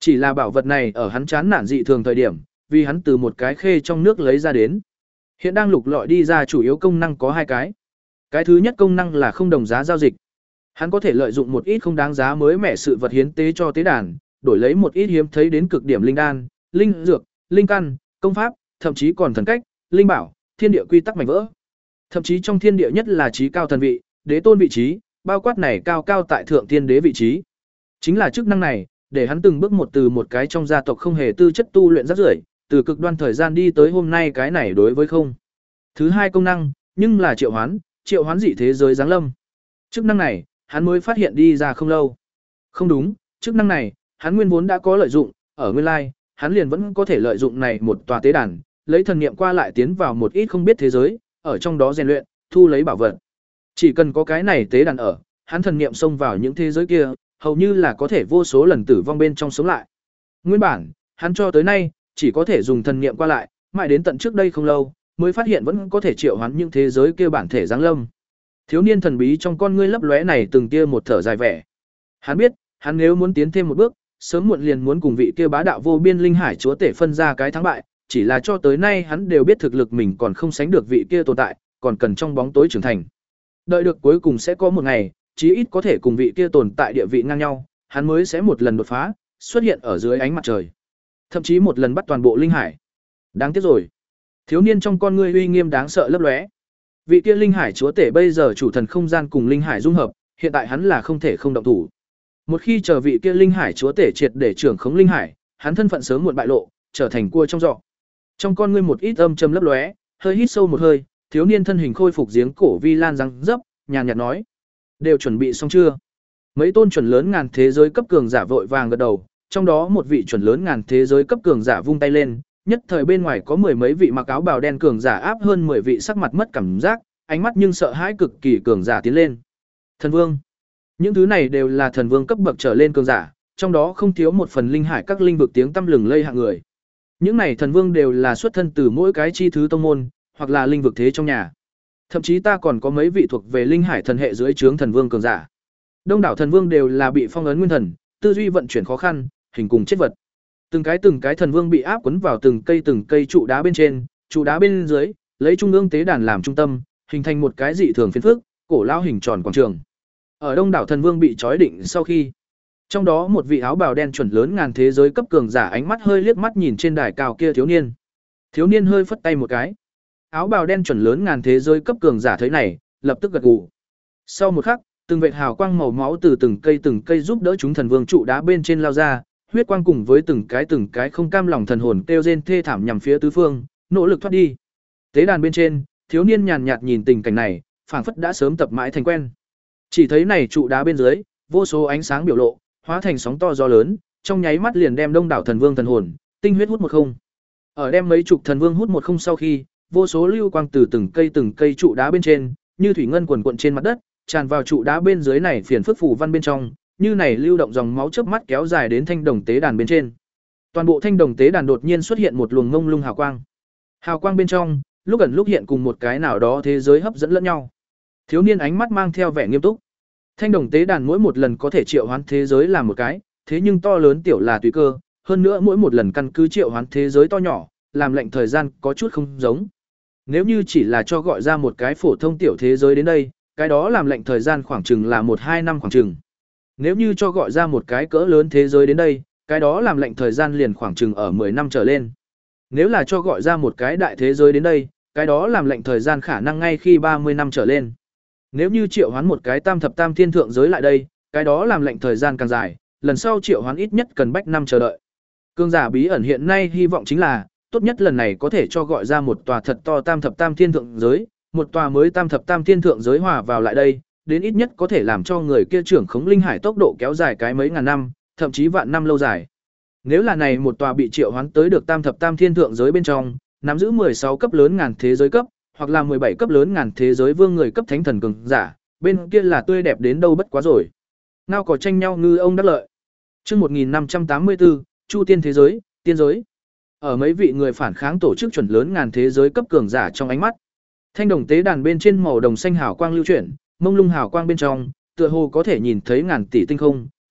Chỉ là bảo vật này ở hắn chán nản dị thường thời điểm, vì hắn từ một cái khê trong nước lấy ra đến. Hiện đang lục lọi đi ra chủ yếu công năng có hai cái. Cái thứ nhất công năng là không đồng giá giao dịch. Hắn có thể lợi dụng một ít không đáng giá mới mẻ sự vật hiến tế cho tế đàn, đổi lấy một ít hiếm thấy đến cực điểm linh đan, linh dược, linh căn, công pháp, thậm chí còn thần cách, linh bảo, thiên địa quy tắc mảnh vỡ. Thậm chí trong thiên địa nhất là trí cao thần vị, đế tôn vị trí, bao quát này cao cao tại thượng thiên đế vị trí. Chính là chức năng này, để hắn từng bước một từ một cái trong gia tộc không hề tư chất tu luyện rất rưởi, từ cực đoan thời gian đi tới hôm nay cái này đối với không. Thứ hai công năng, nhưng là triệu hoán, triệu hoán dị thế giới giáng lâm. Chức năng này, hắn mới phát hiện đi ra không lâu. Không đúng, chức năng này, hắn nguyên vốn đã có lợi dụng, ở nguyên lai, hắn liền vẫn có thể lợi dụng này một tòa tế đàn, lấy thần niệm qua lại tiến vào một ít không biết thế giới, ở trong đó rèn luyện, thu lấy bảo vật. Chỉ cần có cái này tế đàn ở, hắn thần niệm xông vào những thế giới kia, hầu như là có thể vô số lần tử vong bên trong sống lại. Nguyên bản, hắn cho tới nay chỉ có thể dùng thần niệm qua lại, mãi đến tận trước đây không lâu, mới phát hiện vẫn có thể triệu hoán những thế giới kia bản thể giáng lâm. Thiếu niên thần bí trong con ngươi lấp lóe này từng tia một thở dài vẻ. Hắn biết, hắn nếu muốn tiến thêm một bước, sớm muộn liền muốn cùng vị kia bá đạo vô biên linh hải chúa tể phân ra cái thắng bại, chỉ là cho tới nay hắn đều biết thực lực mình còn không sánh được vị kia tồn tại, còn cần trong bóng tối trưởng thành. Đợi được cuối cùng sẽ có một ngày, chí ít có thể cùng vị kia tồn tại địa vị ngang nhau, hắn mới sẽ một lần đột phá, xuất hiện ở dưới ánh mặt trời. Thậm chí một lần bắt toàn bộ linh hải. Đáng tiếc rồi. Thiếu niên trong con ngươi uy nghiêm đáng sợ lấp lóe. Vị kia linh hải chúa tể bây giờ chủ thần không gian cùng linh hải dung hợp, hiện tại hắn là không thể không động thủ. Một khi chờ vị kia linh hải chúa tể triệt để trưởng khống linh hải, hắn thân phận sớm muộn bại lộ, trở thành cua trong giỏ. Trong con ngươi một ít âm trầm lấp lóe, hơi hít sâu một hơi, thiếu niên thân hình khôi phục giếng cổ vi lan răng dấp, nhàn nhạt nói: "Đều chuẩn bị xong chưa?" Mấy tôn chuẩn lớn ngàn thế giới cấp cường giả vội vàng gật đầu, trong đó một vị chuẩn lớn ngàn thế giới cấp cường giả vung tay lên, nhất thời bên ngoài có mười mấy vị mặc áo bào đen cường giả áp hơn mười vị sắc mặt mất cảm giác, ánh mắt nhưng sợ hãi cực kỳ cường giả tiến lên. Thần vương. Những thứ này đều là thần vương cấp bậc trở lên cường giả, trong đó không thiếu một phần linh hải các linh vực tiếng tăm lừng lây hạng người. Những này thần vương đều là xuất thân từ mỗi cái chi thứ tông môn, hoặc là linh vực thế trong nhà. Thậm chí ta còn có mấy vị thuộc về linh hải thần hệ dưới trướng thần vương cường giả. Đông đảo thần vương đều là bị phong ấn nguyên thần, tư duy vận chuyển khó khăn, hình cùng chết vật. Từng cái từng cái thần vương bị áp quấn vào từng cây từng cây trụ đá bên trên, trụ đá bên dưới, lấy trung ương tế đàn làm trung tâm, hình thành một cái dị thường phiến phức, cổ lao hình tròn quảng trường. Ở đông đảo thần vương bị trói định sau khi, trong đó một vị áo bào đen chuẩn lớn ngàn thế giới cấp cường giả ánh mắt hơi liếc mắt nhìn trên đài cao kia thiếu niên. Thiếu niên hơi phất tay một cái. Áo bào đen chuẩn lớn ngàn thế giới cấp cường giả thấy này, lập tức gật gù. Sau một khắc, từng vệt hào quang màu máu từ từng cây từng cây giúp đỡ chúng thần vương trụ đá bên trên lao ra, huyết quang cùng với từng cái từng cái không cam lòng thần hồn kêu rên thê thảm nhằm phía tứ phương, nỗ lực thoát đi. Tế đàn bên trên, thiếu niên nhàn nhạt nhìn tình cảnh này, phảng phất đã sớm tập mãi thành quen. Chỉ thấy này trụ đá bên dưới, vô số ánh sáng biểu lộ, hóa thành sóng to gió lớn, trong nháy mắt liền đem đông đảo thần vương thần hồn, tinh huyết hút một không. Ở đem mấy chục thần vương hút một không sau khi, vô số lưu quang từ từng cây từng cây trụ đá bên trên, như thủy ngân quần quận trên mặt đất, tràn vào trụ đá bên dưới này phiền phức phù văn bên trong, như này lưu động dòng máu chớp mắt kéo dài đến thanh đồng tế đàn bên trên. Toàn bộ thanh đồng tế đàn đột nhiên xuất hiện một luồng ngông lung hào quang. Hào quang bên trong, lúc ẩn lúc hiện cùng một cái nào đó thế giới hấp dẫn lẫn nhau. Thiếu niên ánh mắt mang theo vẻ nghiêm túc. Thanh đồng tế đàn mỗi một lần có thể triệu hoán thế giới làm một cái, thế nhưng to lớn tiểu là tùy cơ, hơn nữa mỗi một lần căn cứ triệu hoán thế giới to nhỏ, làm lệnh thời gian có chút không giống. Nếu như chỉ là cho gọi ra một cái phổ thông tiểu thế giới đến đây, cái đó làm lệnh thời gian khoảng chừng là một hai năm khoảng chừng. Nếu như cho gọi ra một cái cỡ lớn thế giới đến đây, cái đó làm lệnh thời gian liền khoảng chừng ở mười năm trở lên. Nếu là cho gọi ra một cái đại thế giới đến đây, cái đó làm lệnh thời gian khả năng ngay khi ba mươi năm trở lên. Nếu như triệu hoán một cái tam thập tam thiên thượng giới lại đây, cái đó làm lệnh thời gian càng dài, lần sau triệu hoán ít nhất cần bách năm chờ đợi. Cương giả bí ẩn hiện nay hy vọng chính là, tốt nhất lần này có thể cho gọi ra một tòa thật to tam thập tam thiên thượng giới, một tòa mới tam thập tam thiên thượng giới hòa vào lại đây, đến ít nhất có thể làm cho người kia trưởng khống linh hải tốc độ kéo dài cái mấy ngàn năm, thậm chí vạn năm lâu dài. Nếu là này một tòa bị triệu hoán tới được tam thập tam thiên thượng giới bên trong, nắm giữ mười sáu cấp lớn ngàn thế giới cấp, hoặc là mười bảy cấp lớn ngàn thế giới vương người cấp thánh thần cường giả, bên kia là tươi đẹp đến đâu bất quá rồi. Nào có tranh nhau ngư ông đắc lợi. Chương một nghìn năm trăm tám mươi tư, Chu tiên thế giới, tiên giới. Ở mấy vị người phản kháng tổ chức chuẩn lớn ngàn thế giới cấp cường giả trong ánh mắt, thanh đồng tế đàn bên trên màu đồng xanh hào quang lưu chuyển, mông lung hào quang bên trong, tựa hồ có thể nhìn thấy ngàn tỷ tinh không,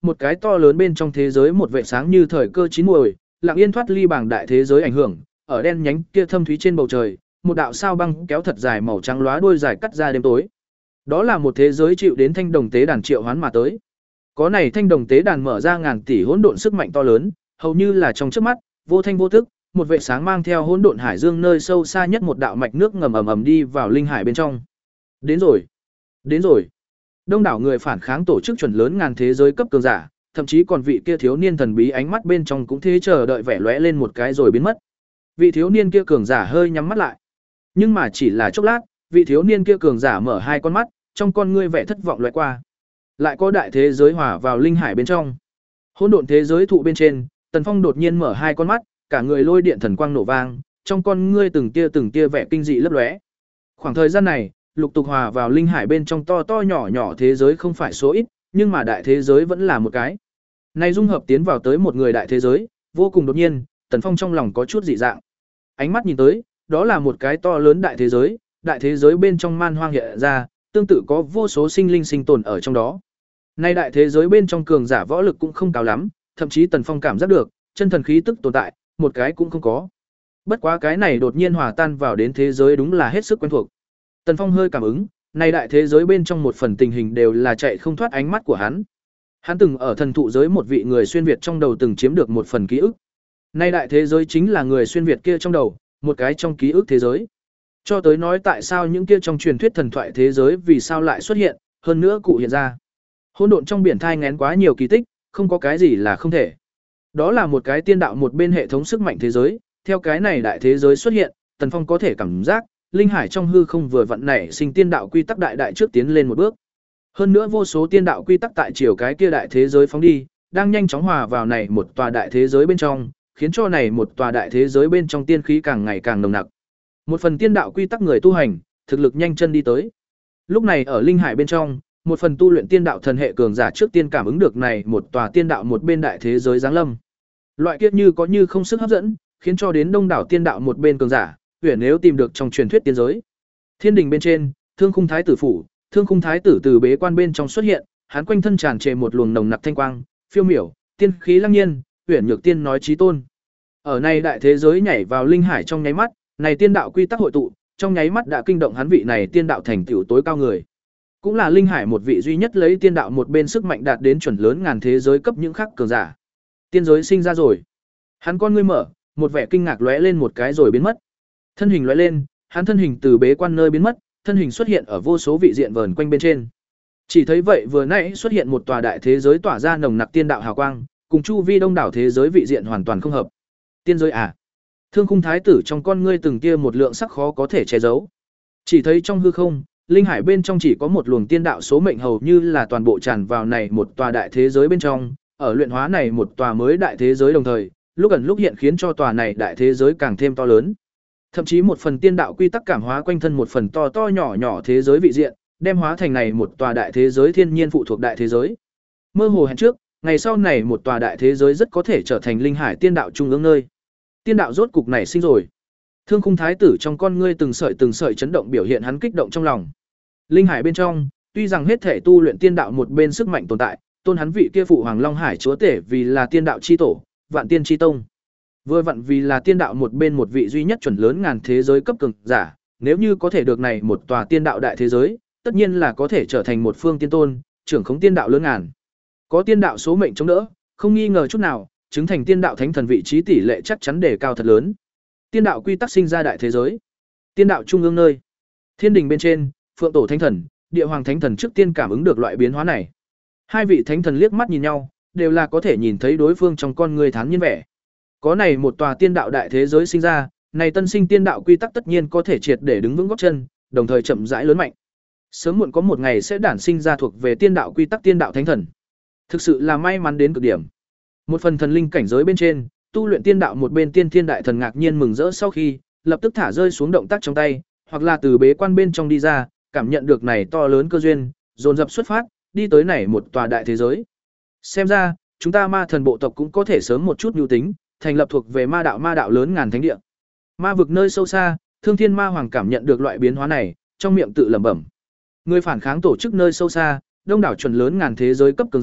một cái to lớn bên trong thế giới một vệ sáng như thời cơ chín muồi, lặng yên thoát ly bảng đại thế giới ảnh hưởng, ở đen nhánh kia thâm thúy trên bầu trời, một đạo sao băng kéo thật dài màu trắng lóa đuôi dài cắt ra đêm tối. Đó là một thế giới chịu đến thanh đồng tế đàn triệu hoán mà tới. Có này thanh đồng tế đàn mở ra ngàn tỷ hỗn độn sức mạnh to lớn, hầu như là trong chớp mắt, vô thanh vô tức, một vệ sáng mang theo hỗn độn hải dương nơi sâu xa nhất một đạo mạch nước ngầm ầm ầm đi vào linh hải bên trong. Đến rồi, đến rồi. Đông đảo người phản kháng tổ chức chuẩn lớn ngàn thế giới cấp cường giả, thậm chí còn vị kia thiếu niên thần bí ánh mắt bên trong cũng thế chờ đợi vẻ lóe lên một cái rồi biến mất. Vị thiếu niên kia cường giả hơi nhắm mắt lại, nhưng mà chỉ là chốc lát, vị thiếu niên kia cường giả mở hai con mắt, trong con ngươi vẻ thất vọng lóe qua. Lại có đại thế giới hòa vào linh hải bên trong. Hỗn độn thế giới thụ bên trên, Tần Phong đột nhiên mở hai con mắt, cả người lôi điện thần quang nổ vang, trong con ngươi từng tia từng tia vẻ kinh dị lấp lóe. Khoảng thời gian này, lục tục hòa vào linh hải bên trong to to nhỏ nhỏ thế giới không phải số ít, nhưng mà đại thế giới vẫn là một cái. Này dung hợp tiến vào tới một người đại thế giới, vô cùng đột nhiên, Tần Phong trong lòng có chút dị dạng. Ánh mắt nhìn tới, đó là một cái to lớn đại thế giới, đại thế giới bên trong man hoang hiện ra, tương tự có vô số sinh linh sinh tồn ở trong đó. Nay đại thế giới bên trong cường giả võ lực cũng không cao lắm, thậm chí Tần Phong cảm giác được, chân thần khí tức tồn tại, một cái cũng không có. Bất quá cái này đột nhiên hòa tan vào đến thế giới đúng là hết sức quen thuộc. Tần Phong hơi cảm ứng, nay đại thế giới bên trong một phần tình hình đều là chạy không thoát ánh mắt của hắn. Hắn từng ở thần thụ giới một vị người xuyên Việt trong đầu từng chiếm được một phần ký ức. Nay đại thế giới chính là người xuyên Việt kia trong đầu, một cái trong ký ức thế giới. Cho tới nói tại sao những kia trong truyền thuyết thần thoại thế giới vì sao lại xuất hiện, hơn nữa cụ hiện ra. Hỗn độn trong biển thai nghén quá nhiều kỳ tích, không có cái gì là không thể. Đó là một cái tiên đạo một bên hệ thống sức mạnh thế giới, theo cái này đại thế giới xuất hiện, Tần Phong có thể cảm giác, linh hải trong hư không vừa vặn nảy sinh tiên đạo quy tắc đại đại trước tiến lên một bước. Hơn nữa vô số tiên đạo quy tắc tại chiều cái kia đại thế giới phóng đi, đang nhanh chóng hòa vào này một tòa đại thế giới bên trong, khiến cho này một tòa đại thế giới bên trong tiên khí càng ngày càng nồng nặc. Một phần tiên đạo quy tắc người tu hành, thực lực nhanh chân đi tới. Lúc này ở linh hải bên trong, một phần tu luyện tiên đạo thần hệ cường giả trước tiên cảm ứng được này một tòa tiên đạo một bên đại thế giới giáng lâm. Loại kiết như có như không sức hấp dẫn, khiến cho đến đông đảo tiên đạo một bên cường giả, huyền nếu tìm được trong truyền thuyết tiên giới. Thiên đình bên trên, Thương Khung Thái tử phủ, Thương Khung Thái tử từ bế quan bên trong xuất hiện, hắn quanh thân tràn trề một luồng nồng nặc thanh quang, phiêu miểu, tiên khí lăng nhiên, huyền nhược tiên nói chí tôn. Ở này đại thế giới nhảy vào linh hải trong nháy mắt, này tiên đạo quy tắc hội tụ, trong nháy mắt đã kinh động hắn vị này tiên đạo thành tựu tối cao người. Cũng là linh hải một vị duy nhất lấy tiên đạo một bên sức mạnh đạt đến chuẩn lớn ngàn thế giới cấp những khắc cường giả. Tiên giới sinh ra rồi. Hắn con ngươi mở, một vẻ kinh ngạc lóe lên một cái rồi biến mất. Thân hình lóe lên, hắn thân hình từ bế quan nơi biến mất, thân hình xuất hiện ở vô số vị diện vờn quanh bên trên. Chỉ thấy vậy vừa nãy xuất hiện một tòa đại thế giới tỏa ra nồng nặc tiên đạo hào quang, cùng chu vi đông đảo thế giới vị diện hoàn toàn không hợp. Tiên giới à? Thương Khung Thái tử trong con ngươi từng tia một lượng sắc khó có thể che giấu. Chỉ thấy trong hư không, linh hải bên trong chỉ có một luồng tiên đạo số mệnh hầu như là toàn bộ tràn vào này một tòa đại thế giới bên trong, ở luyện hóa này một tòa mới đại thế giới đồng thời, lúc ẩn lúc hiện khiến cho tòa này đại thế giới càng thêm to lớn. Thậm chí một phần tiên đạo quy tắc cảm hóa quanh thân một phần to to nhỏ nhỏ thế giới vị diện, đem hóa thành này một tòa đại thế giới thiên nhiên phụ thuộc đại thế giới. Mơ hồ hẹn trước, ngày sau này một tòa đại thế giới rất có thể trở thành linh hải tiên đạo trung ương nơi. Tiên đạo rốt cục nảy sinh rồi. Thương Khung Thái tử trong con ngươi từng sợi từng sợi chấn động biểu hiện hắn kích động trong lòng. Linh hải bên trong, tuy rằng hết thể tu luyện tiên đạo một bên sức mạnh tồn tại, tôn hắn vị kia phụ Hoàng Long Hải chúa tể vì là tiên đạo chi tổ, vạn tiên chi tông. Vừa vặn vì là tiên đạo một bên một vị duy nhất chuẩn lớn ngàn thế giới cấp cường giả, nếu như có thể được này một tòa tiên đạo đại thế giới, tất nhiên là có thể trở thành một phương tiên tôn, trưởng khống tiên đạo lớn ngàn. Có tiên đạo số mệnh chống đỡ, không nghi ngờ chút nào, chứng thành tiên đạo thánh thần vị trí tỷ lệ chắc chắn đề cao thật lớn. Tiên đạo quy tắc sinh ra đại thế giới. Tiên đạo trung ương nơi. Thiên đình bên trên, Phượng Tổ Thánh Thần, Địa Hoàng Thánh Thần trước tiên cảm ứng được loại biến hóa này. Hai vị thánh thần liếc mắt nhìn nhau, đều là có thể nhìn thấy đối phương trong con người thán nhiên vẻ. Có này một tòa tiên đạo đại thế giới sinh ra, này tân sinh tiên đạo quy tắc tất nhiên có thể triệt để đứng vững gót chân, đồng thời chậm rãi lớn mạnh. Sớm muộn có một ngày sẽ đản sinh ra thuộc về tiên đạo quy tắc tiên đạo thánh thần. Thực sự là may mắn đến cực điểm. Một phần thần linh cảnh giới bên trên, tu luyện tiên đạo một bên tiên thiên đại thần ngạc nhiên mừng rỡ sau khi, lập tức thả rơi xuống động tác trong tay, hoặc là từ bế quan bên trong đi ra, cảm nhận được này to lớn cơ duyên, dồn dập xuất phát, đi tới này một tòa đại thế giới. Xem ra, chúng ta ma thần bộ tộc cũng có thể sớm một chút nhu tính, thành lập thuộc về ma đạo ma đạo lớn ngàn thánh địa. Ma vực nơi sâu xa, Thương Thiên Ma Hoàng cảm nhận được loại biến hóa này, trong miệng tự lẩm bẩm. Người phản kháng tổ chức nơi sâu xa, đông đảo chuẩn lớn ngàn thế giới cấp cường giả,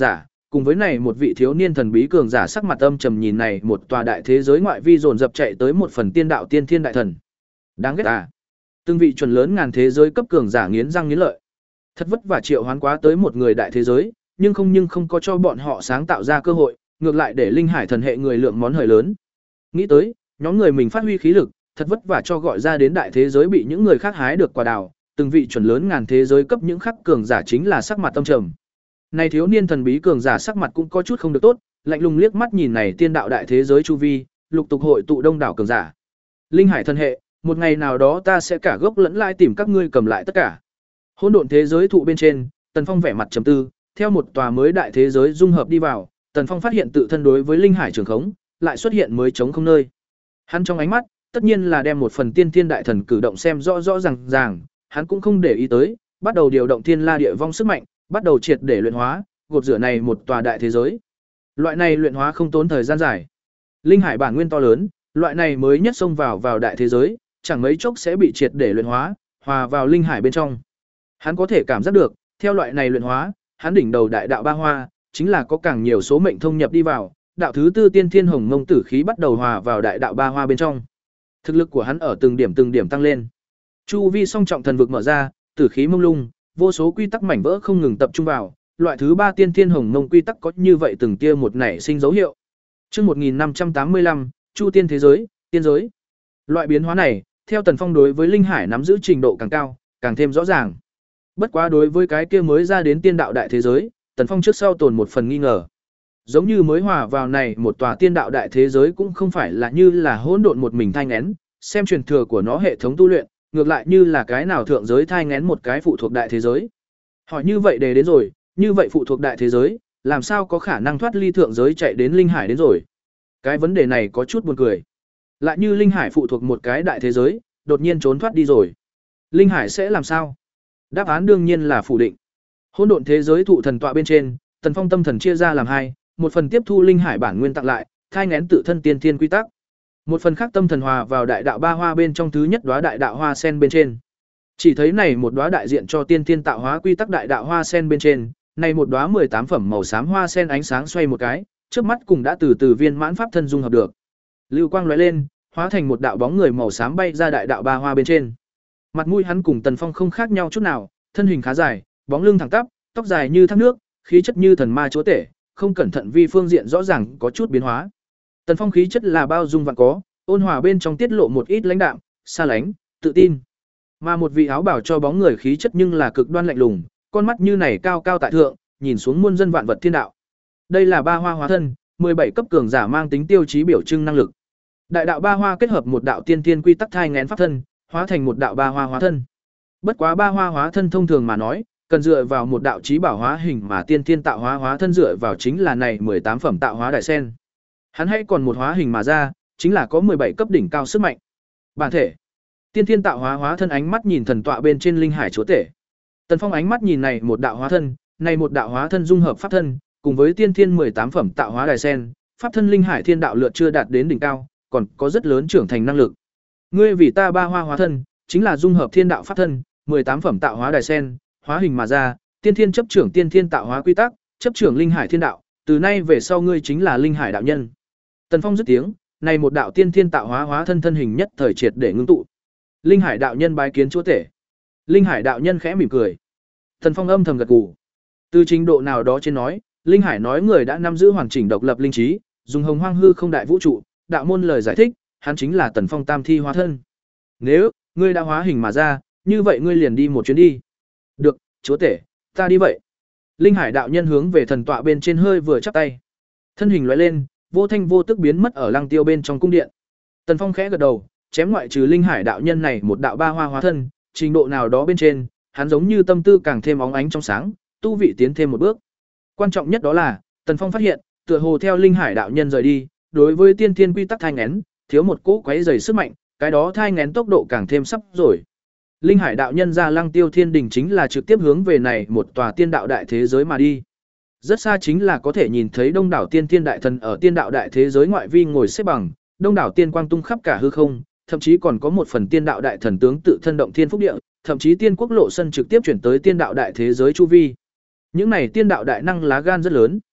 cùng với này một vị thiếu niên thần bí cường giả sắc mặt âm trầm nhìn này một tòa đại thế giới ngoại vi dồn dập chạy tới một phần tiên đạo tiên thiên đại thần. Đáng ghét à. Từng vị chuẩn lớn ngàn thế giới cấp cường giả nghiến răng nghiến lợi. Thật vất vả triệu hoán quá tới một người đại thế giới, nhưng không nhưng không có cho bọn họ sáng tạo ra cơ hội, ngược lại để linh hải thần hệ người lượng món hời lớn. Nghĩ tới, nhóm người mình phát huy khí lực, thật vất vả cho gọi ra đến đại thế giới bị những người khác hái được quả đào, từng vị chuẩn lớn ngàn thế giới cấp những khắc cường giả chính là sắc mặt tâm trầm. Này thiếu niên thần bí cường giả sắc mặt cũng có chút không được tốt, lạnh lùng liếc mắt nhìn này tiên đạo đại thế giới chu vi, lục tục hội tụ đông đảo cường giả. Linh hải thần hệ, một ngày nào đó ta sẽ cả gốc lẫn lãi tìm các ngươi cầm lại tất cả. Hỗn độn thế giới thụ bên trên, Tần Phong vẻ mặt trầm tư, theo một tòa mới đại thế giới dung hợp đi vào, Tần Phong phát hiện tự thân đối với linh hải trường khống, lại xuất hiện mới trống không nơi. Hắn trong ánh mắt, tất nhiên là đem một phần tiên thiên đại thần cử động xem rõ rõ ràng ràng, hắn cũng không để ý tới, bắt đầu điều động thiên la địa vong sức mạnh, bắt đầu triệt để luyện hóa, gột rửa này một tòa đại thế giới. Loại này luyện hóa không tốn thời gian dài. Linh hải bản nguyên to lớn, loại này mới nhất xông vào vào đại thế giới, chẳng mấy chốc sẽ bị triệt để luyện hóa, hòa vào linh hải bên trong. Hắn có thể cảm giác được, theo loại này luyện hóa, hắn đỉnh đầu đại đạo ba hoa, chính là có càng nhiều số mệnh thông nhập đi vào, đạo thứ tư tiên thiên hồng mông tử khí bắt đầu hòa vào đại đạo ba hoa bên trong. Thực lực của hắn ở từng điểm từng điểm tăng lên. Chu vi song trọng thần vực mở ra, tử khí mông lung, vô số quy tắc mảnh vỡ không ngừng tập trung vào, loại thứ ba tiên thiên hồng mông quy tắc có như vậy từng tia một nảy sinh dấu hiệu. Chương một nghìn năm trăm tám mươi lăm, Chu tiên thế giới, tiên giới. Loại biến hóa này, theo Tần Phong đối với linh hải nắm giữ trình độ càng cao, càng thêm rõ ràng. Bất quá đối với cái kia mới ra đến tiên đạo đại thế giới, Tần Phong trước sau tồn một phần nghi ngờ. Giống như mới hòa vào này một tòa tiên đạo đại thế giới cũng không phải là như là hỗn độn một mình thai nghén, xem truyền thừa của nó hệ thống tu luyện, ngược lại như là cái nào thượng giới thai nghén một cái phụ thuộc đại thế giới. Hỏi như vậy để đến rồi, như vậy phụ thuộc đại thế giới, làm sao có khả năng thoát ly thượng giới chạy đến linh hải đến rồi? Cái vấn đề này có chút buồn cười. Lại như linh hải phụ thuộc một cái đại thế giới, đột nhiên trốn thoát đi rồi. Linh hải sẽ làm sao? Đáp án đương nhiên là phủ định. Hỗn độn thế giới thụ thần tọa bên trên, Tần Phong tâm thần chia ra làm hai, một phần tiếp thu linh hải bản nguyên tặng lại, thai nghén tự thân tiên thiên quy tắc. Một phần khác tâm thần hòa vào đại đạo ba hoa bên trong thứ nhất đóa đại đạo hoa sen bên trên. Chỉ thấy này một đóa đại diện cho tiên thiên tạo hóa quy tắc đại đạo hoa sen bên trên, này một đóa mười tám phẩm màu xám hoa sen ánh sáng xoay một cái, trước mắt cùng đã từ từ viên mãn pháp thân dung hợp được. Lưu quang lóe lên, hóa thành một đạo bóng người màu xám bay ra đại đạo ba hoa bên trên. Mặt mũi hắn cùng Tần Phong không khác nhau chút nào, thân hình khá dài, bóng lưng thẳng tắp, tóc dài như thác nước, khí chất như thần ma chúa tể, không cẩn thận vi phương diện rõ ràng có chút biến hóa. Tần Phong khí chất là bao dung vạn có, ôn hòa bên trong tiết lộ một ít lãnh đạm, xa lánh, tự tin. Mà một vị áo bảo cho bóng người khí chất nhưng là cực đoan lạnh lùng, con mắt như này cao cao tại thượng, nhìn xuống muôn dân vạn vật thiên đạo. Đây là ba hoa hóa thân, mười bảy cấp cường giả mang tính tiêu chí biểu trưng năng lực. Đại đạo ba hoa kết hợp một đạo tiên tiên quy tắc thai nghén pháp thân, hóa thành một đạo ba hoa hóa thân. Bất quá ba hoa hóa thân thông thường mà nói, cần dựa vào một đạo chí bảo hóa hình mà tiên tiên tạo hóa hóa thân dựa vào chính là này mười tám phẩm tạo hóa đại sen. Hắn hãy còn một hóa hình mà ra, chính là có mười bảy cấp đỉnh cao sức mạnh. Bản thể. Tiên tiên tạo hóa hóa thân ánh mắt nhìn thần tọa bên trên linh hải chúa tể. Tần Phong ánh mắt nhìn này một đạo hóa thân, này một đạo hóa thân dung hợp pháp thân, cùng với tiên thiên mười tám phẩm tạo hóa đài sen, pháp thân linh hải thiên đạo lượt chưa đạt đến đỉnh cao, còn có rất lớn trưởng thành năng lực. Ngươi vì ta ba hoa hóa thân, chính là dung hợp thiên đạo pháp thân, mười tám phẩm tạo hóa đài sen, hóa hình mà ra, tiên thiên chấp trưởng tiên thiên tạo hóa quy tắc, chấp trưởng linh hải thiên đạo, từ nay về sau ngươi chính là linh hải đạo nhân. Tần Phong dứt tiếng, này một đạo tiên thiên tạo hóa hóa thân thân hình nhất thời triệt để ngưng tụ. Linh hải đạo nhân bái kiến chúa tể. Linh hải đạo nhân khẽ mỉm cười. Tần Phong âm thầm gật gù. Từ trình độ nào đó trên nói, linh hải nói người đã nắm giữ hoàn chỉnh độc lập linh trí, dùng hồng hoang hư không đại vũ trụ, đạo môn lời giải thích, hắn chính là Tần Phong tam thi hóa thân. Nếu ngươi đã hóa hình mà ra, như vậy ngươi liền đi một chuyến đi. Được, chúa tể, ta đi vậy. Linh hải đạo nhân hướng về thần tọa bên trên hơi vừa chắp tay. Thân hình lóe lên, vô thanh vô tức biến mất ở lăng tiêu bên trong cung điện. Tần Phong khẽ gật đầu, chém ngoại trừ linh hải đạo nhân này một đạo ba hoa hóa thân, trình độ nào đó bên trên, hắn giống như tâm tư càng thêm óng ánh trong sáng, tu vị tiến thêm một bước. Quan trọng nhất đó là, Tần Phong phát hiện, tựa hồ theo linh hải đạo nhân rời đi, đối với tiên thiên quy tắc thai nghén, thiếu một cỗ quấy dày sức mạnh, cái đó thai nghén tốc độ càng thêm sắp rồi. Linh hải đạo nhân ra Lăng Tiêu Thiên Đình chính là trực tiếp hướng về này một tòa tiên đạo đại thế giới mà đi. Rất xa chính là có thể nhìn thấy đông đảo tiên thiên đại thần ở tiên đạo đại thế giới ngoại vi ngồi xếp bằng, đông đảo tiên quang tung khắp cả hư không, thậm chí còn có một phần tiên đạo đại thần tướng tự thân động thiên phúc địa, thậm chí tiên quốc lộ sân trực tiếp chuyển tới tiên đạo đại thế giới chu vi. Những này tiên đạo đại năng lá gan rất lớn.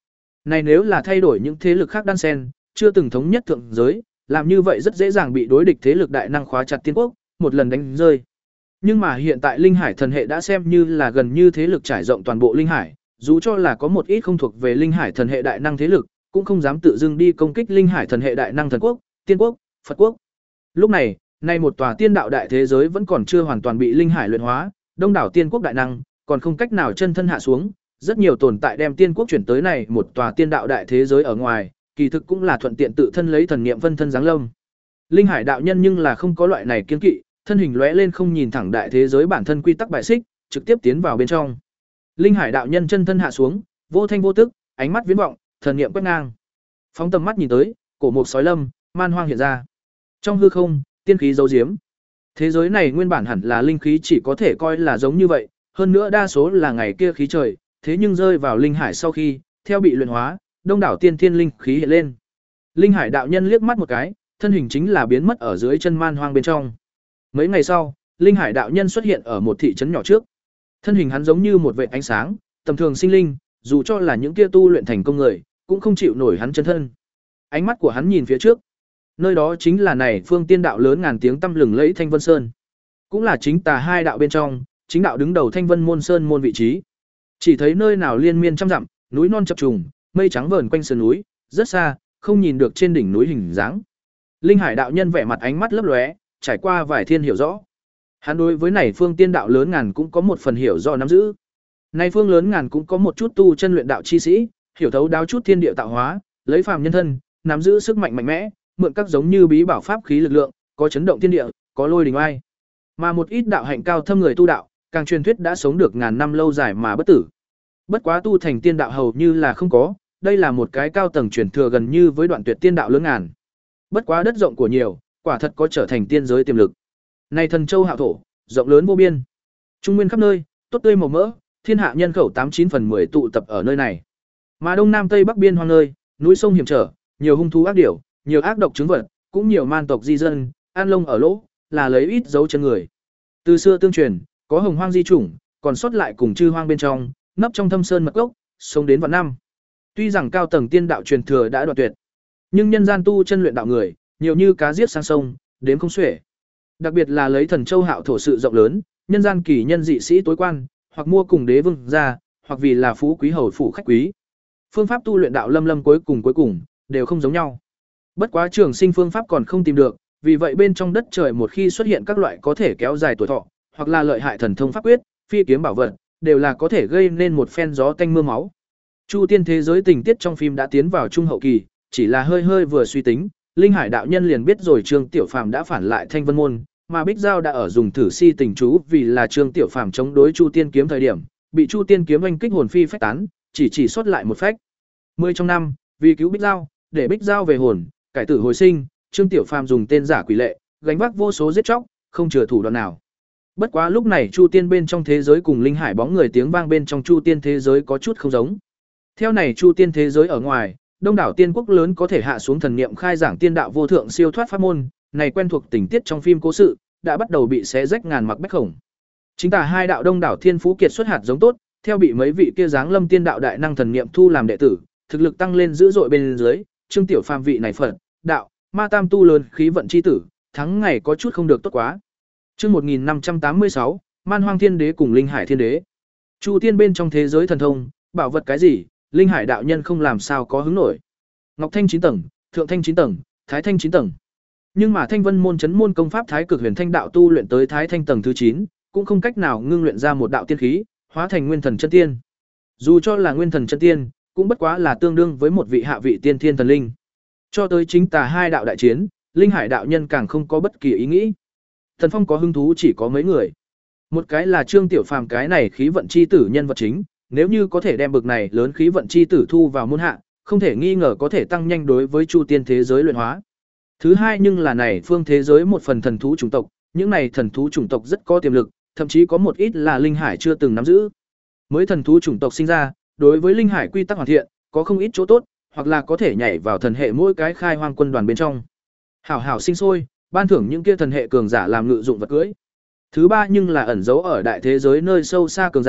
Này nếu là thay đổi những thế lực khác đan sen, chưa từng thống nhất thượng giới, làm như vậy rất dễ dàng bị đối địch thế lực đại năng khóa chặt tiên quốc, một lần đánh rơi. Nhưng mà hiện tại Linh Hải thần hệ đã xem như là gần như thế lực trải rộng toàn bộ Linh Hải, dù cho là có một ít không thuộc về Linh Hải thần hệ đại năng thế lực, cũng không dám tự dưng đi công kích Linh Hải thần hệ đại năng thần quốc, tiên quốc, Phật quốc. Lúc này, nay một tòa tiên đạo đại thế giới vẫn còn chưa hoàn toàn bị Linh Hải luyện hóa, đông đảo tiên quốc đại năng còn không cách nào chân thân hạ xuống, rất nhiều tồn tại đem tiên quốc chuyển tới này một tòa tiên đạo đại thế giới ở ngoài, kỳ thực cũng là thuận tiện tự thân lấy thần niệm phân thân giáng lâm. Linh Hải đạo nhân nhưng là không có loại này kiên kỵ, thân hình lóe lên không nhìn thẳng đại thế giới bản thân quy tắc bài xích, trực tiếp tiến vào bên trong. Linh Hải đạo nhân chân thân hạ xuống, vô thanh vô tức, ánh mắt viễn vọng, thần niệm quét ngang. Phóng tầm mắt nhìn tới, cổ mục sói lâm, man hoang hiện ra. Trong hư không, tiên khí giấu giếm. Thế giới này nguyên bản hẳn là linh khí chỉ có thể coi là giống như vậy, hơn nữa đa số là ngày kia khí trời, thế nhưng rơi vào linh hải sau khi, theo bị luyện hóa, đông đảo tiên thiên linh khí hiện lên. Linh Hải đạo nhân liếc mắt một cái, thân hình chính là biến mất ở dưới chân man hoang bên trong. Mấy ngày sau, Linh Hải đạo nhân xuất hiện ở một thị trấn nhỏ trước. Thân hình hắn giống như một vệt ánh sáng, tầm thường sinh linh, dù cho là những kia tu luyện thành công người, cũng không chịu nổi hắn chân thân. Ánh mắt của hắn nhìn phía trước. Nơi đó chính là này phương tiên đạo lớn ngàn tiếng tăm lừng lẫy Thanh Vân Sơn. Cũng là chính tà hai đạo bên trong, chính đạo đứng đầu Thanh Vân môn sơn môn vị trí. Chỉ thấy nơi nào liên miên trăm dặm, núi non chập trùng, mây trắng vờn quanh sườn núi, rất xa, không nhìn được trên đỉnh núi hình dáng. Linh Hải đạo nhân vẻ mặt ánh mắt lấp lóe, trải qua vài thiên hiểu rõ. Hắn đối với này phương tiên đạo lớn ngàn cũng có một phần hiểu rõ nắm giữ. Này phương lớn ngàn cũng có một chút tu chân luyện đạo chi sĩ, hiểu thấu đáo chút thiên địa tạo hóa, lấy phàm nhân thân, nắm giữ sức mạnh mạnh mẽ, mượn các giống như bí bảo pháp khí lực lượng, có chấn động thiên địa, có lôi đình oai. Mà một ít đạo hạnh cao thâm người tu đạo, càng truyền thuyết đã sống được ngàn năm lâu dài mà bất tử. Bất quá tu thành tiên đạo hầu như là không có, đây là một cái cao tầng truyền thừa gần như với đoạn tuyệt tiên đạo lớn ngàn. Bất quá đất rộng của nhiều, quả thật có trở thành tiên giới tiềm lực. Này thần châu hạo thổ, rộng lớn vô biên. Trung nguyên khắp nơi, tốt tươi màu mỡ, thiên hạ nhân khẩu tám chín phần mười tụ tập ở nơi này. Mà đông nam tây bắc biên hoang nơi, núi sông hiểm trở, nhiều hung thú ác điểu, nhiều ác độc chứng vật, cũng nhiều man tộc di dân, an lông ở lỗ, là lấy ít dấu chân người. Từ xưa tương truyền, có hồng hoang di chủng, còn sót lại cùng chư hoang bên trong, nấp trong thâm sơn mật gốc, sống đến vạn năm. Tuy rằng cao tầng tiên đạo truyền thừa đã đoạn tuyệt, nhưng nhân gian tu chân luyện đạo người, nhiều như cá giết sang sông, đến không xuể. Đặc biệt là lấy thần châu hạo thổ sự rộng lớn, nhân gian kỳ nhân dị sĩ tối quan, hoặc mua cùng đế vương ra, hoặc vì là phú quý hầu phủ khách quý. Phương pháp tu luyện đạo lâm lâm cuối cùng cuối cùng đều không giống nhau. Bất quá trường sinh phương pháp còn không tìm được, vì vậy bên trong đất trời một khi xuất hiện các loại có thể kéo dài tuổi thọ, hoặc là lợi hại thần thông pháp quyết, phi kiếm bảo vật, đều là có thể gây nên một phen gió tanh mưa máu. Chu tiên thế giới tình tiết trong phim đã tiến vào trung hậu kỳ, chỉ là hơi hơi vừa suy tính, Linh Hải đạo nhân liền biết rồi Trương Tiểu Phàm đã phản lại Thanh Vân môn, mà Bích Giao đã ở dùng thử si tình chú vì là Trương Tiểu Phàm chống đối Chu Tiên kiếm thời điểm, bị Chu Tiên kiếm oanh kích hồn phi phách tán, chỉ chỉ sót lại một phách. Mười trong năm, vì cứu Bích Giao, để Bích Giao về hồn, cải tử hồi sinh, Trương Tiểu Phàm dùng tên giả quỷ lệ, gánh vác vô số giết chóc, không chừa thủ đoạn nào. Bất quá lúc này Chu Tiên bên trong thế giới cùng Linh Hải bóng người tiếng vang bên trong Chu Tiên thế giới có chút không giống. Theo này Chu Tiên thế giới ở ngoài, đông đảo tiên quốc lớn có thể hạ xuống thần niệm khai giảng tiên đạo vô thượng siêu thoát pháp môn, này quen thuộc tình tiết trong phim cố sự, đã bắt đầu bị xé rách ngàn mặc bách khổng. Chính tà hai đạo đông đảo thiên phú kiệt xuất hạt giống tốt, theo bị mấy vị kia giáng lâm tiên đạo đại năng thần niệm thu làm đệ tử, thực lực tăng lên dữ dội bên dưới, Trương Tiểu Phàm vị này Phật, đạo, ma tam tu lớn khí vận chi tử, thắng ngày có chút không được tốt quá. Chương một nghìn năm trăm tám mươi sáu, Man Hoang Thiên Đế cùng Linh Hải Thiên Đế. Chu Tiên bên trong thế giới thần thông, bảo vật cái gì, Linh Hải đạo nhân không làm sao có hứng nổi. Ngọc Thanh chín tầng, Thượng Thanh chín tầng, Thái Thanh chín tầng. Nhưng mà Thanh Vân môn chấn môn công pháp Thái Cực Huyền Thanh đạo tu luyện tới Thái Thanh tầng thứ chín, cũng không cách nào ngưng luyện ra một đạo tiên khí, hóa thành nguyên thần chân tiên. Dù cho là nguyên thần chân tiên, cũng bất quá là tương đương với một vị hạ vị tiên thiên thần linh. Cho tới chính tà hai đạo đại chiến, Linh Hải đạo nhân càng không có bất kỳ ý nghĩ. Thần Phong có hứng thú chỉ có mấy người. Một cái là Trương Tiểu Phàm cái này khí vận chi tử nhân vật chính, nếu như có thể đem bực này lớn khí vận chi tử thu vào môn hạ, không thể nghi ngờ có thể tăng nhanh đối với Chu Tiên thế giới luyện hóa. Thứ hai nhưng là này phương thế giới một phần thần thú chủng tộc, những này thần thú chủng tộc rất có tiềm lực, thậm chí có một ít là Linh Hải chưa từng nắm giữ. Mới thần thú chủng tộc sinh ra, đối với Linh Hải quy tắc hoàn thiện, có không ít chỗ tốt, hoặc là có thể nhảy vào thần hệ mỗi cái khai hoang quân đoàn bên trong. Hảo hảo sinh sôi, ban thưởng những kia thần hệ cường giả làm ngự dụng vật cưới. Thứ ba nhưng là ẩn giấu ở đại thế giới nơi sâu xa cường giả,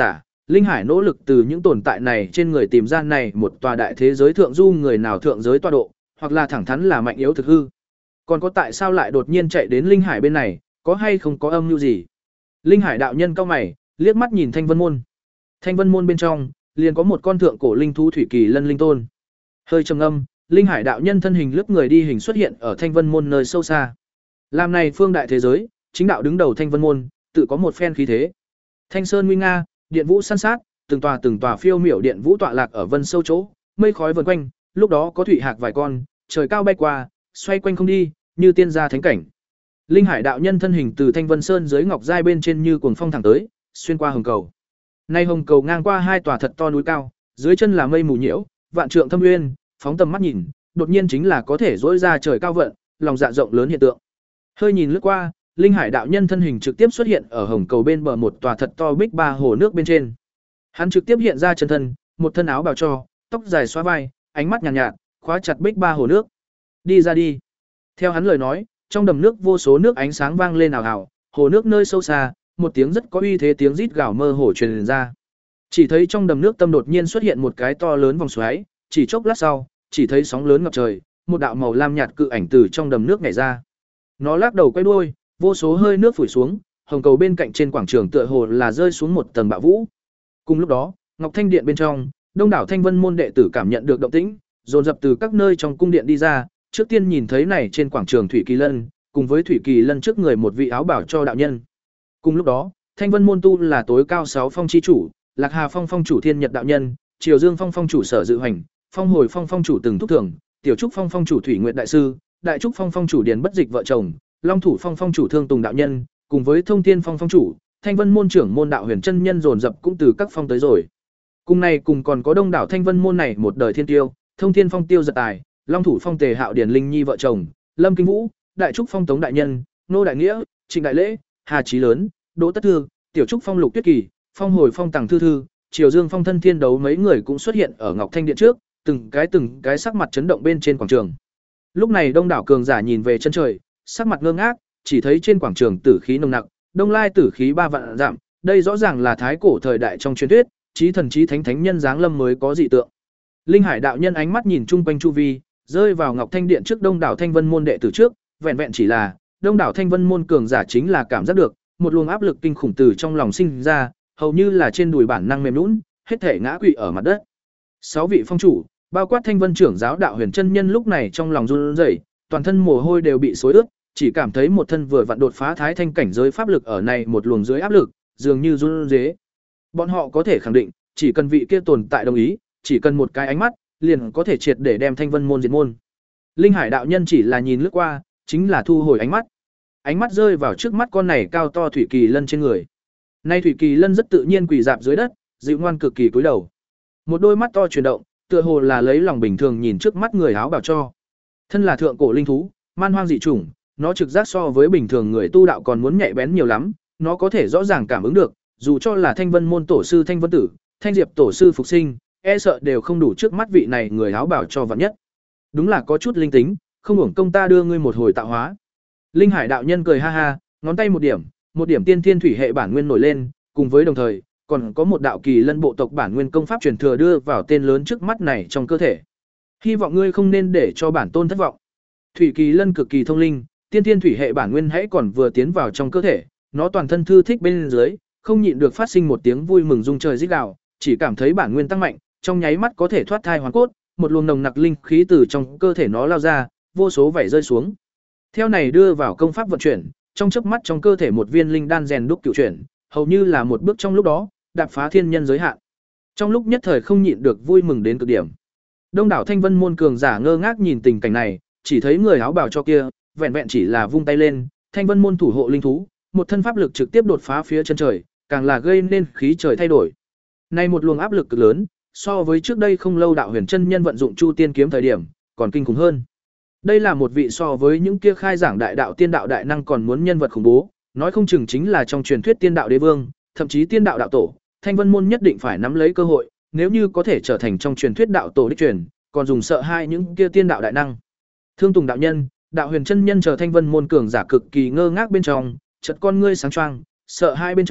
Linh Hải nỗ lực từ những tồn tại này trên người tìm ra này một tòa đại thế giới thượng du người nào thượng giới tọa độ, hoặc là thẳng thắn là mạnh yếu thực hư. Còn có tại sao lại đột nhiên chạy đến Linh Hải bên này, có hay không có âm mưu gì? Linh Hải đạo nhân cau mày, liếc mắt nhìn Thanh Vân môn. Thanh Vân môn bên trong, liền có một con thượng cổ linh thú thủy kỳ lân linh tôn. Hơi trầm ngâm, Linh Hải đạo nhân thân hình lướt người đi hình xuất hiện ở Thanh Vân môn nơi sâu xa. Làm này phương đại thế giới, chính đạo đứng đầu Thanh Vân môn, tự có một phen khí thế. Thanh Sơn nguy nga, điện vũ san sát, từng tòa từng tòa phiêu miểu điện vũ tọa lạc ở vân sâu chỗ, mây khói vần quanh, lúc đó có thủy hạc vài con, trời cao bay qua, xoay quanh không đi, như tiên gia thánh cảnh. Linh Hải đạo nhân thân hình từ Thanh Vân Sơn dưới ngọc giai bên trên như cuồng phong thẳng tới, xuyên qua hồng cầu. Nay hồng cầu ngang qua hai tòa thật to núi cao, dưới chân là mây mù nhiễu, vạn trượng thâm uyên, phóng tầm mắt nhìn, đột nhiên chính là có thể dỗi ra trời cao vận, lòng dạ rộng lớn hiện tượng. Hơi nhìn lướt qua, Linh Hải đạo nhân thân hình trực tiếp xuất hiện ở hồng cầu bên bờ một tòa thật to bích ba hồ nước bên trên. Hắn trực tiếp hiện ra chân thân, một thân áo bào cho, tóc dài xóa vai, ánh mắt nhàn nhạt, nhạt, khóa chặt bích ba hồ nước. Đi ra đi. Theo hắn lời nói, trong đầm nước vô số nước ánh sáng vang lên ảo ảo, hồ nước nơi sâu xa, một tiếng rất có uy thế tiếng rít gào mơ hồ truyền ra. Chỉ thấy trong đầm nước tâm đột nhiên xuất hiện một cái to lớn vòng xoáy, chỉ chốc lát sau, chỉ thấy sóng lớn ngập trời, một đạo màu lam nhạt cự ảnh từ trong đầm nước nhảy ra. Nó lắc đầu quay đuôi, vô số hơi nước phủi xuống, hồng cầu bên cạnh trên quảng trường tựa hồ là rơi xuống một tầng bạo vũ. Cùng lúc đó, Ngọc Thanh điện bên trong, đông đảo Thanh Vân môn đệ tử cảm nhận được động tĩnh, dồn dập từ các nơi trong cung điện đi ra, trước tiên nhìn thấy này trên quảng trường Thủy Kỳ Lân, cùng với Thủy Kỳ Lân trước người một vị áo bảo cho đạo nhân. Cùng lúc đó, Thanh Vân môn tu là tối cao sáu phong chi chủ, Lạc Hà phong phong chủ Thiên Nhật đạo nhân, Triều Dương phong phong chủ Sở Dự Hành, Phong Hồi phong phong chủ Từng Thúc Thường, Tiểu Trúc phong phong chủ Thủy Nguyệt đại sư, Đại Trúc phong phong chủ Điền Bất Dịch vợ chồng, Long Thủ phong phong chủ Thương Tùng đạo nhân, cùng với Thông Thiên phong phong chủ, Thanh Vân môn trưởng môn đạo huyền chân nhân dồn dập cũng từ các phong tới rồi. Cùng này cùng còn có đông đảo Thanh Vân môn này một đời thiên tiêu, Thông Thiên phong Tiêu Giật Tài, Long Thủ phong Tề Hạo Điền Linh Nhi vợ chồng, Lâm Kinh Vũ, Đại Trúc phong Tống đại nhân, Nô đại nghĩa, Trịnh đại lễ, Hà Chí lớn, Đỗ Tất Thư, Tiểu Trúc phong Lục Tuyết Kỳ, Phong Hồi phong Tằng Thư Thư, Triều Dương phong Thân Thiên Đấu mấy người cũng xuất hiện ở Ngọc Thanh điện trước, từng cái từng cái sắc mặt chấn động bên trên quảng trường. Lúc này đông đảo cường giả nhìn về chân trời, sắc mặt ngơ ngác, chỉ thấy trên quảng trường tử khí nồng nặc, đông lai tử khí ba vạn giảm, đây rõ ràng là thái cổ thời đại trong truyền thuyết, chí thần chí thánh thánh nhân giáng lâm mới có dị tượng. Linh Hải đạo nhân ánh mắt nhìn chung quanh chu vi, rơi vào Ngọc Thanh điện trước đông đảo Thanh Vân môn đệ tử trước, vẹn vẹn chỉ là đông đảo Thanh Vân môn cường giả chính là cảm giác được một luồng áp lực kinh khủng từ trong lòng sinh ra, hầu như là trên đùi bản năng mềm nhũn, hết thể ngã quỵ ở mặt đất. Sáu vị phong chủ, bao quát Thanh Vân trưởng giáo đạo huyền chân nhân lúc này trong lòng run rẩy, toàn thân mồ hôi đều bị xối ướt, chỉ cảm thấy một thân vừa vặn đột phá thái thanh cảnh giới pháp lực ở này một luồng dưới áp lực, dường như run rế. Bọn họ có thể khẳng định, chỉ cần vị kia tồn tại đồng ý, chỉ cần một cái ánh mắt, liền có thể triệt để đem Thanh Vân môn diệt môn. Linh Hải đạo nhân chỉ là nhìn lướt qua, chính là thu hồi ánh mắt. Ánh mắt rơi vào trước mắt con này cao to Thủy Kỳ Lân trên người. Nay Thủy Kỳ Lân rất tự nhiên quỳ dạp dưới đất, dịu ngoan cực kỳ cúi đầu. Một đôi mắt to chuyển động, tựa hồ là lấy lòng bình thường nhìn trước mắt người áo bào cho. Thân là thượng cổ linh thú, man hoang dị chủng, nó trực giác so với bình thường người tu đạo còn muốn nhạy bén nhiều lắm, nó có thể rõ ràng cảm ứng được, dù cho là Thanh Vân môn tổ sư Thanh Vân Tử, Thanh Diệp tổ sư phục sinh, e sợ đều không đủ trước mắt vị này người áo bào cho vạn nhất. Đúng là có chút linh tính, không uổng công ta đưa ngươi một hồi tạo hóa. Linh Hải đạo nhân cười ha ha, ngón tay một điểm, một điểm tiên thiên thủy hệ bản nguyên nổi lên, cùng với đồng thời, còn có một đạo kỳ lân bộ tộc bản nguyên công pháp truyền thừa đưa vào tên lớn trước mắt này trong cơ thể. Hy vọng ngươi không nên để cho bản tôn thất vọng. Thủy kỳ lân cực kỳ thông linh, tiên thiên thủy hệ bản nguyên hãy còn vừa tiến vào trong cơ thể, nó toàn thân thư thích bên dưới, không nhịn được phát sinh một tiếng vui mừng rung trời rít gào, chỉ cảm thấy bản nguyên tăng mạnh, trong nháy mắt có thể thoát thai hoàn cốt, một luồng nồng nặc linh khí từ trong cơ thể nó lao ra, vô số vảy rơi xuống. Theo này đưa vào công pháp vận chuyển, trong chớp mắt trong cơ thể một viên linh đan rèn đúc cửu chuyển, hầu như là một bước trong lúc đó, đạp phá thiên nhân giới hạn. Trong lúc nhất thời không nhịn được vui mừng đến cực điểm. Đông đảo Thanh Vân môn cường giả ngơ ngác nhìn tình cảnh này, chỉ thấy người áo bào cho kia, vẹn vẹn chỉ là vung tay lên, Thanh Vân môn thủ hộ linh thú, một thân pháp lực trực tiếp đột phá phía chân trời, càng là gây nên khí trời thay đổi. Nay một luồng áp lực cực lớn, so với trước đây không lâu đạo huyền chân nhân vận dụng Chu Tiên kiếm thời điểm, còn kinh khủng hơn. Đây là một vị so với những kia khai giảng đại đạo tiên đạo đại năng còn muốn nhân vật khủng bố, nói không chừng chính là trong truyền thuyết tiên đạo đế vương, thậm chí tiên đạo đạo tổ, Thanh Vân môn nhất định phải nắm lấy cơ hội, nếu như có thể trở thành trong truyền thuyết đạo tổ đích truyền, còn dùng sợ hai những kia tiên đạo đại năng. Thương Tùng đạo nhân, đạo huyền chân nhân chờ Thanh Vân môn cường giả cực kỳ ngơ ngác bên trong, chợt con ngươi sáng choang, sợ hai bên trong,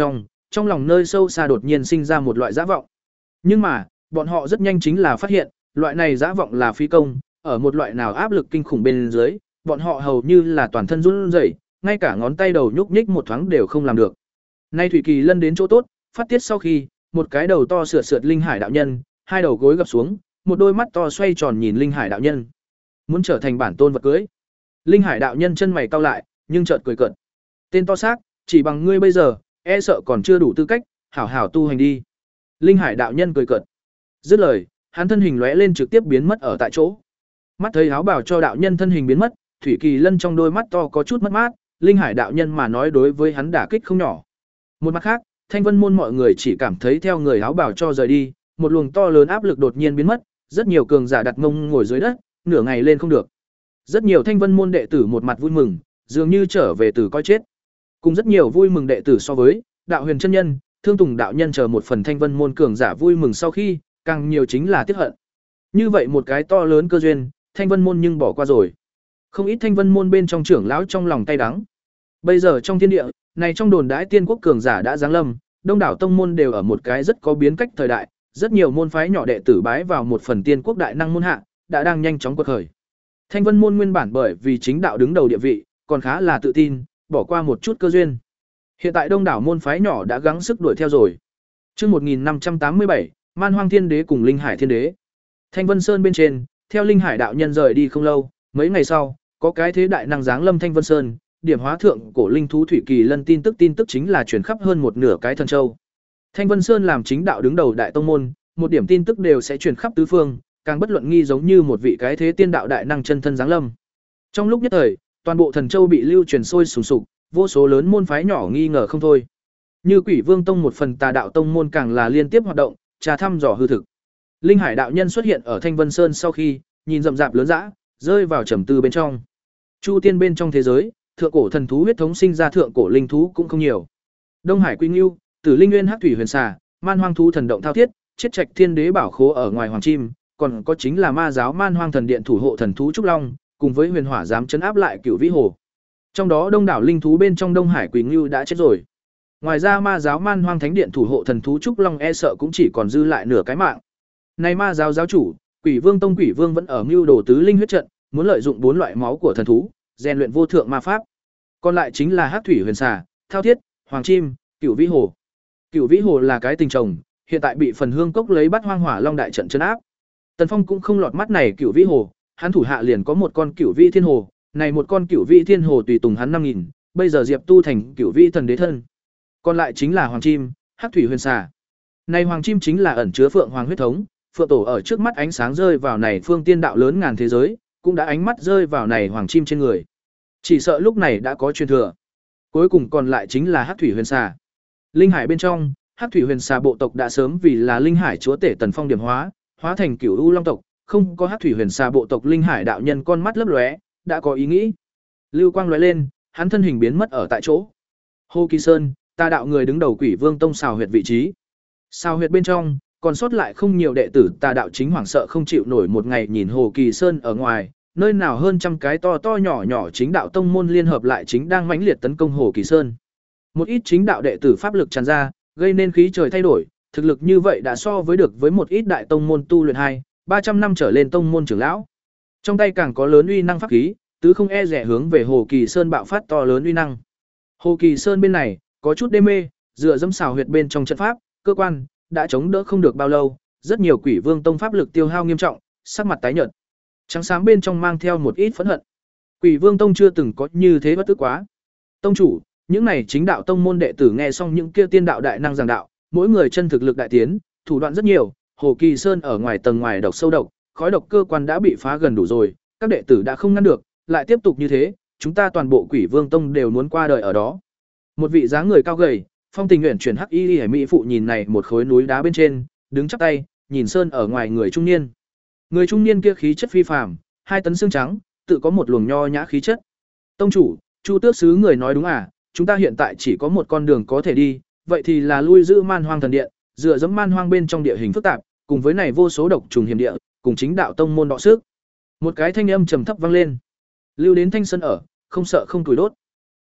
trong lòng nơi sâu xa đột nhiên sinh ra một loại dã vọng. Nhưng mà, bọn họ rất nhanh chính là phát hiện, loại này dã vọng là phi công, ở một loại nào áp lực kinh khủng bên dưới, bọn họ hầu như là toàn thân run rẩy, ngay cả ngón tay đầu nhúc nhích một thoáng đều không làm được. Nay Thủy Kỳ Lân đến chỗ tốt, phát tiết sau khi, một cái đầu to sượt sượt Linh Hải đạo nhân, hai đầu gối gập xuống, một đôi mắt to xoay tròn nhìn Linh Hải đạo nhân. Muốn trở thành bản tôn vật cưới. Linh Hải đạo nhân chân mày cau lại, nhưng chợt cười cợt. Tên to xác, chỉ bằng ngươi bây giờ, e sợ còn chưa đủ tư cách, hảo hảo tu hành đi. Linh Hải đạo nhân cười cợt. Dứt lời, hắn thân hình lóe lên trực tiếp biến mất ở tại chỗ. Mắt thấy áo bảo cho đạo nhân thân hình biến mất, Thủy Kỳ Lân trong đôi mắt to có chút mất mát, Linh Hải đạo nhân mà nói đối với hắn đả kích không nhỏ. Một mặt khác, Thanh Vân môn mọi người chỉ cảm thấy theo người áo bảo cho rời đi, một luồng to lớn áp lực đột nhiên biến mất, rất nhiều cường giả đặt mông ngồi dưới đất, nửa ngày lên không được. Rất nhiều Thanh Vân môn đệ tử một mặt vui mừng, dường như trở về từ coi chết. Cùng rất nhiều vui mừng đệ tử so với, Đạo Huyền chân nhân, Thương Tùng đạo nhân chờ một phần Thanh Vân môn cường giả vui mừng sau khi, càng nhiều chính là tiếc hận. Như vậy một cái to lớn cơ duyên, Thanh Vân môn nhưng bỏ qua rồi. Không ít Thanh Vân môn bên trong trưởng lão trong lòng tay đắng. Bây giờ trong thiên địa, này trong đồn đãi tiên quốc cường giả đã giáng lâm, đông đảo tông môn đều ở một cái rất có biến cách thời đại, rất nhiều môn phái nhỏ đệ tử bái vào một phần tiên quốc đại năng môn hạ, đã đang nhanh chóng quật khởi. Thanh Vân môn nguyên bản bởi vì chính đạo đứng đầu địa vị, còn khá là tự tin, bỏ qua một chút cơ duyên. Hiện tại đông đảo môn phái nhỏ đã gắng sức đuổi theo rồi. Chương một nghìn năm trăm tám mươi bảy, Man Hoang Thiên Đế cùng Linh Hải Thiên Đế. Thanh Vân Sơn bên trên, theo Linh Hải đạo nhân rời đi không lâu, mấy ngày sau, có cái thế đại năng giáng lâm Thanh Vân Sơn, điểm hóa thượng cổ linh thú Thủy Kỳ Lân tin tức tin tức chính là truyền khắp hơn một nửa cái thần châu. Thanh Vân Sơn làm chính đạo đứng đầu đại tông môn, một điểm tin tức đều sẽ truyền khắp tứ phương, càng bất luận nghi giống như một vị cái thế tiên đạo đại năng chân thân giáng lâm. Trong lúc nhất thời, toàn bộ thần châu bị lưu truyền sôi sùng sục, vô số lớn môn phái nhỏ nghi ngờ không thôi. Như Quỷ Vương tông một phần tà đạo tông môn càng là liên tiếp hoạt động, trà thăm dò hư thực. Linh Hải đạo nhân xuất hiện ở Thanh Vân Sơn sau khi, nhìn rậm rạp lớn dã, rơi vào trầm tư bên trong. Chu tiên bên trong thế giới, thượng cổ thần thú huyết thống sinh ra thượng cổ linh thú cũng không nhiều. Đông Hải Quy Ngưu, Tử Linh Nguyên Hắc Thủy Huyền Xà, Man Hoang thú thần động thao thiết, chết trạch thiên đế bảo khố ở ngoài hoàng chim, còn có chính là ma giáo Man Hoang thần điện thủ hộ thần thú trúc long, cùng với huyền hỏa dám chấn áp lại Cửu Vĩ Hồ. Trong đó đông đảo linh thú bên trong Đông Hải Quỳ Ngưu đã chết rồi. Ngoài ra ma giáo Man Hoang thánh điện thủ hộ thần thú trúc long e sợ cũng chỉ còn dư lại nửa cái mạng. Này ma giáo giáo chủ, Quỷ Vương tông Quỷ Vương vẫn ở mưu đồ tứ linh huyết trận, muốn lợi dụng bốn loại máu của thần thú, rèn luyện vô thượng ma pháp. Còn lại chính là Hắc Thủy Huyền Xà, Thao Thiết, Hoàng Chim, Cửu Vĩ Hồ. Cửu Vĩ Hồ là cái tình chồng, hiện tại bị Phần Hương Cốc lấy bắt Hoang Hỏa Long đại trận trấn áp. Tần Phong cũng không lọt mắt này Cửu Vĩ Hồ, hắn thủ hạ liền có một con Cửu Vĩ Thiên Hồ, này một con Cửu Vĩ Thiên Hồ tùy tùng hắn năm nghìn, bây giờ Diệp tu thành Cửu Vĩ thần đế thân. Còn lại chính là Hoàng Chim, Hắc Thủy Huyền Xà. Này Hoàng Chim chính là ẩn chứa Phượng Hoàng huyết thống, Phượng Tổ ở trước mắt ánh sáng rơi vào này phương tiên đạo lớn ngàn thế giới, cũng đã ánh mắt rơi vào này Hoàng Chim trên người. Chỉ sợ lúc này đã có truyền thừa. Cuối cùng còn lại chính là Hắc Thủy Huyền Xà. Linh Hải bên trong, Hắc Thủy Huyền Xà bộ tộc đã sớm vì là Linh Hải chúa tể Tần Phong điểm hóa, hóa thành Cửu U Long tộc, không có Hắc Thủy Huyền Xà bộ tộc Linh Hải đạo nhân con mắt lấp lóe, đã có ý nghĩ. Lưu quang lóe lên, hắn thân hình biến mất ở tại chỗ. Hồ Kỳ Sơn, ta đạo người đứng đầu Quỷ Vương tông xào huyệt vị trí. Xào huyệt bên trong, còn sót lại không nhiều đệ tử tà đạo chính hoảng sợ không chịu nổi một ngày nhìn Hồ Kỳ Sơn ở ngoài, nơi nào hơn trăm cái to to nhỏ nhỏ chính đạo tông môn liên hợp lại chính đang mãnh liệt tấn công Hồ Kỳ Sơn. Một ít chính đạo đệ tử pháp lực tràn ra, gây nên khí trời thay đổi, thực lực như vậy đã so với được với một ít đại tông môn tu luyện hai, ba trăm năm trở lên tông môn trưởng lão. Trong tay càng có lớn uy năng pháp khí, tứ không e rẻ hướng về Hồ Kỳ Sơn bạo phát to lớn uy năng. Hồ Kỳ Sơn bên này, có chút đê mê, dựa dẫm xào huyệt bên trong trận pháp, cơ quan đã chống đỡ không được bao lâu, rất nhiều Quỷ Vương tông pháp lực tiêu hao nghiêm trọng, sắc mặt tái nhợt. Trắng sáng bên trong mang theo một ít phẫn hận. Quỷ Vương tông chưa từng có như thế bất tức quá. Tông chủ, những này chính đạo tông môn đệ tử nghe xong những kia tiên đạo đại năng giảng đạo, mỗi người chân thực lực đại tiến, thủ đoạn rất nhiều, Hồ Kỳ Sơn ở ngoài tầng ngoài độc sâu độc, khói độc cơ quan đã bị phá gần đủ rồi, các đệ tử đã không ngăn được, lại tiếp tục như thế, chúng ta toàn bộ Quỷ Vương tông đều muốn qua đời ở đó. Một vị dáng người cao gầy, phong tình nguyện chuyển hắc y y mỹ phụ nhìn này một khối núi đá bên trên, đứng chắp tay, nhìn sơn ở ngoài người trung niên. Người trung niên kia khí chất phi phàm, hai tấn xương trắng, tự có một luồng nho nhã khí chất. Tông chủ, Chu Tước sứ người nói đúng à, chúng ta hiện tại chỉ có một con đường có thể đi, vậy thì là lui giữ Man Hoang thần điện, dựa dẫm Man Hoang bên trong địa hình phức tạp, cùng với này vô số độc trùng hiểm địa, cùng chính đạo tông môn đọ sức. Một cái thanh âm trầm thấp vang lên. Lưu đến thanh sơn ở, không sợ không tuổi đốt.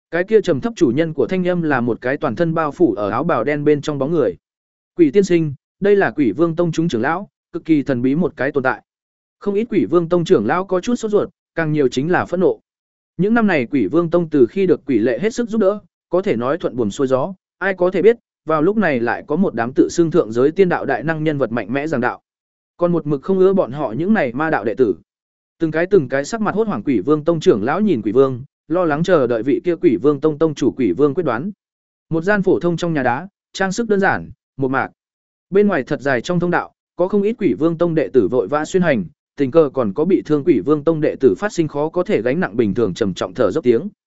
Cái kia trầm thấp chủ nhân của thanh âm là một cái toàn thân bao phủ ở áo bào đen bên trong bóng người. Quỷ tiên sinh, đây là Quỷ Vương tông chúng trưởng lão, cực kỳ thần bí một cái tồn tại. Không ít Quỷ Vương tông trưởng lão có chút sốt ruột, càng nhiều chính là phẫn nộ. Những năm này Quỷ Vương tông từ khi được Quỷ Lệ hết sức giúp đỡ, có thể nói thuận buồm xuôi gió, ai có thể biết, vào lúc này lại có một đám tự xưng thượng giới tiên đạo đại năng nhân vật mạnh mẽ giảng đạo. Còn một mực không ưa bọn họ những này ma đạo đệ tử. Từng cái từng cái sắc mặt hốt hoảng Quỷ Vương tông trưởng lão nhìn Quỷ Vương, lo lắng chờ đợi vị kia Quỷ Vương tông tông chủ Quỷ Vương quyết đoán. Một gian phổ thông trong nhà đá, trang sức đơn giản, một mạc. Bên ngoài thật dài trong thông đạo, có không ít Quỷ Vương tông đệ tử vội vã xuyên hành, tình cờ còn có bị thương Quỷ Vương tông đệ tử phát sinh khó có thể gánh nặng bình thường trầm trọng thở dốc tiếng.